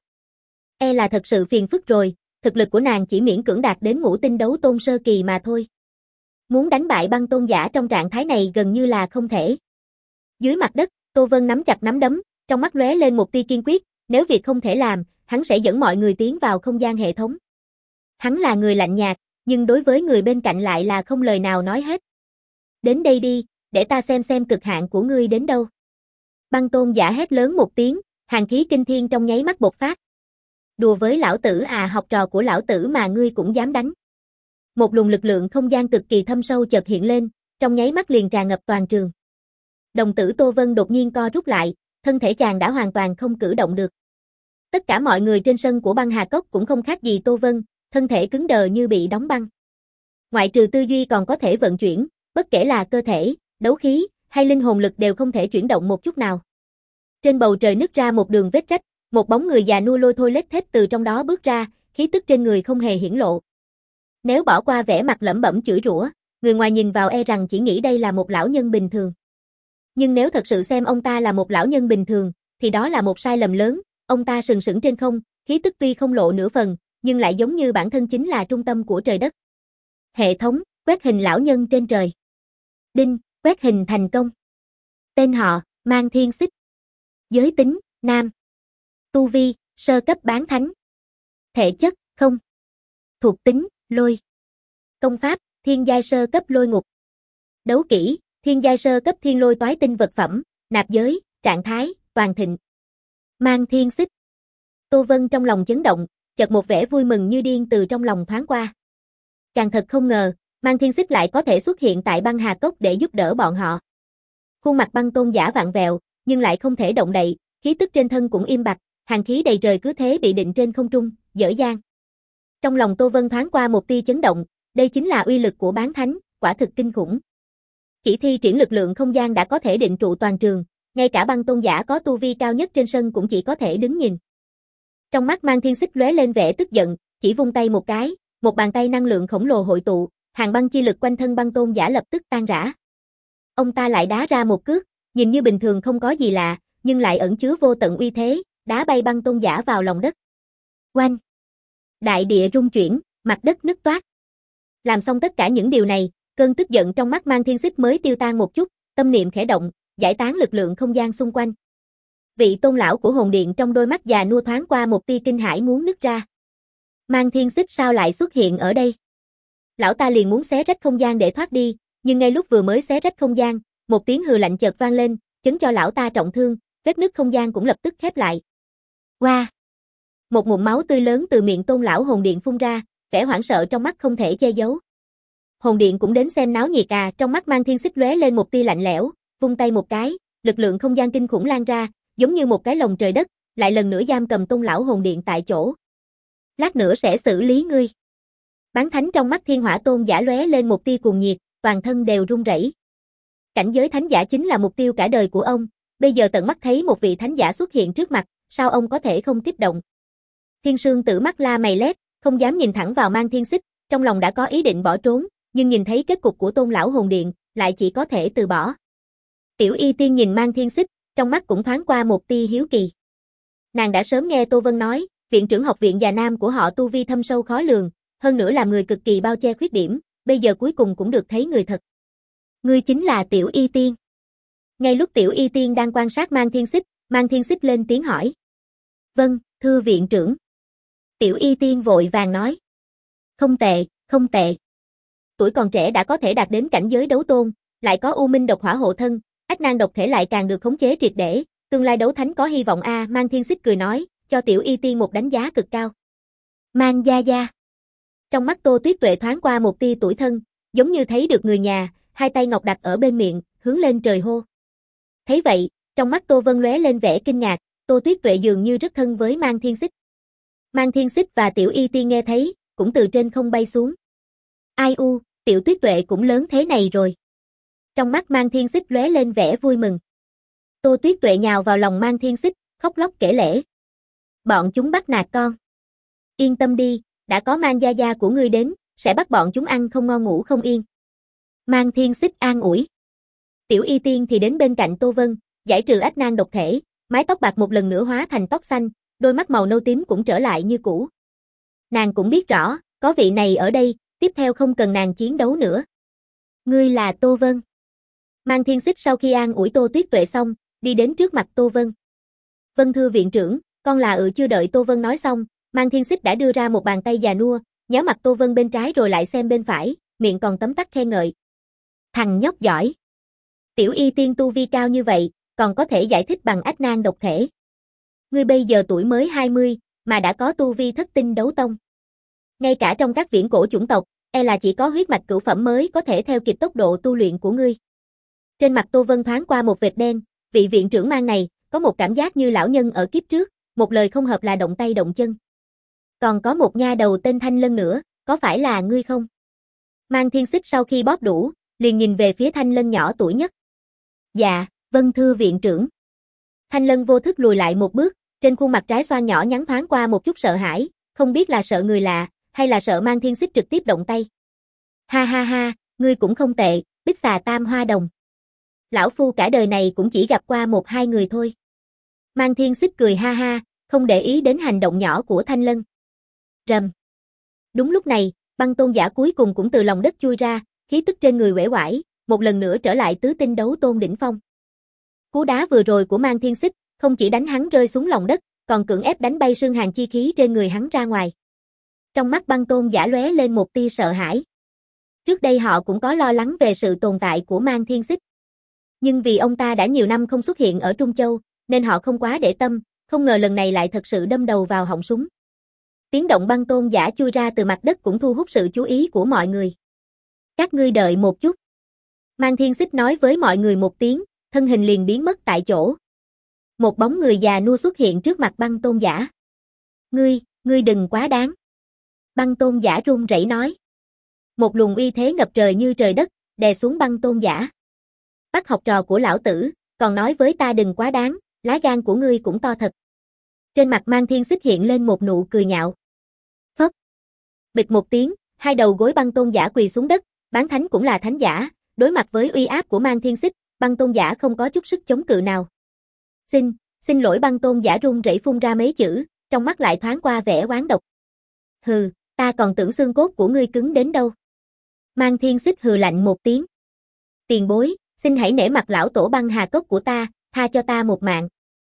E là thật sự phiền phức rồi, thực lực của nàng chỉ miễn cưỡng đạt đến ngũ tinh đấu tôn sơ kỳ mà thôi. Muốn đánh bại Băng Tôn giả trong trạng thái này gần như là không thể. Dưới mặt đất, Tô Vân nắm chặt nắm đấm, trong mắt lóe lên một tia kiên quyết, nếu việc không thể làm, hắn sẽ dẫn mọi người tiến vào không gian hệ thống. Hắn là người lạnh nhạt, nhưng đối với người bên cạnh lại là không lời nào nói hết. Đến đây đi, để ta xem xem cực hạn của ngươi đến đâu. Băng Tôn giả hét lớn một tiếng, hàn khí kinh thiên trong nháy mắt bộc phát. Đùa với lão tử à, học trò của lão tử mà ngươi cũng dám đánh. Một luồng lực lượng không gian cực kỳ thâm sâu chợt hiện lên, trong nháy mắt liền tràn ngập toàn trường. Đồng tử Tô Vân đột nhiên co rút lại, thân thể chàng đã hoàn toàn không cử động được. Tất cả mọi người trên sân của băng hà cốc cũng không khác gì Tô Vân, thân thể cứng đờ như bị đóng băng. Ngoại trừ tư duy còn có thể vận chuyển, bất kể là cơ thể, đấu khí, hay linh hồn lực đều không thể chuyển động một chút nào. Trên bầu trời nứt ra một đường vết rách, một bóng người già nua lôi thôi lết thết từ trong đó bước ra, khí tức trên người không hề hiển lộ. Nếu bỏ qua vẻ mặt lẩm bẩm chửi rủa, người ngoài nhìn vào e rằng chỉ nghĩ đây là một lão nhân bình thường. Nhưng nếu thật sự xem ông ta là một lão nhân bình thường, thì đó là một sai lầm lớn, ông ta sừng sững trên không, khí tức tuy không lộ nửa phần, nhưng lại giống như bản thân chính là trung tâm của trời đất. Hệ thống, quét hình lão nhân trên trời. Đinh, quét hình thành công. Tên họ, Mang Thiên Xích. Giới tính, nam. Tu vi, sơ cấp bán thánh. Thể chất, không. Thuộc tính, lôi. Công pháp, thiên giai sơ cấp lôi ngục. Đấu kỹ, Thiên giai sơ cấp thiên lôi toái tinh vật phẩm, nạp giới, trạng thái, toàn thịnh. Mang thiên xích. Tô Vân trong lòng chấn động, chợt một vẻ vui mừng như điên từ trong lòng thoáng qua. Chàng thật không ngờ, Mang thiên xích lại có thể xuất hiện tại băng hà cốc để giúp đỡ bọn họ. Khuôn mặt băng tôn giả vặn vẹo, nhưng lại không thể động đậy, khí tức trên thân cũng im bặt, hàn khí đầy trời cứ thế bị định trên không trung, dở dang. Trong lòng Tô Vân thoáng qua một tia chấn động, đây chính là uy lực của bán thánh, quả thực kinh khủng. Chỉ thi triển lực lượng không gian đã có thể định trụ toàn trường, ngay cả băng tôn giả có tu vi cao nhất trên sân cũng chỉ có thể đứng nhìn. Trong mắt Mang thiên xích lóe lên vẻ tức giận, chỉ vung tay một cái, một bàn tay năng lượng khổng lồ hội tụ, hàng băng chi lực quanh thân băng tôn giả lập tức tan rã. Ông ta lại đá ra một cước, nhìn như bình thường không có gì lạ, nhưng lại ẩn chứa vô tận uy thế, đá bay băng tôn giả vào lòng đất. Oanh! Đại địa rung chuyển, mặt đất nứt toác. Làm xong tất cả những điều này, cơn tức giận trong mắt Mang thiên xích mới tiêu tan một chút, tâm niệm khẽ động, giải tán lực lượng không gian xung quanh. Vị tôn lão của hồn điện trong đôi mắt già nua thoáng qua một tia kinh hãi muốn nứt ra. Mang thiên xích sao lại xuất hiện ở đây? Lão ta liền muốn xé rách không gian để thoát đi, nhưng ngay lúc vừa mới xé rách không gian, một tiếng hừ lạnh chợt vang lên, chấn cho lão ta trọng thương, vết nứt không gian cũng lập tức khép lại. Oa! Wow. Một ngụm máu tươi lớn từ miệng tôn lão hồn điện phun ra, vẻ hoảng sợ trong mắt không thể che giấu. Hồn điện cũng đến xem náo nhiệt à, trong mắt Mang thiên xích lóe lên một tia lạnh lẽo, vung tay một cái, lực lượng không gian kinh khủng lan ra, giống như một cái lồng trời đất, lại lần nữa giam cầm tôn lão hồn điện tại chỗ. Lát nữa sẽ xử lý ngươi. Bán thánh trong mắt Thiên Hỏa Tôn giả lóe lên một tia cuồng nhiệt, toàn thân đều run rẩy. Cảnh giới thánh giả chính là mục tiêu cả đời của ông, bây giờ tận mắt thấy một vị thánh giả xuất hiện trước mặt, sao ông có thể không kích động? Thiên Sương Tử mắt la mày lét, không dám nhìn thẳng vào Mang thiên xích, trong lòng đã có ý định bỏ trốn, nhưng nhìn thấy kết cục của tôn lão hồn điện, lại chỉ có thể từ bỏ. Tiểu Y Tiên nhìn Mang thiên xích, trong mắt cũng thoáng qua một tia hiếu kỳ. Nàng đã sớm nghe Tô Vân nói, viện trưởng học viện già nam của họ tu vi thâm sâu khó lường, hơn nữa làm người cực kỳ bao che khuyết điểm, bây giờ cuối cùng cũng được thấy người thật. Ngươi chính là Tiểu Y Tiên. Ngay lúc Tiểu Y Tiên đang quan sát Mang thiên xích, Mang thiên xích lên tiếng hỏi. Vâng, thưa viện trưởng. Tiểu Y Tiên vội vàng nói. Không tệ, không tệ. Tuổi còn trẻ đã có thể đạt đến cảnh giới đấu tôn, lại có u minh độc hỏa hộ thân, ách nan độc thể lại càng được khống chế triệt để, tương lai đấu thánh có hy vọng a. À, Mang thiên xích cười nói, cho Tiểu Y Tiên một đánh giá cực cao. Mang gia gia. Trong mắt Tô Tuyết Tuệ thoáng qua một tia tủi thân, giống như thấy được người nhà, hai tay ngọc đặt ở bên miệng, hướng lên trời hô. Thấy vậy, trong mắt Tô Vân lóe lên vẻ kinh ngạc, Tô Tuyết Tuệ dường như rất thân với Mang thiên xích. Mang thiên xích và Tiểu Y Tiên nghe thấy, cũng từ trên không bay xuống. Ai u, Tiểu Tuyết Tuệ cũng lớn thế này rồi. Trong mắt Mang thiên xích lóe lên vẻ vui mừng. Tô Tuyết Tuệ nhào vào lòng Mang thiên xích, khóc lóc kể lể. Bọn chúng bắt nạt con. Yên tâm đi, đã có Mang gia gia của ngươi đến, sẽ bắt bọn chúng ăn không ngon ngủ không yên. Mang thiên xích an ủi. Tiểu Y Tiên thì đến bên cạnh Tô Vân, giải trừ ách nan độc thể, mái tóc bạc một lần nữa hóa thành tóc xanh, đôi mắt màu nâu tím cũng trở lại như cũ. Nàng cũng biết rõ, có vị này ở đây, tiếp theo không cần nàng chiến đấu nữa. Ngươi là Tô Vân. Mang thiên xích sau khi an ủi Tô Tuyết Tuệ xong, đi đến trước mặt Tô Vân. Vân thưa viện trưởng, con là ừ chưa đợi Tô Vân nói xong, Mang thiên xích đã đưa ra một bàn tay già nua, nhéo mặt Tô Vân bên trái rồi lại xem bên phải, miệng còn tấm tắc khen ngợi. Thằng nhóc giỏi. Tiểu Y Tiên tu vi cao như vậy, còn có thể giải thích bằng ách nan độc thể. Ngươi bây giờ tuổi mới hai mươi, mà đã có tu vi thất tinh đấu tông. Ngay cả trong các viễn cổ chủng tộc, e là chỉ có huyết mạch cửu phẩm mới có thể theo kịp tốc độ tu luyện của ngươi. Trên mặt Tô Vân thoáng qua một vệt đen, vị viện trưởng Mang này, có một cảm giác như lão nhân ở kiếp trước, một lời không hợp là động tay động chân. Còn có một nha đầu tên Thanh Lân nữa, có phải là ngươi không? Mang thiên xích sau khi bóp đủ, liền nhìn về phía Thanh Lân nhỏ tuổi nhất. Dạ, vâng thưa viện trưởng. Thanh Lân vô thức lùi lại một bước, trên khuôn mặt trái xoan nhỏ nhắn thoáng qua một chút sợ hãi, không biết là sợ người lạ, hay là sợ Mang thiên xích trực tiếp động tay. Ha ha ha, ngươi cũng không tệ, Bích Xà Tam Hoa Đồng. Lão phu cả đời này cũng chỉ gặp qua một hai người thôi. Mang thiên xích cười ha ha, không để ý đến hành động nhỏ của Thanh Lân. Rầm. Đúng lúc này, băng tôn giả cuối cùng cũng từ lòng đất chui ra, khí tức trên người uể oải, một lần nữa trở lại tứ tinh đấu tôn đỉnh phong. Cú đá vừa rồi của Mang thiên xích, không chỉ đánh hắn rơi xuống lòng đất, còn cưỡng ép đánh bay sương hàn chi khí trên người hắn ra ngoài. Trong mắt băng tôn giả lóe lên một tia sợ hãi. Trước đây họ cũng có lo lắng về sự tồn tại của Mang thiên xích. Nhưng vì ông ta đã nhiều năm không xuất hiện ở Trung Châu, nên họ không quá để tâm, không ngờ lần này lại thật sự đâm đầu vào họng súng. Tiếng động băng tôn giả chui ra từ mặt đất cũng thu hút sự chú ý của mọi người. Các ngươi đợi một chút. Mang Thiên Xích nói với mọi người một tiếng, thân hình liền biến mất tại chỗ. Một bóng người già nua xuất hiện trước mặt băng tôn giả. Ngươi, ngươi đừng quá đáng. Băng tôn giả run rẩy nói. Một luồng uy thế ngập trời như trời đất, đè xuống băng tôn giả. Bắt học trò của lão tử, còn nói với ta đừng quá đáng, lá gan của ngươi cũng to thật. Trên mặt Mang Thiên Xích hiện lên một nụ cười nhạo. Phất. Bịch một tiếng, hai đầu gối băng tôn giả quỳ xuống đất, bán thánh cũng là thánh giả, đối mặt với uy áp của Mang Thiên Xích, băng tôn giả không có chút sức chống cự nào. Xin, xin lỗi băng tôn giả run rẩy phun ra mấy chữ, trong mắt lại thoáng qua vẻ oán độc. Hừ, ta còn tưởng xương cốt của ngươi cứng đến đâu. Mang Thiên Xích hừ lạnh một tiếng. Tiền bối, xin hãy nể mặt lão tổ băng hà cốc của ta, tha cho ta một mạng.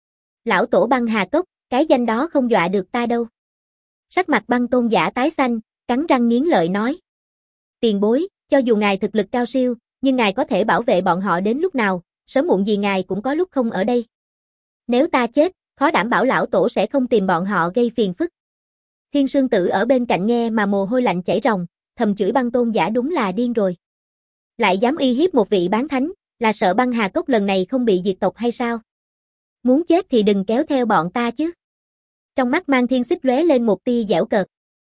Lão tổ băng hà cốc, cái danh đó không dọa được ta đâu. Sắc mặt băng tôn giả tái xanh, cắn răng nghiến lợi nói. Tiền bối, cho dù ngài thực lực cao siêu, nhưng ngài có thể bảo vệ bọn họ đến lúc nào, sớm muộn gì ngài cũng có lúc không ở đây. Nếu ta chết, khó đảm bảo lão tổ sẽ không tìm bọn họ gây phiền phức. Thiên Sương Tử ở bên cạnh nghe mà mồ hôi lạnh chảy ròng, thầm chửi băng tôn giả đúng là điên rồi. Lại dám uy hiếp một vị bán thánh, là sợ băng hà cốc lần này không bị diệt tộc hay sao? Muốn chết thì đừng kéo theo bọn ta chứ. Trong mắt Mang Thiên Xích lóe lên một tia giễu cợt.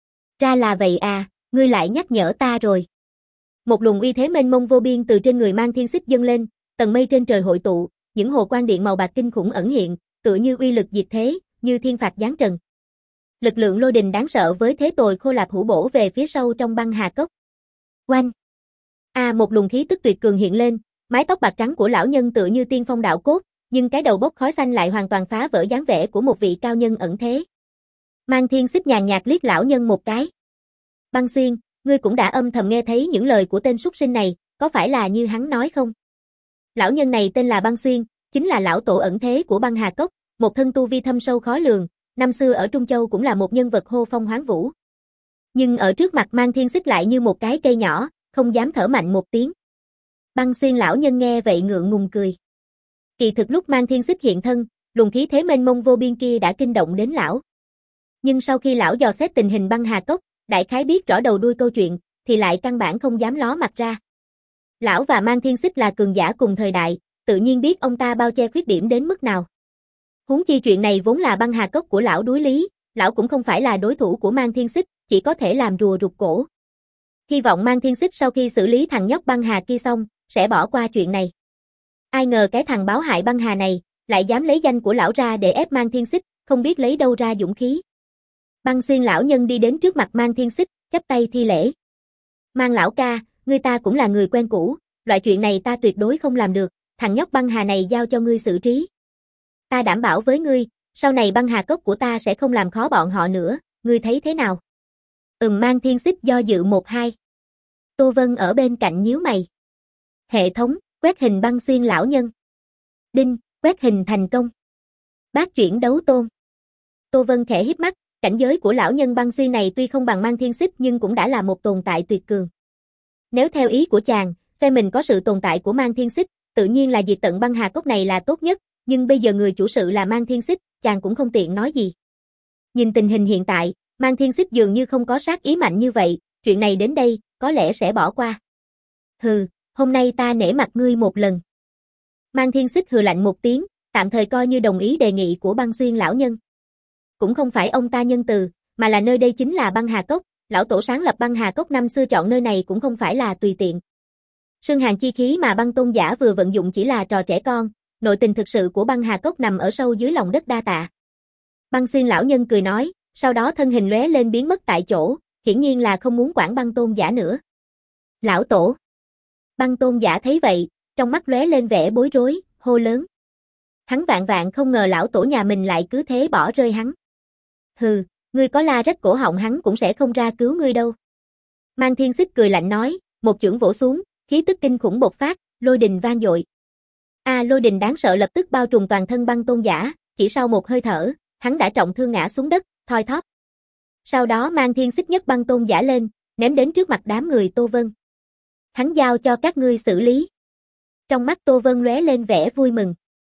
Ra là vậy à, ngươi lại nhắc nhở ta rồi. Một luồng uy thế mênh mông vô biên từ trên người Mang Thiên Xích dâng lên, tầng mây trên trời hội tụ, những hồ quang điện màu bạc kinh khủng ẩn hiện, tựa như uy lực diệt thế, như thiên phạt giáng trần. Lực lượng lôi đình đáng sợ với thế tồi khô lạp hủ bổ về phía sâu trong băng hà cốc. Oanh! À, một luồng khí tức tuyệt cường hiện lên, mái tóc bạc trắng của lão nhân tựa như tiên phong đạo cốt, nhưng cái đầu bốc khói xanh lại hoàn toàn phá vỡ dáng vẻ của một vị cao nhân ẩn thế. Mang Thiên Xích nhàn nhạt liếc lão nhân một cái. Băng Xuyên, ngươi cũng đã âm thầm nghe thấy những lời của tên súc sinh này, có phải là như hắn nói không? Lão nhân này tên là Băng Xuyên, chính là lão tổ ẩn thế của băng hà cốc, một thân tu vi thâm sâu khó lường, năm xưa ở Trung Châu cũng là một nhân vật hô phong hoán vũ. Nhưng ở trước mặt Mang Thiên Xích lại như một cái cây nhỏ, không dám thở mạnh một tiếng. Băng Xuyên lão nhân nghe vậy ngượng ngùng cười. Kỳ thực lúc Mang Thiên Xích hiện thân, luồng khí thế mênh mông vô biên kia đã kinh động đến lão. Nhưng sau khi lão dò xét tình hình băng hà cốc, đại khái biết rõ đầu đuôi câu chuyện, thì lại căn bản không dám ló mặt ra. Lão và Mang Thiên Xích là cường giả cùng thời đại, tự nhiên biết ông ta bao che khuyết điểm đến mức nào. Huống chi chuyện này vốn là băng hà cốc của lão đối lý, lão cũng không phải là đối thủ của Mang Thiên Xích, chỉ có thể làm rùa rụt cổ. Hy vọng Mang Thiên Xích sau khi xử lý thằng nhóc băng hà kia xong, sẽ bỏ qua chuyện này. Ai ngờ cái thằng báo hại băng hà này, lại dám lấy danh của lão ra để ép Mang Thiên Xích, không biết lấy đâu ra dũng khí. Băng Xuyên lão nhân đi đến trước mặt Mang Thiên Xích, chắp tay thi lễ. Mang lão ca, ngươi ta cũng là người quen cũ, loại chuyện này ta tuyệt đối không làm được, thằng nhóc băng hà này giao cho ngươi xử trí. Ta đảm bảo với ngươi, sau này băng hà cốc của ta sẽ không làm khó bọn họ nữa, ngươi thấy thế nào? Ừm, Mang Thiên Xích do dự một hai. Tô Vân ở bên cạnh nhíu mày. Hệ thống, quét hình Băng Xuyên lão nhân. Đinh, quét hình thành công. Bát chuyển đấu tôn. Tô Vân khẽ híp mắt, cảnh giới của lão nhân Băng Xuyên này tuy không bằng Mang Thiên Xích nhưng cũng đã là một tồn tại tuyệt cường. Nếu theo ý của chàng, phe mình có sự tồn tại của Mang Thiên Xích, tự nhiên là diệt tận băng hà cốc này là tốt nhất, nhưng bây giờ người chủ sự là Mang Thiên Xích, chàng cũng không tiện nói gì. Nhìn tình hình hiện tại, Mang Thiên Xích dường như không có sát ý mạnh như vậy, chuyện này đến đây, có lẽ sẽ bỏ qua. Hừ, hôm nay ta nể mặt ngươi một lần. Mang Thiên Xích hừ lạnh một tiếng, tạm thời coi như đồng ý đề nghị của Băng Xuyên lão nhân. Cũng không phải ông ta nhân từ, mà là nơi đây chính là băng hà cốc, lão tổ sáng lập băng hà cốc năm xưa chọn nơi này cũng không phải là tùy tiện. Sương hàn chi khí mà băng tôn giả vừa vận dụng chỉ là trò trẻ con, nội tình thực sự của băng hà cốc nằm ở sâu dưới lòng đất đa tạ. Băng Xuyên lão nhân cười nói, sau đó thân hình lóe lên biến mất tại chỗ, hiển nhiên là không muốn quản băng tôn giả nữa. Lão tổ. Băng tôn giả thấy vậy, trong mắt lóe lên vẻ bối rối, hô lớn. Hắn vạn vạn không ngờ lão tổ nhà mình lại cứ thế bỏ rơi hắn. Hừ, ngươi có la rách cổ họng hắn cũng sẽ không ra cứu ngươi đâu. Mang Thiên Xích cười lạnh nói, một chưởng vỗ xuống, khí tức kinh khủng bộc phát, lôi đình vang dội. A à, lôi đình đáng sợ lập tức bao trùm toàn thân băng tôn giả, chỉ sau một hơi thở, hắn đã trọng thương ngã xuống đất, thoi thóp. Sau đó Mang Thiên Xích nhấc băng tôn giả lên, ném đến trước mặt đám người Tô Vân. Hắn giao cho các ngươi xử lý. Trong mắt Tô Vân lóe lên vẻ vui mừng.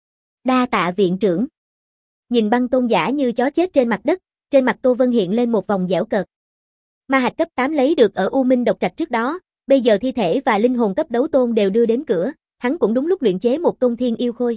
Đa tạ viện trưởng. Nhìn Băng Tôn giả như chó chết trên mặt đất, trên mặt Tô Vân hiện lên một vòng giễu cợt. Ma hạch cấp tám lấy được ở U Minh độc trạch trước đó, bây giờ thi thể và linh hồn cấp đấu tôn đều đưa đến cửa, hắn cũng đúng lúc luyện chế một tôn thiên yêu khôi.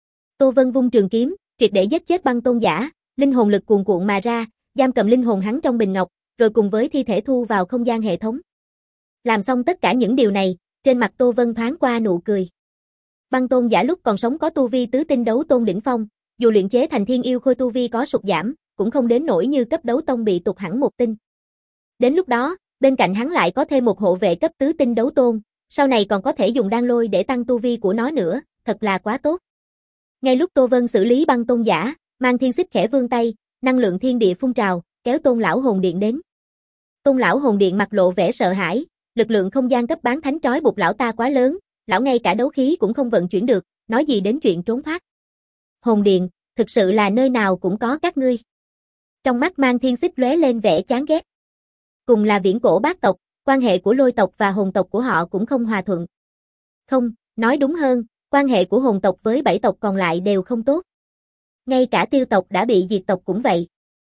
Tô Vân vung trường kiếm, triệt để giết chết Băng Tôn giả, linh hồn lực cuồn cuộn mà ra, giam cầm linh hồn hắn trong bình ngọc, rồi cùng với thi thể thu vào không gian hệ thống. Làm xong tất cả những điều này, trên mặt Tô Vân thoáng qua nụ cười. Băng Tôn giả lúc còn sống có tu vi tứ tinh đấu tôn đỉnh phong, dù luyện chế thành thiên yêu khôi tu vi có sụt giảm, cũng không đến nỗi như cấp đấu tông bị tụt hẳn một tinh. Đến lúc đó, bên cạnh hắn lại có thêm một hộ vệ cấp tứ tinh đấu tôn, sau này còn có thể dùng đan lôi để tăng tu vi của nó nữa, thật là quá tốt. Ngay lúc Tô Vân xử lý Băng Tôn giả, Mang Thiên Xích khẽ vươn tay, năng lượng thiên địa phun trào, kéo Tôn lão hồn điện đến. Tôn lão hồn điện mặt lộ vẻ sợ hãi, lực lượng không gian cấp bán thánh trói buộc lão ta quá lớn, lão ngay cả đấu khí cũng không vận chuyển được, nói gì đến chuyện trốn thoát. Hồn điện, thực sự là nơi nào cũng có các ngươi. Trong mắt Mang Thiên Xích lóe lên vẻ chán ghét. Cùng là viễn cổ bát tộc, quan hệ của lôi tộc và hồn tộc của họ cũng không hòa thuận. Không, nói đúng hơn, quan hệ của hồn tộc với bảy tộc còn lại đều không tốt. Ngay cả tiêu tộc đã bị diệt tộc cũng vậy.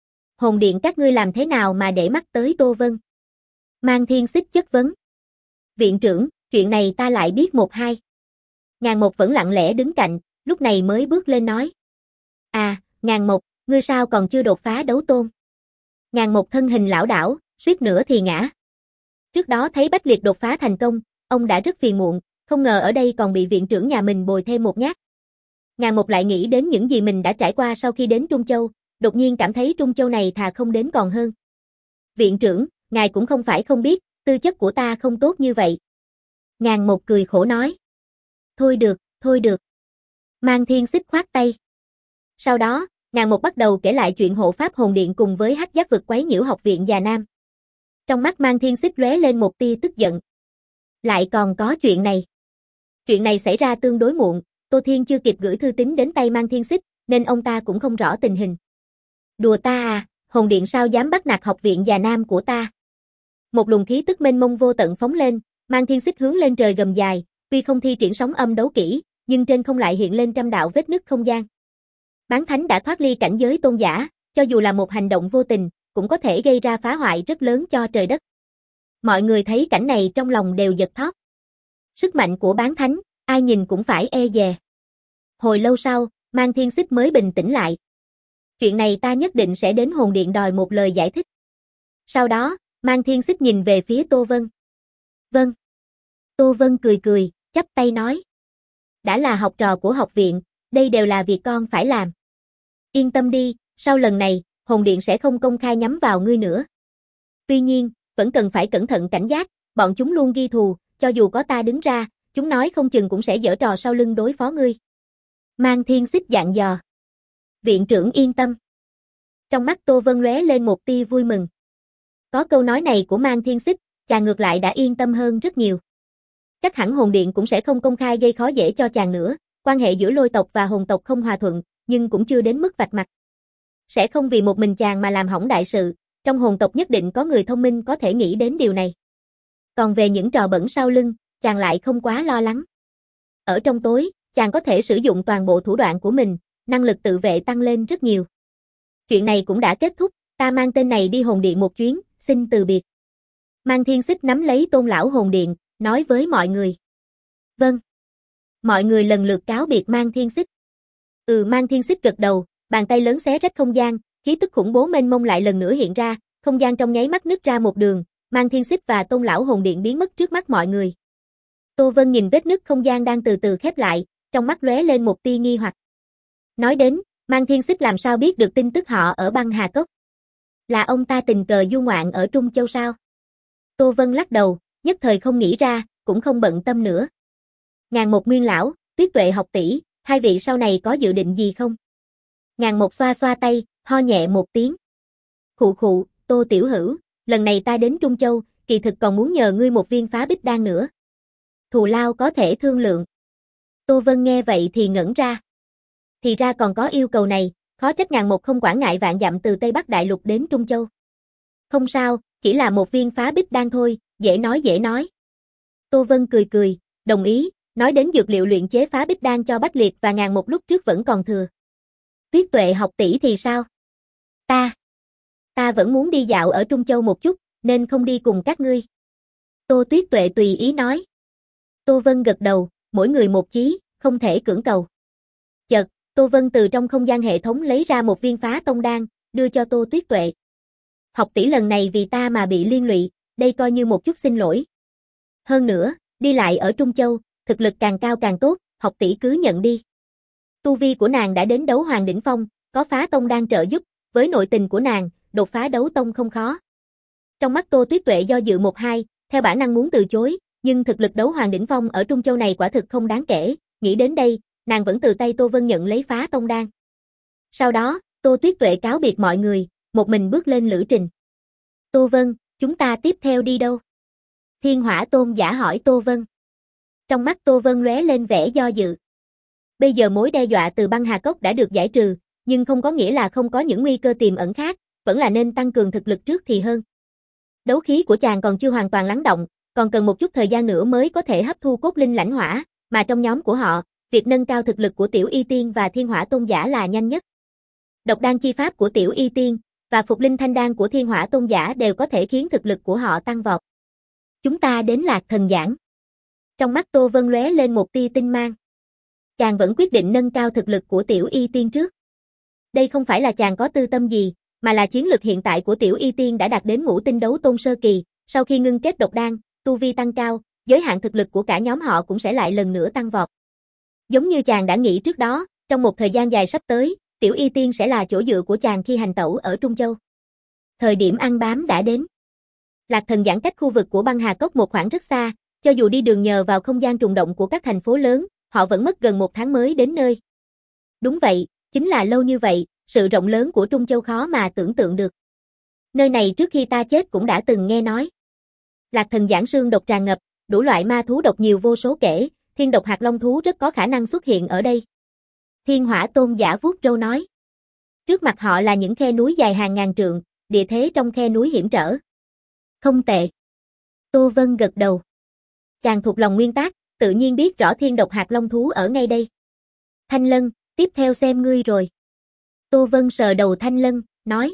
Hồn điện các ngươi làm thế nào mà để mắt tới Tô Vân? Mang Thiên Xích chất vấn. Viện trưởng, chuyện này ta lại biết một hai. Ngàn Một vẫn lặng lẽ đứng cạnh, lúc này mới bước lên nói. À, Ngàn Một, ngươi sao còn chưa đột phá đấu tôn? Ngàn Một thân hình lảo đảo, suýt nữa thì ngã. Trước đó thấy Bách Liệt đột phá thành công, ông đã rất phiền muộn, không ngờ ở đây còn bị viện trưởng nhà mình bồi thêm một nhát. Ngàn Một lại nghĩ đến những gì mình đã trải qua sau khi đến Trung Châu, đột nhiên cảm thấy Trung Châu này thà không đến còn hơn. Viện trưởng, ngài cũng không phải không biết, tư chất của ta không tốt như vậy. Ngàn Một cười khổ nói. Thôi được, thôi được. Mang Thiên Xích khoát tay. Sau đó, Ngàn Một bắt đầu kể lại chuyện hộ pháp hồn điện cùng với hắc giác vực quấy nhiễu học viện già nam. Trong mắt Mang Thiên Xích lóe lên một tia tức giận. Lại còn có chuyện này. Chuyện này xảy ra tương đối muộn, Tô Thiên chưa kịp gửi thư tín đến tay Mang Thiên Xích, nên ông ta cũng không rõ tình hình. Đùa ta à, hồn điện sao dám bắt nạt học viện già nam của ta. Một luồng khí tức mênh mông vô tận phóng lên, Mang Thiên Xích hướng lên trời gầm dài, tuy không thi triển sóng âm đấu kỹ, nhưng trên không lại hiện lên trăm đạo vết nứt không gian. Bán thánh đã thoát ly cảnh giới tôn giả, cho dù là một hành động vô tình, cũng có thể gây ra phá hoại rất lớn cho trời đất. Mọi người thấy cảnh này trong lòng đều giật thót. Sức mạnh của bán thánh, ai nhìn cũng phải e dè. Hồi lâu sau, Mang Thiên Xích mới bình tĩnh lại. Chuyện này ta nhất định sẽ đến hồn điện đòi một lời giải thích. Sau đó, Mang Thiên Xích nhìn về phía Tô Vân. Vâng. Tô Vân cười cười, chắp tay nói. Đã là học trò của học viện, đây đều là việc con phải làm. Yên tâm đi, sau lần này, hồn điện sẽ không công khai nhắm vào ngươi nữa. Tuy nhiên, vẫn cần phải cẩn thận cảnh giác, bọn chúng luôn ghi thù, cho dù có ta đứng ra, chúng nói không chừng cũng sẽ giở trò sau lưng đối phó ngươi. Mang Thiên Xích dặn dò. Viện trưởng yên tâm. Trong mắt Tô Vân lóe lên một tia vui mừng. Có câu nói này của Mang Thiên Xích, chàng ngược lại đã yên tâm hơn rất nhiều. Chắc hẳn hồn điện cũng sẽ không công khai gây khó dễ cho chàng nữa, quan hệ giữa lôi tộc và hồn tộc không hòa thuận, nhưng cũng chưa đến mức vạch mặt. Sẽ không vì một mình chàng mà làm hỏng đại sự, trong hồn tộc nhất định có người thông minh có thể nghĩ đến điều này. Còn về những trò bẩn sau lưng, chàng lại không quá lo lắng. Ở trong tối, chàng có thể sử dụng toàn bộ thủ đoạn của mình, năng lực tự vệ tăng lên rất nhiều. Chuyện này cũng đã kết thúc, ta mang tên này đi hồn điện một chuyến, xin từ biệt. Mang Thiên Xích nắm lấy Tôn lão hồn điện, nói với mọi người. Vâng. Mọi người lần lượt cáo biệt Mang Thiên Xích. Ừ, Mang Thiên Xích gật đầu, bàn tay lớn xé rách không gian, khí tức khủng bố mênh mông lại lần nữa hiện ra, không gian trong nháy mắt nứt ra một đường, Mang Thiên Xích và Tôn lão hồn điện biến mất trước mắt mọi người. Tô Vân nhìn vết nứt không gian đang từ từ khép lại, trong mắt lóe lên một tia nghi hoặc. Nói đến, Mang Thiên Xích làm sao biết được tin tức họ ở Băng Hà Cốc? Là ông ta tình cờ du ngoạn ở Trung Châu sao? Tô Vân lắc đầu, nhất thời không nghĩ ra, cũng không bận tâm nữa. Ngàn Một Nguyên lão, Tuyết Tuệ học tỷ, hai vị sau này có dự định gì không? Ngàn Một xoa xoa tay, ho nhẹ một tiếng. Khụ khụ, Tô tiểu hữu, lần này ta đến Trung Châu, kỳ thực còn muốn nhờ ngươi một viên phá bích đan nữa. Thù lao có thể thương lượng. Tô Vân nghe vậy thì ngẩn ra. Thì ra còn có yêu cầu này, khó trách Ngàn Một không quản ngại vạn dặm từ Tây Bắc Đại Lục đến Trung Châu. Không sao, chỉ là một viên phá bích đan thôi, dễ nói dễ nói. Tô Vân cười cười, đồng ý, nói đến dược liệu luyện chế phá bích đan cho Bách Liệt và Ngàn một lúc trước vẫn còn thừa. Tuyết Tuệ học tỷ thì sao? Ta, ta vẫn muốn đi dạo ở Trung Châu một chút, nên không đi cùng các ngươi. Tô Tuyết Tuệ tùy ý nói. Tô Vân gật đầu, mỗi người một chí, không thể cưỡng cầu. Chợt, Tô Vân từ trong không gian hệ thống lấy ra một viên phá tông đan, đưa cho Tô Tuyết Tuệ. Học tỷ lần này vì ta mà bị liên lụy, đây coi như một chút xin lỗi. Hơn nữa, đi lại ở Trung Châu, thực lực càng cao càng tốt, học tỷ cứ nhận đi. Tu vi của nàng đã đến đấu hoàng đỉnh phong, có phá tông đan trợ giúp, với nội tình của nàng, đột phá đấu tông không khó. Trong mắt Tô Tuyết Tuệ do dự một hai, theo bản năng muốn từ chối, nhưng thực lực đấu hoàng đỉnh phong ở Trung Châu này quả thực không đáng kể, nghĩ đến đây, nàng vẫn từ tay Tô Vân nhận lấy phá tông đan. Sau đó, Tô Tuyết Tuệ cáo biệt mọi người, một mình bước lên lữ trình. Tô Vân, chúng ta tiếp theo đi đâu? Thiên Hỏa Tôn giả hỏi Tô Vân. Trong mắt Tô Vân lóe lên vẻ do dự. Bây giờ mối đe dọa từ băng hà cốc đã được giải trừ, nhưng không có nghĩa là không có những nguy cơ tiềm ẩn khác, vẫn là nên tăng cường thực lực trước thì hơn. Đấu khí của chàng còn chưa hoàn toàn lắng động, còn cần một chút thời gian nữa mới có thể hấp thu cốt linh lãnh hỏa, mà trong nhóm của họ, việc nâng cao thực lực của Tiểu Y Tiên và Thiên Hỏa Tôn giả là nhanh nhất. Độc đan chi pháp của Tiểu Y Tiên và Phục Linh Thanh đan của Thiên Hỏa Tôn giả đều có thể khiến thực lực của họ tăng vọt. Chúng ta đến Lạc Thần Giảng. Trong mắt Tô Vân lóe lên một tia tinh mang. Chàng vẫn quyết định nâng cao thực lực của Tiểu Y Tiên trước. Đây không phải là chàng có tư tâm gì, mà là chiến lực hiện tại của Tiểu Y Tiên đã đạt đến ngũ tinh đấu tôn sơ kỳ, sau khi ngưng kết độc đan, tu vi tăng cao, giới hạn thực lực của cả nhóm họ cũng sẽ lại lần nữa tăng vọt. Giống như chàng đã nghĩ trước đó, trong một thời gian dài sắp tới, Tiểu Y Tiên sẽ là chỗ dựa của chàng khi hành tẩu ở Trung Châu. Thời điểm ăn bám đã đến. Lạc Thần Giảng cách khu vực của băng hà cốc một khoảng rất xa, cho dù đi đường nhờ vào không gian trùng động của các thành phố lớn, họ vẫn mất gần một tháng mới đến nơi. Đúng vậy, chính là lâu như vậy, sự rộng lớn của Trung Châu khó mà tưởng tượng được. Nơi này trước khi ta chết cũng đã từng nghe nói. Lạc Thần Giảng xương độc tràn ngập, đủ loại ma thú độc nhiều vô số kể, thiên độc hạt long thú rất có khả năng xuất hiện ở đây. Thiên Hỏa Tôn giả vuốt râu nói. Trước mặt họ là những khe núi dài hàng ngàn trượng, địa thế trong khe núi hiểm trở. Không tệ. Tô Vân gật đầu. Chàng thuộc lòng nguyên tắc, tự nhiên biết rõ thiên độc hạt long thú ở ngay đây. Thanh Lân, tiếp theo xem ngươi rồi. Tô Vân sờ đầu Thanh Lân, nói.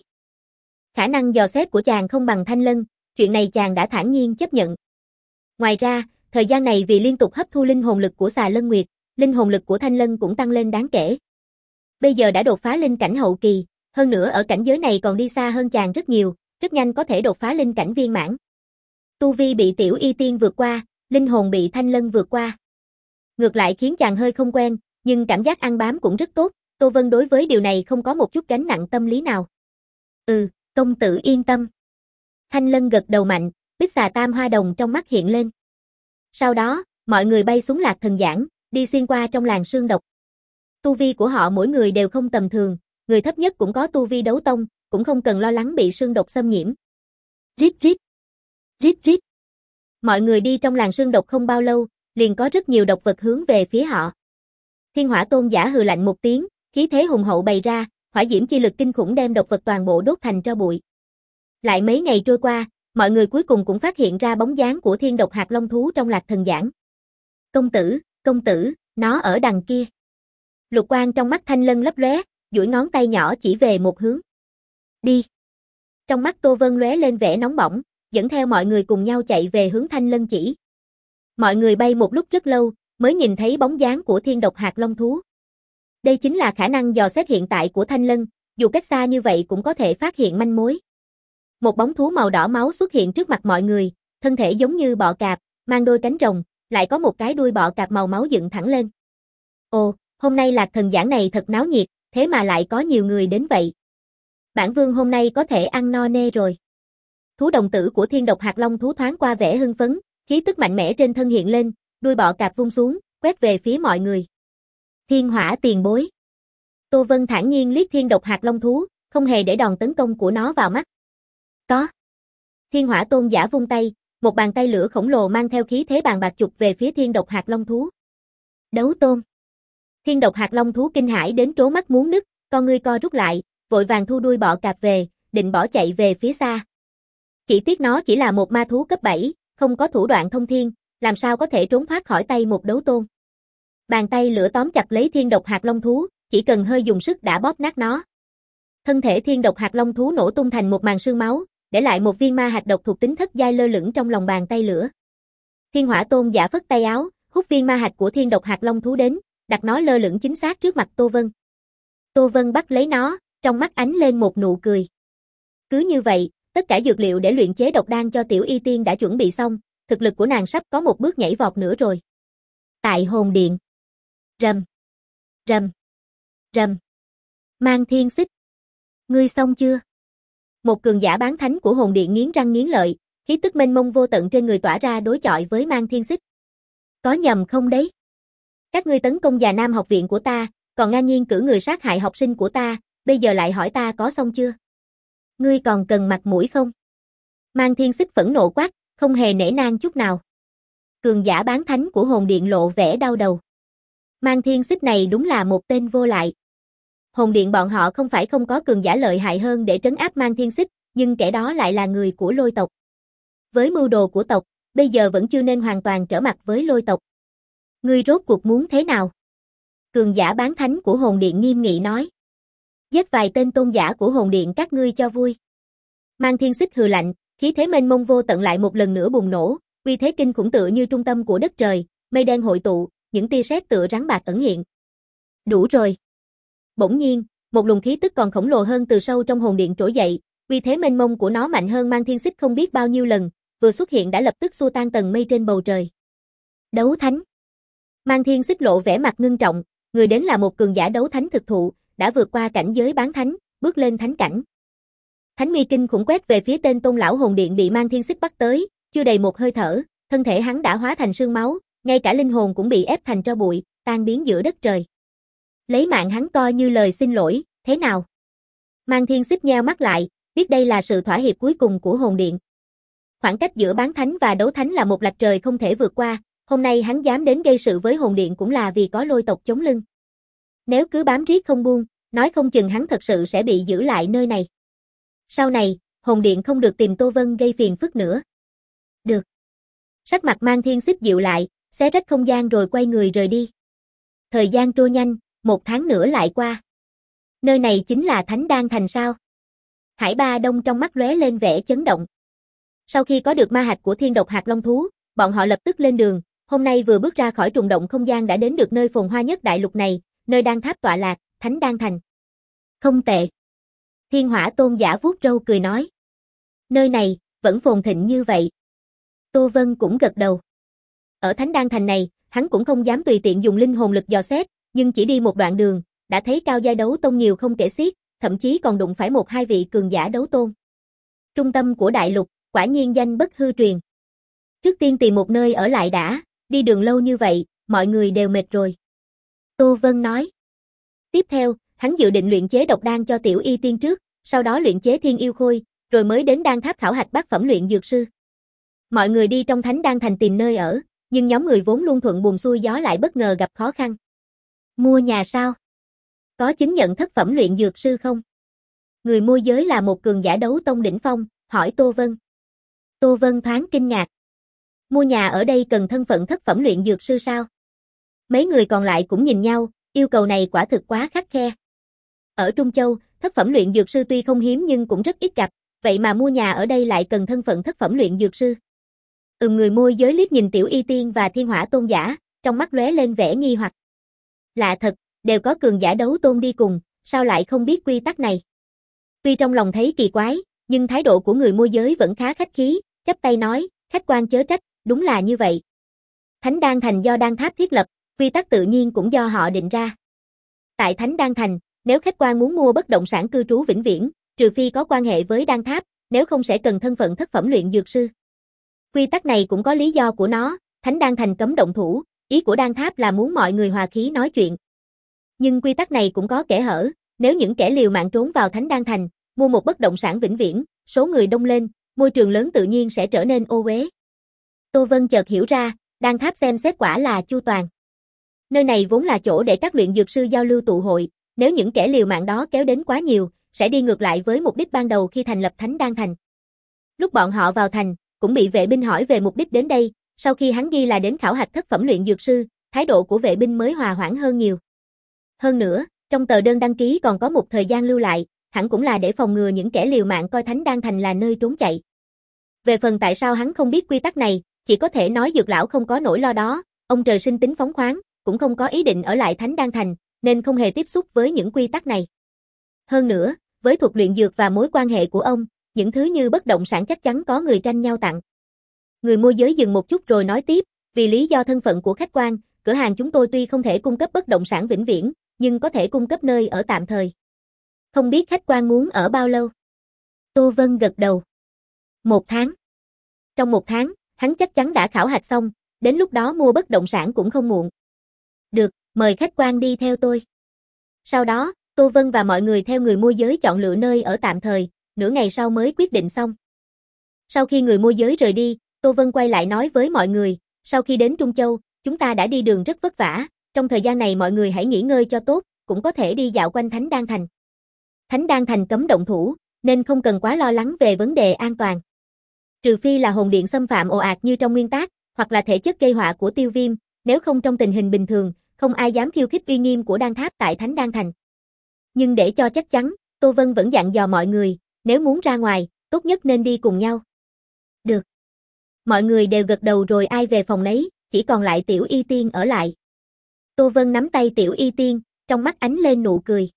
Khả năng dò xét của chàng không bằng Thanh Lân, chuyện này chàng đã thản nhiên chấp nhận. Ngoài ra, thời gian này vì liên tục hấp thu linh hồn lực của Xà Lân Nguyệt, linh hồn lực của Thanh Lân cũng tăng lên đáng kể. Bây giờ đã đột phá linh cảnh hậu kỳ, hơn nữa ở cảnh giới này còn đi xa hơn chàng rất nhiều, rất nhanh có thể đột phá linh cảnh viên mãn. Tu vi bị Tiểu Y Tiên vượt qua, linh hồn bị Thanh Lân vượt qua. Ngược lại khiến chàng hơi không quen, nhưng cảm giác ăn bám cũng rất tốt, Tô Vân đối với điều này không có một chút gánh nặng tâm lý nào. Ừ, công tử yên tâm. Thanh Lân gật đầu mạnh, bích xà tam hoa đồng trong mắt hiện lên. Sau đó, mọi người bay xuống Lạc Thần Giảng, đi xuyên qua trong làng sương độc. Tu vi của họ mỗi người đều không tầm thường, người thấp nhất cũng có tu vi đấu tông, cũng không cần lo lắng bị sương độc xâm nhiễm. Rít rít, rít rít. Mọi người đi trong làng sương độc không bao lâu, liền có rất nhiều độc vật hướng về phía họ. Thiên Hỏa Tôn giả hừ lạnh một tiếng, khí thế hùng hậu bày ra, hỏa diễm chi lực kinh khủng đem độc vật toàn bộ đốt thành tro bụi. Lại mấy ngày trôi qua, mọi người cuối cùng cũng phát hiện ra bóng dáng của thiên độc hạt long thú trong Lạc Thần Giảng. Công tử, công tử, nó ở đằng kia. Lục quang trong mắt Thanh Lân lấp lóe, duỗi ngón tay nhỏ chỉ về một hướng. Đi. Trong mắt Tô Vân lóe lên vẻ nóng bỏng, dẫn theo mọi người cùng nhau chạy về hướng Thanh Lân chỉ. Mọi người bay một lúc rất lâu, mới nhìn thấy bóng dáng của thiên độc hạt long thú. Đây chính là khả năng dò xét hiện tại của Thanh Lân, dù cách xa như vậy cũng có thể phát hiện manh mối. Một bóng thú màu đỏ máu xuất hiện trước mặt mọi người, thân thể giống như bọ cạp, mang đôi cánh rồng, lại có một cái đuôi bọ cạp màu máu dựng thẳng lên. Ồ, hôm nay Lạc Thần Giảng này thật náo nhiệt, thế mà lại có nhiều người đến vậy. Bản vương hôm nay có thể ăn no nê rồi. Thú đồng tử của thiên độc hạt long thú thoáng qua vẻ hưng phấn, khí tức mạnh mẽ trên thân hiện lên, đuôi bọ cạp vung xuống, quét về phía mọi người. Thiên Hỏa tiền bối. Tô Vân thản nhiên liếc thiên độc hạt long thú, không hề để đòn tấn công của nó vào mắt. Có. Thiên Hỏa Tôn giả vung tay, một bàn tay lửa khổng lồ mang theo khí thế bàn bạc chụp về phía thiên độc hạt long thú. Đấu tôn. Thiên độc hạt long thú kinh hãi đến trố mắt muốn nứt, con ngươi co rút lại, vội vàng thu đuôi bọ cạp về, định bỏ chạy về phía xa. Chỉ tiếc nó chỉ là một ma thú cấp bảy, không có thủ đoạn thông thiên, làm sao có thể trốn thoát khỏi tay một đấu tôn. Bàn tay lửa tóm chặt lấy thiên độc hạt long thú, chỉ cần hơi dùng sức đã bóp nát nó. Thân thể thiên độc hạt long thú nổ tung thành một màn sương máu, để lại một viên ma hạt độc thuộc tính thất giai lơ lửng trong lòng bàn tay lửa. Thiên hỏa tôn giả phất tay áo, hút viên ma hạt của thiên độc hạt long thú đến, đặt nó lơ lửng chính xác trước mặt Tô Vân. Tô Vân bắt lấy nó, trong mắt ánh lên một nụ cười. Cứ như vậy, tất cả dược liệu để luyện chế độc đan cho tiểu y tiên đã chuẩn bị xong, thực lực của nàng sắp có một bước nhảy vọt nữa rồi. Tại hồn điện. Rầm. Rầm. Rầm. Mang Thiên Xích. Ngươi xong chưa? Một cường giả bán thánh của hồn điện nghiến răng nghiến lợi, khí tức mênh mông vô tận trên người tỏa ra đối chọi với Mang Thiên Xích. Có nhầm không đấy? Các ngươi tấn công già nam học viện của ta, còn ngang nhiên cử người sát hại học sinh của ta, bây giờ lại hỏi ta có xong chưa? Ngươi còn cần mặt mũi không? Mang Thiên Xích phẫn nộ quát, không hề nể nang chút nào. Cường giả bán thánh của hồn điện lộ vẻ đau đầu. Mang Thiên Xích này đúng là một tên vô lại. Hồn điện bọn họ không phải không có cường giả lợi hại hơn để trấn áp Mang Thiên Xích, nhưng kẻ đó lại là người của Lôi tộc. Với mưu đồ của tộc, bây giờ vẫn chưa nên hoàn toàn trở mặt với Lôi tộc. Ngươi rốt cuộc muốn thế nào? Cường giả bán thánh của hồn điện nghiêm nghị nói. Giết vài tên tôn giả của hồn điện các ngươi cho vui. Mang Thiên Xích hừ lạnh, khí thế mênh mông vô tận lại một lần nữa bùng nổ, uy thế kinh khủng tựa như trung tâm của đất trời, mây đen hội tụ, những tia sét tựa rắn bạc ẩn hiện. Đủ rồi. Bỗng nhiên, một luồng khí tức còn khổng lồ hơn từ sâu trong hồn điện trỗi dậy, uy thế mênh mông của nó mạnh hơn Mang Thiên Xích không biết bao nhiêu lần, vừa xuất hiện đã lập tức xua tan tầng mây trên bầu trời. Đấu thánh. Mang Thiên Xích lộ vẻ mặt ngưng trọng, người đến là một cường giả đấu thánh thực thụ, đã vượt qua cảnh giới bán thánh, bước lên thánh cảnh. Thánh mi kinh khủng quét về phía tên tôn lão hồn điện bị Mang Thiên Xích bắt tới, chưa đầy một hơi thở, thân thể hắn đã hóa thành sương máu, ngay cả linh hồn cũng bị ép thành tro bụi, tan biến giữa đất trời. Lấy mạng hắn coi như lời xin lỗi, thế nào? Mang Thiên Xích nheo mắt lại, biết đây là sự thỏa hiệp cuối cùng của hồn điện. Khoảng cách giữa bán thánh và đấu thánh là một lạch trời không thể vượt qua, hôm nay hắn dám đến gây sự với hồn điện cũng là vì có Lôi tộc chống lưng. Nếu cứ bám riết không buông, nói không chừng hắn thật sự sẽ bị giữ lại nơi này. Sau này, hồn điện không được tìm Tô Vân gây phiền phức nữa. Được. Sắc mặt Mang Thiên Xích dịu lại, xé rách không gian rồi quay người rời đi. Thời gian trôi nhanh, một tháng nữa lại qua. Nơi này chính là Thánh Đan Thành sao? Hải Ba Đông trong mắt lóe lên vẻ chấn động. Sau khi có được ma hạch của thiên độc hạt long thú, bọn họ lập tức lên đường, hôm nay vừa bước ra khỏi trùng động không gian đã đến được nơi phồn hoa nhất đại lục này, nơi đan tháp tọa lạc, Thánh Đan Thành. Không tệ. Thiên Hỏa tôn giả vuốt râu cười nói. Nơi này, vẫn phồn thịnh như vậy. Tô Vân cũng gật đầu. Ở Thánh Đan Thành này, hắn cũng không dám tùy tiện dùng linh hồn lực dò xét, nhưng chỉ đi một đoạn đường, đã thấy cao giai đấu tôn nhiều không kể xiết, thậm chí còn đụng phải một hai vị cường giả đấu tôn. Trung tâm của đại lục, quả nhiên danh bất hư truyền. Trước tiên tìm một nơi ở lại đã, đi đường lâu như vậy, mọi người đều mệt rồi. Tô Vân nói. Tiếp theo, hắn dự định luyện chế độc đan cho tiểu y tiên trước, sau đó luyện chế thiên yêu khôi, rồi mới đến đan tháp khảo hạch bát phẩm luyện dược sư. Mọi người đi trong Thánh Đan Thành tìm nơi ở, nhưng nhóm người vốn luôn thuận buồm xuôi gió lại bất ngờ gặp khó khăn. Mua nhà sao? Có chứng nhận thất phẩm luyện dược sư không? Người môi giới là một cường giả đấu tông đỉnh phong, hỏi Tô Vân. Tô Vân thoáng kinh ngạc. Mua nhà ở đây cần thân phận thất phẩm luyện dược sư sao? Mấy người còn lại cũng nhìn nhau, yêu cầu này quả thực quá khắt khe. Ở Trung Châu, thất phẩm luyện dược sư tuy không hiếm nhưng cũng rất ít gặp, vậy mà mua nhà ở đây lại cần thân phận thất phẩm luyện dược sư. Ừm người môi giới liếc nhìn tiểu y tiên và thiên hỏa tôn giả, trong mắt lóe lên vẻ nghi hoặc. Lạ thật, đều có cường giả đấu tôn đi cùng, sao lại không biết quy tắc này? Tuy trong lòng thấy kỳ quái, nhưng thái độ của người môi giới vẫn khá khách khí, chắp tay nói, khách quan chớ trách, đúng là như vậy. Thánh Đan Thành do đan tháp thiết lập, quy tắc tự nhiên cũng do họ định ra. Tại Thánh Đan Thành, nếu khách quan muốn mua bất động sản cư trú vĩnh viễn, trừ phi có quan hệ với đan tháp, nếu không sẽ cần thân phận thất phẩm luyện dược sư. Quy tắc này cũng có lý do của nó, Thánh Đan Thành cấm động thủ, ý của đan tháp là muốn mọi người hòa khí nói chuyện. Nhưng quy tắc này cũng có kẽ hở, nếu những kẻ liều mạng trốn vào Thánh Đan Thành, mua một bất động sản vĩnh viễn, số người đông lên, môi trường lớn tự nhiên sẽ trở nên ô uế. Tô Vân chợt hiểu ra, đan tháp xem xét quả là chu toàn. Nơi này vốn là chỗ để các luyện dược sư giao lưu tụ hội, nếu những kẻ liều mạng đó kéo đến quá nhiều, sẽ đi ngược lại với mục đích ban đầu khi thành lập Thánh Đan Thành. Lúc bọn họ vào thành, cũng bị vệ binh hỏi về mục đích đến đây, Sau khi hắn ghi là đến khảo hạch thất phẩm luyện dược sư, thái độ của vệ binh mới hòa hoãn hơn nhiều. Hơn nữa, trong tờ đơn đăng ký còn có một thời gian lưu lại, hẳn cũng là để phòng ngừa những kẻ liều mạng coi Thánh Đan Thành là nơi trốn chạy. Về phần tại sao hắn không biết quy tắc này, chỉ có thể nói Dược lão không có nỗi lo đó, ông trời sinh tính phóng khoáng, cũng không có ý định ở lại Thánh Đan Thành, nên không hề tiếp xúc với những quy tắc này. Hơn nữa, với thuật luyện dược và mối quan hệ của ông, những thứ như bất động sản chắc chắn có người tranh nhau tặng. Người môi giới dừng một chút rồi nói tiếp, vì lý do thân phận của khách quan, cửa hàng chúng tôi tuy không thể cung cấp bất động sản vĩnh viễn, nhưng có thể cung cấp nơi ở tạm thời. Không biết khách quan muốn ở bao lâu? Tô Vân gật đầu. Một tháng. Trong một tháng, hắn chắc chắn đã khảo hạch xong, đến lúc đó mua bất động sản cũng không muộn. Được, mời khách quan đi theo tôi. Sau đó, Tô Vân và mọi người theo người môi giới chọn lựa nơi ở tạm thời, nửa ngày sau mới quyết định xong. Sau khi người môi giới rời đi, Tô Vân quay lại nói với mọi người, sau khi đến Trung Châu, chúng ta đã đi đường rất vất vả, trong thời gian này mọi người hãy nghỉ ngơi cho tốt, cũng có thể đi dạo quanh Thánh Đan Thành. Thánh Đan Thành cấm động thủ, nên không cần quá lo lắng về vấn đề an toàn. Trừ phi là hồn điện xâm phạm ồ ạt như trong nguyên tác, hoặc là thể chất gây họa của Tiêu Viêm, nếu không trong tình hình bình thường, không ai dám khiêu khích uy nghiêm của Đan Tháp tại Thánh Đan Thành. Nhưng để cho chắc chắn, Tô Vân vẫn dặn dò mọi người, nếu muốn ra ngoài, tốt nhất nên đi cùng nhau. Được. Mọi người đều gật đầu rồi ai về phòng nấy, chỉ còn lại Tiểu Y Tiên ở lại. Tô Vân nắm tay Tiểu Y Tiên, trong mắt ánh lên nụ cười.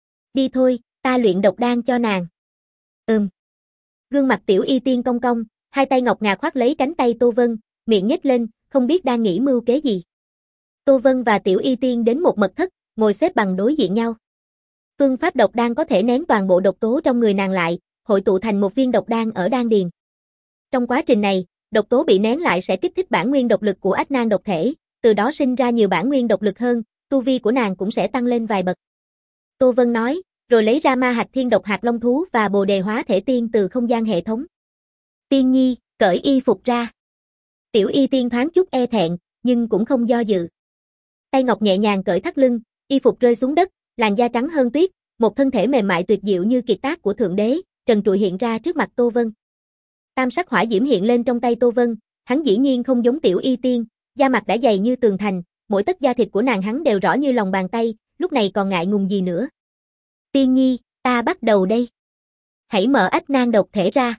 Đi thôi, ta luyện độc đan cho nàng. Ừm. Gương mặt Tiểu Y Tiên cong cong, hai tay ngọc ngà khoác lấy cánh tay Tô Vân, miệng nhếch lên, không biết đang nghĩ mưu kế gì. Tô Vân và Tiểu Y Tiên đến một mật thất, ngồi xếp bằng đối diện nhau. Phương pháp độc đan có thể nén toàn bộ độc tố trong người nàng lại, hội tụ thành một viên độc đan ở đan điền. Trong quá trình này, độc tố bị nén lại sẽ kích thích bản nguyên độc lực của ách nan độc thể, từ đó sinh ra nhiều bản nguyên độc lực hơn, tu vi của nàng cũng sẽ tăng lên vài bậc. Tô Vân nói, rồi lấy ra ma hạch thiên độc hạt long thú và bồ đề hóa thể tiên từ không gian hệ thống. Tiên nhi, cởi y phục ra. Tiểu Y Tiên thoáng chút e thẹn, nhưng cũng không do dự. Tay ngọc nhẹ nhàng cởi thắt lưng, y phục rơi xuống đất, làn da trắng hơn tuyết, một thân thể mềm mại tuyệt diệu như kiệt tác của thượng đế, trần trụi hiện ra trước mặt Tô Vân. Tam sắc hỏa diễm hiện lên trong tay Tô Vân, hắn dĩ nhiên không giống Tiểu Y Tiên, da mặt đã dày như tường thành, mỗi tấc da thịt của nàng hắn đều rõ như lòng bàn tay, lúc này còn ngại ngùng gì nữa. Tiên nhi, ta bắt đầu đây. Hãy mở ách nan độc thể ra.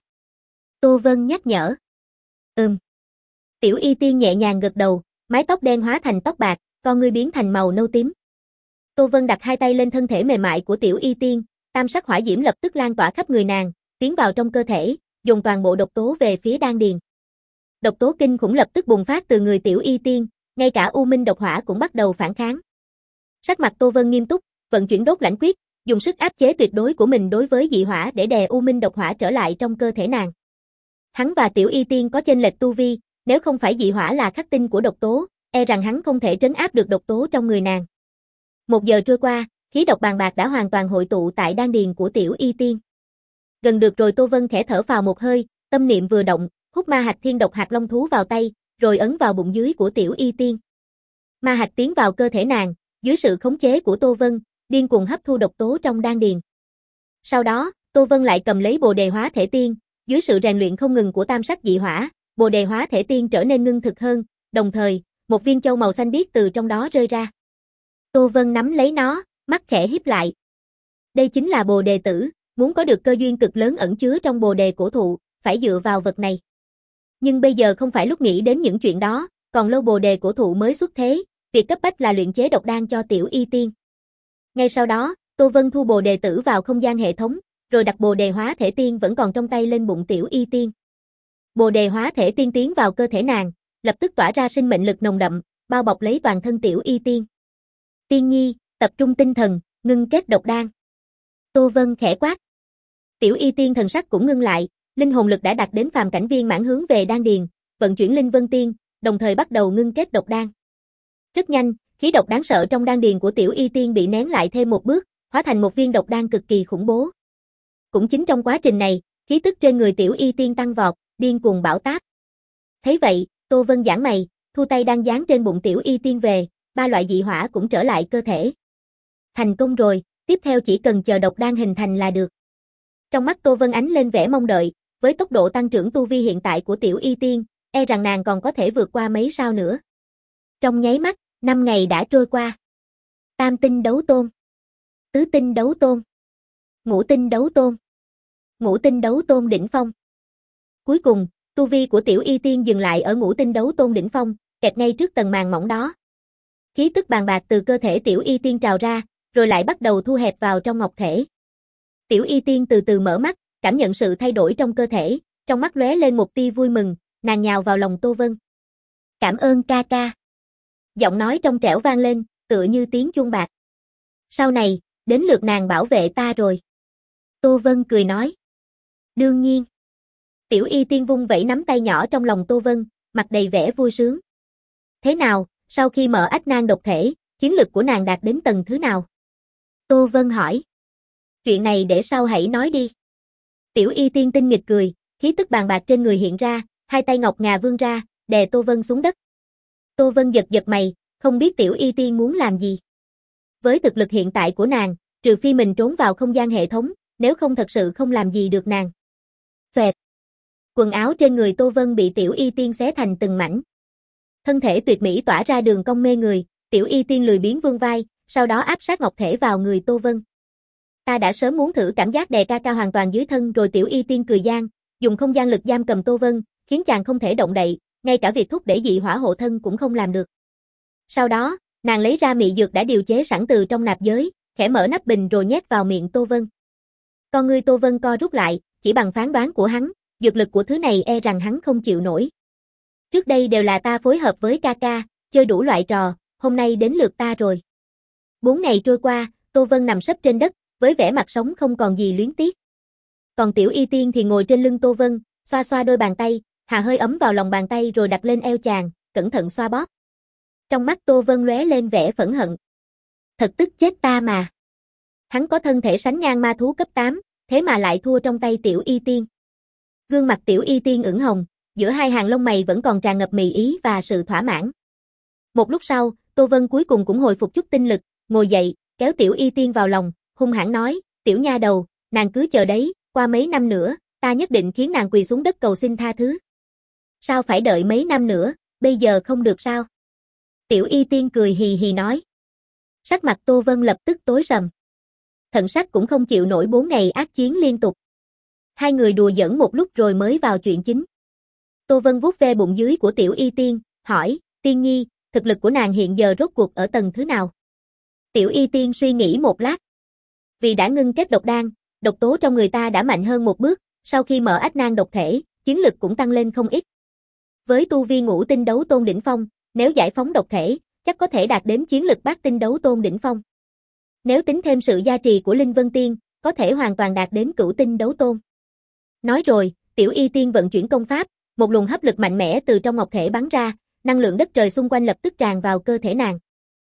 Tô Vân nhắc nhở. Ừm. Tiểu Y Tiên nhẹ nhàng gật đầu, mái tóc đen hóa thành tóc bạc, con ngươi biến thành màu nâu tím. Tô Vân đặt hai tay lên thân thể mềm mại của Tiểu Y Tiên, tam sắc hỏa diễm lập tức lan tỏa khắp người nàng, tiến vào trong cơ thể, dùng toàn bộ độc tố về phía đan điền. Độc tố kinh khủng lập tức bùng phát từ người Tiểu Y Tiên, ngay cả U Minh độc hỏa cũng bắt đầu phản kháng. Sắc mặt Tô Vân nghiêm túc, vận chuyển đốt lãnh quyết, dùng sức áp chế tuyệt đối của mình đối với dị hỏa để đè U Minh độc hỏa trở lại trong cơ thể nàng. Hắn và Tiểu Y Tiên có chênh lệch tu vi, nếu không phải dị hỏa là khắc tinh của độc tố, e rằng hắn không thể trấn áp được độc tố trong người nàng. Một giờ trôi qua, khí độc bàn bạc đã hoàn toàn hội tụ tại đan điền của Tiểu Y Tiên. Gần được rồi. Tô Vân khẽ thở phào một hơi, tâm niệm vừa động, hút ma hạch thiên độc hạt long thú vào tay, rồi ấn vào bụng dưới của Tiểu Y Tiên. Ma hạch tiến vào cơ thể nàng, dưới sự khống chế của Tô Vân, điên cuồng hấp thu độc tố trong đan điền. Sau đó, Tô Vân lại cầm lấy bồ đề hóa thể tiên, dưới sự rèn luyện không ngừng của tam sắc dị hỏa, bồ đề hóa thể tiên trở nên ngưng thực hơn, đồng thời, một viên châu màu xanh biếc từ trong đó rơi ra. Tô Vân nắm lấy nó, mắt khẽ híp lại. Đây chính là bồ đề tử, muốn có được cơ duyên cực lớn ẩn chứa trong bồ đề cổ thụ, phải dựa vào vật này. Nhưng bây giờ không phải lúc nghĩ đến những chuyện đó, còn lâu bồ đề cổ thụ mới xuất thế, việc cấp bách là luyện chế độc đan cho Tiểu Y Tiên. Ngay sau đó, Tô Vân thu bồ đề tử vào không gian hệ thống, rồi đặt bồ đề hóa thể tiên vẫn còn trong tay lên bụng Tiểu Y Tiên. Bồ đề hóa thể tiên tiến vào cơ thể nàng, lập tức tỏa ra sinh mệnh lực nồng đậm, bao bọc lấy toàn thân Tiểu Y Tiên. Tiên nhi, tập trung tinh thần, ngưng kết độc đan. Tô Vân khẽ quát. Tiểu Y Tiên thần sắc cũng ngưng lại, linh hồn lực đã đạt đến phàm cảnh viên mãn hướng về đan điền, vận chuyển linh vân tiên, đồng thời bắt đầu ngưng kết độc đan. Rất nhanh, khí độc đáng sợ trong đan điền của Tiểu Y Tiên bị nén lại thêm một bước, hóa thành một viên độc đan cực kỳ khủng bố. Cũng chính trong quá trình này, khí tức trên người Tiểu Y Tiên tăng vọt, điên cuồng bão táp. Thấy vậy, Tô Vân giãn mày, thu tay đang dán trên bụng Tiểu Y Tiên về, ba loại dị hỏa cũng trở lại cơ thể. Thành công rồi, tiếp theo chỉ cần chờ độc đan hình thành là được. Trong mắt Tô Vân ánh lên vẻ mong đợi, với tốc độ tăng trưởng tu vi hiện tại của Tiểu Y Tiên, e rằng nàng còn có thể vượt qua mấy sao nữa. Trong nháy mắt, năm ngày đã trôi qua. Tam tinh đấu tôn, tứ tinh đấu tôn, ngũ tinh đấu tôn, ngũ tinh đấu tôn đỉnh phong. Cuối cùng, tu vi của Tiểu Y Tiên dừng lại ở ngũ tinh đấu tôn đỉnh phong, kẹt ngay trước tầng màn mỏng đó. Khí tức bàn bạc từ cơ thể Tiểu Y Tiên trào ra, rồi lại bắt đầu thu hẹp vào trong ngọc thể. Tiểu Y Tiên từ từ mở mắt, cảm nhận sự thay đổi trong cơ thể, trong mắt lóe lên một tia vui mừng, nàng nhào vào lòng Tô Vân. "Cảm ơn ca ca." Giọng nói trong trẻo vang lên, tựa như tiếng chuông bạc. "Sau này, đến lượt nàng bảo vệ ta rồi." Tô Vân cười nói. "Đương nhiên." Tiểu Y Tiên vung vẩy nắm tay nhỏ trong lòng Tô Vân, mặt đầy vẻ vui sướng. "Thế nào, sau khi mở ách nan độc thể, chiến lực của nàng đạt đến tầng thứ nào?" Tô Vân hỏi. "Chuyện này để sau hãy nói đi." Tiểu Y Tiên tinh nghịch cười, khí tức bàn bạc trên người hiện ra, hai tay ngọc ngà vươn ra, đè Tô Vân xuống đất. Tô Vân giật giật mày, không biết Tiểu Y Tiên muốn làm gì. Với thực lực hiện tại của nàng, trừ phi mình trốn vào không gian hệ thống, nếu không thật sự không làm gì được nàng. Xoẹt. Quần áo trên người Tô Vân bị Tiểu Y Tiên xé thành từng mảnh. Thân thể tuyệt mỹ tỏa ra đường cong mê người, Tiểu Y Tiên lười biếng vươn vai, sau đó áp sát ngọc thể vào người Tô Vân. "Ta đã sớm muốn thử cảm giác đè ca ca hoàn toàn dưới thân rồi." Tiểu Y Tiên cười gian, dùng không gian lực giam cầm Tô Vân, khiến chàng không thể động đậy, ngay cả việc thúc đẩy dị hỏa hộ thân cũng không làm được. Sau đó, nàng lấy ra mị dược đã điều chế sẵn từ trong nạp giới, khẽ mở nắp bình rồi nhét vào miệng Tô Vân. Con ngươi Tô Vân co rút lại, chỉ bằng phán đoán của hắn, dược lực của thứ này e rằng hắn không chịu nổi. "Trước đây đều là ta phối hợp với ca ca, chơi đủ loại trò, hôm nay đến lượt ta rồi." Bốn ngày trôi qua, Tô Vân nằm sấp trên đất, với vẻ mặt sống không còn gì luyến tiếc. Còn Tiểu Y Tiên thì ngồi trên lưng Tô Vân, xoa xoa đôi bàn tay, hạ hơi ấm vào lòng bàn tay rồi đặt lên eo chàng, cẩn thận xoa bóp. Trong mắt Tô Vân lóe lên vẻ phẫn hận. Thật tức chết ta mà. Hắn có thân thể sánh ngang ma thú cấp tám, thế mà lại thua trong tay Tiểu Y Tiên. Gương mặt Tiểu Y Tiên ửng hồng, giữa hai hàng lông mày vẫn còn tràn ngập mì ý và sự thỏa mãn. Một lúc sau, Tô Vân cuối cùng cũng hồi phục chút tinh lực, ngồi dậy, kéo Tiểu Y Tiên vào lòng, hung hãn nói, "Tiểu nha đầu, nàng cứ chờ đấy, qua mấy năm nữa, ta nhất định khiến nàng quỳ xuống đất cầu xin tha thứ." "Sao phải đợi mấy năm nữa, bây giờ không được sao?" Tiểu Y Tiên cười hì hì nói. Sắc mặt Tô Vân lập tức tối sầm. Thần sắc cũng không chịu nổi bốn ngày ác chiến liên tục. Hai người đùa giỡn một lúc rồi mới vào chuyện chính. Tô Vân vuốt ve bụng dưới của Tiểu Y Tiên, hỏi, "Tiên nhi, thực lực của nàng hiện giờ rốt cuộc ở tầng thứ nào?" Tiểu Y Tiên suy nghĩ một lát. Vì đã ngưng kết độc đan, độc tố trong người ta đã mạnh hơn một bước, sau khi mở ách nan độc thể, chiến lực cũng tăng lên không ít. Với tu vi ngũ tinh đấu tôn đỉnh phong, nếu giải phóng độc thể, chắc có thể đạt đến chiến lực bát tinh đấu tôn đỉnh phong. Nếu tính thêm sự gia trì của Linh Vân Tiên, có thể hoàn toàn đạt đến cửu tinh đấu tôn. Nói rồi, Tiểu Y Tiên vận chuyển công pháp, một luồng hấp lực mạnh mẽ từ trong ngọc thể bắn ra, năng lượng đất trời xung quanh lập tức tràn vào cơ thể nàng.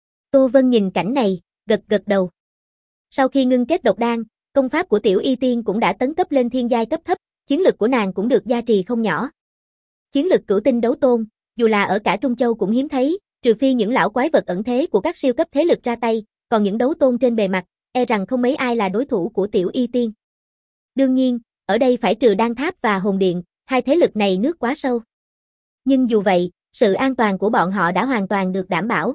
Tô Vân nhìn cảnh này, gật gật đầu. Sau khi ngưng kết độc đan, công pháp của Tiểu Y Tiên cũng đã tấn cấp lên thiên giai cấp thấp, chiến lực của nàng cũng được gia trì không nhỏ. Chiến lực cửu tinh đấu tôn, dù là ở cả Trung Châu cũng hiếm thấy, trừ phi những lão quái vật ẩn thế của các siêu cấp thế lực ra tay, còn những đấu tôn trên bề mặt, e rằng không mấy ai là đối thủ của Tiểu Y Tiên. Đương nhiên, ở đây phải trừ Đan Tháp và Hồn Điện, hai thế lực này nước quá sâu. Nhưng dù vậy, sự an toàn của bọn họ đã hoàn toàn được đảm bảo.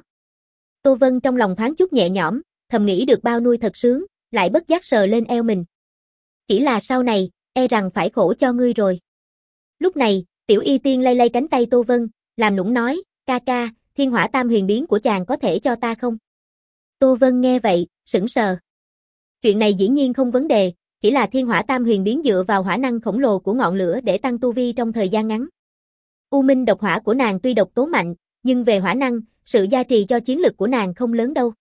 Tô Vân trong lòng thoáng chút nhẹ nhõm, thầm nghĩ được bao nuôi thật sướng, lại bất giác sờ lên eo mình. Chỉ là sau này, e rằng phải khổ cho ngươi rồi. Lúc này, Tiểu Y Tiên lay lay cánh tay Tô Vân, làm nũng nói, ca ca, thiên hỏa tam huyền biến của chàng có thể cho ta không? Tô Vân nghe vậy, sững sờ. Chuyện này dĩ nhiên không vấn đề, chỉ là thiên hỏa tam huyền biến dựa vào hỏa năng khổng lồ của ngọn lửa để tăng tu vi trong thời gian ngắn. U minh độc hỏa của nàng tuy độc tố mạnh, nhưng về hỏa năng, sự gia trì cho chiến lực của nàng không lớn đâu.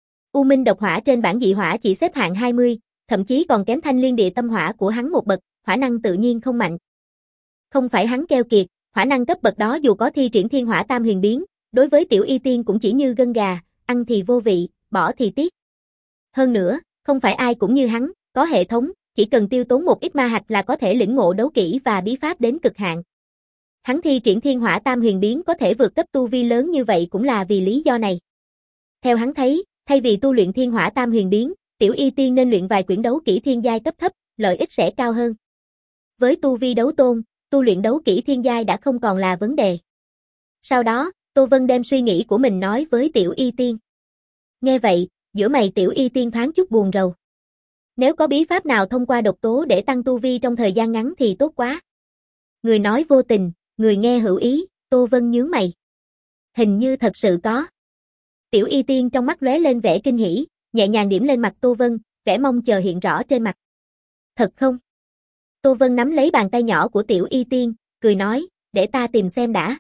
U minh độc hỏa trên bảng dị hỏa chỉ xếp hạng hai mươi, thậm chí còn kém thanh liên địa tâm hỏa của hắn một bậc, hỏa năng tự nhiên không mạnh. Không phải hắn keo kiệt, hỏa năng cấp bậc đó dù có thi triển thiên hỏa tam huyền biến, đối với Tiểu Y Tiên cũng chỉ như gân gà, ăn thì vô vị, bỏ thì tiếc. Hơn nữa, không phải ai cũng như hắn, có hệ thống, chỉ cần tiêu tốn một ít ma hạch là có thể lĩnh ngộ đấu kỹ và bí pháp đến cực hạn. Hắn thi triển thiên hỏa tam huyền biến có thể vượt cấp tu vi lớn như vậy cũng là vì lý do này. Theo hắn thấy, thay vì tu luyện thiên hỏa tam huyền biến, Tiểu Y Tiên nên luyện vài quyển đấu kỹ thiên giai cấp thấp, lợi ích sẽ cao hơn. Với tu vi đấu tôn, tu luyện đấu kỹ thiên giai đã không còn là vấn đề. Sau đó, Tô Vân đem suy nghĩ của mình nói với Tiểu Y Tiên. Nghe vậy, giữa mày Tiểu Y Tiên thoáng chút buồn rầu. Nếu có bí pháp nào thông qua độc tố để tăng tu vi trong thời gian ngắn thì tốt quá. Người nói vô tình, người nghe hữu ý, Tô Vân nhướng mày. Hình như thật sự có. Tiểu Y Tiên trong mắt lóe lên vẻ kinh hỉ, nhẹ nhàng điểm lên mặt Tô Vân, vẻ mong chờ hiện rõ trên mặt. Thật không? Tô Vân nắm lấy bàn tay nhỏ của Tiểu Y Tiên, cười nói, để ta tìm xem đã.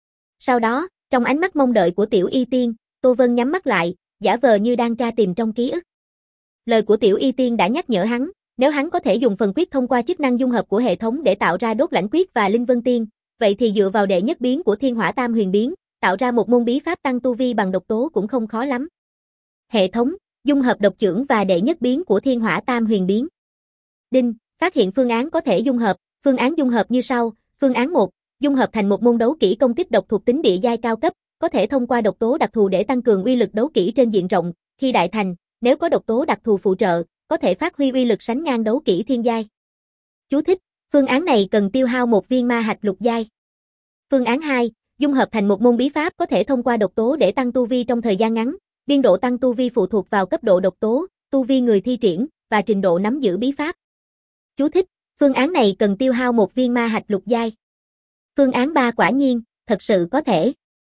Sau đó, trong ánh mắt mong đợi của Tiểu Y Tiên, Tô Vân nhắm mắt lại, giả vờ như đang tra tìm trong ký ức. Lời của Tiểu Y Tiên đã nhắc nhở hắn, nếu hắn có thể dùng phần quyết thông qua chức năng dung hợp của hệ thống để tạo ra đốt lãnh quyết và linh vân tiên, vậy thì dựa vào đệ nhất biến của thiên hỏa tam huyền biến, tạo ra một môn bí pháp tăng tu vi bằng độc tố cũng không khó lắm. Hệ thống, dung hợp độc chưởng và đệ nhất biến của thiên hỏa tam huyền biến. Đinh, phát hiện phương án có thể dung hợp, phương án dung hợp như sau, phương án một, dung hợp thành một môn đấu kỹ công kích độc thuộc tính địa giai cao cấp, có thể thông qua độc tố đặc thù để tăng cường uy lực đấu kỹ trên diện rộng, khi đại thành, nếu có độc tố đặc thù phụ trợ, có thể phát huy uy lực sánh ngang đấu kỹ thiên giai. Chú thích, phương án này cần tiêu hao một viên ma hạch lục giai. Phương án hai, dung hợp thành một môn bí pháp có thể thông qua độc tố để tăng tu vi trong thời gian ngắn, biên độ tăng tu vi phụ thuộc vào cấp độ độc tố, tu vi người thi triển và trình độ nắm giữ bí pháp. Chú thích, phương án này cần tiêu hao một viên ma hạch lục giai. Phương án ba quả nhiên, thật sự có thể.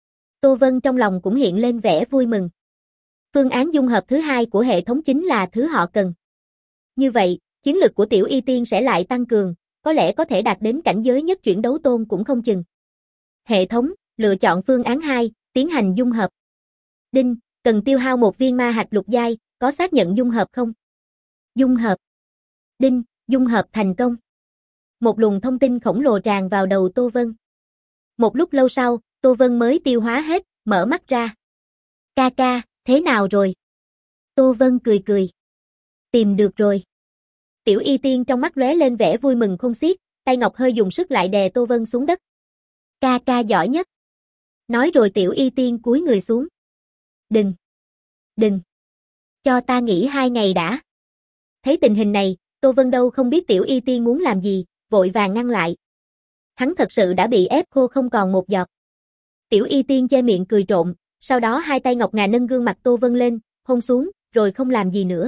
Tô Vân trong lòng cũng hiện lên vẻ vui mừng. Phương án dung hợp thứ hai của hệ thống chính là thứ họ cần. Như vậy, chiến lực của Tiểu Y Tiên sẽ lại tăng cường, có lẽ có thể đạt đến cảnh giới nhất chuyển đấu tôn cũng không chừng. Hệ thống, lựa chọn phương án hai, tiến hành dung hợp. Đinh, cần tiêu hao một viên ma hạch lục giai, có xác nhận dung hợp không? Dung hợp. Đinh, dung hợp thành công. Một luồng thông tin khổng lồ tràn vào đầu Tô Vân. Một lúc lâu sau, Tô Vân mới tiêu hóa hết, mở mắt ra. Ca ca, thế nào rồi? Tô Vân cười cười. Tìm được rồi. Tiểu Y Tiên trong mắt lóe lên vẻ vui mừng không xiết, tay ngọc hơi dùng sức lại đè Tô Vân xuống đất. Ca ca giỏi nhất. Nói rồi Tiểu Y Tiên cúi người xuống. Đừng. Đừng. Cho ta nghỉ hai ngày đã. Thấy tình hình này, Tô Vân đâu không biết Tiểu Y Tiên muốn làm gì, vội vàng ngăn lại. Hắn thật sự đã bị ép khô không còn một giọt. Tiểu Y Tiên che miệng cười trộm, sau đó hai tay ngọc ngà nâng gương mặt Tô Vân lên, hôn xuống, rồi không làm gì nữa.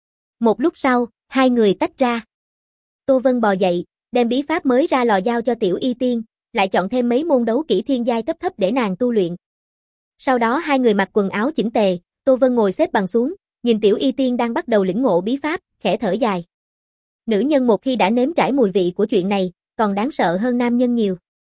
Một lúc sau, hai người tách ra. Tô Vân bò dậy, đem bí pháp mới ra lò giao cho Tiểu Y Tiên, lại chọn thêm mấy môn đấu kỹ thiên giai cấp thấp để nàng tu luyện. Sau đó hai người mặc quần áo chỉnh tề, Tô Vân ngồi xếp bằng xuống, nhìn Tiểu Y Tiên đang bắt đầu lĩnh ngộ bí pháp, khẽ thở dài. Nữ nhân một khi đã nếm trải mùi vị của chuyện này, còn đáng sợ hơn nam nhân nhiều.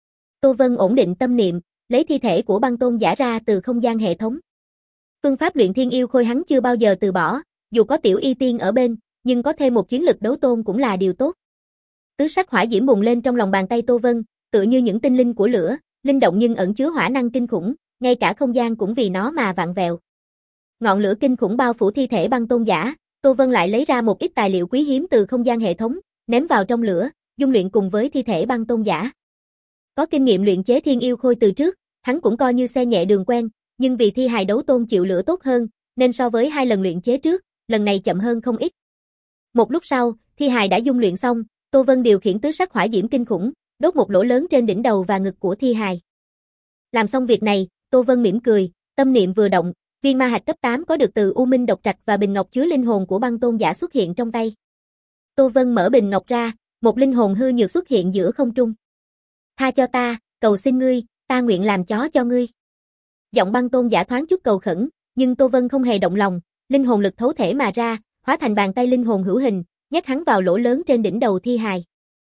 Tô Vân ổn định tâm niệm, lấy thi thể của băng tôn giả ra từ không gian hệ thống. Phương pháp luyện thiên yêu khôi hắn chưa bao giờ từ bỏ, dù có Tiểu Y Tiên ở bên, nhưng có thêm một chiến lực đấu tôn cũng là điều tốt. Tứ sắc hỏa diễm bùng lên trong lòng bàn tay Tô Vân, tựa như những tinh linh của lửa, linh động nhưng ẩn chứa hỏa năng kinh khủng, ngay cả không gian cũng vì nó mà vặn vẹo. Ngọn lửa kinh khủng bao phủ thi thể băng tôn giả, Tô Vân lại lấy ra một ít tài liệu quý hiếm từ không gian hệ thống, ném vào trong lửa, dung luyện cùng với thi thể băng tôn giả. Có kinh nghiệm luyện chế thiên yêu khôi từ trước, hắn cũng coi như xe nhẹ đường quen, nhưng vì thi hài đấu tôn chịu lửa tốt hơn, nên so với hai lần luyện chế trước, lần này chậm hơn không ít. Một lúc sau, thi hài đã dung luyện xong, Tô Vân điều khiển tứ sắc hỏa diễm kinh khủng, đốt một lỗ lớn trên đỉnh đầu và ngực của thi hài. Làm xong việc này, Tô Vân mỉm cười, tâm niệm vừa động, viên ma hạch cấp tám có được từ U Minh độc trạch và bình ngọc chứa linh hồn của băng tôn giả xuất hiện trong tay. Tô Vân mở bình ngọc ra, một linh hồn hư nhược xuất hiện giữa không trung. Tha cho ta, cầu xin ngươi, ta nguyện làm chó cho ngươi. Giọng băng tôn giả thoáng chút cầu khẩn, nhưng Tô Vân không hề động lòng, linh hồn lực thấu thể mà ra, hóa thành bàn tay linh hồn hữu hình, nhét hắn vào lỗ lớn trên đỉnh đầu thi hài.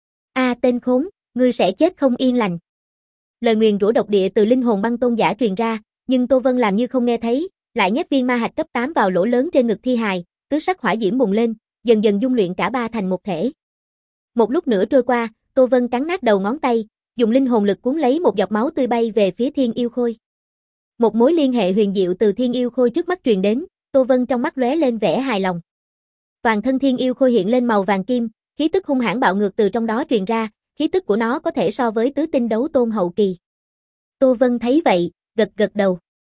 A tên khốn, ngươi sẽ chết không yên lành. Lời nguyền rủa độc địa từ linh hồn băng tôn giả truyền ra, nhưng Tô Vân làm như không nghe thấy, lại nhét viên ma hạch cấp tám vào lỗ lớn trên ngực thi hài, tứ sắc hỏa diễm bùng lên, dần dần dung luyện cả ba thành một thể. Một lúc nữa trôi qua, Tô Vân cắn nát đầu ngón tay, dùng linh hồn lực cuốn lấy một giọt máu tươi bay về phía Thiên Yêu Khôi. Một mối liên hệ huyền diệu từ Thiên Yêu Khôi trước mắt truyền đến, Tô Vân trong mắt lóe lên vẻ hài lòng. Toàn thân Thiên Yêu Khôi hiện lên màu vàng kim, khí tức hung hãn bạo ngược từ trong đó truyền ra, khí tức của nó có thể so với tứ tinh đấu tôn hậu kỳ. Tô Vân thấy vậy, gật gật đầu.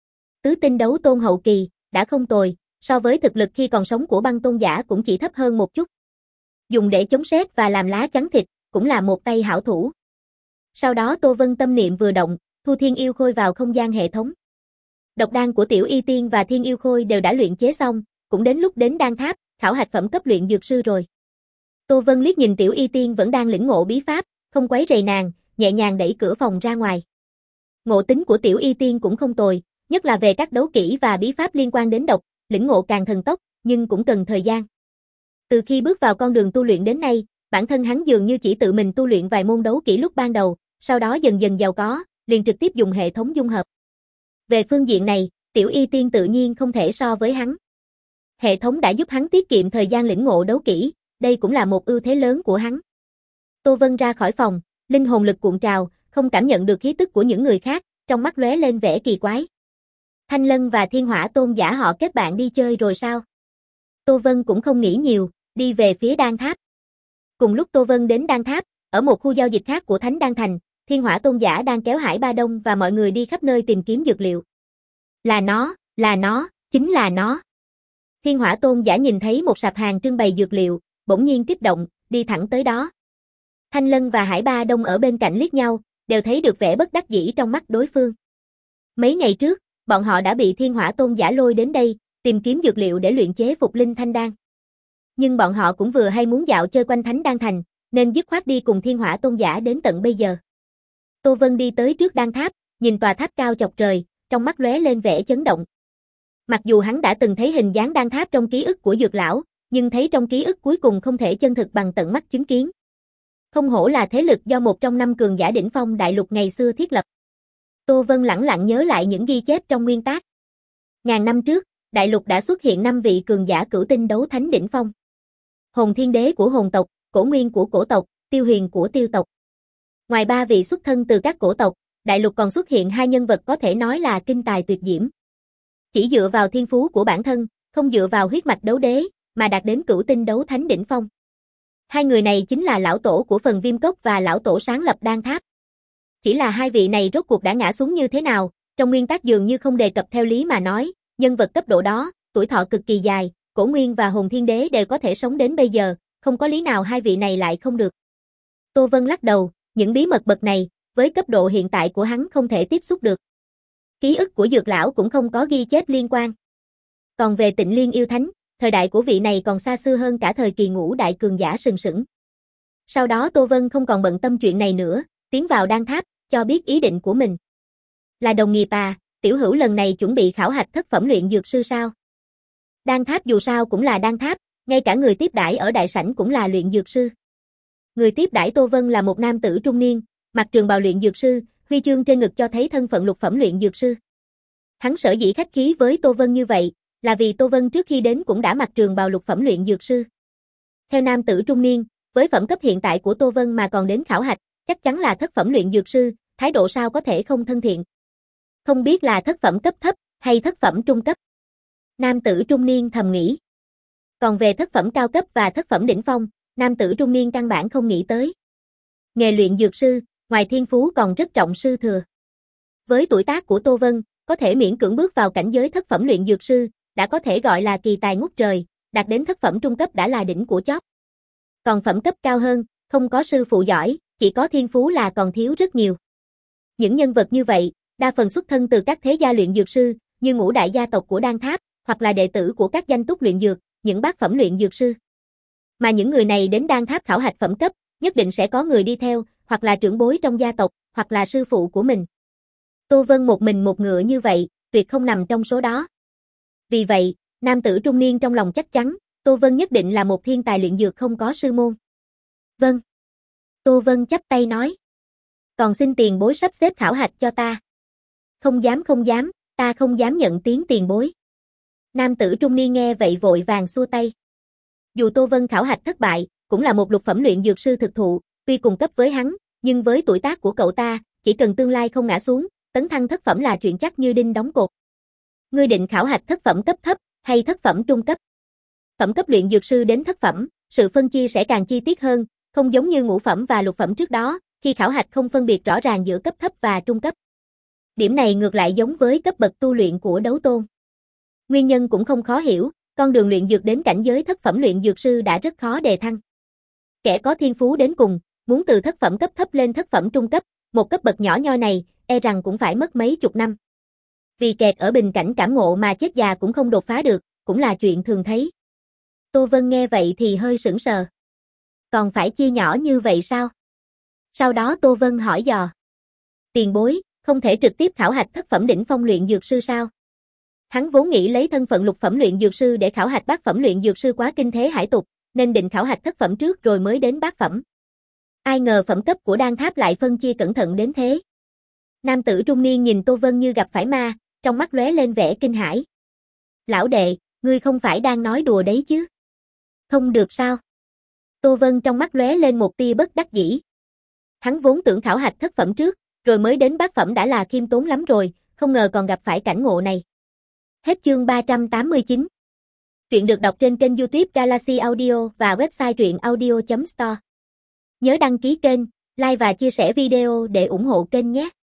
Tứ tinh đấu tôn hậu kỳ, đã không tồi, so với thực lực khi còn sống của băng tôn giả cũng chỉ thấp hơn một chút. Dùng để chống sét và làm lá chắn thịt, cũng là một tay hảo thủ. Sau đó Tô Vân tâm niệm vừa động, thu thiên yêu khôi vào không gian hệ thống. Độc đan của Tiểu Y Tiên và Thiên Yêu Khôi đều đã luyện chế xong, cũng đến lúc đến đan tháp, khảo hạch phẩm cấp luyện dược sư rồi. Tô Vân liếc nhìn Tiểu Y Tiên vẫn đang lĩnh ngộ bí pháp, không quấy rầy nàng, nhẹ nhàng đẩy cửa phòng ra ngoài. Ngộ tính của Tiểu Y Tiên cũng không tồi, nhất là về các đấu kỹ và bí pháp liên quan đến độc, lĩnh ngộ càng thần tốc, nhưng cũng cần thời gian. Từ khi bước vào con đường tu luyện đến nay, bản thân hắn dường như chỉ tự mình tu luyện vài môn đấu kỹ lúc ban đầu, sau đó dần dần giàu có, liền trực tiếp dùng hệ thống dung hợp. Về phương diện này, Tiểu Y Tiên tự nhiên không thể so với hắn. Hệ thống đã giúp hắn tiết kiệm thời gian lĩnh ngộ đấu kỹ, đây cũng là một ưu thế lớn của hắn. Tô Vân ra khỏi phòng, linh hồn lực cuộn trào, không cảm nhận được khí tức của những người khác, trong mắt lóe lên vẻ kỳ quái. Thanh Lân và Thiên Hỏa Tôn giả họ kết bạn đi chơi rồi sao? Tô Vân cũng không nghĩ nhiều, đi về phía đan tháp. Cùng lúc Tô Vân đến đan tháp, ở một khu giao dịch khác của Thánh Đan Thành, Thiên Hỏa Tôn giả đang kéo Hải Ba Đông và mọi người đi khắp nơi tìm kiếm dược liệu. Là nó, là nó, chính là nó. Thiên Hỏa Tôn giả nhìn thấy một sạp hàng trưng bày dược liệu, bỗng nhiên kích động, đi thẳng tới đó. Thanh Lân và Hải Ba Đông ở bên cạnh liếc nhau, đều thấy được vẻ bất đắc dĩ trong mắt đối phương. Mấy ngày trước, bọn họ đã bị Thiên Hỏa Tôn giả lôi đến đây, tìm kiếm dược liệu để luyện chế phục linh thanh đan. Nhưng bọn họ cũng vừa hay muốn dạo chơi quanh Thánh Đan Thành, nên dứt khoát đi cùng Thiên Hỏa Tôn giả đến tận bây giờ. Tô Vân đi tới trước đan tháp, nhìn tòa tháp cao chọc trời, trong mắt lóe lên vẻ chấn động. Mặc dù hắn đã từng thấy hình dáng đan tháp trong ký ức của Dược lão, nhưng thấy trong ký ức cuối cùng không thể chân thực bằng tận mắt chứng kiến. Không hổ là thế lực do một trong năm cường giả đỉnh phong đại lục ngày xưa thiết lập. Tô Vân lẳng lặng nhớ lại những ghi chép trong nguyên tác. Ngàn năm trước, đại lục đã xuất hiện năm vị cường giả cửu tinh đấu thánh đỉnh phong. Hồn Thiên Đế của hồn tộc, Cổ Nguyên của cổ tộc, Tiêu Huyền của tiêu tộc. Ngoài ba vị xuất thân từ các cổ tộc, đại lục còn xuất hiện hai nhân vật có thể nói là kinh tài tuyệt diễm. Chỉ dựa vào thiên phú của bản thân, không dựa vào huyết mạch đấu đế, mà đạt đến cửu tinh đấu thánh đỉnh phong. Hai người này chính là lão tổ của phần Viêm Cốc và lão tổ sáng lập đan tháp. Chỉ là hai vị này rốt cuộc đã ngã xuống như thế nào, trong nguyên tác dường như không đề cập theo lý mà nói, nhân vật cấp độ đó, tuổi thọ cực kỳ dài, Cổ Nguyên và Hồn Thiên Đế đều có thể sống đến bây giờ, không có lý nào hai vị này lại không được. Tô Vân lắc đầu, những bí mật bậc này, với cấp độ hiện tại của hắn không thể tiếp xúc được. Ký ức của Dược lão cũng không có ghi chép liên quan. Còn về Tịnh Liên yêu thánh, thời đại của vị này còn xa xưa hơn cả thời kỳ ngũ đại cường giả sừng sững. Sau đó Tô Vân không còn bận tâm chuyện này nữa, tiến vào đan tháp, cho biết ý định của mình. Là đồng nghiệp à, tiểu hữu lần này chuẩn bị khảo hạch thất phẩm luyện dược sư sao? Đan tháp dù sao cũng là đan tháp, ngay cả người tiếp đãi ở đại sảnh cũng là luyện dược sư. Người tiếp đãi Tô Vân là một nam tử trung niên, mặc trường bào luyện dược sư, huy chương trên ngực cho thấy thân phận lục phẩm luyện dược sư. Hắn sở dĩ khách khí với Tô Vân như vậy, là vì Tô Vân trước khi đến cũng đã mặc trường bào lục phẩm luyện dược sư. Theo nam tử trung niên, với phẩm cấp hiện tại của Tô Vân mà còn đến khảo hạch, chắc chắn là thất phẩm luyện dược sư, thái độ sao có thể không thân thiện. Không biết là thất phẩm cấp thấp, hay thất phẩm trung cấp. Nam tử trung niên thầm nghĩ. Còn về thất phẩm cao cấp và thất phẩm đỉnh phong, nam tử trung niên căn bản không nghĩ tới. Nghề luyện dược sư, ngoài thiên phú còn rất trọng sư thừa. Với tuổi tác của Tô Vân, có thể miễn cưỡng bước vào cảnh giới thất phẩm luyện dược sư, đã có thể gọi là kỳ tài ngút trời, đạt đến thất phẩm trung cấp đã là đỉnh của chóp. Còn phẩm cấp cao hơn, không có sư phụ giỏi, chỉ có thiên phú là còn thiếu rất nhiều. Những nhân vật như vậy, đa phần xuất thân từ các thế gia luyện dược sư, như ngũ đại gia tộc của đan tháp, hoặc là đệ tử của các danh túc luyện dược, những bát phẩm luyện dược sư. Mà những người này đến đan tháp khảo hạch phẩm cấp, nhất định sẽ có người đi theo, hoặc là trưởng bối trong gia tộc, hoặc là sư phụ của mình. Tô Vân một mình một ngựa như vậy, tuyệt không nằm trong số đó. Vì vậy, nam tử trung niên trong lòng chắc chắn, Tô Vân nhất định là một thiên tài luyện dược không có sư môn. Vâng. Tô Vân chắp tay nói. Còn xin tiền bối sắp xếp khảo hạch cho ta. Không dám không dám, ta không dám nhận tiếng tiền bối. Nam tử trung niên nghe vậy vội vàng xua tay. Dù Tô Vân khảo hạch thất bại, cũng là một lục phẩm luyện dược sư thực thụ, tuy cùng cấp với hắn, nhưng với tuổi tác của cậu ta, chỉ cần tương lai không ngã xuống, tấn thăng thất phẩm là chuyện chắc như đinh đóng cột. Ngươi định khảo hạch thất phẩm cấp thấp, hay thất phẩm trung cấp? Phẩm cấp luyện dược sư đến thất phẩm, sự phân chia sẽ càng chi tiết hơn, không giống như ngũ phẩm và lục phẩm trước đó, khi khảo hạch không phân biệt rõ ràng giữa cấp thấp và trung cấp. Điểm này ngược lại giống với cấp bậc tu luyện của đấu tôn. Nguyên nhân cũng không khó hiểu, con đường luyện dược đến cảnh giới thất phẩm luyện dược sư đã rất khó đề thăng. Kẻ có thiên phú đến cùng, muốn từ thất phẩm cấp thấp lên thất phẩm trung cấp, Một cấp bậc nhỏ nhoi này, e rằng cũng phải mất mấy chục năm. Vì kẹt ở bình cảnh cảm ngộ mà chết già cũng không đột phá được, cũng là chuyện thường thấy. Tô Vân nghe vậy thì hơi sững sờ. Còn phải chia nhỏ như vậy sao? Sau đó Tô Vân hỏi dò. Tiền bối, không thể trực tiếp khảo hạch thất phẩm đỉnh phong luyện dược sư sao? Hắn vốn nghĩ lấy thân phận lục phẩm luyện dược sư để khảo hạch bát phẩm luyện dược sư quá kinh thế hải tục, nên định khảo hạch thất phẩm trước rồi mới đến bát phẩm. Ai ngờ phẩm cấp của đan tháp lại phân chia cẩn thận đến thế. Nam tử trung niên nhìn Tô Vân như gặp phải ma, trong mắt lóe lên vẻ kinh hãi. Lão đệ, ngươi không phải đang nói đùa đấy chứ? Không được sao? Tô Vân trong mắt lóe lên một tia bất đắc dĩ. Hắn vốn tưởng khảo hạch thất phẩm trước, rồi mới đến bát phẩm đã là khiêm tốn lắm rồi, không ngờ còn gặp phải cảnh ngộ này. Hết chương ba trăm tám mươi chín. Truyện được đọc trên kênh YouTube Galaxy Audio và website truyện audio chấm store. Nhớ đăng ký kênh, like và chia sẻ video để ủng hộ kênh nhé.